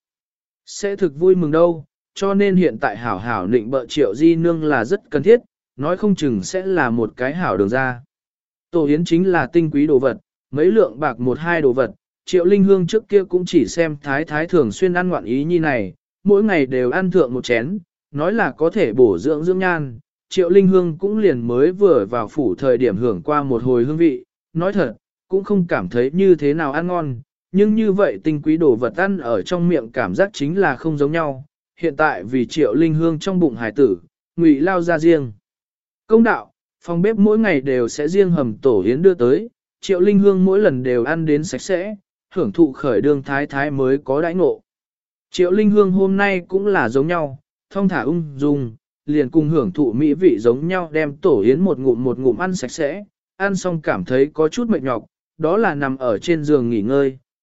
sẽ thực vui mừng đâu, cho nên hiện tại hảo hảo định bợ Triệu Di nương là rất cần thiết, nói không chừng sẽ là một cái hảo đường ra. Tổ yến chính là tinh quý đồ vật, mấy lượng bạc 1-2 đồ vật, Triệu Linh Hương trước kia cũng chỉ xem thái thái thường xuyên ăn ngoạn ý như này, mỗi ngày đều ăn thượng một chén, nói là có thể bổ dưỡng dưỡng nhan. Triệu Linh Hương cũng liền mới vừa vào phủ thời điểm hưởng qua một hồi hương vị, nói thật, cũng không cảm thấy như thế nào ăn ngon, nhưng như vậy tinh quý đồ vật ăn ở trong miệng cảm giác chính là không giống nhau. Hiện tại vì Triệu Linh Hương trong bụng hải tử, Ngụy lao ra riêng. Công đạo, phòng bếp mỗi ngày đều sẽ riêng hầm tổ yến đưa tới, Triệu Linh Hương mỗi lần đều ăn đến sạch sẽ, hưởng thụ khởi đương thái thái mới có đãi ngộ. Triệu Linh Hương hôm nay cũng là giống nhau, thong thả ung dung, liền cùng hưởng thụ mỹ vị giống nhau đem tổ yến một ngụm ăn sạch sẽ, ăn xong cảm thấy có chút mệt nhọc, đó là nằm ở trên giường nghỉ ngơi,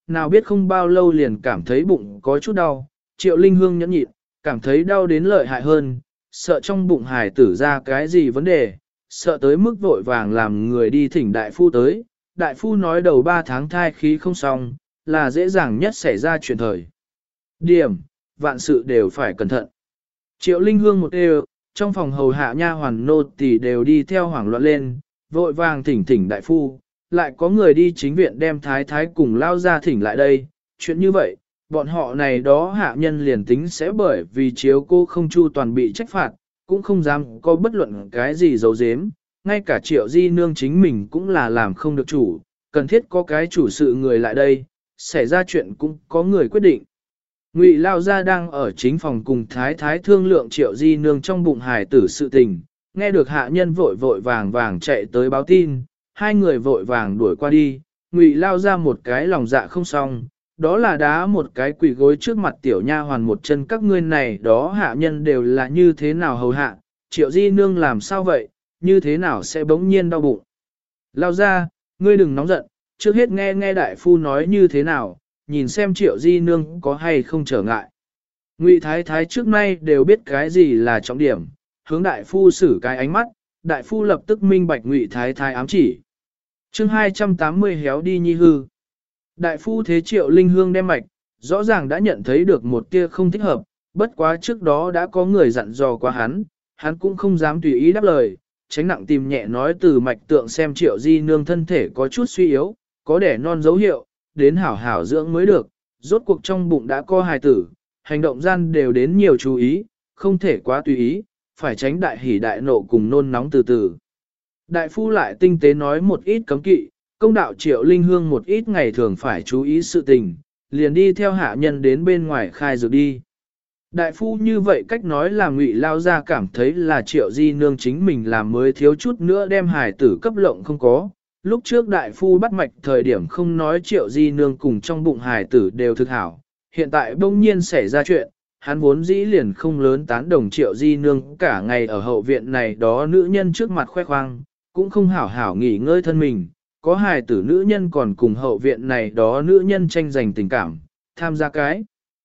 nào biết không bao lâu liền cảm thấy bụng có chút đau, Triệu Linh Hương nhẫn nhịn, cảm thấy đau đến lợi hại hơn, sợ trong bụng hài tử ra cái gì vấn đề, sợ tới mức vội vàng làm người đi thỉnh đại phu tới. Đại phu nói đầu 3 tháng thai khí không xong, là dễ dàng nhất xảy ra chuyện thời. Điểm, vạn sự đều phải cẩn thận. Triệu Linh Hương một đều, trong phòng hầu hạ nha hoàn nô tỳ đều đi theo hoảng loạn lên, vội vàng thỉnh đại phu, lại có người đi chính viện đem thái thái cùng lao ra thỉnh lại đây. Chuyện như vậy, bọn họ này đó hạ nhân liền tính sẽ bởi vì chiếu cô không chu toàn bị trách phạt, cũng không dám có bất luận cái gì giấu giếm. Ngay cả Triệu Di Nương chính mình cũng là làm không được chủ, cần thiết có cái chủ sự người lại đây, xảy ra chuyện cũng có người quyết định. Ngụy Lao Gia đang ở chính phòng cùng thái thái thương lượng Triệu Di Nương trong bụng hài tử sự tình, nghe được hạ nhân vội vàng chạy tới báo tin, hai người vội vàng đuổi qua đi, Ngụy Lao Gia một cái lòng dạ không xong, đó là đá một cái quỳ gối trước mặt tiểu nha hoàn một chân, các ngươi này đó hạ nhân đều là như thế nào hầu hạ, Triệu Di Nương làm sao vậy, như thế nào sẽ bỗng nhiên đau bụng. Lao Gia, ngươi đừng nóng giận, trước hết nghe đại phu nói như thế nào, nhìn xem Triệu Di Nương có hay không trở ngại. Ngụy Thái Thái trước nay đều biết cái gì là trọng điểm, hướng đại phu xử cái ánh mắt, đại phu lập tức minh bạch Ngụy Thái Thái ám chỉ. Chương 280 héo đi nhi hư. Đại phu thế Triệu Linh Hương đem mạch, rõ ràng đã nhận thấy được một tia không thích hợp, bất quá trước đó đã có người dặn dò qua hắn cũng không dám tùy ý đáp lời, tránh nặng tìm nhẹ nói từ mạch tượng xem Triệu Di Nương thân thể có chút suy yếu, có đẻ non dấu hiệu, đến hảo hảo dưỡng mới được, rốt cuộc trong bụng đã có hài tử, hành động gian đều đến nhiều chú ý, không thể quá tùy ý, phải tránh đại hỉ đại nộ cùng nôn nóng từ từ. Đại phu lại tinh tế nói một ít cấm kỵ, công đạo Triệu Linh Hương một ít ngày thường phải chú ý sự tình, liền đi theo hạ nhân đến bên ngoài khai dược đi. Đại phu như vậy cách nói là Ngụy Lao Gia cảm thấy là Triệu Di Nương chính mình làm mới thiếu chút nữa đem hài tử cấp lộng không có. Lúc trước đại phu bắt mạch thời điểm không nói Triệu Di Nương cùng trong bụng hài tử đều thực hảo, hiện tại bỗng nhiên xảy ra chuyện, hắn vốn dĩ liền không lớn tán đồng Triệu Di Nương cả ngày ở hậu viện này đó nữ nhân trước mặt khoe khoang, cũng không hảo hảo nghỉ ngơi thân mình, có hài tử nữ nhân còn cùng hậu viện này đó nữ nhân tranh giành tình cảm, tham gia cái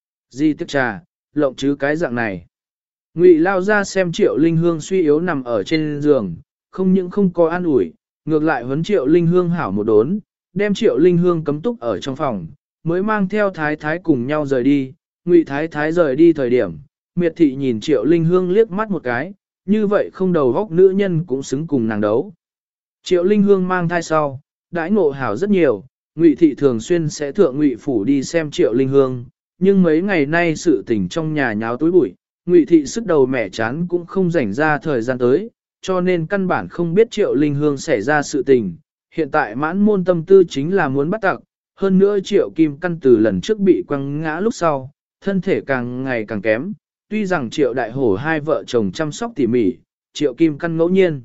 gì tiếc trà, lộng chứ cái dạng này. Ngụy Lao Gia xem Triệu Linh Hương suy yếu nằm ở trên giường, không những không có an ủi, ngược lại huấn Triệu Linh Hương hảo một đốn, đem Triệu Linh Hương cấm túc ở trong phòng, mới mang theo Thái Thái cùng nhau rời đi. Ngụy Thái Thái rời đi thời điểm, Miệt Thị nhìn Triệu Linh Hương liếc mắt một cái, như vậy không đầu góc nữ nhân cũng xứng cùng nàng đấu. Triệu Linh Hương mang thai sau, đãi ngộ hảo rất nhiều, Ngụy Thị thường xuyên sẽ thượng Ngụy Phủ đi xem Triệu Linh Hương, nhưng mấy ngày nay sự tình trong nhà nháo tối bụi, Ngụy Thị sức đầu mẻ chán cũng không rảnh ra thời gian tới, cho nên căn bản không biết Triệu Linh Hương xảy ra sự tình. Hiện tại mãn môn tâm tư chính là muốn bắt tặc, hơn nữa Triệu Kim Căn từ lần trước bị quăng ngã lúc sau, thân thể càng ngày càng kém, tuy rằng Triệu Đại Hổ hai vợ chồng chăm sóc tỉ mỉ, Triệu Kim Căn ngẫu nhiên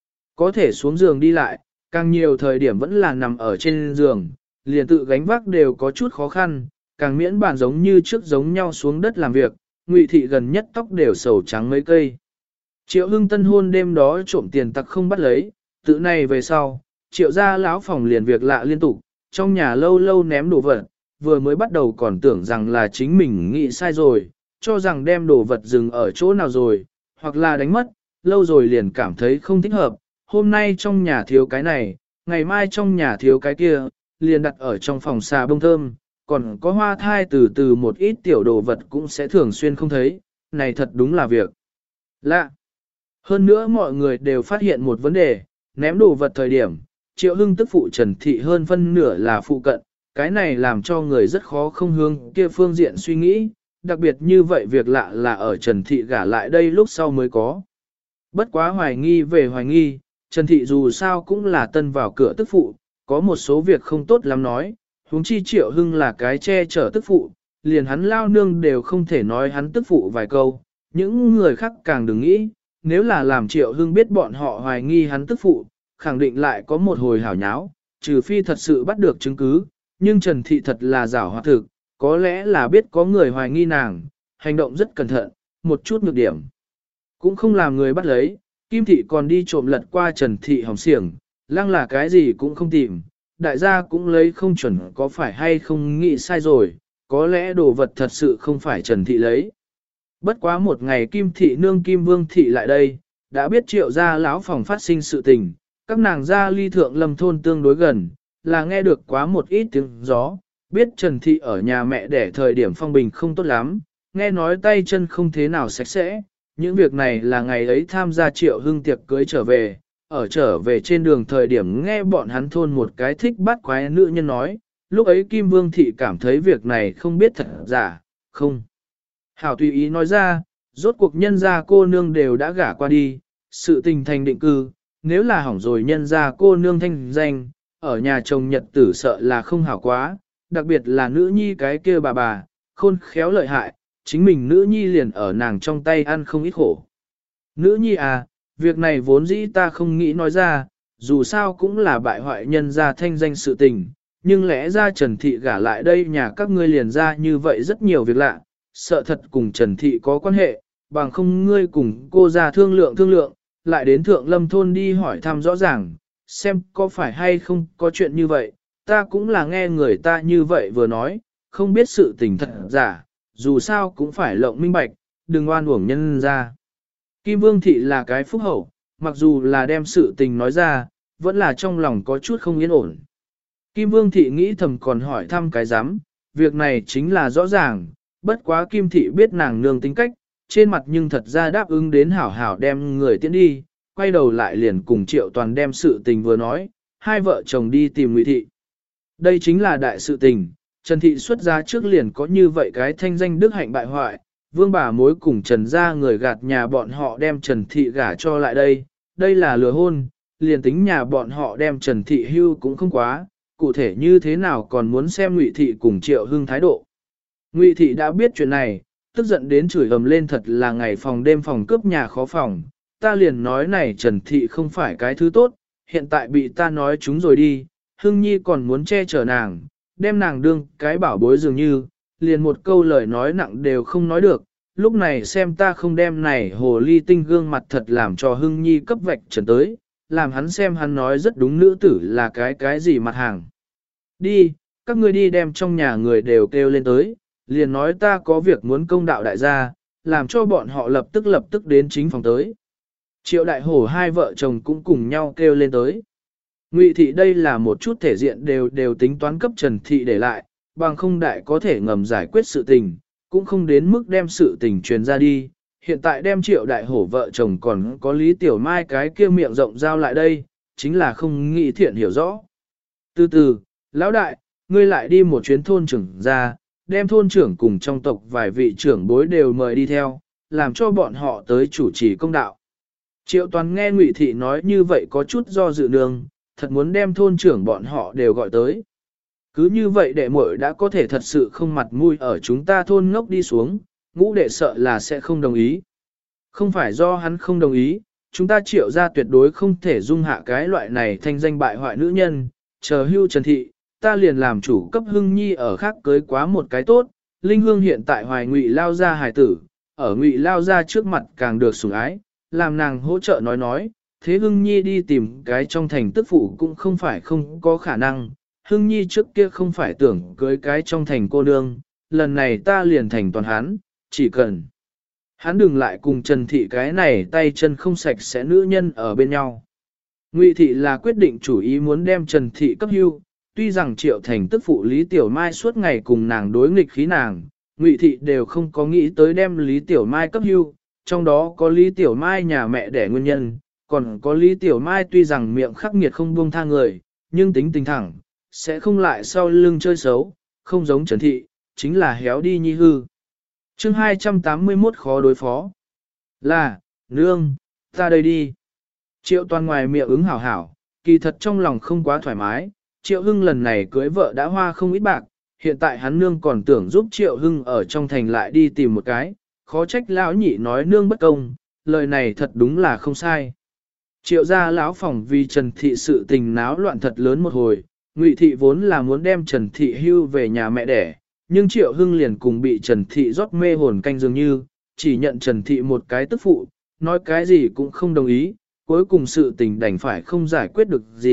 có thể xuống giường đi lại, càng nhiều thời điểm vẫn là nằm ở trên giường, liền tự gánh vác đều có chút khó khăn, càng miễn bản giống như trước giống nhau xuống đất làm việc, Ngụy Thị gần nhất tóc đều sầu trắng mấy cây. Triệu Hưng tân hôn đêm đó trộm tiền tặc không bắt lấy, tự này về sau, Triệu gia lão phòng liền việc lạ liên tục, trong nhà lâu lâu ném đồ vật, vừa mới bắt đầu còn tưởng rằng là chính mình nghĩ sai rồi, cho rằng đem đồ vật dừng ở chỗ nào rồi, hoặc là đánh mất, lâu rồi liền cảm thấy không thích hợp, hôm nay trong nhà thiếu cái này, ngày mai trong nhà thiếu cái kia, liền đặt ở trong phòng xà bông thơm, còn có hoa thai từ từ một ít tiểu đồ vật cũng sẽ thường xuyên không thấy, này thật đúng là việc lạ. Hơn nữa mọi người đều phát hiện một vấn đề, ném đồ vật thời điểm, Triệu Hưng tức phụ Trần Thị hơn phân nửa là phụ cận, cái này làm cho người rất khó không hướng kia phương diện suy nghĩ, đặc biệt như vậy việc lạ là ở Trần Thị gả lại đây lúc sau mới có. Bất quá hoài nghi về hoài nghi, Trần Thị dù sao cũng là tân vào cửa tức phụ, có một số việc không tốt lắm nói, huống chi Triệu Hưng là cái che chở tức phụ, liền hắn lao nương đều không thể nói hắn tức phụ vài câu, những người khác càng đừng nghĩ, nếu là làm Triệu Hưng biết bọn họ hoài nghi hắn tức phụ, khẳng định lại có một hồi hảo nháo, trừ phi thật sự bắt được chứng cứ, nhưng Trần Thị thật là giảo hoạt thực, có lẽ là biết có người hoài nghi nàng, hành động rất cẩn thận, một chút nhược điểm. Cũng không làm người bắt lấy, Kim Thị còn đi trộm lật qua Trần Thị hỏng xiềng, lăng là cái gì cũng không tìm, đại gia cũng lấy không chuẩn có phải hay không nghĩ sai rồi, có lẽ đồ vật thật sự không phải Trần Thị lấy. Bất quá một ngày Kim Thị nương Kim Vương Thị lại đây, đã biết Triệu gia lão phòng phát sinh sự tình, các nàng gia ly thượng lâm thôn tương đối gần, là nghe được quá một ít tiếng gió, biết Trần Thị ở nhà mẹ đẻ thời điểm phong bình không tốt lắm, nghe nói tay chân không thế nào sạch sẽ, những việc này là ngày ấy tham gia Triệu Hưng tiệc cưới trở về, ở trở về trên đường thời điểm nghe bọn hắn thôn một cái thích bắt quái nữ nhân nói, lúc ấy Kim Vương Thị cảm thấy việc này không biết thật giả, không. Hảo tùy ý nói ra, rốt cuộc nhân gia cô nương đều đã gả qua đi, sự tình thành định cư, nếu là hỏng rồi nhân gia cô nương thanh danh, ở nhà chồng nhật tử sợ là không hảo quá, đặc biệt là nữ nhi cái kia bà, khôn khéo lợi hại, chính mình nữ nhi liền ở nàng trong tay ăn không ít khổ. Nữ nhi à, việc này vốn dĩ ta không nghĩ nói ra, dù sao cũng là bại hoại nhân gia thanh danh sự tình, nhưng lẽ ra Trần Thị gả lại đây nhà các ngươi liền ra như vậy rất nhiều việc lạ, sợ thật cùng Trần Thị có quan hệ, bằng không ngươi cùng cô ra thương lượng, lại đến Thượng Lâm Thôn đi hỏi thăm rõ ràng, xem có phải hay không có chuyện như vậy, ta cũng là nghe người ta như vậy vừa nói, không biết sự tình thật giả, dù sao cũng phải lộng minh bạch, đừng oan uổng nhân ra. Kim Vương Thị là cái phúc hậu, mặc dù là đem sự tình nói ra, vẫn là trong lòng có chút không yên ổn. Kim Vương Thị nghĩ thầm còn hỏi thăm cái dám, việc này chính là rõ ràng, bất quá Kim Thị biết nàng nương tính cách, trên mặt nhưng thật ra đáp ứng đến hảo hảo đem người tiễn đi, quay đầu lại liền cùng Triệu Toàn đem sự tình vừa nói, hai vợ chồng đi tìm Ngụy Thị. Đây chính là đại sự tình, Trần Thị xuất gia trước liền có như vậy cái thanh danh đức hạnh bại hoại, vương bà mối cùng Trần gia người gạt nhà bọn họ đem Trần Thị gả cho lại đây là lừa hôn, liền tính nhà bọn họ đem Trần Thị hưu cũng không quá, cụ thể như thế nào còn muốn xem Ngụy Thị cùng Triệu Hưng thái độ. Ngụy Thị đã biết chuyện này, tức giận đến chửi ầm lên thật là ngày phòng đêm phòng cướp nhà khó phòng, ta liền nói này Trần Thị không phải cái thứ tốt, hiện tại bị ta nói chúng rồi đi, Hưng Nhi còn muốn che chở nàng, đem nàng đương cái bảo bối dường như, liền một câu lời nói nặng đều không nói được, lúc này xem ta không đem này hồ ly tinh gương mặt thật làm cho Hưng Nhi cấp vạch trần tới, làm hắn xem hắn nói rất đúng nữ tử là cái gì mặt hàng. Đi, các ngươi đi đem trong nhà người đều kêu lên tới, liền nói ta có việc muốn công đạo đại gia, làm cho bọn họ lập tức đến chính phòng tới. Triệu đại hổ hai vợ chồng cũng cùng nhau kêu lên tới. Ngụy Thị đây là một chút thể diện đều tính toán cấp Trần Thị để lại, bằng không đại có thể ngầm giải quyết sự tình, cũng không đến mức đem sự tình truyền ra đi. Hiện tại đem Triệu đại hổ vợ chồng còn có Lý Tiểu Mai cái kia miệng rộng giao lại đây, chính là không nghĩ thiện hiểu rõ. Từ từ, lão đại, ngươi lại đi một chuyến thôn trưởng ra, đem thôn trưởng cùng trong tộc vài vị trưởng bối đều mời đi theo, làm cho bọn họ tới chủ trì công đạo. Triệu Toàn nghe Ngụy Thị nói như vậy có chút do dự nương, thật muốn đem thôn trưởng bọn họ đều gọi tới. Cứ như vậy đệ muội đã có thể thật sự không mặt mũi ở chúng ta thôn ngốc đi xuống, ngũ đệ sợ là sẽ không đồng ý. Không phải do hắn không đồng ý, chúng ta Triệu ra tuyệt đối không thể dung hạ cái loại này thanh danh bại hoại nữ nhân, chờ hưu Trần Thị, ta liền làm chủ cấp Hưng Nhi ở khác cưới quá một cái tốt, Linh Hương hiện tại hoài Ngụy lao ra hài tử, ở Ngụy lao ra trước mặt càng được sủng ái, làm nàng hỗ trợ nói, thế Hưng Nhi đi tìm cái trong thành tức phụ cũng không phải không có khả năng, Hưng Nhi trước kia không phải tưởng cưới cái trong thành cô nương, lần này ta liền thành toàn hắn, chỉ cần hắn đừng lại cùng Trần Thị cái này tay chân không sạch sẽ nữ nhân ở bên nhau. Ngụy Thị là quyết định chủ ý muốn đem Trần Thị cấp hưu, tuy rằng Triệu Thành tức phụ Lý Tiểu Mai suốt ngày cùng nàng đối nghịch khí nàng, Ngụy Thị đều không có nghĩ tới đem Lý Tiểu Mai cấp hưu, trong đó có Lý Tiểu Mai nhà mẹ đẻ nguyên nhân, còn có Lý Tiểu Mai tuy rằng miệng khắc nghiệt không buông tha người, nhưng tính tình thẳng, sẽ không lại sau lưng chơi xấu, không giống Trần Thị, chính là héo đi nhi hư. Chương 281 khó đối phó. Là, nương, ta đây đi. Triệu Toàn ngoài miệng ứng hảo hảo, kỳ thật trong lòng không quá thoải mái, Triệu Hưng lần này cưới vợ đã hoa không ít bạc, hiện tại hắn nương còn tưởng giúp Triệu Hưng ở trong thành lại đi tìm một cái, khó trách lão nhị nói nương bất công, lời này thật đúng là không sai. Triệu gia lão phòng vì Trần Thị sự tình náo loạn thật lớn một hồi, Ngụy Thị vốn là muốn đem Trần Thị hưu về nhà mẹ đẻ, nhưng Triệu Hưng liền cùng bị Trần Thị rót mê hồn canh dường như, chỉ nhận Trần Thị một cái tức phụ, nói cái gì cũng không đồng ý, cuối cùng sự tình đành phải không giải quyết được gì,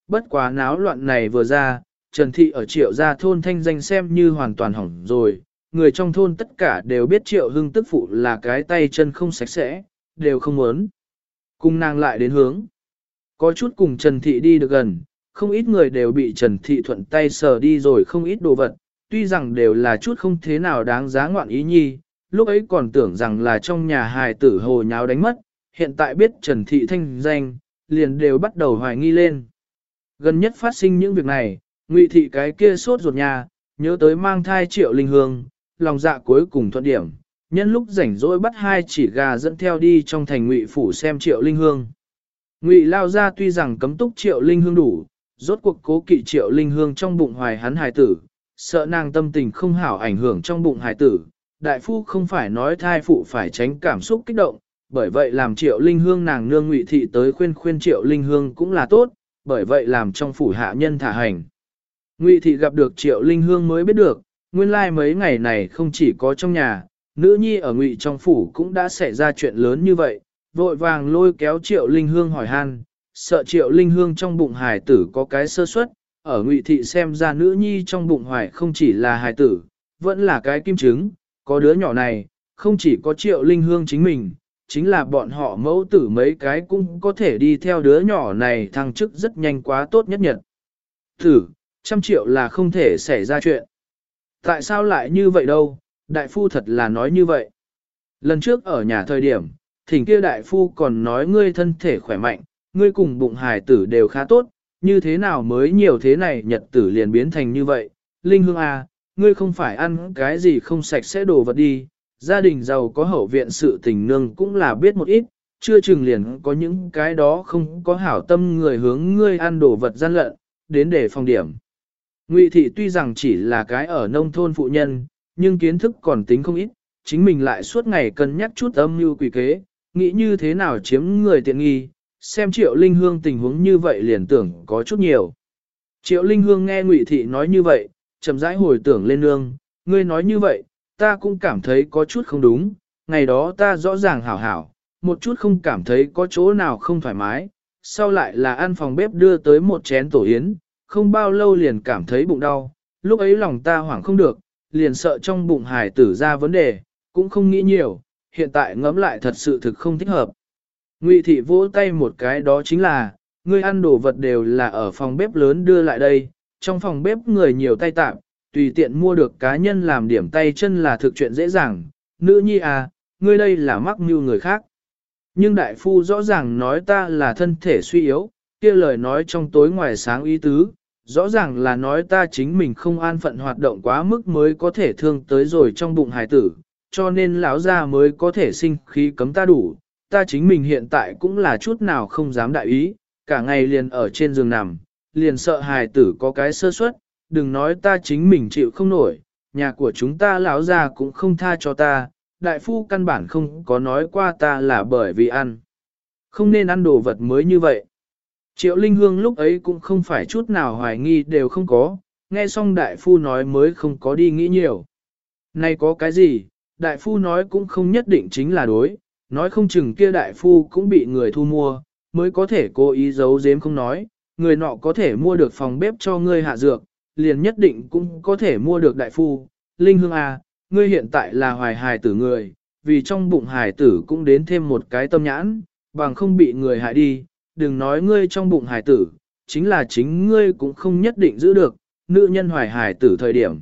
bất quá náo loạn này vừa ra, Trần Thị ở Triệu gia thôn thanh danh xem như hoàn toàn hỏng rồi, người trong thôn tất cả đều biết Triệu Hưng tức phụ là cái tay chân không sạch sẽ, đều không muốn. Cùng nàng lại đến hướng. Có chút cùng Trần Thị đi được gần, không ít người đều bị Trần Thị thuận tay sờ đi rồi không ít đồ vật, tuy rằng đều là chút không thế nào đáng giá ngoạn ý nhi, lúc ấy còn tưởng rằng là trong nhà hài tử hồ nháo đánh mất, hiện tại biết Trần Thị thanh danh, liền đều bắt đầu hoài nghi lên. Gần nhất phát sinh những việc này, Ngụy Thị cái kia sốt ruột nhà, nhớ tới mang thai Triệu Linh Hương, lòng dạ cuối cùng thuận điểm, nhân lúc rảnh rỗi bắt hai chỉ gà dẫn theo đi trong thành Ngụy phủ xem Triệu Linh Hương. Ngụy lao ra tuy rằng cấm túc Triệu Linh Hương đủ, rốt cuộc cố kỵ Triệu Linh Hương trong bụng hoài hắn hài tử, sợ nàng tâm tình không hảo ảnh hưởng trong bụng hài tử. Đại phu không phải nói thai phụ phải tránh cảm xúc kích động, bởi vậy làm Triệu Linh Hương nàng nương Ngụy Thị tới khuyên Triệu Linh Hương cũng là tốt, bởi vậy làm trong phủ hạ nhân thả hành. Ngụy Thị gặp được Triệu Linh Hương mới biết được, nguyên lai mấy ngày này không chỉ có trong nhà, nữ nhi ở Ngụy trong phủ cũng đã xảy ra chuyện lớn như vậy, vội vàng lôi kéo Triệu Linh Hương hỏi han, sợ Triệu Linh Hương trong bụng hài tử có cái sơ suất, ở Ngụy Thị xem ra nữ nhi trong bụng hoài không chỉ là hài tử, vẫn là cái kim trứng, có đứa nhỏ này, không chỉ có Triệu Linh Hương chính mình, chính là bọn họ mẫu tử mấy cái cũng có thể đi theo đứa nhỏ này thăng chức rất nhanh quá tốt nhất nhật. Tử, 100 triệu là không thể xảy ra chuyện. Tại sao lại như vậy đâu, đại phu thật là nói như vậy. Lần trước ở nhà thời điểm, thỉnh kia đại phu còn nói ngươi thân thể khỏe mạnh, ngươi cùng bụng hài tử đều khá tốt, như thế nào mới nhiều thế này nhật tử liền biến thành như vậy. Linh Hương à, ngươi không phải ăn cái gì không sạch sẽ đồ vật đi, gia đình giàu có hậu viện sự tình nương cũng là biết một ít, chưa chừng liền có những cái đó không có hảo tâm người hướng ngươi ăn đồ vật gian lận, đến để phòng điểm. Ngụy Thị tuy rằng chỉ là cái ở nông thôn phụ nhân, nhưng kiến thức còn tính không ít, chính mình lại suốt ngày cân nhắc chút âm mưu quỷ kế, nghĩ như thế nào chiếm người tiện nghi, xem Triệu Linh Hương tình huống như vậy liền tưởng có chút nhiều. Triệu Linh Hương nghe Ngụy Thị nói như vậy, chậm rãi hồi tưởng lên nương, ngươi nói như vậy, ta cũng cảm thấy có chút không đúng, ngày đó ta rõ ràng hảo hảo, một chút không cảm thấy có chỗ nào không thoải mái, sau lại là ăn phòng bếp đưa tới một chén tổ yến, không bao lâu liền cảm thấy bụng đau, lúc ấy lòng ta hoảng không được, liền sợ trong bụng hài tử ra vấn đề, cũng không nghĩ nhiều, hiện tại ngẫm lại thật sự thực không thích hợp. Ngụy Thị vỗ tay một cái đó chính là, ngươi ăn đồ vật đều là ở phòng bếp lớn đưa lại đây, trong phòng bếp người nhiều tay tạm, tùy tiện mua được cá nhân làm điểm tay chân là thực chuyện dễ dàng, nữ nhi à, ngươi đây là mắc mưu người khác. Nhưng đại phu rõ ràng nói ta là thân thể suy yếu, kia lời nói trong tối ngoài sáng ý tứ, rõ ràng là nói ta chính mình không an phận hoạt động quá mức mới có thể thương tới rồi trong bụng hài tử, cho nên lão gia mới có thể sinh khí cấm ta đủ, ta chính mình hiện tại cũng là chút nào không dám đại ý, cả ngày liền ở trên giường nằm, liền sợ hài tử có cái sơ suất, đừng nói ta chính mình chịu không nổi, nhà của chúng ta lão gia cũng không tha cho ta, đại phu căn bản không có nói qua ta là bởi vì ăn. Không nên ăn đồ vật mới như vậy. Triệu Linh Hương lúc ấy cũng không phải chút nào hoài nghi đều không có, nghe xong đại phu nói mới không có đi nghĩ nhiều. Này có cái gì, đại phu nói cũng không nhất định chính là đối, nói không chừng kia đại phu cũng bị người thu mua, mới có thể cố ý giấu giếm không nói, người nọ có thể mua được phòng bếp cho ngươi hạ dược, liền nhất định cũng có thể mua được đại phu. Linh Hương à, ngươi hiện tại là hoài hài tử người, vì trong bụng hài tử cũng đến thêm một cái tâm nhãn, bằng không bị người hại đi, đừng nói ngươi trong bụng hài tử, chính là chính ngươi cũng không nhất định giữ được, nữ nhân hoài hài tử thời điểm.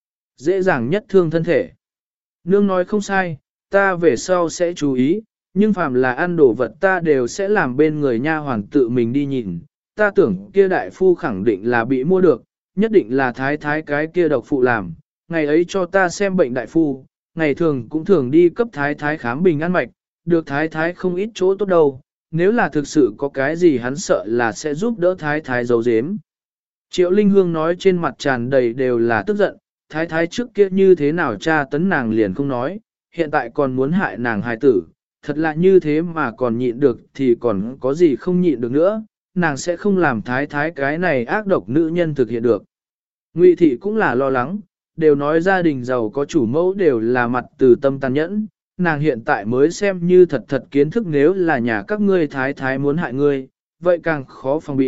Dễ dàng nhất thương thân thể. Nương nói không sai, ta về sau sẽ chú ý, nhưng phàm là ăn đồ vật ta đều sẽ làm bên người nha hoàn tự mình đi nhìn. Ta tưởng kia đại phu khẳng định là bị mua được, nhất định là thái thái cái kia độc phụ làm. Ngày ấy cho ta xem bệnh đại phu, ngày thường cũng thường đi cấp thái thái khám bình an mạch, được thái thái không ít chỗ tốt đâu. Nếu là thực sự có cái gì hắn sợ là sẽ giúp đỡ thái thái giấu giếm. Triệu Linh Hương nói trên mặt tràn đầy đều là tức giận, thái thái trước kia như thế nào cha tấn nàng liền không nói, hiện tại còn muốn hại nàng hài tử, thật là như thế mà còn nhịn được thì còn có gì không nhịn được nữa, nàng sẽ không làm thái thái cái này ác độc nữ nhân thực hiện được. Ngụy Thị cũng là lo lắng, đều nói gia đình giàu có chủ mẫu đều là mặt từ tâm tàn nhẫn, nàng hiện tại mới xem như thật thật kiến thức nếu là nhà các ngươi thái thái muốn hại ngươi, vậy càng khó phòng bị,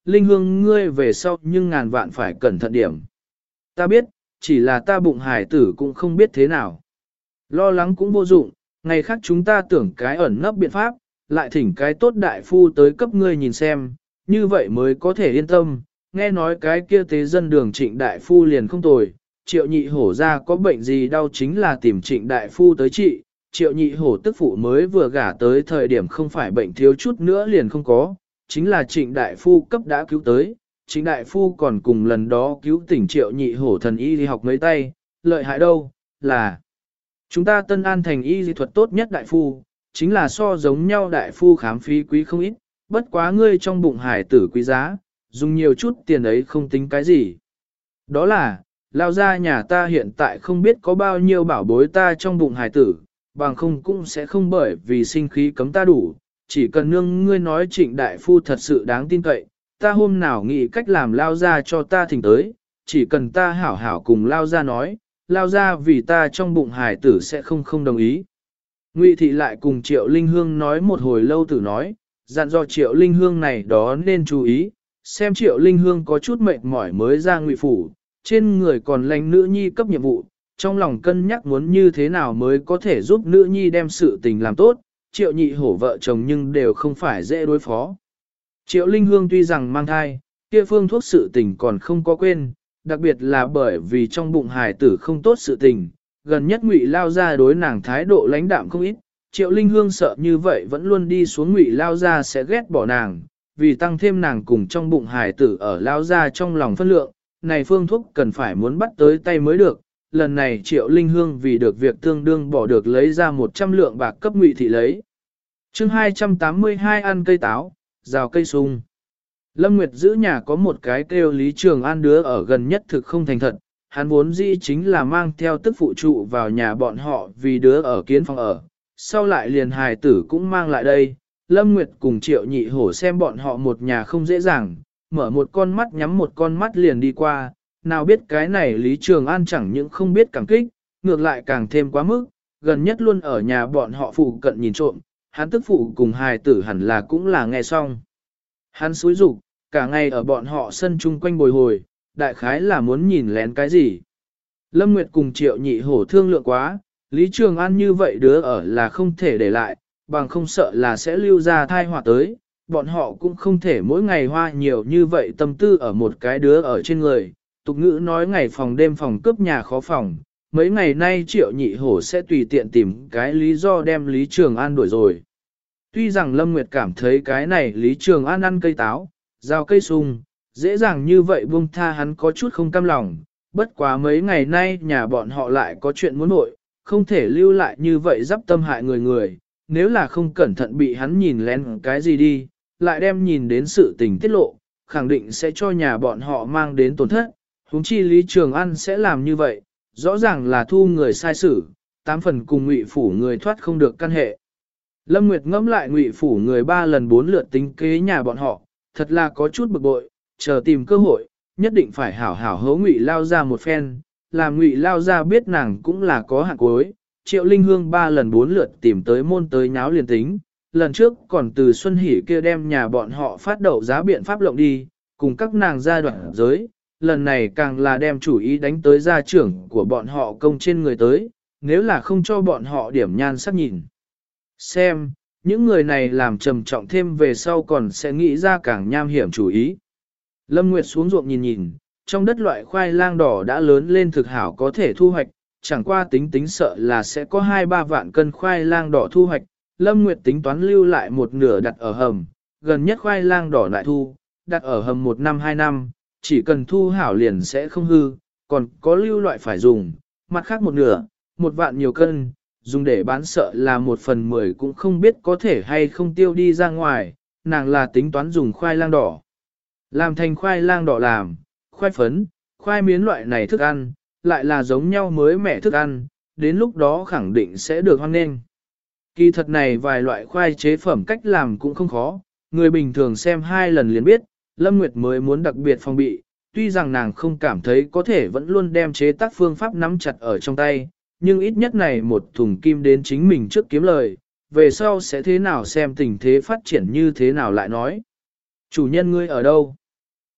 Linh Hương ngươi về sau nhưng ngàn vạn phải cẩn thận điểm. Ta biết, chỉ là ta bụng hải tử cũng không biết thế nào. Lo lắng cũng vô dụng, ngày khác chúng ta tưởng cái ẩn nấp biện pháp, lại thỉnh cái tốt đại phu tới cấp ngươi nhìn xem, như vậy mới có thể yên tâm. Nghe nói cái kia tế dân đường Trịnh đại phu liền không tồi, Triệu Nhị Hổ ra có bệnh gì đau chính là tìm Trịnh đại phu tới trị. Triệu Nhị Hổ tức phụ mới vừa gả tới thời điểm không phải bệnh thiếu chút nữa liền không có, chính là Trịnh đại phu cấp đã cứu tới. Trịnh đại phu còn cùng lần đó cứu tỉnh Triệu Nhị Hổ thần y đi học mấy tay, lợi hại đâu, là chúng ta Tân An thành y dị thuật tốt nhất đại phu, chính là so giống nhau đại phu khám phí quý không ít, bất quá ngươi trong bụng hải tử quý giá, dùng nhiều chút tiền ấy không tính cái gì. Đó là, lao ra nhà ta hiện tại không biết có bao nhiêu bảo bối ta trong bụng hải tử, bằng không cũng sẽ không bởi vì sinh khí cấm ta đủ, chỉ cần nương ngươi nói Trịnh đại phu thật sự đáng tin cậy, ta hôm nào nghĩ cách làm lao ra cho ta thỉnh tới, chỉ cần ta hảo hảo cùng lao ra nói, lao ra vì ta trong bụng hải tử sẽ không đồng ý. Ngụy thị lại cùng Triệu Linh Hương nói một hồi lâu tử nói, dặn dò Triệu Linh Hương này đó nên chú ý, xem Triệu Linh Hương có chút mệt mỏi mới ra Ngụy phủ, trên người còn lành nữ nhi cấp nhiệm vụ, trong lòng cân nhắc muốn như thế nào mới có thể giúp nữ nhi đem sự tình làm tốt, Triệu Nhị Hổ vợ chồng nhưng đều không phải dễ đối phó. Triệu Linh Hương tuy rằng mang thai, kia phương thuốc sự tình còn không có quên, đặc biệt là bởi vì trong bụng hài tử không tốt sự tình, gần nhất Ngụy lao ra đối nàng thái độ lãnh đạm không ít, Triệu Linh Hương sợ như vậy vẫn luôn đi xuống Ngụy lao ra sẽ ghét bỏ nàng, vì tăng thêm nàng cùng trong bụng hài tử ở lao ra trong lòng phân lượng, này phương thuốc cần phải muốn bắt tới tay mới được. Lần này Triệu Linh Hương vì được việc tương đương bỏ được lấy ra 100 lượng bạc cấp Ngụy thị lấy. Chương 282 ăn cây táo, rào cây sung. Lâm Nguyệt giữ nhà có một cái kêu Lý Trường An đứa ở gần nhất thực không thành thật, hắn vốn dĩ chính là mang theo tức phụ trụ vào nhà bọn họ vì đứa ở kiến phòng ở, sau lại liền hài tử cũng mang lại đây. Lâm Nguyệt cùng Triệu Nhị Hổ xem bọn họ một nhà không dễ dàng, mở một con mắt nhắm một con mắt liền đi qua, nào biết cái này Lý Trường An chẳng những không biết cảm kích, ngược lại càng thêm quá mức, gần nhất luôn ở nhà bọn họ phụ cận nhìn trộm, hắn tức phụ cùng hài tử hẳn là cũng là nghe xong. Hắn xúi rục, cả ngày ở bọn họ sân chung quanh bồi hồi, đại khái là muốn nhìn lén cái gì. Lâm Nguyệt cùng Triệu Nhị Hổ thương lượng quá, Lý Trường An như vậy đứa ở là không thể để lại, bằng không sợ là sẽ lưu ra thai họa tới, bọn họ cũng không thể mỗi ngày hoa nhiều như vậy tâm tư ở một cái đứa ở trên người. Tục ngữ nói ngày phòng đêm phòng cướp nhà khó phòng, mấy ngày nay Triệu Nhị Hổ sẽ tùy tiện tìm cái lý do đem Lý Trường An đuổi rồi. Tuy rằng Lâm Nguyệt cảm thấy cái này Lý Trường An ăn cây táo, rau cây sung, dễ dàng như vậy buông tha hắn có chút không cam lòng, bất quá mấy ngày nay nhà bọn họ lại có chuyện muốn nội, không thể lưu lại như vậy dắp tâm hại người, nếu là không cẩn thận bị hắn nhìn lén cái gì đi, lại đem nhìn đến sự tình tiết lộ, khẳng định sẽ cho nhà bọn họ mang đến tổn thất, huống chi Lý Trường An sẽ làm như vậy, rõ ràng là thu người sai xử, 8 phần cùng Ngụy phủ người thoát không được căn hệ. Lâm Nguyệt ngẫm lại Ngụy phủ người 3 lần 4 lượt tính kế nhà bọn họ, thật là có chút bực bội, chờ tìm cơ hội, nhất định phải hảo hảo hấu Ngụy lao ra một phen, làm Ngụy lao ra biết nàng cũng là có hạn cuối. Triệu Linh Hương 3 lần 4 lượt tìm tới môn tới nháo liền tính, lần trước còn từ Xuân Hỷ kia đem nhà bọn họ phát đậu giá biện pháp lộng đi, cùng các nàng gia đoạn giới, lần này càng là đem chủ ý đánh tới gia trưởng của bọn họ công trên người tới, nếu là không cho bọn họ điểm nhan sắc nhìn. Xem, những người này làm trầm trọng thêm về sau còn sẽ nghĩ ra càng nham hiểm chủ ý. Lâm Nguyệt xuống ruộng nhìn nhìn, trong đất loại khoai lang đỏ đã lớn lên thực hảo có thể thu hoạch, chẳng qua tính sợ là sẽ có 2-3 vạn cân khoai lang đỏ thu hoạch. Lâm Nguyệt tính toán lưu lại một nửa đặt ở hầm, gần nhất khoai lang đỏ lại thu, đặt ở hầm 1 năm 2 năm, chỉ cần thu hảo liền sẽ không hư, còn có lưu loại phải dùng, mặt khác một nửa, 1 vạn nhiều cân, dùng để bán sợ là 1/10 cũng không biết có thể hay không tiêu đi ra ngoài, nàng là tính toán dùng khoai lang đỏ. Làm thành khoai lang đỏ làm, khoai phấn, khoai miến loại này thức ăn, lại là giống nhau mới mẻ thức ăn, đến lúc đó khẳng định sẽ được hoan nghênh. Kỳ thật này vài loại khoai chế phẩm cách làm cũng không khó, người bình thường xem 2 lần liền biết, Lâm Nguyệt mới muốn đặc biệt phòng bị, tuy rằng nàng không cảm thấy có thể vẫn luôn đem chế tác phương pháp nắm chặt ở trong tay, nhưng ít nhất này một thùng kim đến chính mình trước kiếm lời, về sau sẽ thế nào xem tình thế phát triển như thế nào lại nói. Chủ nhân ngươi ở đâu?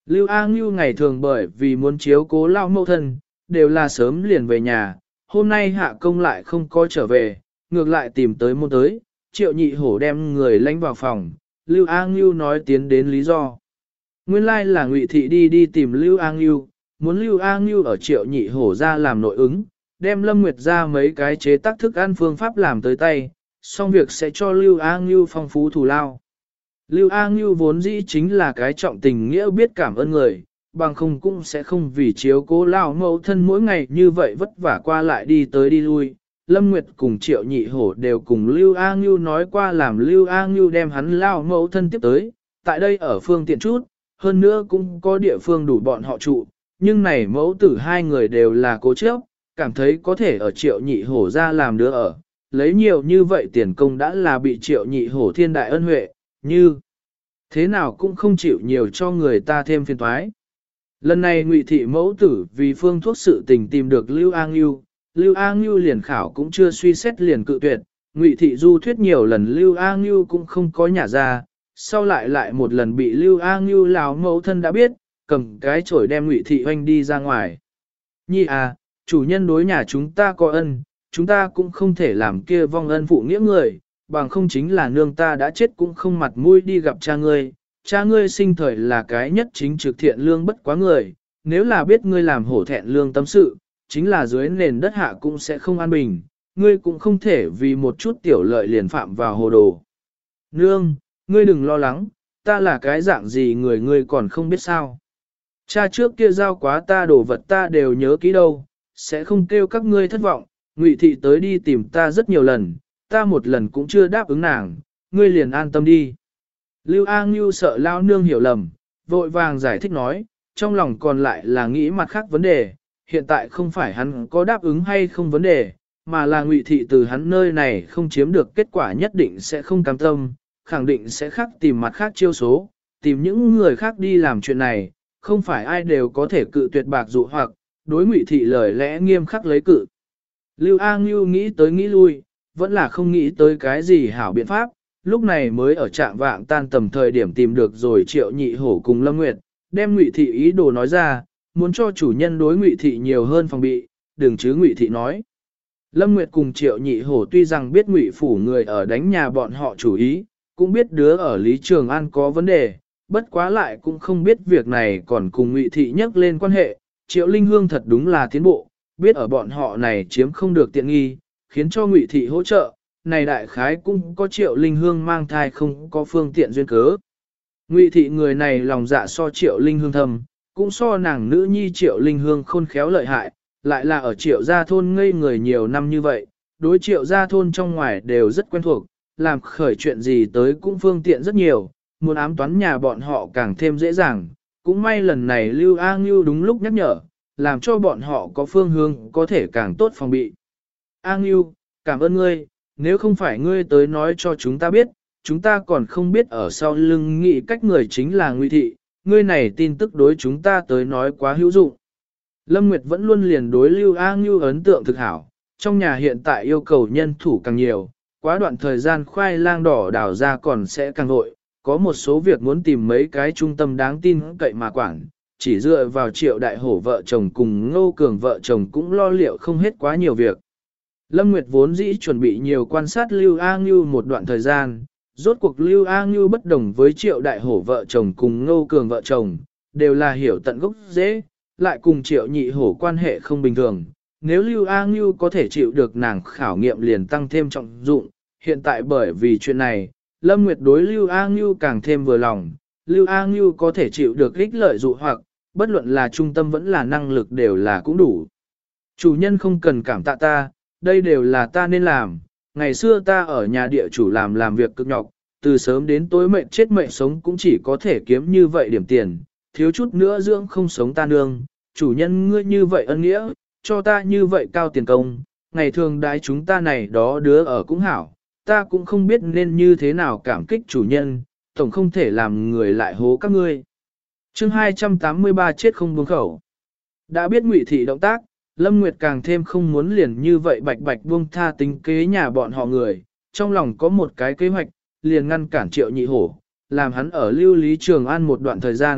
Lưu A Ngưu ngày thường bởi vì muốn chiếu cố lao mẫu thân, đều là sớm liền về nhà, hôm nay hạ công lại không có trở về, ngược lại tìm tới môn tới, Triệu Nhị Hổ đem người lánh vào phòng, Lưu A Ngưu nói tiến đến lý do. Nguyên lai là Ngụy Thị đi tìm Lưu A Ngưu, muốn Lưu A Ngưu ở Triệu Nhị Hổ ra làm nội ứng, đem Lâm Nguyệt ra mấy cái chế tác thức ăn phương pháp làm tới tay, xong việc sẽ cho Lưu A Ngưu phong phú thù lao. Lưu A Ngưu vốn dĩ chính là cái trọng tình nghĩa biết cảm ơn người, bằng không cũng sẽ không vì chiếu cố lao mẫu thân mỗi ngày như vậy vất vả qua lại đi tới đi lui. Lâm Nguyệt cùng Triệu Nhị Hổ đều cùng Lưu A Ngưu nói qua làm Lưu A Ngưu đem hắn lao mẫu thân tiếp tới, tại đây ở phương tiện chút, hơn nữa cũng có địa phương đủ bọn họ trụ, nhưng này mẫu tử hai người đều là cố chấp, cảm thấy có thể ở Triệu Nhị Hổ ra làm đứa ở, lấy nhiều như vậy tiền công đã là bị Triệu Nhị Hổ thiên đại ân huệ, như thế nào cũng không chịu nhiều cho người ta thêm phiền toái. Lần này Ngụy Thị mẫu tử vì phương thuốc sự tình tìm được Lưu A Ngưu, Lưu A Ngưu liền khảo cũng chưa suy xét liền cự tuyệt, Ngụy Thị du thuyết nhiều lần Lưu A Ngưu cũng không có nhả ra, sau lại một lần bị Lưu A Ngưu lão mẫu thân đã biết, cầm cái chổi đem Ngụy Thị hoanh đi ra ngoài. Nhi à, chủ nhân đối nhà chúng ta có ân, chúng ta cũng không thể làm kia vong ân phụ nghĩa người, bằng không chính là nương ta đã chết cũng không mặt mũi đi gặp cha ngươi sinh thời là cái nhất chính trực thiện lương bất quá người, nếu là biết ngươi làm hổ thẹn lương tâm sự, chính là dưới nền đất hạ cũng sẽ không an bình, ngươi cũng không thể vì một chút tiểu lợi liền phạm vào hồ đồ. Nương, ngươi đừng lo lắng, ta là cái dạng gì người ngươi còn không biết sao. Cha trước kia giao quá ta đồ vật ta đều nhớ kỹ đâu, sẽ không kêu các ngươi thất vọng, Ngụy Thị tới đi tìm ta rất nhiều lần, ta một lần cũng chưa đáp ứng nàng, ngươi liền an tâm đi. Lưu A Ngưu sợ lao nương hiểu lầm, vội vàng giải thích nói, trong lòng còn lại là nghĩ mặt khác vấn đề, hiện tại không phải hắn có đáp ứng hay không vấn đề, mà là Ngụy Thị từ hắn nơi này không chiếm được kết quả nhất định sẽ không cam tâm, khẳng định sẽ khác tìm mặt khác chiêu số, tìm những người khác đi làm chuyện này, không phải ai đều có thể cự tuyệt bạc dụ hoặc, đối Ngụy Thị lời lẽ nghiêm khắc lấy cự. Lưu A Ngưu nghĩ tới nghĩ lui, vẫn là không nghĩ tới cái gì hảo biện pháp, lúc này mới ở trạng vạng tan tầm thời điểm tìm được rồi Triệu Nhị Hổ cùng Lâm Nguyệt, đem Ngụy Thị ý đồ nói ra, muốn cho chủ nhân đối Ngụy Thị nhiều hơn phòng bị, đừng chứ Ngụy Thị nói. Lâm Nguyệt cùng Triệu Nhị Hổ tuy rằng biết Ngụy phủ người ở đánh nhà bọn họ chủ ý, cũng biết đứa ở Lý Trường An có vấn đề, bất quá lại cũng không biết việc này còn cùng Ngụy Thị nhắc lên quan hệ, Triệu Linh Hương thật đúng là tiến bộ, biết ở bọn họ này chiếm không được tiện nghi, khiến cho Ngụy Thị hỗ trợ, này đại khái cũng có Triệu Linh Hương mang thai không có phương tiện duyên cớ. Ngụy Thị người này lòng dạ so Triệu Linh Hương thầm, cũng so nàng nữ nhi Triệu Linh Hương khôn khéo lợi hại, lại là ở Triệu gia thôn ngây người nhiều năm như vậy, đối Triệu gia thôn trong ngoài đều rất quen thuộc, làm khởi chuyện gì tới cũng phương tiện rất nhiều, muốn ám toán nhà bọn họ càng thêm dễ dàng, cũng may lần này Lưu A Ngưu đúng lúc nhắc nhở, làm cho bọn họ có phương hướng có thể càng tốt phòng bị. A Ngưu, cảm ơn ngươi, nếu không phải ngươi tới nói cho chúng ta biết, chúng ta còn không biết ở sau lưng nghĩ cách người chính là Ngụy Thị, ngươi này tin tức đối chúng ta tới nói quá hữu dụng. Lâm Nguyệt vẫn luôn liền đối Lưu A Ngưu ấn tượng thực hảo, trong nhà hiện tại yêu cầu nhân thủ càng nhiều, quá đoạn thời gian khoai lang đỏ đào ra còn sẽ càng vội, có một số việc muốn tìm mấy cái trung tâm đáng tin cậy mà quản, chỉ dựa vào Triệu Đại Hổ vợ chồng cùng Ngô Cường vợ chồng cũng lo liệu không hết quá nhiều việc. Lâm Nguyệt vốn dĩ chuẩn bị nhiều quan sát Lưu A Ngưu một đoạn thời gian, rốt cuộc Lưu A Ngưu bất đồng với Triệu Đại Hổ vợ chồng cùng Ngô Cường vợ chồng, đều là hiểu tận gốc dễ, lại cùng Triệu Nhị Hổ quan hệ không bình thường. Nếu Lưu A Ngưu có thể chịu được nàng khảo nghiệm liền tăng thêm trọng dụng, hiện tại bởi vì chuyện này, Lâm Nguyệt đối Lưu A Ngưu càng thêm vừa lòng, Lưu A Ngưu có thể chịu được ích lợi dụ hoặc, bất luận là trung tâm vẫn là năng lực đều là cũng đủ. Chủ nhân không cần cảm tạ ta, đây đều là ta nên làm, ngày xưa ta ở nhà địa chủ làm việc cực nhọc, từ sớm đến tối mệnh chết mệnh sống cũng chỉ có thể kiếm như vậy điểm tiền, thiếu chút nữa dưỡng không sống ta nương, chủ nhân ngươi như vậy ân nghĩa, cho ta như vậy cao tiền công, ngày thường đái chúng ta này đó đứa ở cũng hảo, ta cũng không biết nên như thế nào cảm kích chủ nhân, tổng không thể làm người lại hố các ngươi. Chương 283 chết không buông khẩu. Đã biết Ngụy Thị động tác, Lâm Nguyệt càng thêm không muốn liền như vậy bạch bạch buông tha tính kế nhà bọn họ người, trong lòng có một cái kế hoạch, liền ngăn cản Triệu Nhị Hổ, làm hắn ở lưu Lý Trường An một đoạn thời gian,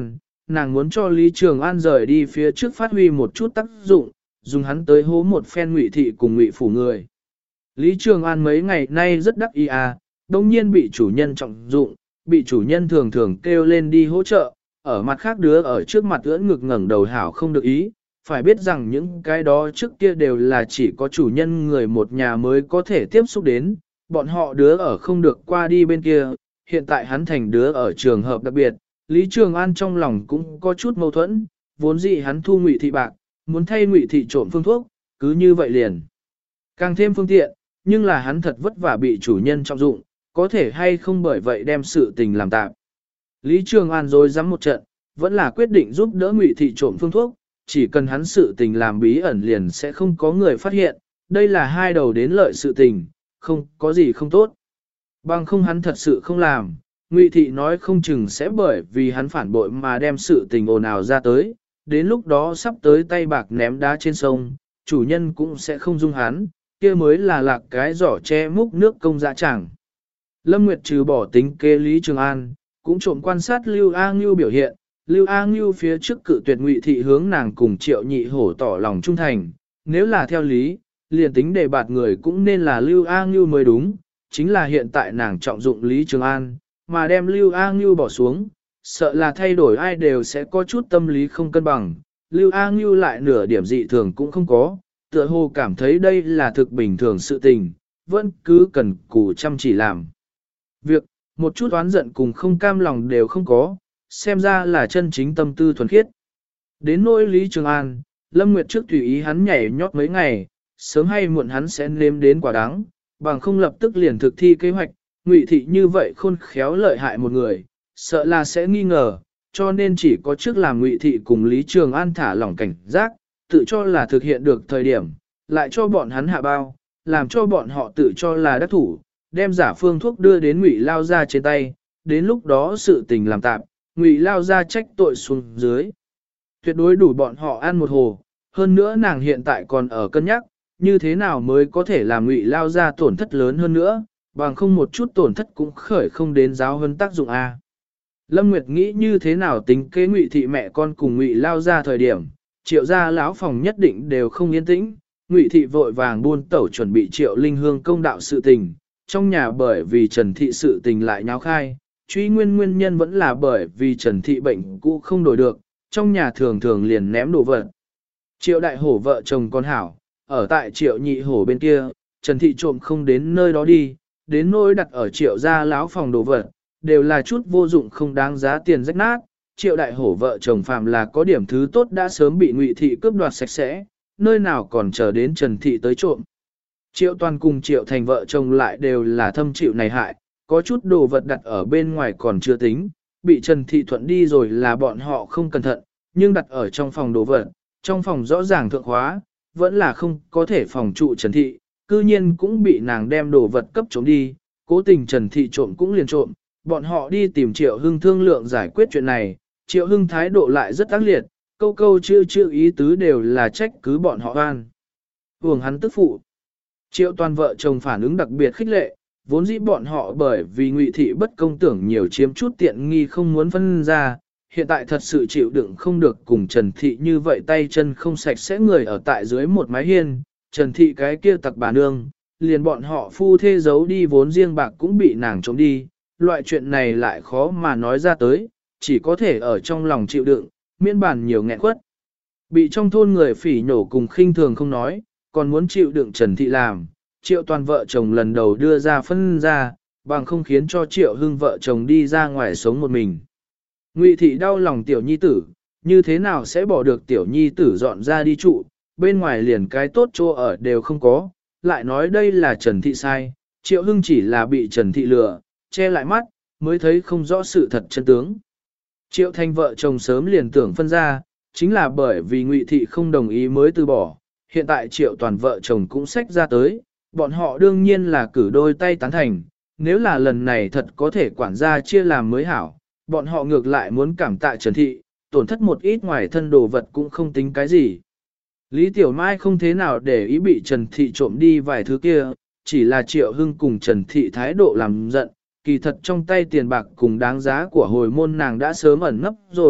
nàng muốn cho Lý Trường An rời đi phía trước phát huy một chút tác dụng, dùng hắn tới hố một phen Ngụy thị cùng Ngụy phủ người. Lý Trường An mấy ngày nay rất đắc ý đồng nhiên bị chủ nhân trọng dụng, bị chủ nhân thường thường kêu lên đi hỗ trợ, ở mặt khác đứa ở trước mặt ưỡn ngực ngẩng đầu hảo không được ý, phải biết rằng những cái đó trước kia đều là chỉ có chủ nhân người một nhà mới có thể tiếp xúc đến, bọn họ đứa ở không được qua đi bên kia, hiện tại hắn thành đứa ở trường hợp đặc biệt, Lý Trường An trong lòng cũng có chút mâu thuẫn, vốn dĩ hắn thu Ngụy thị bạc, muốn thay Ngụy thị trộm phương thuốc, cứ như vậy liền. Càng thêm phương tiện, nhưng là hắn thật vất vả bị chủ nhân trọng dụng, có thể hay không bởi vậy đem sự tình làm tạm. Lý Trường An rồi dám một trận, vẫn là quyết định giúp đỡ Ngụy thị trộm phương thuốc, chỉ cần hắn sự tình làm bí ẩn liền sẽ không có người phát hiện, đây là hai đầu đến lợi sự tình, không có gì không tốt. Bằng không hắn thật sự không làm, Ngụy thị nói không chừng sẽ bởi vì hắn phản bội mà đem sự tình ồn ào ra tới, đến lúc đó sắp tới tay bạc ném đá trên sông, chủ nhân cũng sẽ không dung hắn, kia mới là lạc cái giỏ che múc nước công dã chẳng. Lâm Nguyệt trừ bỏ tính kế Lý Trường An, cũng trộm quan sát Lưu A Ngưu biểu hiện, Lưu A Ngưu phía trước cự tuyệt Ngụy thị hướng nàng cùng Triệu Nhị Hổ tỏ lòng trung thành, nếu là theo lý, liền tính đề bạt người cũng nên là Lưu A Ngưu mới đúng, chính là hiện tại nàng trọng dụng Lý Trường An, mà đem Lưu A Ngưu bỏ xuống, sợ là thay đổi ai đều sẽ có chút tâm lý không cân bằng, Lưu A Ngưu lại nửa điểm dị thường cũng không có, tựa hồ cảm thấy đây là thực bình thường sự tình, vẫn cứ cần cù chăm chỉ làm. Việc, một chút oán giận cùng không cam lòng đều không có, xem ra là chân chính tâm tư thuần khiết. Đến nỗi Lý Trường An, Lâm Nguyệt trước tùy ý hắn nhảy nhót mấy ngày, sớm hay muộn hắn sẽ nếm đến quả đắng, bằng không lập tức liền thực thi kế hoạch, Ngụy thị như vậy khôn khéo lợi hại một người, sợ là sẽ nghi ngờ, cho nên chỉ có trước làm Ngụy thị cùng Lý Trường An thả lỏng cảnh giác, tự cho là thực hiện được thời điểm, lại cho bọn hắn hạ bao, làm cho bọn họ tự cho là đắc thủ, đem giả phương thuốc đưa đến Ngụy Lao Gia trên tay, đến lúc đó sự tình làm tạm, Ngụy Lao Gia trách tội xuống dưới. Tuyệt đối đủ bọn họ ăn một hồ, hơn nữa nàng hiện tại còn ở cân nhắc, như thế nào mới có thể làm Ngụy Lao Gia tổn thất lớn hơn nữa, bằng không một chút tổn thất cũng khởi không đến giáo hơn tác dụng A. Lâm Nguyệt nghĩ như thế nào tính kế Ngụy thị mẹ con cùng Ngụy Lao Gia thời điểm, Triệu gia lão phòng nhất định đều không yên tĩnh, Ngụy thị vội vàng buôn tẩu chuẩn bị Triệu Linh Hương công đạo sự tình, trong nhà bởi vì Trần thị sự tình lại nháo khai, truy nguyên nhân vẫn là bởi vì Trần thị bệnh cũ không đổi được, trong nhà thường thường liền ném đồ vật. Triệu đại hổ vợ chồng con hảo, ở tại Triệu nhị hổ bên kia, Trần thị trộm không đến nơi đó đi, đến nỗi đặt ở Triệu gia lão phòng đồ vật, đều là chút vô dụng không đáng giá tiền rách nát. Triệu đại hổ vợ chồng phàm là có điểm thứ tốt đã sớm bị Ngụy thị cướp đoạt sạch sẽ, nơi nào còn chờ đến Trần thị tới trộm. Triệu toàn cùng Triệu thành vợ chồng lại đều là thâm chịu này hại, có chút đồ vật đặt ở bên ngoài còn chưa tính, bị Trần thị thuận đi rồi là bọn họ không cẩn thận, nhưng đặt ở trong phòng đồ vật, trong phòng rõ ràng thượng hóa, vẫn là không có thể phòng trụ Trần thị, cư nhiên cũng bị nàng đem đồ vật cấp trộm đi, cố tình Trần thị trộm cũng liền trộm, bọn họ đi tìm Triệu Hưng thương lượng giải quyết chuyện này, Triệu Hưng thái độ lại rất ác liệt, câu câu chưa ý tứ đều là trách cứ bọn họ oan. Hưởng hắn tức phụ. Triệu toàn vợ chồng phản ứng đặc biệt khích lệ, vốn dĩ bọn họ bởi vì Ngụy thị bất công tưởng nhiều chiếm chút tiện nghi không muốn phân ra, hiện tại thật sự chịu đựng không được cùng Trần thị như vậy tay chân không sạch sẽ người ở tại dưới một mái hiên, Trần thị cái kia tặc bà nương, liền bọn họ phu thê giấu đi vốn riêng bạc cũng bị nàng trộm đi, loại chuyện này lại khó mà nói ra tới, chỉ có thể ở trong lòng chịu đựng, miễn bản nhiều nghẹn quất. Bị trong thôn người phỉ nhổ cùng khinh thường không nói, còn muốn chịu đựng Trần thị làm, Triệu toàn vợ chồng lần đầu đưa ra phân ra, bằng không khiến cho Triệu Hưng vợ chồng đi ra ngoài sống một mình. Ngụy thị đau lòng tiểu nhi tử, như thế nào sẽ bỏ được tiểu nhi tử dọn ra đi trụ, bên ngoài liền cái tốt chỗ ở đều không có, lại nói đây là Trần thị sai, Triệu Hưng chỉ là bị Trần thị lừa, che lại mắt, mới thấy không rõ sự thật chân tướng. Triệu Thanh vợ chồng sớm liền tưởng phân ra, chính là bởi vì Ngụy thị không đồng ý mới từ bỏ, hiện tại Triệu toàn vợ chồng cũng xách ra tới, bọn họ đương nhiên là cử đôi tay tán thành, nếu là lần này thật có thể quản gia chia làm mới hảo, bọn họ ngược lại muốn cảm tạ Trần thị, tổn thất một ít ngoài thân đồ vật cũng không tính cái gì. Lý Tiểu Mai không thế nào để ý bị Trần thị trộm đi vài thứ kia, chỉ là Triệu Hưng cùng Trần thị thái độ làm giận, kỳ thật trong tay tiền bạc cùng đáng giá của hồi môn nàng đã sớm ẩn nấp rồi,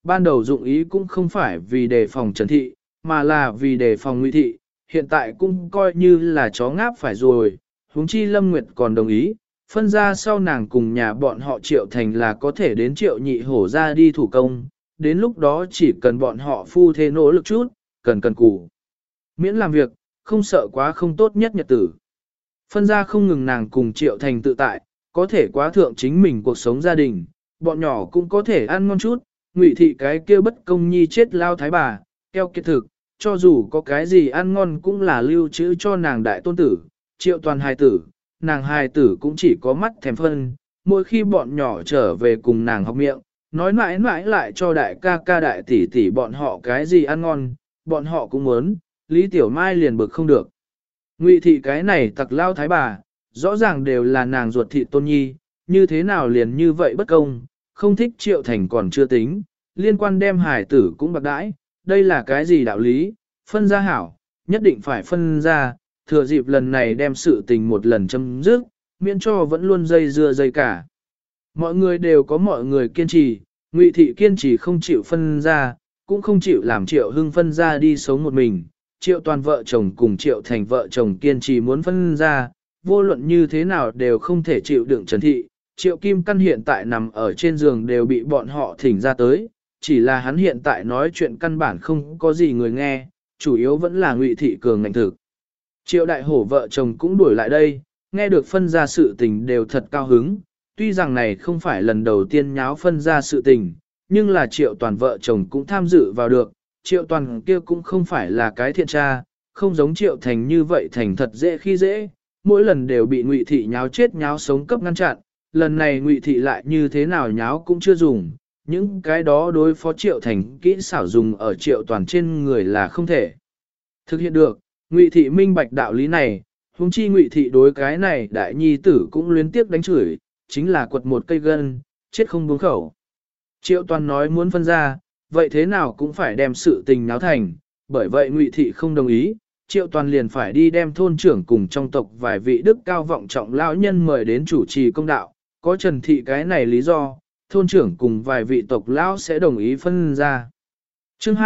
ban đầu dụng ý cũng không phải vì đề phòng Trần Thị, mà là vì đề phòng Ngụy Thị, hiện tại cũng coi như là chó ngáp phải rồi, huống chi Lâm Nguyệt còn đồng ý, phân ra sau nàng cùng nhà bọn họ Triệu Thành là có thể đến Triệu Nhị Hổ ra đi thủ công, đến lúc đó chỉ cần bọn họ phu thế nỗ lực chút, cần cù. Miễn làm việc, không sợ quá không tốt nhất nhật tử. Phân ra không ngừng nàng cùng Triệu Thành tự tại, có thể quá thượng chính mình cuộc sống gia đình, bọn nhỏ cũng có thể ăn ngon chút, Ngụy Thị cái kia bất công nhi chết lao thái bà, keo kiệt thực, cho dù có cái gì ăn ngon cũng là lưu trữ cho nàng đại tôn tử, Triệu Toàn hài tử, nàng hài tử cũng chỉ có mắt thèm phân, mỗi khi bọn nhỏ trở về cùng nàng học miệng, nói mãi mãi lại cho đại ca ca đại tỷ tỷ bọn họ cái gì ăn ngon, bọn họ cũng muốn, Lý Tiểu Mai liền bực không được. Ngụy Thị cái này tặc lao thái bà, rõ ràng đều là nàng ruột thị tôn nhi, như thế nào liền như vậy bất công, không thích Triệu Thành còn chưa tính, liên quan đem hài tử cũng bạc đãi, đây là cái gì đạo lý, phân ra hảo, nhất định phải phân ra, thừa dịp lần này đem sự tình một lần chấm dứt, miễn cho vẫn luôn dây dưa dây cả. Mọi người đều có mọi người kiên trì, Ngụy Thị kiên trì không chịu phân ra, cũng không chịu làm Triệu Hưng phân ra đi sống một mình, Triệu Toàn vợ chồng cùng Triệu Thành vợ chồng kiên trì muốn phân ra, vô luận như thế nào đều không thể chịu đựng Trần Thị. Triệu Kim Căn hiện tại nằm ở trên giường đều bị bọn họ thỉnh ra tới, chỉ là hắn hiện tại nói chuyện căn bản không có gì người nghe, chủ yếu vẫn là Ngụy Thị cường ngạnh thực. Triệu Đại Hổ vợ chồng cũng đuổi lại đây, nghe được phân ra sự tình đều thật cao hứng, tuy rằng này không phải lần đầu tiên nháo phân ra sự tình, nhưng là Triệu Toàn vợ chồng cũng tham dự vào được, Triệu Toàn kia cũng không phải là cái thiện tra, không giống Triệu Thành như vậy thành thật dễ khi dễ, mỗi lần đều bị Ngụy Thị nháo chết nháo sống cấp ngăn chặn, lần này Ngụy Thị lại như thế nào nháo cũng chưa dùng, những cái đó đối phó Triệu Thành kỹ xảo dùng ở Triệu Toàn trên người là không thể thực hiện được. Ngụy Thị minh bạch đạo lý này, huống chi Ngụy Thị đối cái này đại nhi tử cũng luyến tiếp đánh chửi, chính là quật một cây gân, chết không buông khẩu. Triệu Toàn nói muốn phân ra, vậy thế nào cũng phải đem sự tình náo thành, bởi vậy Ngụy Thị không đồng ý, Triệu Toàn liền phải đi đem thôn trưởng cùng trong tộc vài vị đức cao vọng trọng lão nhân mời đến chủ trì công đạo, có Trần Thị cái này lý do, thôn trưởng cùng vài vị tộc lão sẽ đồng ý phân ra. Chương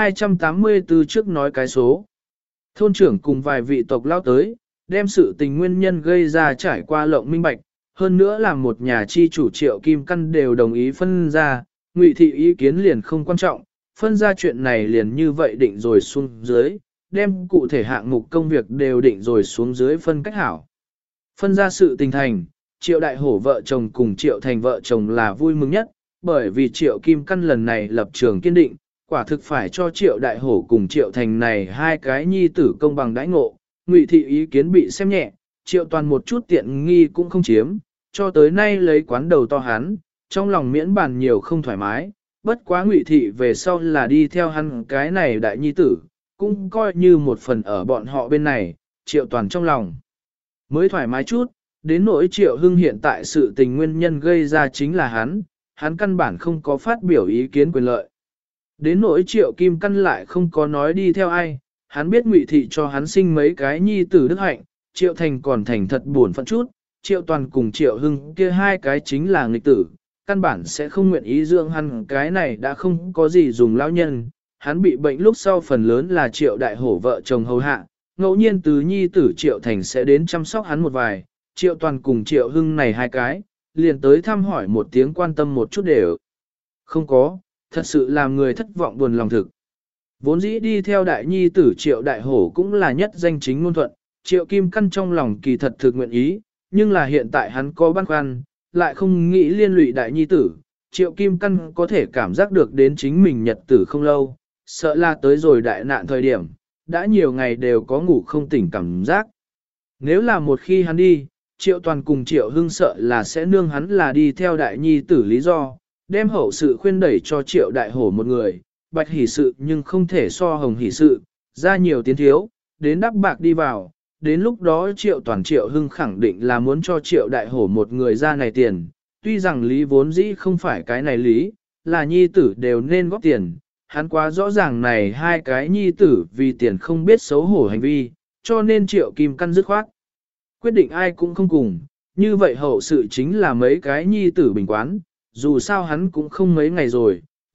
284 trước nói cái số. Thôn trưởng cùng vài vị tộc lão tới, đem sự tình nguyên nhân gây ra trải qua lộng minh bạch, hơn nữa là một nhà chi chủ Triệu Kim Căn đều đồng ý phân ra, Ngụy Thị ý kiến liền không quan trọng, phân ra chuyện này liền như vậy định rồi xuống dưới, đem cụ thể hạng mục công việc đều định rồi xuống dưới phân cách hảo. Phân ra sự tình thành, Triệu Đại Hổ vợ chồng cùng Triệu Thành vợ chồng là vui mừng nhất, bởi vì Triệu Kim Căn lần này lập trường kiên định, quả thực phải cho Triệu Đại Hổ cùng Triệu Thành này hai cái nhi tử công bằng đãi ngộ, Ngụy Thị ý kiến bị xem nhẹ, Triệu Toàn một chút tiện nghi cũng không chiếm, cho tới nay lấy quán đầu to hắn, trong lòng miễn bàn nhiều không thoải mái, bất quá Ngụy Thị về sau là đi theo hắn cái này đại nhi tử, cũng coi như một phần ở bọn họ bên này, Triệu Toàn trong lòng mới thoải mái chút, đến nỗi Triệu Hưng hiện tại sự tình nguyên nhân gây ra chính là hắn căn bản không có phát biểu ý kiến quyền lợi. Đến nỗi Triệu Kim Căn lại không có nói đi theo ai, hắn biết Ngụy Thị cho hắn sinh mấy cái nhi tử đức hạnh, Triệu Thành còn thành thật buồn phận chút, Triệu Toàn cùng Triệu Hưng kia hai cái chính là nghịch tử, căn bản sẽ không nguyện ý dưỡng hắn, cái này đã không có gì dùng lão nhân, hắn bị bệnh lúc sau phần lớn là Triệu Đại Hổ vợ chồng hầu hạ, ngẫu nhiên tứ nhi tử Triệu Thành sẽ đến chăm sóc hắn một vài, Triệu Toàn cùng Triệu Hưng này hai cái, liền tới thăm hỏi một tiếng quan tâm một chút đều không có, thật sự làm người thất vọng buồn lòng thực. Vốn dĩ đi theo đại nhi tử Triệu Đại Hổ cũng là nhất danh chính ngôn thuận, Triệu Kim Căn trong lòng kỳ thật thực nguyện ý, nhưng là hiện tại hắn có băn khoăn, lại không nghĩ liên lụy đại nhi tử, Triệu Kim Căn có thể cảm giác được đến chính mình nhật tử không lâu, sợ là tới rồi đại nạn thời điểm, đã nhiều ngày đều có ngủ không tỉnh cảm giác. Nếu là một khi hắn đi, Triệu Toàn cùng Triệu Hưng sợ là sẽ nương hắn là đi theo đại nhi tử lý do, đem hậu sự khuyên đẩy cho Triệu Đại Hổ một người, bạch hỷ sự nhưng không thể so hồng hỷ sự, ra nhiều tiến thiếu, đến đắp bạc đi vào, đến lúc đó Triệu Toàn Triệu Hưng khẳng định là muốn cho Triệu Đại Hổ một người ra này tiền, tuy rằng lý vốn dĩ không phải cái này lý, là nhi tử đều nên góp tiền, hắn quá rõ ràng này hai cái nhi tử vì tiền không biết xấu hổ hành vi, cho nên Triệu Kim Căn dứt khoát. Quyết định ai cũng không cùng, như vậy hậu sự chính là mấy cái nhi tử bình quán, dù sao hắn cũng không mấy ngày rồi,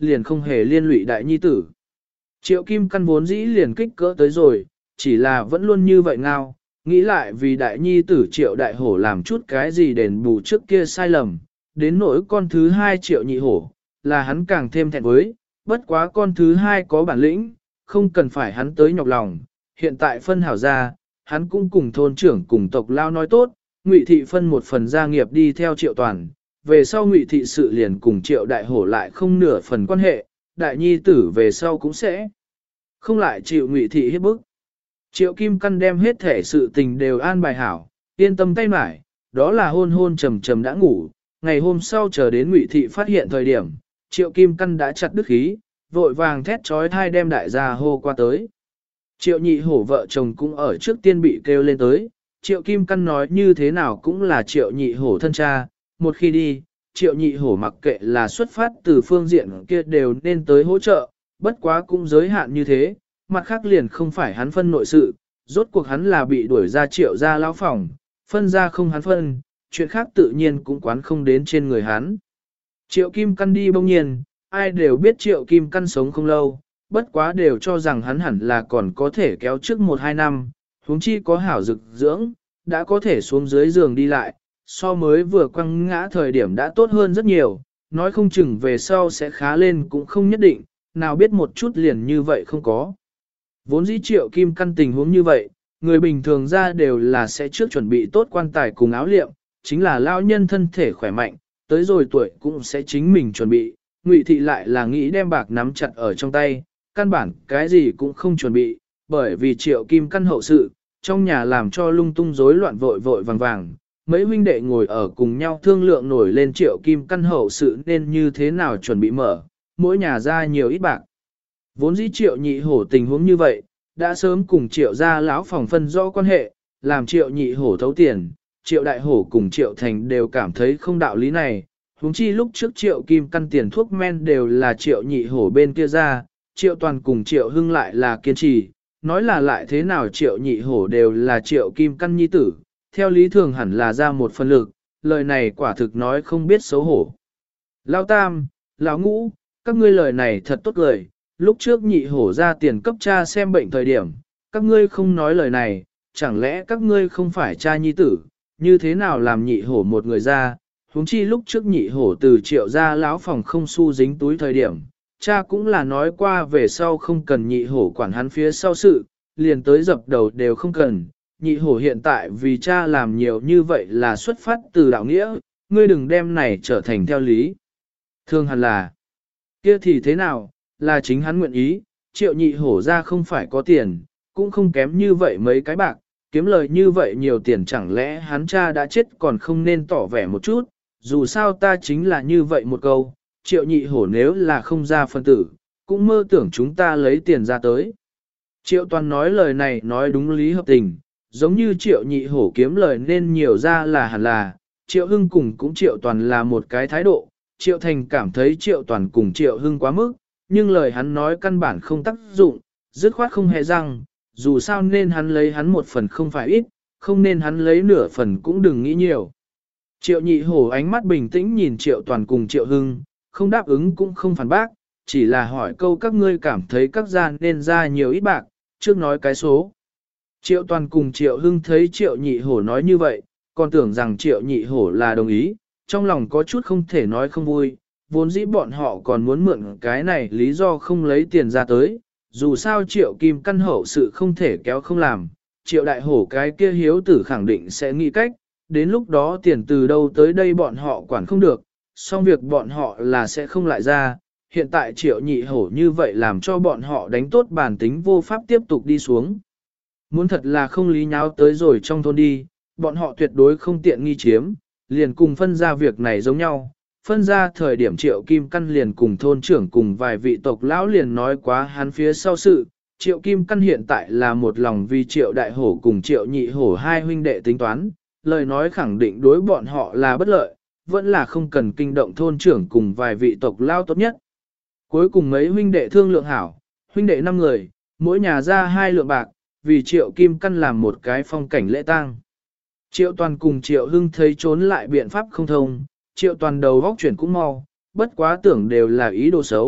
liền không hề liên lụy đại nhi tử. Triệu Kim Căn vốn dĩ liền kích cỡ tới rồi, chỉ là vẫn luôn như vậy ngao, nghĩ lại vì đại nhi tử Triệu Đại Hổ làm chút cái gì đền bù trước kia sai lầm, đến nỗi con thứ hai Triệu Nhị Hổ, là hắn càng thêm thẹn với, bất quá con thứ hai có bản lĩnh, không cần phải hắn tới nhọc lòng, hiện tại phân hảo ra, hắn cũng cùng thôn trưởng cùng tộc lao nói tốt, Ngụy thị phân một phần gia nghiệp đi theo Triệu Toàn, về sau Ngụy thị sự liền cùng Triệu Đại Hổ lại không nửa phần quan hệ, đại nhi tử về sau cũng sẽ không lại chịu Ngụy thị hiếp bức. Triệu Kim Căn đem hết thể sự tình đều an bài hảo, yên tâm tay mải, đó là hôn hôn trầm trầm đã ngủ, ngày hôm sau chờ đến Ngụy thị phát hiện thời điểm, Triệu Kim Căn đã chặt đứt khí, vội vàng thét trói thai đem đại gia hô qua tới. Triệu Nhị Hổ vợ chồng cũng ở trước tiên bị kêu lên tới, Triệu Kim Căn nói như thế nào cũng là Triệu Nhị Hổ thân cha, một khi đi, Triệu Nhị Hổ mặc kệ là xuất phát từ phương diện kia đều nên tới hỗ trợ, bất quá cũng giới hạn như thế, mặt khác liền không phải hắn phân nội sự, rốt cuộc hắn là bị đuổi ra Triệu gia lão phòng, phân ra không hắn phân, chuyện khác tự nhiên cũng quán không đến trên người hắn. Triệu Kim Căn đi bỗng nhiên, ai đều biết Triệu Kim Căn sống không lâu, bất quá đều cho rằng hắn hẳn là còn có thể kéo trước 1-2 năm, huống chi có hảo dực dưỡng, đã có thể xuống dưới giường đi lại, so mới vừa quăng ngã thời điểm đã tốt hơn rất nhiều, nói không chừng về sau sẽ khá lên cũng không nhất định, nào biết một chút liền như vậy không có. Vốn dĩ Triệu Kim Căn tình huống như vậy, người bình thường ra đều là sẽ trước chuẩn bị tốt quan tài cùng áo liệm, chính là lao nhân thân thể khỏe mạnh, tới rồi tuổi cũng sẽ chính mình chuẩn bị, Ngụy thị lại là nghĩ đem bạc nắm chặt ở trong tay, căn bản cái gì cũng không chuẩn bị, bởi vì Triệu Kim Căn hậu sự, trong nhà làm cho lung tung rối loạn vội vội vàng vàng, mấy huynh đệ ngồi ở cùng nhau thương lượng nổi lên Triệu Kim Căn hậu sự nên như thế nào chuẩn bị mở, mỗi nhà ra nhiều ít bạc. Vốn dĩ Triệu Nhị Hổ tình huống như vậy, đã sớm cùng Triệu gia lão phòng phân rõ quan hệ, làm Triệu Nhị Hổ thấu tiền, Triệu Đại Hổ cùng Triệu Thành đều cảm thấy không đạo lý này, huống chi lúc trước Triệu Kim Căn tiền thuốc men đều là Triệu Nhị Hổ bên kia ra, Triệu Toàn cùng Triệu Hưng lại là kiên trì, nói là lại thế nào Triệu Nhị Hổ đều là Triệu Kim Căn nhi tử, theo lý thường hẳn là ra một phần lực, lời này quả thực nói không biết xấu hổ. Lão Tam, Lão Ngũ, các ngươi lời này thật tốt lời, lúc trước Nhị Hổ ra tiền cấp cha xem bệnh thời điểm, các ngươi không nói lời này, chẳng lẽ các ngươi không phải cha nhi tử, như thế nào làm Nhị Hổ một người ra, huống chi lúc trước Nhị Hổ từ Triệu ra lão phòng không xu dính túi thời điểm, cha cũng là nói qua về sau không cần Nhị Hổ quản hắn phía sau sự, liền tới dập đầu đều không cần. Nhị Hổ hiện tại vì cha làm nhiều như vậy là xuất phát từ đạo nghĩa, ngươi đừng đem này trở thành theo lý. Thương hẳn là, kia thì thế nào, là chính hắn nguyện ý, Triệu Nhị Hổ ra không phải có tiền, cũng không kém như vậy mấy cái bạc, kiếm lời như vậy nhiều tiền chẳng lẽ hắn cha đã chết còn không nên tỏ vẻ một chút, dù sao ta chính là như vậy một câu, Triệu Nhị Hổ nếu là không ra phân tử, cũng mơ tưởng chúng ta lấy tiền ra tới. Triệu Toàn nói lời này nói đúng lý hợp tình, giống như Triệu Nhị Hổ kiếm lời nên nhiều ra là hẳn là, Triệu Hưng cùng cũng Triệu Toàn là một cái thái độ, Triệu Thành cảm thấy Triệu Toàn cùng Triệu Hưng quá mức, nhưng lời hắn nói căn bản không tác dụng, dứt khoát không hề răng, dù sao nên hắn lấy hắn một phần không phải ít, không nên hắn lấy nửa phần cũng đừng nghĩ nhiều. Triệu Nhị Hổ ánh mắt bình tĩnh nhìn Triệu Toàn cùng Triệu Hưng, không đáp ứng cũng không phản bác, chỉ là hỏi câu các ngươi cảm thấy các gia nên ra nhiều ít bạc, trước nói cái số. Triệu Toàn cùng Triệu Hưng thấy Triệu Nhị Hổ nói như vậy, còn tưởng rằng Triệu Nhị Hổ là đồng ý, trong lòng có chút không thể nói không vui, vốn dĩ bọn họ còn muốn mượn cái này lý do không lấy tiền ra tới, dù sao Triệu Kim Căn hậu sự không thể kéo không làm, Triệu Đại Hổ cái kia hiếu tử khẳng định sẽ nghĩ cách, đến lúc đó tiền từ đâu tới đây bọn họ quản không được, xong việc bọn họ là sẽ không lại ra, hiện tại Triệu Nhị Hổ như vậy làm cho bọn họ đánh tốt bản tính vô pháp tiếp tục đi xuống. Muốn thật là không lý nháo tới rồi trong thôn đi, bọn họ tuyệt đối không tiện nghi chiếm, liền cùng phân ra việc này giống nhau. Phân ra thời điểm Triệu Kim Căn liền cùng thôn trưởng cùng vài vị tộc lão liền nói quá hắn phía sau sự. Triệu Kim Căn hiện tại là một lòng vì Triệu Đại Hổ cùng Triệu Nhị Hổ hai huynh đệ tính toán, lời nói khẳng định đối bọn họ là bất lợi, vẫn là không cần kinh động thôn trưởng cùng vài vị tộc lão tốt nhất. Cuối cùng mấy huynh đệ thương lượng hảo, huynh đệ 5 người, mỗi nhà ra 2 lượng bạc, vì Triệu Kim Căn làm một cái phong cảnh lễ tang. Triệu Toàn cùng Triệu Hưng thấy trốn lại biện pháp không thông, Triệu Toàn đầu góc chuyển cũng mau, bất quá tưởng đều là ý đồ xấu,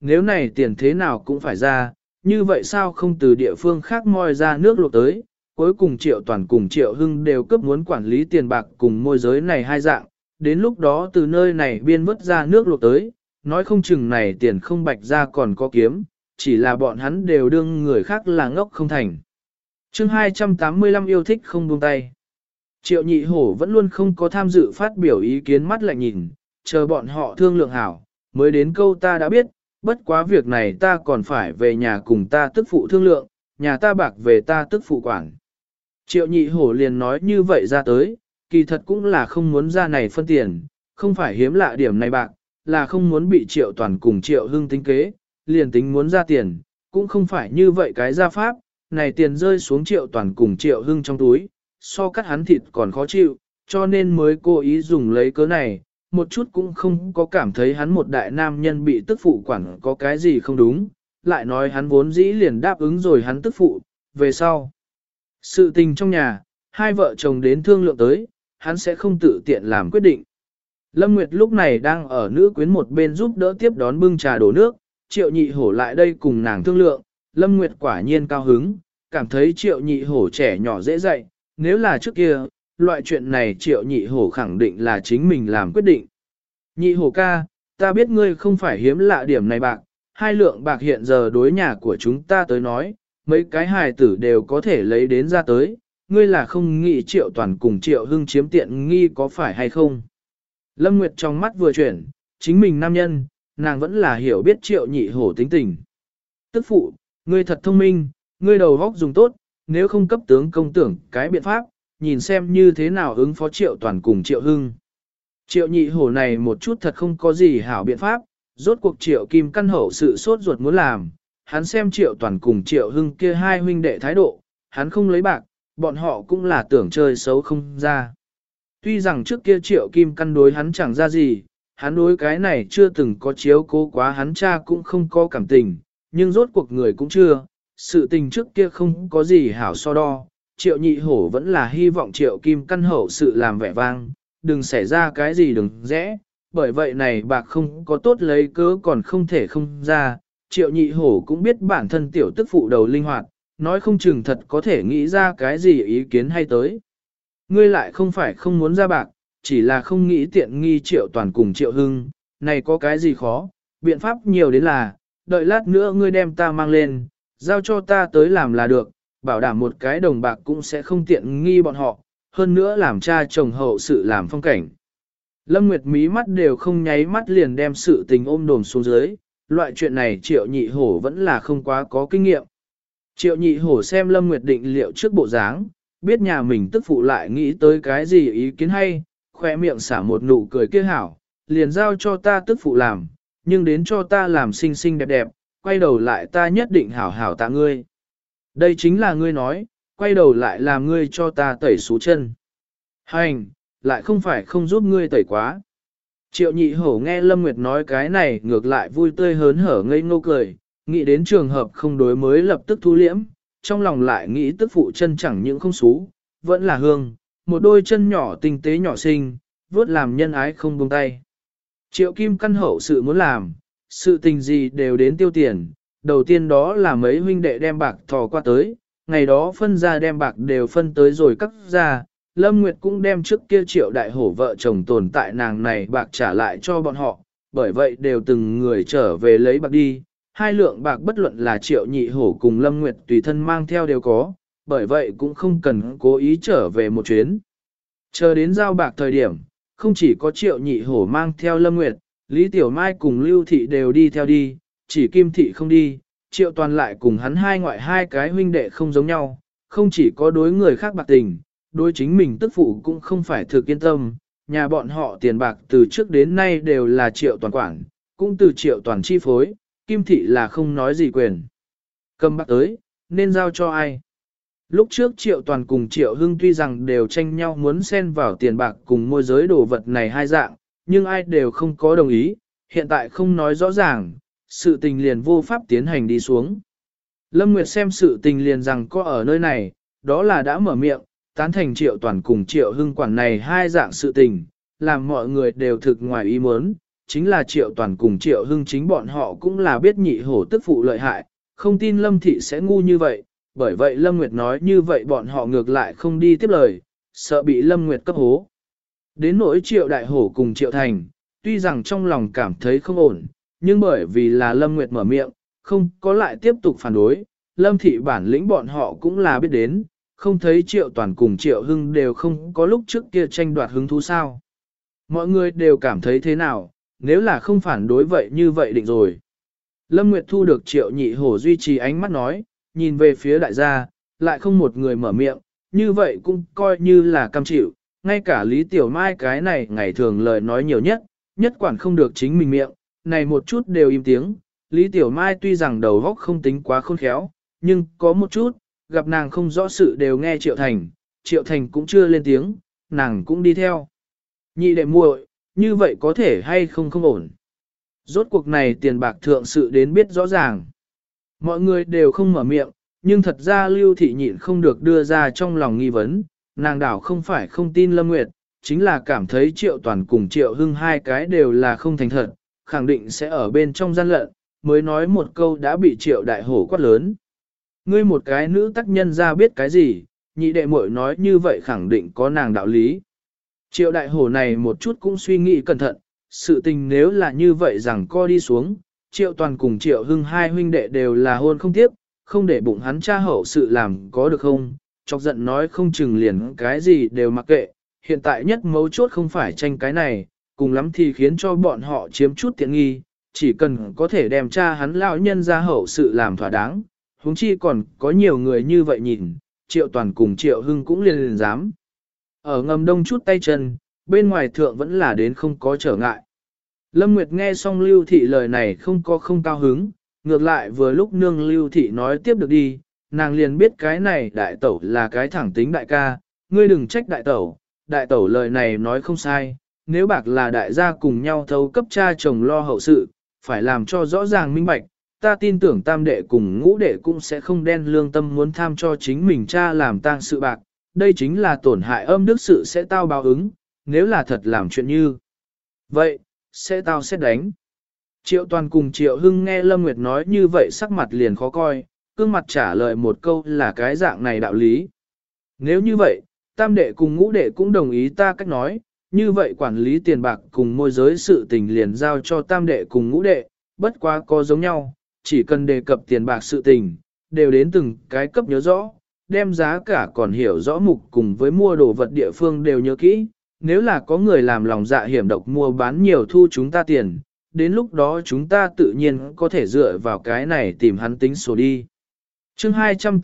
nếu này tiền thế nào cũng phải ra, như vậy sao không từ địa phương khác moi ra nước luộc tới, cuối cùng Triệu Toàn cùng Triệu Hưng đều cấp muốn quản lý tiền bạc cùng môi giới này hai dạng, đến lúc đó từ nơi này biên vứt ra nước luộc tới, nói không chừng này tiền không bạch ra còn có kiếm, chỉ là bọn hắn đều đương người khác là ngốc không thành. Chương 285 yêu thích không buông tay. Triệu Nhị Hổ vẫn luôn không có tham dự phát biểu ý kiến, mắt lại nhìn, chờ bọn họ thương lượng hảo, mới đến câu ta đã biết, bất quá việc này ta còn phải về nhà cùng ta tức phụ thương lượng, nhà ta bạc về ta tức phụ quản. Triệu Nhị Hổ liền nói như vậy ra tới, kỳ thật cũng là không muốn ra này phân tiền, không phải hiếm lạ điểm này bạc, là không muốn bị Triệu Toàn cùng Triệu Hưng tính kế, liền tính muốn ra tiền, cũng không phải như vậy cái ra pháp, này tiền rơi xuống Triệu Toàn cùng Triệu Hưng trong túi, so cắt hắn thịt còn khó chịu, cho nên mới cố ý dùng lấy cớ này, một chút cũng không có cảm thấy hắn một đại nam nhân bị tức phụ quản có cái gì không đúng, lại nói hắn vốn dĩ liền đáp ứng rồi hắn tức phụ, về sau. Sự tình trong nhà, hai vợ chồng đến thương lượng tới, hắn sẽ không tự tiện làm quyết định. Lâm Nguyệt lúc này đang ở nữ quyến một bên giúp đỡ tiếp đón bưng trà đổ nước, Triệu Nhị Hổ lại đây cùng nàng thương lượng, Lâm Nguyệt quả nhiên cao hứng, cảm thấy Triệu Nhị Hổ trẻ nhỏ dễ dạy, nếu là trước kia, loại chuyện này Triệu Nhị Hổ khẳng định là chính mình làm quyết định. Nhị Hổ ca, ta biết ngươi không phải hiếm lạ điểm này bạc, 2 lượng bạc hiện giờ đối nhà của chúng ta tới nói, mấy cái hài tử đều có thể lấy đến ra tới, ngươi là không nghĩ Triệu Toàn cùng Triệu Hưng chiếm tiện nghi có phải hay không? Lâm Nguyệt trong mắt vừa chuyển, chính mình nam nhân, nàng vẫn là hiểu biết Triệu Nhị Hổ tính tình. Tức phụ, ngươi thật thông minh, ngươi đầu óc dùng tốt, nếu không cấp tướng công tưởng cái biện pháp, nhìn xem như thế nào ứng phó Triệu Toàn cùng Triệu Hưng. Triệu Nhị Hổ này một chút thật không có gì hảo biện pháp, rốt cuộc Triệu Kim căn hậu sự sốt ruột muốn làm, hắn xem Triệu Toàn cùng Triệu Hưng kia hai huynh đệ thái độ, hắn không lấy bạc, bọn họ cũng là tưởng chơi xấu không ra. Tuy rằng trước kia Triệu Kim căn đối hắn chẳng ra gì, hắn đối cái này chưa từng có chiếu cố quá hắn cha cũng không có cảm tình, nhưng rốt cuộc người cũng chưa, sự tình trước kia không có gì hảo so đo. Triệu Nhị Hổ vẫn là hy vọng Triệu Kim căn hậu sự làm vẻ vang, đừng xảy ra cái gì đừng rẽ, bởi vậy này bạc không có tốt lấy cớ còn không thể không ra. Triệu Nhị Hổ cũng biết bản thân tiểu tức phụ đầu linh hoạt, nói không chừng thật có thể nghĩ ra cái gì ý kiến hay tới. Ngươi lại không phải không muốn ra bạc, chỉ là không nghĩ tiện nghi Triệu Toàn cùng Triệu Hưng, này có cái gì khó, biện pháp nhiều đến là, đợi lát nữa ngươi đem ta mang lên, giao cho ta tới làm là được, bảo đảm một cái đồng bạc cũng sẽ không tiện nghi bọn họ, hơn nữa làm cha chồng hậu sự làm phong cảnh. Lâm Nguyệt mí mắt đều không nháy mắt liền đem sự tình ôm đồm xuống dưới, loại chuyện này Triệu Nhị Hổ vẫn là không quá có kinh nghiệm. Triệu Nhị Hổ xem Lâm Nguyệt định liệu trước bộ dáng, biết nhà mình tức phụ lại nghĩ tới cái gì ý kiến hay, khoe miệng xả một nụ cười kia hảo, liền giao cho ta tức phụ làm, nhưng đến cho ta làm xinh xinh đẹp đẹp, quay đầu lại ta nhất định hảo hảo tạ ngươi. Đây chính là ngươi nói, quay đầu lại làm ngươi cho ta tẩy xú chân. Hành, lại không phải không giúp ngươi tẩy quá. Triệu Nhị Hổ nghe Lâm Nguyệt nói cái này ngược lại vui tươi hớn hở ngây ngô cười, nghĩ đến trường hợp không đối mới lập tức thu liễm, trong lòng lại nghĩ tức phụ chân chẳng những không xú, vẫn là hương, một đôi chân nhỏ tinh tế nhỏ xinh, vớt làm nhân ái không buông tay. Triệu Kim căn hậu sự muốn làm, sự tình gì đều đến tiêu tiền, đầu tiên đó là mấy huynh đệ đem bạc thò qua tới, ngày đó phân ra đem bạc đều phân tới rồi cắt ra, Lâm Nguyệt cũng đem trước kia Triệu Đại Hổ vợ chồng tồn tại nàng này bạc trả lại cho bọn họ, bởi vậy đều từng người trở về lấy bạc đi, 2 lượng bạc bất luận là Triệu Nhị Hổ cùng Lâm Nguyệt tùy thân mang theo đều có, bởi vậy cũng không cần cố ý trở về một chuyến. Chờ đến giao bạc thời điểm, không chỉ có Triệu Nhị Hổ mang theo Lâm Nguyệt, Lý Tiểu Mai cùng Lưu Thị đều đi theo đi, chỉ Kim Thị không đi, Triệu Toàn lại cùng hắn hai ngoại hai cái huynh đệ không giống nhau, không chỉ có đối người khác bạc tình, đối chính mình tức phụ cũng không phải thực yên tâm, nhà bọn họ tiền bạc từ trước đến nay đều là Triệu Toàn quản, cũng từ Triệu Toàn chi phối, Kim Thị là không nói gì quyền. Cầm bạc tới, nên giao cho ai? Lúc trước Triệu Toàn cùng Triệu Hưng tuy rằng đều tranh nhau muốn xen vào tiền bạc cùng môi giới đồ vật này hai dạng, nhưng ai đều không có đồng ý, hiện tại không nói rõ ràng, sự tình liền vô pháp tiến hành đi xuống. Lâm Nguyệt xem sự tình liền rằng có ở nơi này, đó là đã mở miệng, tán thành Triệu Toàn cùng Triệu Hưng quản này hai dạng sự tình, làm mọi người đều thực ngoài ý muốn, chính là Triệu Toàn cùng Triệu Hưng chính bọn họ cũng là biết nhị hổ tức phụ lợi hại, không tin Lâm Thị sẽ ngu như vậy, bởi vậy Lâm Nguyệt nói như vậy bọn họ ngược lại không đi tiếp lời, sợ bị Lâm Nguyệt cấp hố. Đến nỗi Triệu Đại Hổ cùng Triệu Thành, tuy rằng trong lòng cảm thấy không ổn, nhưng bởi vì là Lâm Nguyệt mở miệng, không có lại tiếp tục phản đối, Lâm Thị bản lĩnh bọn họ cũng là biết đến, không thấy Triệu Toàn cùng Triệu Hưng đều không có lúc trước kia tranh đoạt hứng thú sao. Mọi người đều cảm thấy thế nào, nếu là không phản đối vậy như vậy định rồi. Lâm Nguyệt thu được Triệu Nhị Hổ duy trì ánh mắt nói, nhìn về phía đại gia, lại không một người mở miệng, như vậy cũng coi như là cam chịu, ngay cả Lý Tiểu Mai cái này ngày thường lời nói nhiều nhất, nhất quản không được chính mình miệng, này một chút đều im tiếng. Lý Tiểu Mai tuy rằng đầu óc không tính quá khôn khéo, nhưng có một chút, gặp nàng không rõ sự đều nghe Triệu Thành cũng chưa lên tiếng, nàng cũng đi theo. Nhị đệ muội, như vậy có thể hay không không ổn. Rốt cuộc này tiền bạc thượng sự đến biết rõ ràng. Mọi người đều không mở miệng, nhưng thật ra Lưu Thị nhịn không được đưa ra trong lòng nghi vấn, nàng đảo không phải không tin Lâm Nguyệt, chính là cảm thấy Triệu Toàn cùng Triệu Hưng hai cái đều là không thành thật, khẳng định sẽ ở bên trong gian lận, mới nói một câu đã bị Triệu Đại Hổ quát lớn. Ngươi một cái nữ tác nhân ra biết cái gì, nhị đệ muội nói như vậy khẳng định có nàng đạo lý. Triệu Đại Hổ này một chút cũng suy nghĩ cẩn thận, sự tình nếu là như vậy rằng co đi xuống, Triệu Toàn cùng Triệu Hưng hai huynh đệ đều là hôn không tiếp, không để bụng hắn cha hậu sự làm có được không, chọc giận nói không chừng liền cái gì đều mặc kệ, hiện tại nhất mấu chốt không phải tranh cái này, cùng lắm thì khiến cho bọn họ chiếm chút tiện nghi, chỉ cần có thể đem cha hắn lão nhân ra hậu sự làm thỏa đáng, huống chi còn có nhiều người như vậy nhìn, Triệu Toàn cùng Triệu Hưng cũng liền dám. Ở ngầm đông chút tay chân, bên ngoài thượng vẫn là đến không có trở ngại. Lâm Nguyệt nghe xong Lưu Thị lời này không cao hứng, ngược lại vừa lúc nương Lưu Thị nói tiếp được đi, nàng liền biết cái này đại tẩu là cái thẳng tính đại ca, ngươi đừng trách đại tẩu lời này nói không sai, nếu bạc là đại gia cùng nhau thấu cấp cha chồng lo hậu sự, phải làm cho rõ ràng minh bạch, ta tin tưởng tam đệ cùng ngũ đệ cũng sẽ không đen lương tâm muốn tham cho chính mình cha làm tang sự bạc, đây chính là tổn hại âm đức sự sẽ tao báo ứng, nếu là thật làm chuyện như vậy, sẽ tao xét đánh. Triệu Toàn cùng Triệu Hưng nghe Lâm Nguyệt nói như vậy sắc mặt liền khó coi, cương mặt trả lời một câu là cái dạng này đạo lý. Nếu như vậy, tam đệ cùng ngũ đệ cũng đồng ý ta cách nói, như vậy quản lý tiền bạc cùng môi giới sự tình liền giao cho tam đệ cùng ngũ đệ, bất quá có giống nhau, chỉ cần đề cập tiền bạc sự tình, đều đến từng cái cấp nhớ rõ, đem giá cả còn hiểu rõ mục cùng với mua đồ vật địa phương đều nhớ kỹ, nếu là có người làm lòng dạ hiểm độc mua bán nhiều thu chúng ta tiền, đến lúc đó chúng ta tự nhiên có thể dựa vào cái này tìm hắn tính sổ đi. Chương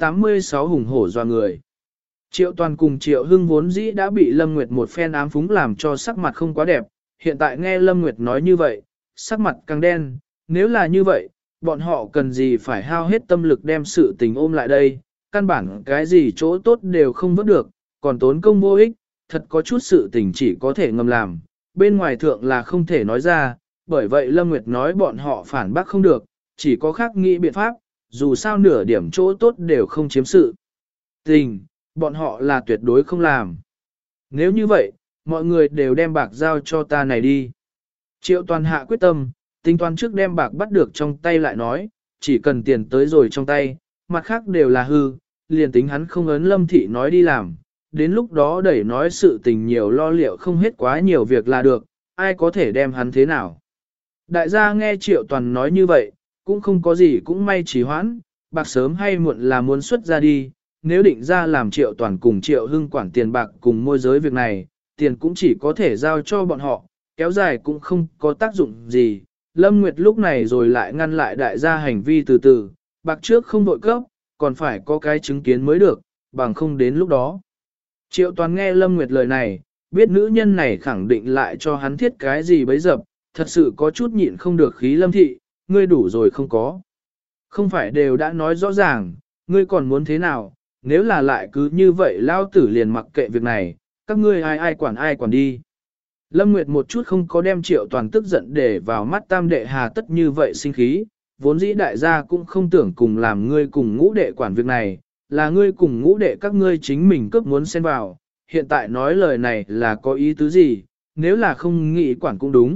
286 hùng hổ doa người. Triệu Toàn cùng Triệu Hưng vốn dĩ đã bị Lâm Nguyệt một phen ám phúng làm cho sắc mặt không quá đẹp, hiện tại nghe Lâm Nguyệt nói như vậy, sắc mặt càng đen, nếu là như vậy, bọn họ cần gì phải hao hết tâm lực đem sự tình ôm lại đây, căn bản cái gì chỗ tốt đều không vớt được, còn tốn công vô ích, thật có chút sự tình chỉ có thể ngầm làm, bên ngoài thượng là không thể nói ra, bởi vậy Lâm Nguyệt nói bọn họ phản bác không được, chỉ có khác nghĩ biện pháp, dù sao nửa điểm chỗ tốt đều không chiếm sự tình, bọn họ là tuyệt đối không làm. Nếu như vậy, mọi người đều đem bạc giao cho ta này đi. Triệu Toàn hạ quyết tâm, tính toán trước đem bạc bắt được trong tay lại nói, chỉ cần tiền tới rồi trong tay, mặt khác đều là hư, liền tính hắn không ấn Lâm Thị nói đi làm, đến lúc đó đẩy nói sự tình nhiều lo liệu không hết quá nhiều việc là được, ai có thể đem hắn thế nào. Đại gia nghe Triệu Toàn nói như vậy, cũng không có gì cũng may trì hoãn, bạc sớm hay muộn là muốn xuất ra đi, nếu định ra làm Triệu Toàn cùng Triệu Hưng quản tiền bạc cùng môi giới việc này, tiền cũng chỉ có thể giao cho bọn họ, kéo dài cũng không có tác dụng gì. Lâm Nguyệt lúc này rồi lại ngăn lại đại gia hành vi từ từ, bạc trước không đội cấp, còn phải có cái chứng kiến mới được, bằng không đến lúc đó. Triệu Toàn nghe Lâm Nguyệt lời này, biết nữ nhân này khẳng định lại cho hắn thiết cái gì bấy dập, thật sự có chút nhịn không được khí Lâm Thị, ngươi đủ rồi không có. Không phải đều đã nói rõ ràng, ngươi còn muốn thế nào, nếu là lại cứ như vậy lao tử liền mặc kệ việc này, các ngươi ai quản đi. Lâm Nguyệt một chút không có đem Triệu Toàn tức giận để vào mắt tam đệ hà tất như vậy sinh khí, vốn dĩ đại gia cũng không tưởng cùng làm ngươi cùng ngũ đệ quản việc này, là ngươi cùng ngũ đệ các ngươi chính mình cướp muốn xen vào, hiện tại nói lời này là có ý tứ gì, nếu là không nghĩ quản cũng đúng,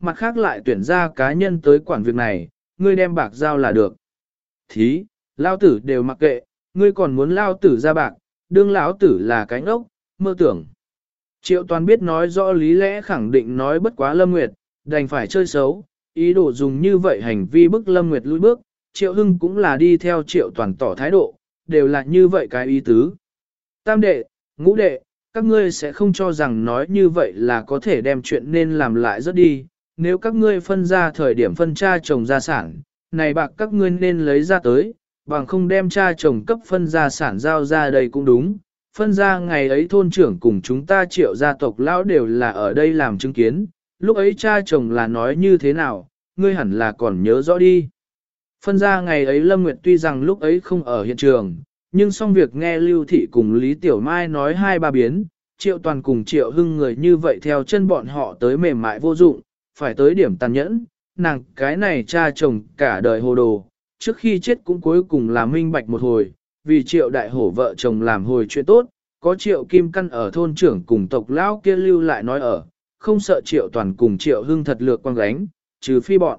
mặt khác lại tuyển ra cá nhân tới quản việc này, ngươi đem bạc giao là được. Thí, lao tử đều mặc kệ, ngươi còn muốn lao tử ra bạc, đương lão tử là cái ngốc, mơ tưởng. Triệu Toàn biết nói rõ lý lẽ khẳng định nói bất quá Lâm Nguyệt, đành phải chơi xấu, ý đồ dùng như vậy hành vi bức Lâm Nguyệt lùi bước, Triệu Hưng cũng là đi theo Triệu Toàn tỏ thái độ, đều là như vậy cái ý tứ. Tam đệ, ngũ đệ, các ngươi sẽ không cho rằng nói như vậy là có thể đem chuyện nên làm lại rất đi, nếu các ngươi phân ra thời điểm phân cha chồng gia sản, này bạc các ngươi nên lấy ra tới, bằng không đem cha chồng cấp phân gia sản giao ra đây cũng đúng. Phân ra ngày ấy thôn trưởng cùng chúng ta Triệu gia tộc lão đều là ở đây làm chứng kiến, lúc ấy cha chồng là nói như thế nào, ngươi hẳn là còn nhớ rõ đi. Phân ra ngày ấy Lâm Nguyệt tuy rằng lúc ấy không ở hiện trường, nhưng xong việc nghe Lưu Thị cùng Lý Tiểu Mai nói hai ba biến, Triệu Toàn cùng Triệu Hưng người như vậy theo chân bọn họ tới mềm mại vô dụng, phải tới điểm tàn nhẫn, nàng cái này cha chồng cả đời hồ đồ, trước khi chết cũng cuối cùng là minh bạch một hồi, vì Triệu Đại Hổ vợ chồng làm hồi chuyện tốt, có Triệu Kim Căn ở thôn trưởng cùng tộc lão kia lưu lại nói ở, không sợ Triệu Toàn cùng Triệu Hưng thật lược quăng gánh, trừ phi bọn.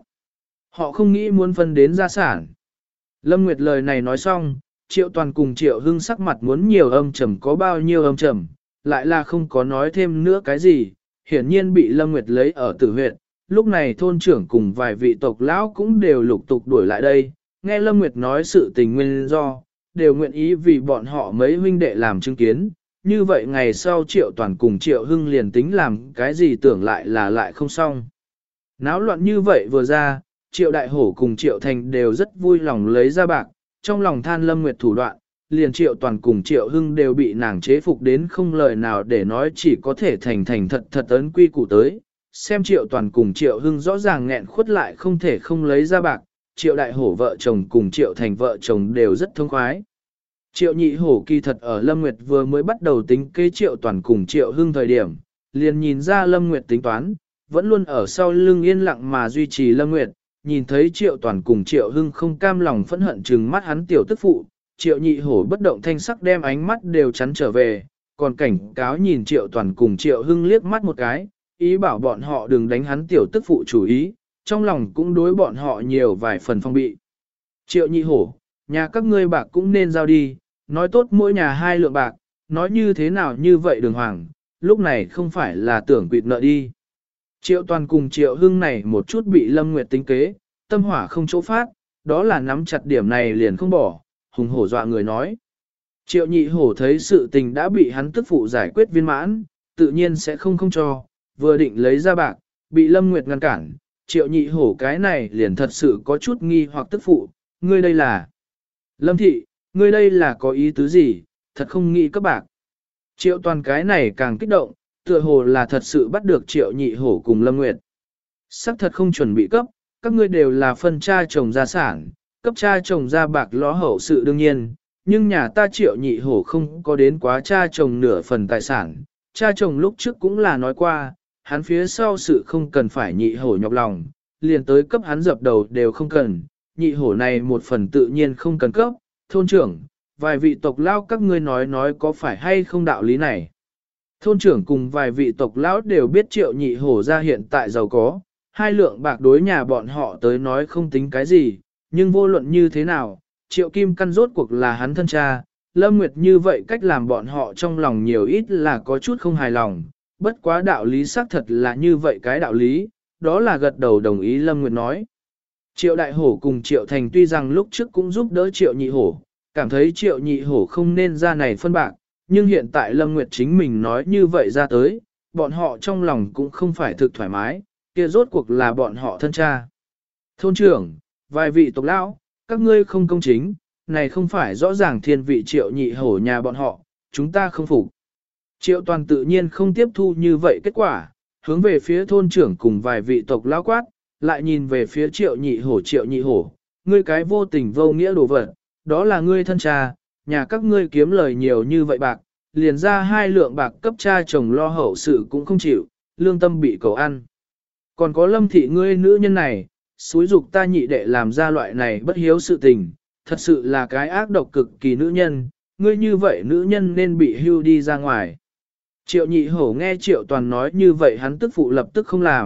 Họ không nghĩ muốn phân đến gia sản. Lâm Nguyệt lời này nói xong, Triệu Toàn cùng Triệu Hưng sắc mặt muốn nhiều âm trầm có bao nhiêu âm trầm, lại là không có nói thêm nữa cái gì, hiển nhiên bị Lâm Nguyệt lấy ở tử huyệt. Lúc này thôn trưởng cùng vài vị tộc lão cũng đều lục tục đuổi lại đây, nghe Lâm Nguyệt nói sự tình nguyên do, đều nguyện ý vì bọn họ mấy huynh đệ làm chứng kiến. Như vậy ngày sau Triệu Toàn cùng Triệu Hưng liền tính làm cái gì tưởng lại là lại không xong. Náo loạn như vậy vừa ra, Triệu Đại Hổ cùng Triệu Thành đều rất vui lòng lấy ra bạc, trong lòng than Lâm Nguyệt thủ đoạn, liền Triệu Toàn cùng Triệu Hưng đều bị nàng chế phục đến không lời nào để nói, chỉ có thể thành thật ấn quy củ tới. Xem Triệu Toàn cùng Triệu Hưng rõ ràng nghẹn khuất lại không thể không lấy ra bạc, Triệu Đại Hổ vợ chồng cùng Triệu Thành vợ chồng đều rất thông khoái. Triệu Nhị Hổ kỳ thật ở Lâm Nguyệt vừa mới bắt đầu tính kế Triệu Toàn cùng Triệu Hưng thời điểm, liền nhìn ra Lâm Nguyệt tính toán, vẫn luôn ở sau lưng yên lặng mà duy trì Lâm Nguyệt, nhìn thấy Triệu Toàn cùng Triệu Hưng không cam lòng phẫn hận trừng mắt hắn tiểu tức phụ, Triệu Nhị Hổ bất động thanh sắc đem ánh mắt đều chắn trở về, còn cảnh cáo nhìn Triệu Toàn cùng Triệu Hưng liếc mắt một cái, ý bảo bọn họ đừng đánh hắn tiểu tức phụ chủ ý, trong lòng cũng đối bọn họ nhiều vài phần phong bị. Triệu Nhị Hổ, nhà các ngươi bạc cũng nên giao đi, nói tốt mỗi nhà 2 lượng bạc, nói như thế nào như vậy đường hoàng, lúc này không phải là tưởng quỵt nợ đi. Triệu Toàn cùng Triệu Hưng này một chút bị Lâm Nguyệt tính kế, tâm hỏa không chỗ phát, đó là nắm chặt điểm này liền không bỏ, hùng hổ dọa người nói. Triệu Nhị Hổ thấy sự tình đã bị hắn tức phụ giải quyết viên mãn, tự nhiên sẽ không cho, vừa định lấy ra bạc, bị Lâm Nguyệt ngăn cản. Triệu Nhị Hổ cái này liền thật sự có chút nghi hoặc tức phụ, ngươi đây là... Lâm Thị, ngươi đây là có ý tứ gì, thật không nghĩ các bạc. Triệu Toàn cái này càng kích động, tựa hồ là thật sự bắt được Triệu Nhị Hổ cùng Lâm Nguyệt. Sắc thật không chuẩn bị cấp, các ngươi đều là phân cha chồng gia sản, cấp cha chồng ra bạc ló hậu sự đương nhiên, nhưng nhà ta Triệu Nhị Hổ không có đến quá cha chồng nửa phần tài sản. Cha chồng lúc trước cũng là nói qua, hắn phía sau sự không cần phải Nhị Hổ nhọc lòng, liền tới cấp hắn dập đầu đều không cần, Nhị Hổ này một phần tự nhiên không cần cấp, thôn trưởng, vài vị tộc lao các ngươi nói có phải hay không đạo lý này. Thôn trưởng cùng vài vị tộc lão đều biết Triệu Nhị Hổ ra hiện tại giàu có, 2 lượng bạc đối nhà bọn họ tới nói không tính cái gì, nhưng vô luận như thế nào, Triệu Kim Căn rốt cuộc là hắn thân cha, Lâm Nguyệt như vậy cách làm bọn họ trong lòng nhiều ít là có chút không hài lòng, bất quá đạo lý xác thật là như vậy cái đạo lý, đó là gật đầu đồng ý Lâm Nguyệt nói. Triệu Đại Hổ cùng Triệu Thành tuy rằng lúc trước cũng giúp đỡ Triệu Nhị Hổ, cảm thấy Triệu Nhị Hổ không nên ra này phân bạc, nhưng hiện tại Lâm Nguyệt chính mình nói như vậy ra tới, bọn họ trong lòng cũng không phải thực thoải mái, kia rốt cuộc là bọn họ thân cha. Thôn trưởng, vài vị tộc lão, các ngươi không công chính, này không phải rõ ràng thiên vị Triệu Nhị Hổ nhà bọn họ, chúng ta không phục. Triệu Toàn tự nhiên không tiếp thu như vậy kết quả, hướng về phía thôn trưởng cùng vài vị tộc lão quát, lại nhìn về phía Triệu Nhị Hổ, ngươi cái vô tình vô nghĩa đồ vật, đó là ngươi thân cha, nhà các ngươi kiếm lời nhiều như vậy bạc, liền ra 2 lượng bạc cấp cha chồng lo hậu sự cũng không chịu, lương tâm bị cầu ăn. Còn có Lâm Thị ngươi nữ nhân này, xúi dục ta nhị đệ làm ra loại này bất hiếu sự tình, thật sự là cái ác độc cực kỳ nữ nhân, ngươi như vậy nữ nhân nên bị hưu đi ra ngoài. Triệu Nhị Hổ nghe Triệu Toàn nói như vậy hắn tức phụ lập tức không làm,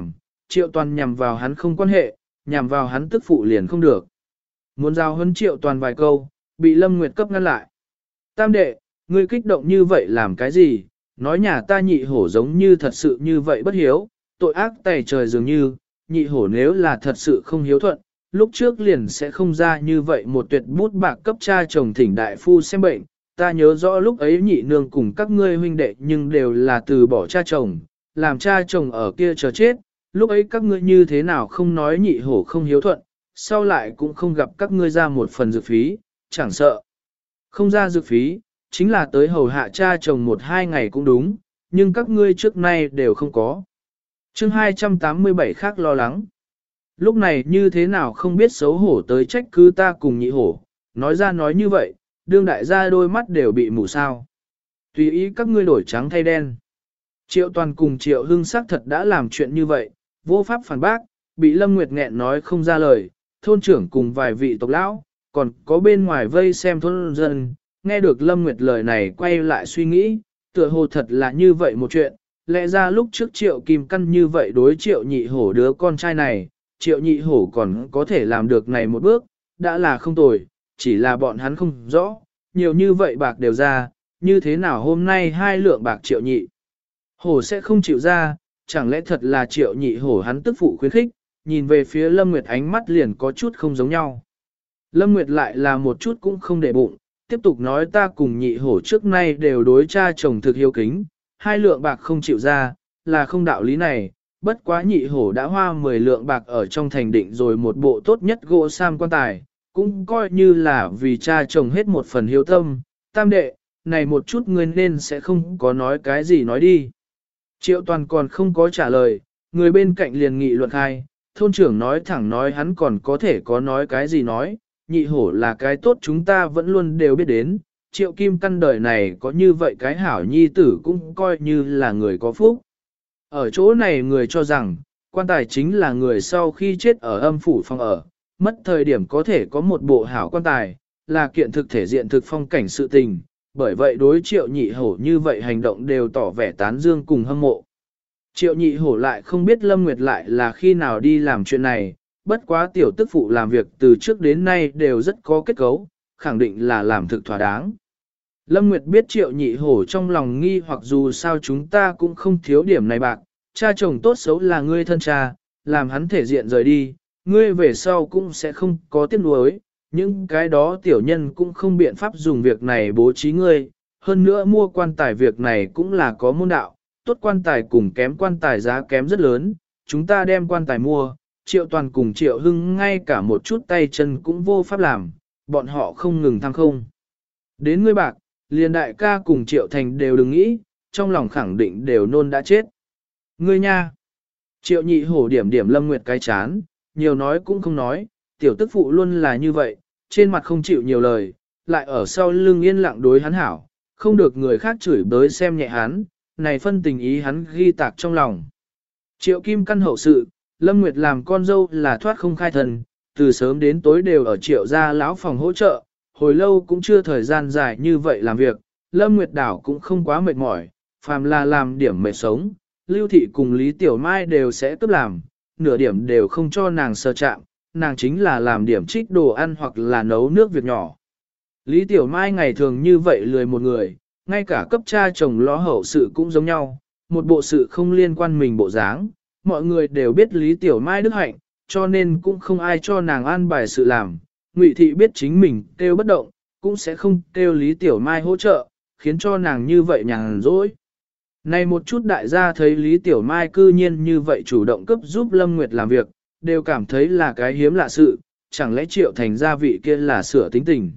Triệu Toàn nhằm vào hắn không quan hệ, nhằm vào hắn tức phụ liền không được. Muốn giao huấn Triệu Toàn vài câu, bị Lâm Nguyệt cấp ngăn lại. Tam đệ, ngươi kích động như vậy làm cái gì? Nói nhà ta nhị hổ giống như thật sự như vậy bất hiếu, tội ác tày trời dường như, nhị hổ nếu là thật sự không hiếu thuận, lúc trước liền sẽ không ra như vậy một tuyệt bút bạc cấp cha chồng thỉnh đại phu xem bệnh. Ta nhớ rõ lúc ấy nhị nương cùng các ngươi huynh đệ nhưng đều là từ bỏ cha chồng, làm cha chồng ở kia chờ chết, lúc ấy các ngươi như thế nào không nói nhị hổ không hiếu thuận, sau lại cũng không gặp các ngươi ra một phần dược phí, chẳng sợ. Không ra dược phí, chính là tới hầu hạ cha chồng 1-2 ngày cũng đúng, nhưng các ngươi trước nay đều không có. Chương 287 khác lo lắng. Lúc này như thế nào không biết xấu hổ tới trách cứ ta cùng nhị hổ, nói ra nói như vậy, đương đại gia đôi mắt đều bị mù sao. Tùy ý các ngươi đổi trắng thay đen. Triệu Toàn cùng Triệu Hưng xác thật đã làm chuyện như vậy, vô pháp phản bác, bị Lâm Nguyệt nghẹn nói không ra lời, thôn trưởng cùng vài vị tộc lão, còn có bên ngoài vây xem thôn dân, nghe được Lâm Nguyệt lời này quay lại suy nghĩ, tựa hồ thật là như vậy một chuyện, lẽ ra lúc trước Triệu Kim Căn như vậy đối Triệu Nhị Hổ đứa con trai này, Triệu Nhị Hổ còn có thể làm được này một bước, đã là không tồi, chỉ là bọn hắn không rõ, nhiều như vậy bạc đều ra, như thế nào hôm nay 2 lượng bạc Triệu Nhị Hổ sẽ không chịu ra, chẳng lẽ thật là Triệu Nhị Hổ hắn tức phụ khuyến khích, nhìn về phía Lâm Nguyệt ánh mắt liền có chút không giống nhau. Lâm Nguyệt lại là một chút cũng không để bụng, tiếp tục nói ta cùng Nhị Hổ trước nay đều đối cha chồng thực hiếu kính, 2 lượng bạc không chịu ra, là không đạo lý này, bất quá Nhị Hổ đã hoa 10 lượng bạc ở trong thành định rồi một bộ tốt nhất gỗ sam quan tài, cũng coi như là vì cha chồng hết một phần hiếu tâm, tam đệ, này một chút ngươi nên sẽ không có nói cái gì nói đi. Triệu Toàn còn không có trả lời, người bên cạnh liền nghị luận khai, thôn trưởng nói thẳng nói hắn còn có thể có nói cái gì nói, Nhị Hổ là cái tốt chúng ta vẫn luôn đều biết đến, Triệu Kim Căn đời này có như vậy cái hảo nhi tử cũng coi như là người có phúc. Ở chỗ này người cho rằng, quan tài chính là người sau khi chết ở âm phủ phòng ở, mất thời điểm có thể có một bộ hảo quan tài, là kiện thực thể diện thực phong cảnh sự tình, bởi vậy đối Triệu Nhị Hổ như vậy hành động đều tỏ vẻ tán dương cùng hâm mộ. Triệu Nhị Hổ lại không biết Lâm Nguyệt lại là khi nào đi làm chuyện này, bất quá tiểu tức phụ làm việc từ trước đến nay đều rất có kết cấu, khẳng định là làm thực thỏa đáng. Lâm Nguyệt biết Triệu Nhị Hổ trong lòng nghi hoặc dù sao chúng ta cũng không thiếu điểm này bạc, cha chồng tốt xấu là ngươi thân cha, làm hắn thể diện rời đi, ngươi về sau cũng sẽ không có tiếc nuối, những cái đó tiểu nhân cũng không biện pháp dùng việc này bố trí ngươi, hơn nữa mua quan tài việc này cũng là có môn đạo, tốt quan tài cùng kém quan tài giá kém rất lớn, chúng ta đem quan tài mua, Triệu Toàn cùng Triệu Hưng ngay cả một chút tay chân cũng vô pháp làm, bọn họ không ngừng thăng không. Đến ngươi bạc, liền đại ca cùng Triệu Thành đều đừng nghĩ, trong lòng khẳng định đều nôn đã chết. Ngươi nha! Triệu Nhị Hổ điểm điểm Lâm Nguyệt cái chán, nhiều nói cũng không nói, tiểu tức phụ luôn là như vậy, trên mặt không chịu nhiều lời, lại ở sau lưng yên lặng đối hắn hảo, không được người khác chửi bới xem nhẹ hắn, này phân tình ý hắn ghi tạc trong lòng. Triệu Kim Căn hậu sự, Lâm Nguyệt làm con dâu là thoát không khai thần, từ sớm đến tối đều ở Triệu gia lão phòng hỗ trợ, hồi lâu cũng chưa thời gian dài như vậy làm việc, Lâm Nguyệt đảo cũng không quá mệt mỏi, phàm là làm điểm mệt sống, Lưu Thị cùng Lý Tiểu Mai đều sẽ cấp làm, nửa điểm đều không cho nàng sơ chạm, nàng chính là làm điểm trích đồ ăn hoặc là nấu nước việc nhỏ. Lý Tiểu Mai ngày thường như vậy lười một người, ngay cả cấp cha chồng lo hậu sự cũng giống nhau, một bộ sự không liên quan mình bộ dáng, mọi người đều biết Lý Tiểu Mai đức hạnh, cho nên cũng không ai cho nàng an bài sự làm. Ngụy Thị biết chính mình kêu bất động, cũng sẽ không kêu Lý Tiểu Mai hỗ trợ, khiến cho nàng như vậy nhàn rỗi. Này một chút đại gia thấy Lý Tiểu Mai cư nhiên như vậy chủ động cấp giúp Lâm Nguyệt làm việc, đều cảm thấy là cái hiếm lạ sự, chẳng lẽ Triệu Thành gia vị kia là sửa tính tình.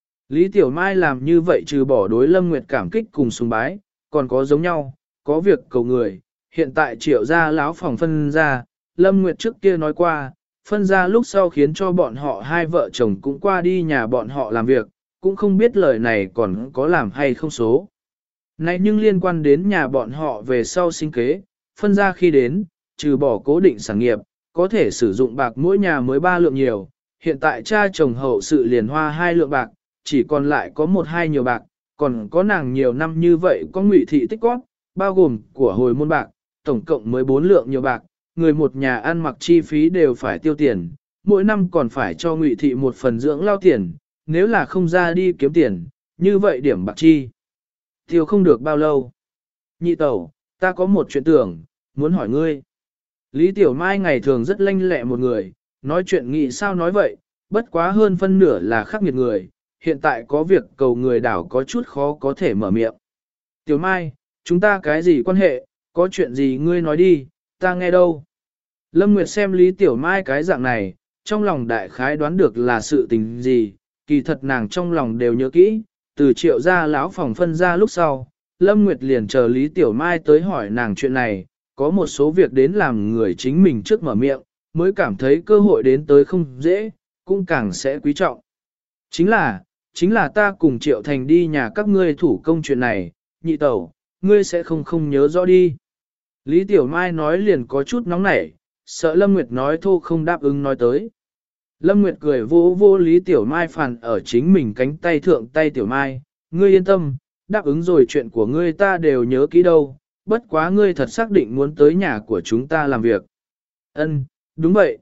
Lý Tiểu Mai làm như vậy trừ bỏ đối Lâm Nguyệt cảm kích cùng sùng bái, còn có giống nhau, có việc cầu người, hiện tại Triệu gia láo phòng phân ra, Lâm Nguyệt trước kia nói qua, phân ra lúc sau khiến cho bọn họ hai vợ chồng cũng qua đi nhà bọn họ làm việc, cũng không biết lời này còn có làm hay không số. Này nhưng liên quan đến nhà bọn họ về sau sinh kế, phân ra khi đến, trừ bỏ cố định sản nghiệp, có thể sử dụng bạc mỗi nhà mới 3 lượng nhiều, hiện tại cha chồng hậu sự liền hoa 2 lượng bạc, chỉ còn lại có 1-2 nhiều bạc, còn có nàng nhiều năm như vậy có Ngụy Thị tích góp, bao gồm của hồi môn bạc, tổng cộng mới 4 lượng nhiều bạc, người một nhà ăn mặc chi phí đều phải tiêu tiền, mỗi năm còn phải cho Ngụy thị một phần dưỡng lao tiền, nếu là không ra đi kiếm tiền, như vậy điểm bạc chi. Tiêu không được bao lâu. Nhị tẩu, ta có một chuyện tưởng, muốn hỏi ngươi. Lý Tiểu Mai ngày thường rất lanh lẹ một người, nói chuyện nghĩ sao nói vậy, bất quá hơn phân nửa là khắc nghiệt người, hiện tại có việc cầu người đảo có chút khó có thể mở miệng. Tiểu Mai, chúng ta cái gì quan hệ, có chuyện gì ngươi nói đi, ta nghe đâu. Lâm Nguyệt xem Lý Tiểu Mai cái dạng này, trong lòng đại khái đoán được là sự tình gì, kỳ thật nàng trong lòng đều nhớ kỹ, từ Triệu gia lão phòng phân ra lúc sau, Lâm Nguyệt liền chờ Lý Tiểu Mai tới hỏi nàng chuyện này, có một số việc đến làm người chính mình trước mở miệng, mới cảm thấy cơ hội đến tới không dễ, cũng càng sẽ quý trọng. Chính là ta cùng Triệu Thành đi nhà các ngươi thủ công chuyện này, nhị tẩu, ngươi sẽ không nhớ rõ đi. Lý Tiểu Mai nói liền có chút nóng nảy, sợ Lâm Nguyệt nói thô không đáp ứng nói tới. Lâm Nguyệt cười vô vô Lý Tiểu Mai phản ở chính mình cánh tay thượng tay Tiểu Mai, ngươi yên tâm, đáp ứng rồi chuyện của ngươi ta đều nhớ kỹ đâu, bất quá ngươi thật xác định muốn tới nhà của chúng ta làm việc. Ân, đúng vậy,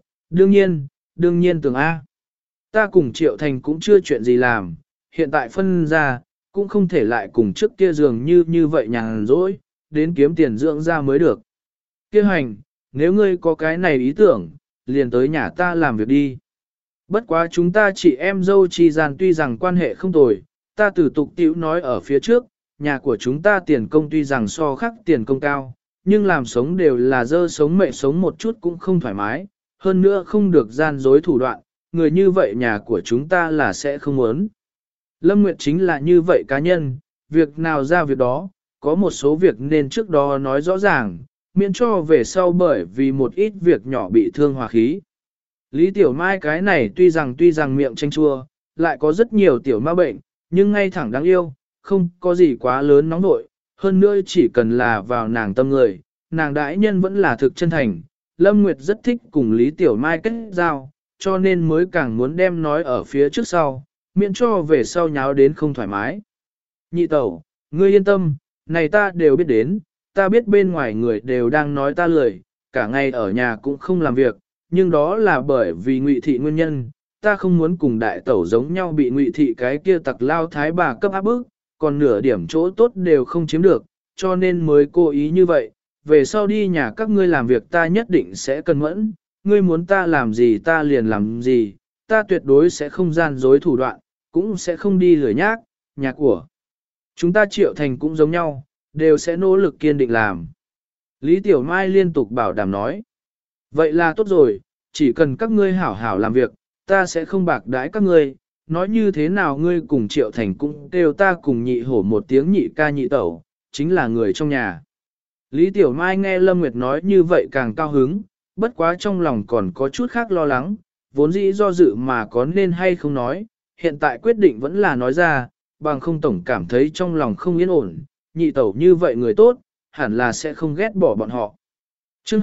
đương nhiên tưởng A. Ta cùng Triệu Thành cũng chưa chuyện gì làm, hiện tại phân ra, cũng không thể lại cùng trước kia dường như vậy nhàn rỗi, đến kiếm tiền dưỡng ra mới được. Kia hành, nếu ngươi có cái này ý tưởng, liền tới nhà ta làm việc đi. Bất quá chúng ta chị em dâu chi gian tuy rằng quan hệ không tồi, ta từ tục tiểu nói ở phía trước, nhà của chúng ta tiền công tuy rằng so khác tiền công cao, nhưng làm sống đều là dơ sống mẹ sống một chút cũng không thoải mái, hơn nữa không được gian dối thủ đoạn, người như vậy nhà của chúng ta là sẽ không muốn. Lâm Nguyệt chính là như vậy cá nhân, việc nào ra việc đó, có một số việc nên trước đó nói rõ ràng, miễn cho về sau bởi vì một ít việc nhỏ bị thương hòa khí. Lý Tiểu Mai cái này tuy rằng miệng chanh chua, lại có rất nhiều tiểu ma bệnh, nhưng ngay thẳng đáng yêu, không có gì quá lớn nóng nội, hơn nữa chỉ cần là vào nàng tâm người, nàng đại nhân vẫn là thực chân thành. Lâm Nguyệt rất thích cùng Lý Tiểu Mai kết giao, cho nên mới càng muốn đem nói ở phía trước sau, miễn cho về sau nháo đến không thoải mái. Nhị tẩu, ngươi yên tâm, này ta đều biết đến, ta biết bên ngoài người đều đang nói ta lười, cả ngày ở nhà cũng không làm việc, nhưng đó là bởi vì Ngụy thị nguyên nhân, ta không muốn cùng đại tẩu giống nhau bị Ngụy thị cái kia tặc lao thái bà cấp áp bức, còn nửa điểm chỗ tốt đều không chiếm được, cho nên mới cố ý như vậy, về sau đi nhà các ngươi làm việc ta nhất định sẽ cẩn mẫn, ngươi muốn ta làm gì ta liền làm gì, ta tuyệt đối sẽ không gian dối thủ đoạn, cũng sẽ không đi lười nhác, nhà của chúng ta Triệu Thành cũng giống nhau, đều sẽ nỗ lực kiên định làm. Lý Tiểu Mai liên tục bảo đảm nói, vậy là tốt rồi, chỉ cần các ngươi hảo hảo làm việc, ta sẽ không bạc đãi các ngươi, nói như thế nào ngươi cùng Triệu Thành cũng kêu ta cùng nhị hổ một tiếng nhị ca nhị tẩu, chính là người trong nhà. Lý Tiểu Mai nghe Lâm Nguyệt nói như vậy càng cao hứng, bất quá trong lòng còn có chút khác lo lắng, vốn dĩ do dự mà có nên hay không nói, hiện tại quyết định vẫn là nói ra, bằng không tổng cảm thấy trong lòng không yên ổn, nhị tẩu như vậy người tốt, hẳn là sẽ không ghét bỏ bọn họ. Chương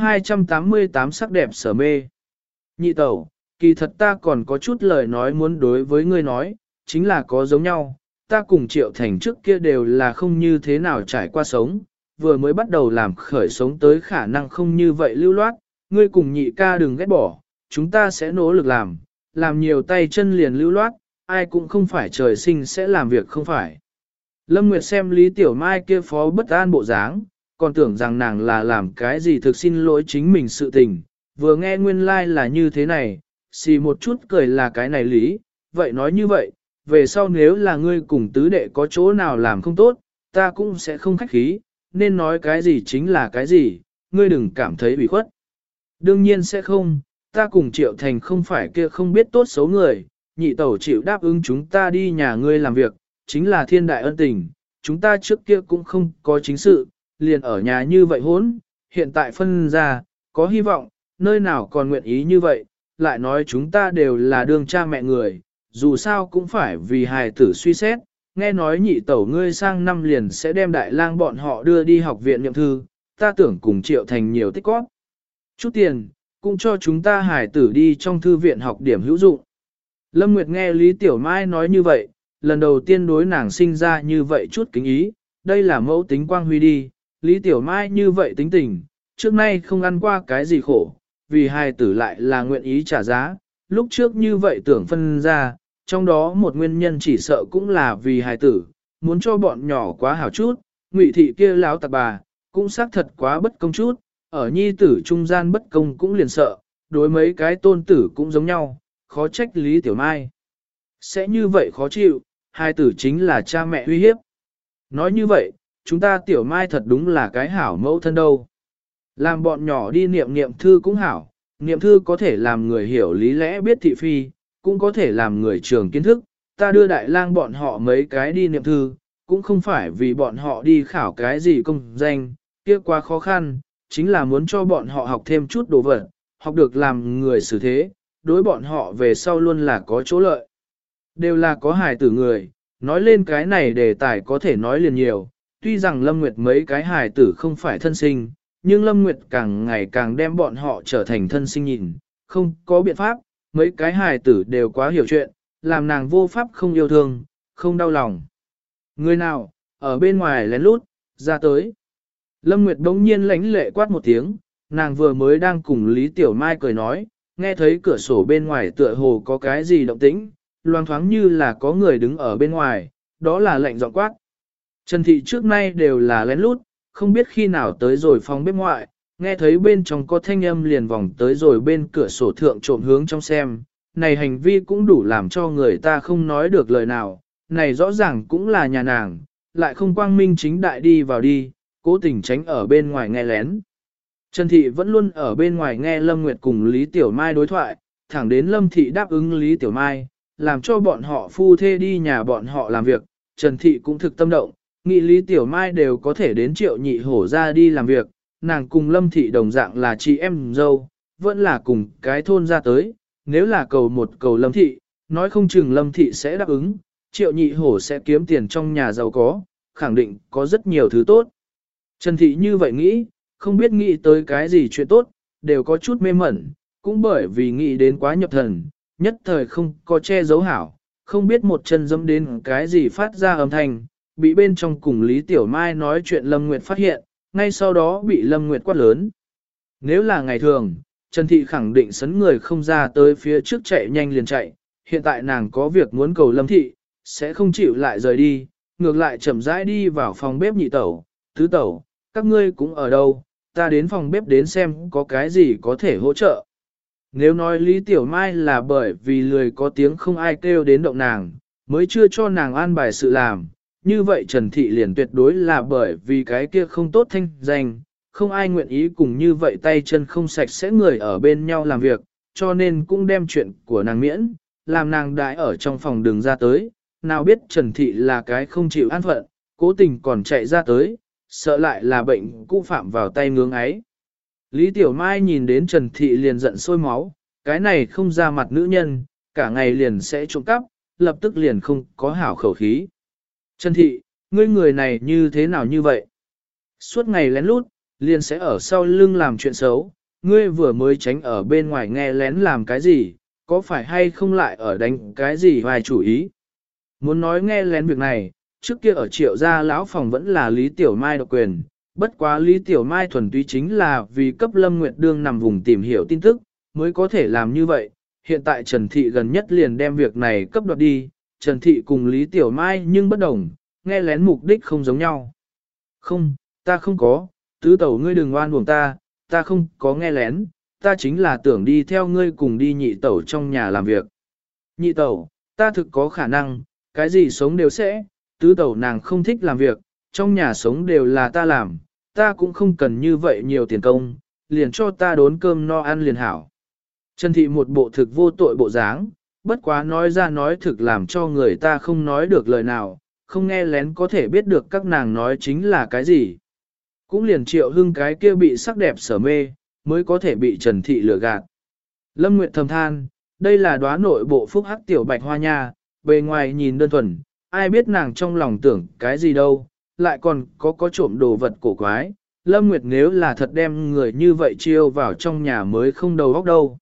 288 sắc đẹp sở mê. Nhị tẩu, kỳ thật ta còn có chút lời nói muốn đối với ngươi nói, chính là có giống nhau, ta cùng Triệu Thành trước kia đều là không như thế nào trải qua sống, vừa mới bắt đầu làm khởi sống tới khả năng không như vậy lưu loát, ngươi cùng nhị ca đừng ghét bỏ, chúng ta sẽ nỗ lực làm nhiều tay chân liền lưu loát, ai cũng không phải trời sinh sẽ làm việc không phải. Lâm Nguyệt xem Lý Tiểu Mai kia phó bất an bộ dáng, còn tưởng rằng nàng là làm cái gì thực xin lỗi chính mình sự tình, vừa nghe nguyên lai like là như thế này, xì một chút cười là cái này lý, vậy nói như vậy, về sau nếu là ngươi cùng tứ đệ có chỗ nào làm không tốt, ta cũng sẽ không khách khí, nên nói cái gì chính là cái gì, ngươi đừng cảm thấy bị khuất. Đương nhiên sẽ không, ta cùng Triệu Thành không phải kia không biết tốt xấu người, nhị tẩu chịu đáp ứng chúng ta đi nhà ngươi làm việc, chính là thiên đại ân tình, chúng ta trước kia cũng không có chính sự, liền ở nhà như vậy hốn, hiện tại phân ra, có hy vọng, nơi nào còn nguyện ý như vậy, lại nói chúng ta đều là đương cha mẹ người, dù sao cũng phải vì hài tử suy xét, nghe nói nhị tẩu ngươi sang năm liền sẽ đem đại lang bọn họ đưa đi học viện nhậm thư, ta tưởng cùng Triệu Thành nhiều tích góp chút tiền, cũng cho chúng ta hài tử đi trong thư viện học điểm hữu dụng. Lâm Nguyệt nghe Lý Tiểu Mai nói như vậy, lần đầu tiên đối nàng sinh ra như vậy chút kính ý, đây là mẫu tính quang huy đi, Lý Tiểu Mai như vậy tính tình, trước nay không ăn qua cái gì khổ, vì hài tử lại là nguyện ý trả giá, lúc trước như vậy tưởng phân ra, trong đó một nguyên nhân chỉ sợ cũng là vì hài tử, muốn cho bọn nhỏ quá hảo chút, Ngụy thị kia láo tạc bà, cũng xác thật quá bất công chút, ở nhi tử trung gian bất công cũng liền sợ, đối mấy cái tôn tử cũng giống nhau, khó trách Lý Tiểu Mai. Sẽ như vậy khó chịu, hai tử chính là cha mẹ uy hiếp. Nói như vậy, chúng ta Tiểu Mai thật đúng là cái hảo mẫu thân đâu. Làm bọn nhỏ đi niệm niệm thư cũng hảo, niệm thư có thể làm người hiểu lý lẽ biết thị phi, cũng có thể làm người trường kiến thức. Ta đưa đại lang bọn họ mấy cái đi niệm thư, cũng không phải vì bọn họ đi khảo cái gì công danh, kia quá khó khăn, chính là muốn cho bọn họ học thêm chút đồ vật, học được làm người xử thế, đối bọn họ về sau luôn là có chỗ lợi. Đều là có hài tử người, nói lên cái này đề tài có thể nói liền nhiều, tuy rằng Lâm Nguyệt mấy cái hài tử không phải thân sinh, nhưng Lâm Nguyệt càng ngày càng đem bọn họ trở thành thân sinh nhìn, không có biện pháp, mấy cái hài tử đều quá hiểu chuyện, làm nàng vô pháp không yêu thương, không đau lòng. Người nào, ở bên ngoài lén lút, ra tới. Lâm Nguyệt bỗng nhiên lãnh lệ quát một tiếng, nàng vừa mới đang cùng Lý Tiểu Mai cười nói, nghe thấy cửa sổ bên ngoài tựa hồ có cái gì động tĩnh, loang thoáng như là có người đứng ở bên ngoài, đó là lệnh giọng quát. Trần Thị trước nay đều là lén lút, không biết khi nào tới rồi phòng bếp ngoại, nghe thấy bên trong có thanh âm liền vòng tới rồi bên cửa sổ thượng trộm hướng trong xem, này hành vi cũng đủ làm cho người ta không nói được lời nào, này rõ ràng cũng là nhà nàng, lại không quang minh chính đại đi vào đi, cố tình tránh ở bên ngoài nghe lén. Trần Thị vẫn luôn ở bên ngoài nghe Lâm Nguyệt cùng Lý Tiểu Mai đối thoại, thẳng đến Lâm Thị đáp ứng Lý Tiểu Mai, làm cho bọn họ phu thê đi nhà bọn họ làm việc, Trần Thị cũng thực tâm động, nghĩ Lý Tiểu Mai đều có thể đến Triệu Nhị Hổ ra đi làm việc, nàng cùng Lâm Thị đồng dạng là chị em dâu, vẫn là cùng cái thôn ra tới, nếu là cầu một cầu Lâm Thị, nói không chừng Lâm Thị sẽ đáp ứng, Triệu Nhị Hổ sẽ kiếm tiền trong nhà giàu có, khẳng định có rất nhiều thứ tốt. Trần Thị như vậy nghĩ, không biết nghĩ tới cái gì chuyện tốt, đều có chút mê mẩn, cũng bởi vì nghĩ đến quá nhập thần, nhất thời không có che giấu hảo, không biết một chân dẫm đến cái gì phát ra âm thanh, bị bên trong cùng Lý Tiểu Mai nói chuyện Lâm Nguyệt phát hiện, ngay sau đó bị Lâm Nguyệt quát lớn. Nếu là ngày thường, Trần Thị khẳng định sấn người không ra tới phía trước chạy nhanh liền chạy, hiện tại nàng có việc muốn cầu Lâm Thị, sẽ không chịu lại rời đi, ngược lại chậm rãi đi vào phòng bếp nhị tẩu, tứ tẩu, các ngươi cũng ở đâu, ta đến phòng bếp đến xem có cái gì có thể hỗ trợ. Nếu nói Lý Tiểu Mai là bởi vì lười có tiếng không ai kêu đến động nàng, mới chưa cho nàng an bài sự làm, như vậy Trần Thị liền tuyệt đối là bởi vì cái kia không tốt thanh danh, không ai nguyện ý cùng như vậy tay chân không sạch sẽ người ở bên nhau làm việc, cho nên cũng đem chuyện của nàng miễn, làm nàng đại ở trong phòng đường ra tới, nào biết Trần Thị là cái không chịu an phận, cố tình còn chạy ra tới, sợ lại là bệnh cũ phạm vào tay ngưỡng ấy. Lý Tiểu Mai nhìn đến Trần Thị liền giận sôi máu, cái này không ra mặt nữ nhân, cả ngày liền sẽ trộm cắp, lập tức liền không có hảo khẩu khí. Trần Thị, ngươi người này như thế nào như vậy? Suốt ngày lén lút, liền sẽ ở sau lưng làm chuyện xấu, ngươi vừa mới tránh ở bên ngoài nghe lén làm cái gì, có phải hay không lại ở đánh cái gì vài chủ ý? Muốn nói nghe lén việc này, trước kia ở Triệu gia lão phòng vẫn là Lý Tiểu Mai độc quyền, bất quá Lý Tiểu Mai thuần túy chính là vì cấp Lâm Nguyệt Đương nằm vùng tìm hiểu tin tức, mới có thể làm như vậy. Hiện tại Trần Thị gần nhất liền đem việc này cấp đoạt đi, Trần Thị cùng Lý Tiểu Mai nhưng bất đồng, nghe lén mục đích không giống nhau. Không, ta không có, tứ tẩu ngươi đừng oan uổng ta không có nghe lén, ta chính là tưởng đi theo ngươi cùng đi nhị tẩu trong nhà làm việc. Nhị tẩu, ta thực có khả năng, cái gì sống đều sẽ, tứ tẩu nàng không thích làm việc, trong nhà sống đều là ta làm, ta cũng không cần như vậy nhiều tiền công, liền cho ta đốn cơm no ăn liền hảo. Trần Thị một bộ thực vô tội bộ dáng, bất quá nói ra nói thực làm cho người ta không nói được lời nào, không nghe lén có thể biết được các nàng nói chính là cái gì. Cũng liền Triệu Hưng cái kia bị sắc đẹp sở mê, mới có thể bị Trần Thị lừa gạt. Lâm Nguyệt thầm than, đây là đóa nội bộ phúc hắc tiểu bạch hoa nha, bề ngoài nhìn đơn thuần, ai biết nàng trong lòng tưởng cái gì đâu, lại còn có trộm đồ vật cổ quái. Lâm Nguyệt nếu là thật đem người như vậy chiêu vào trong nhà mới không đầu óc đâu.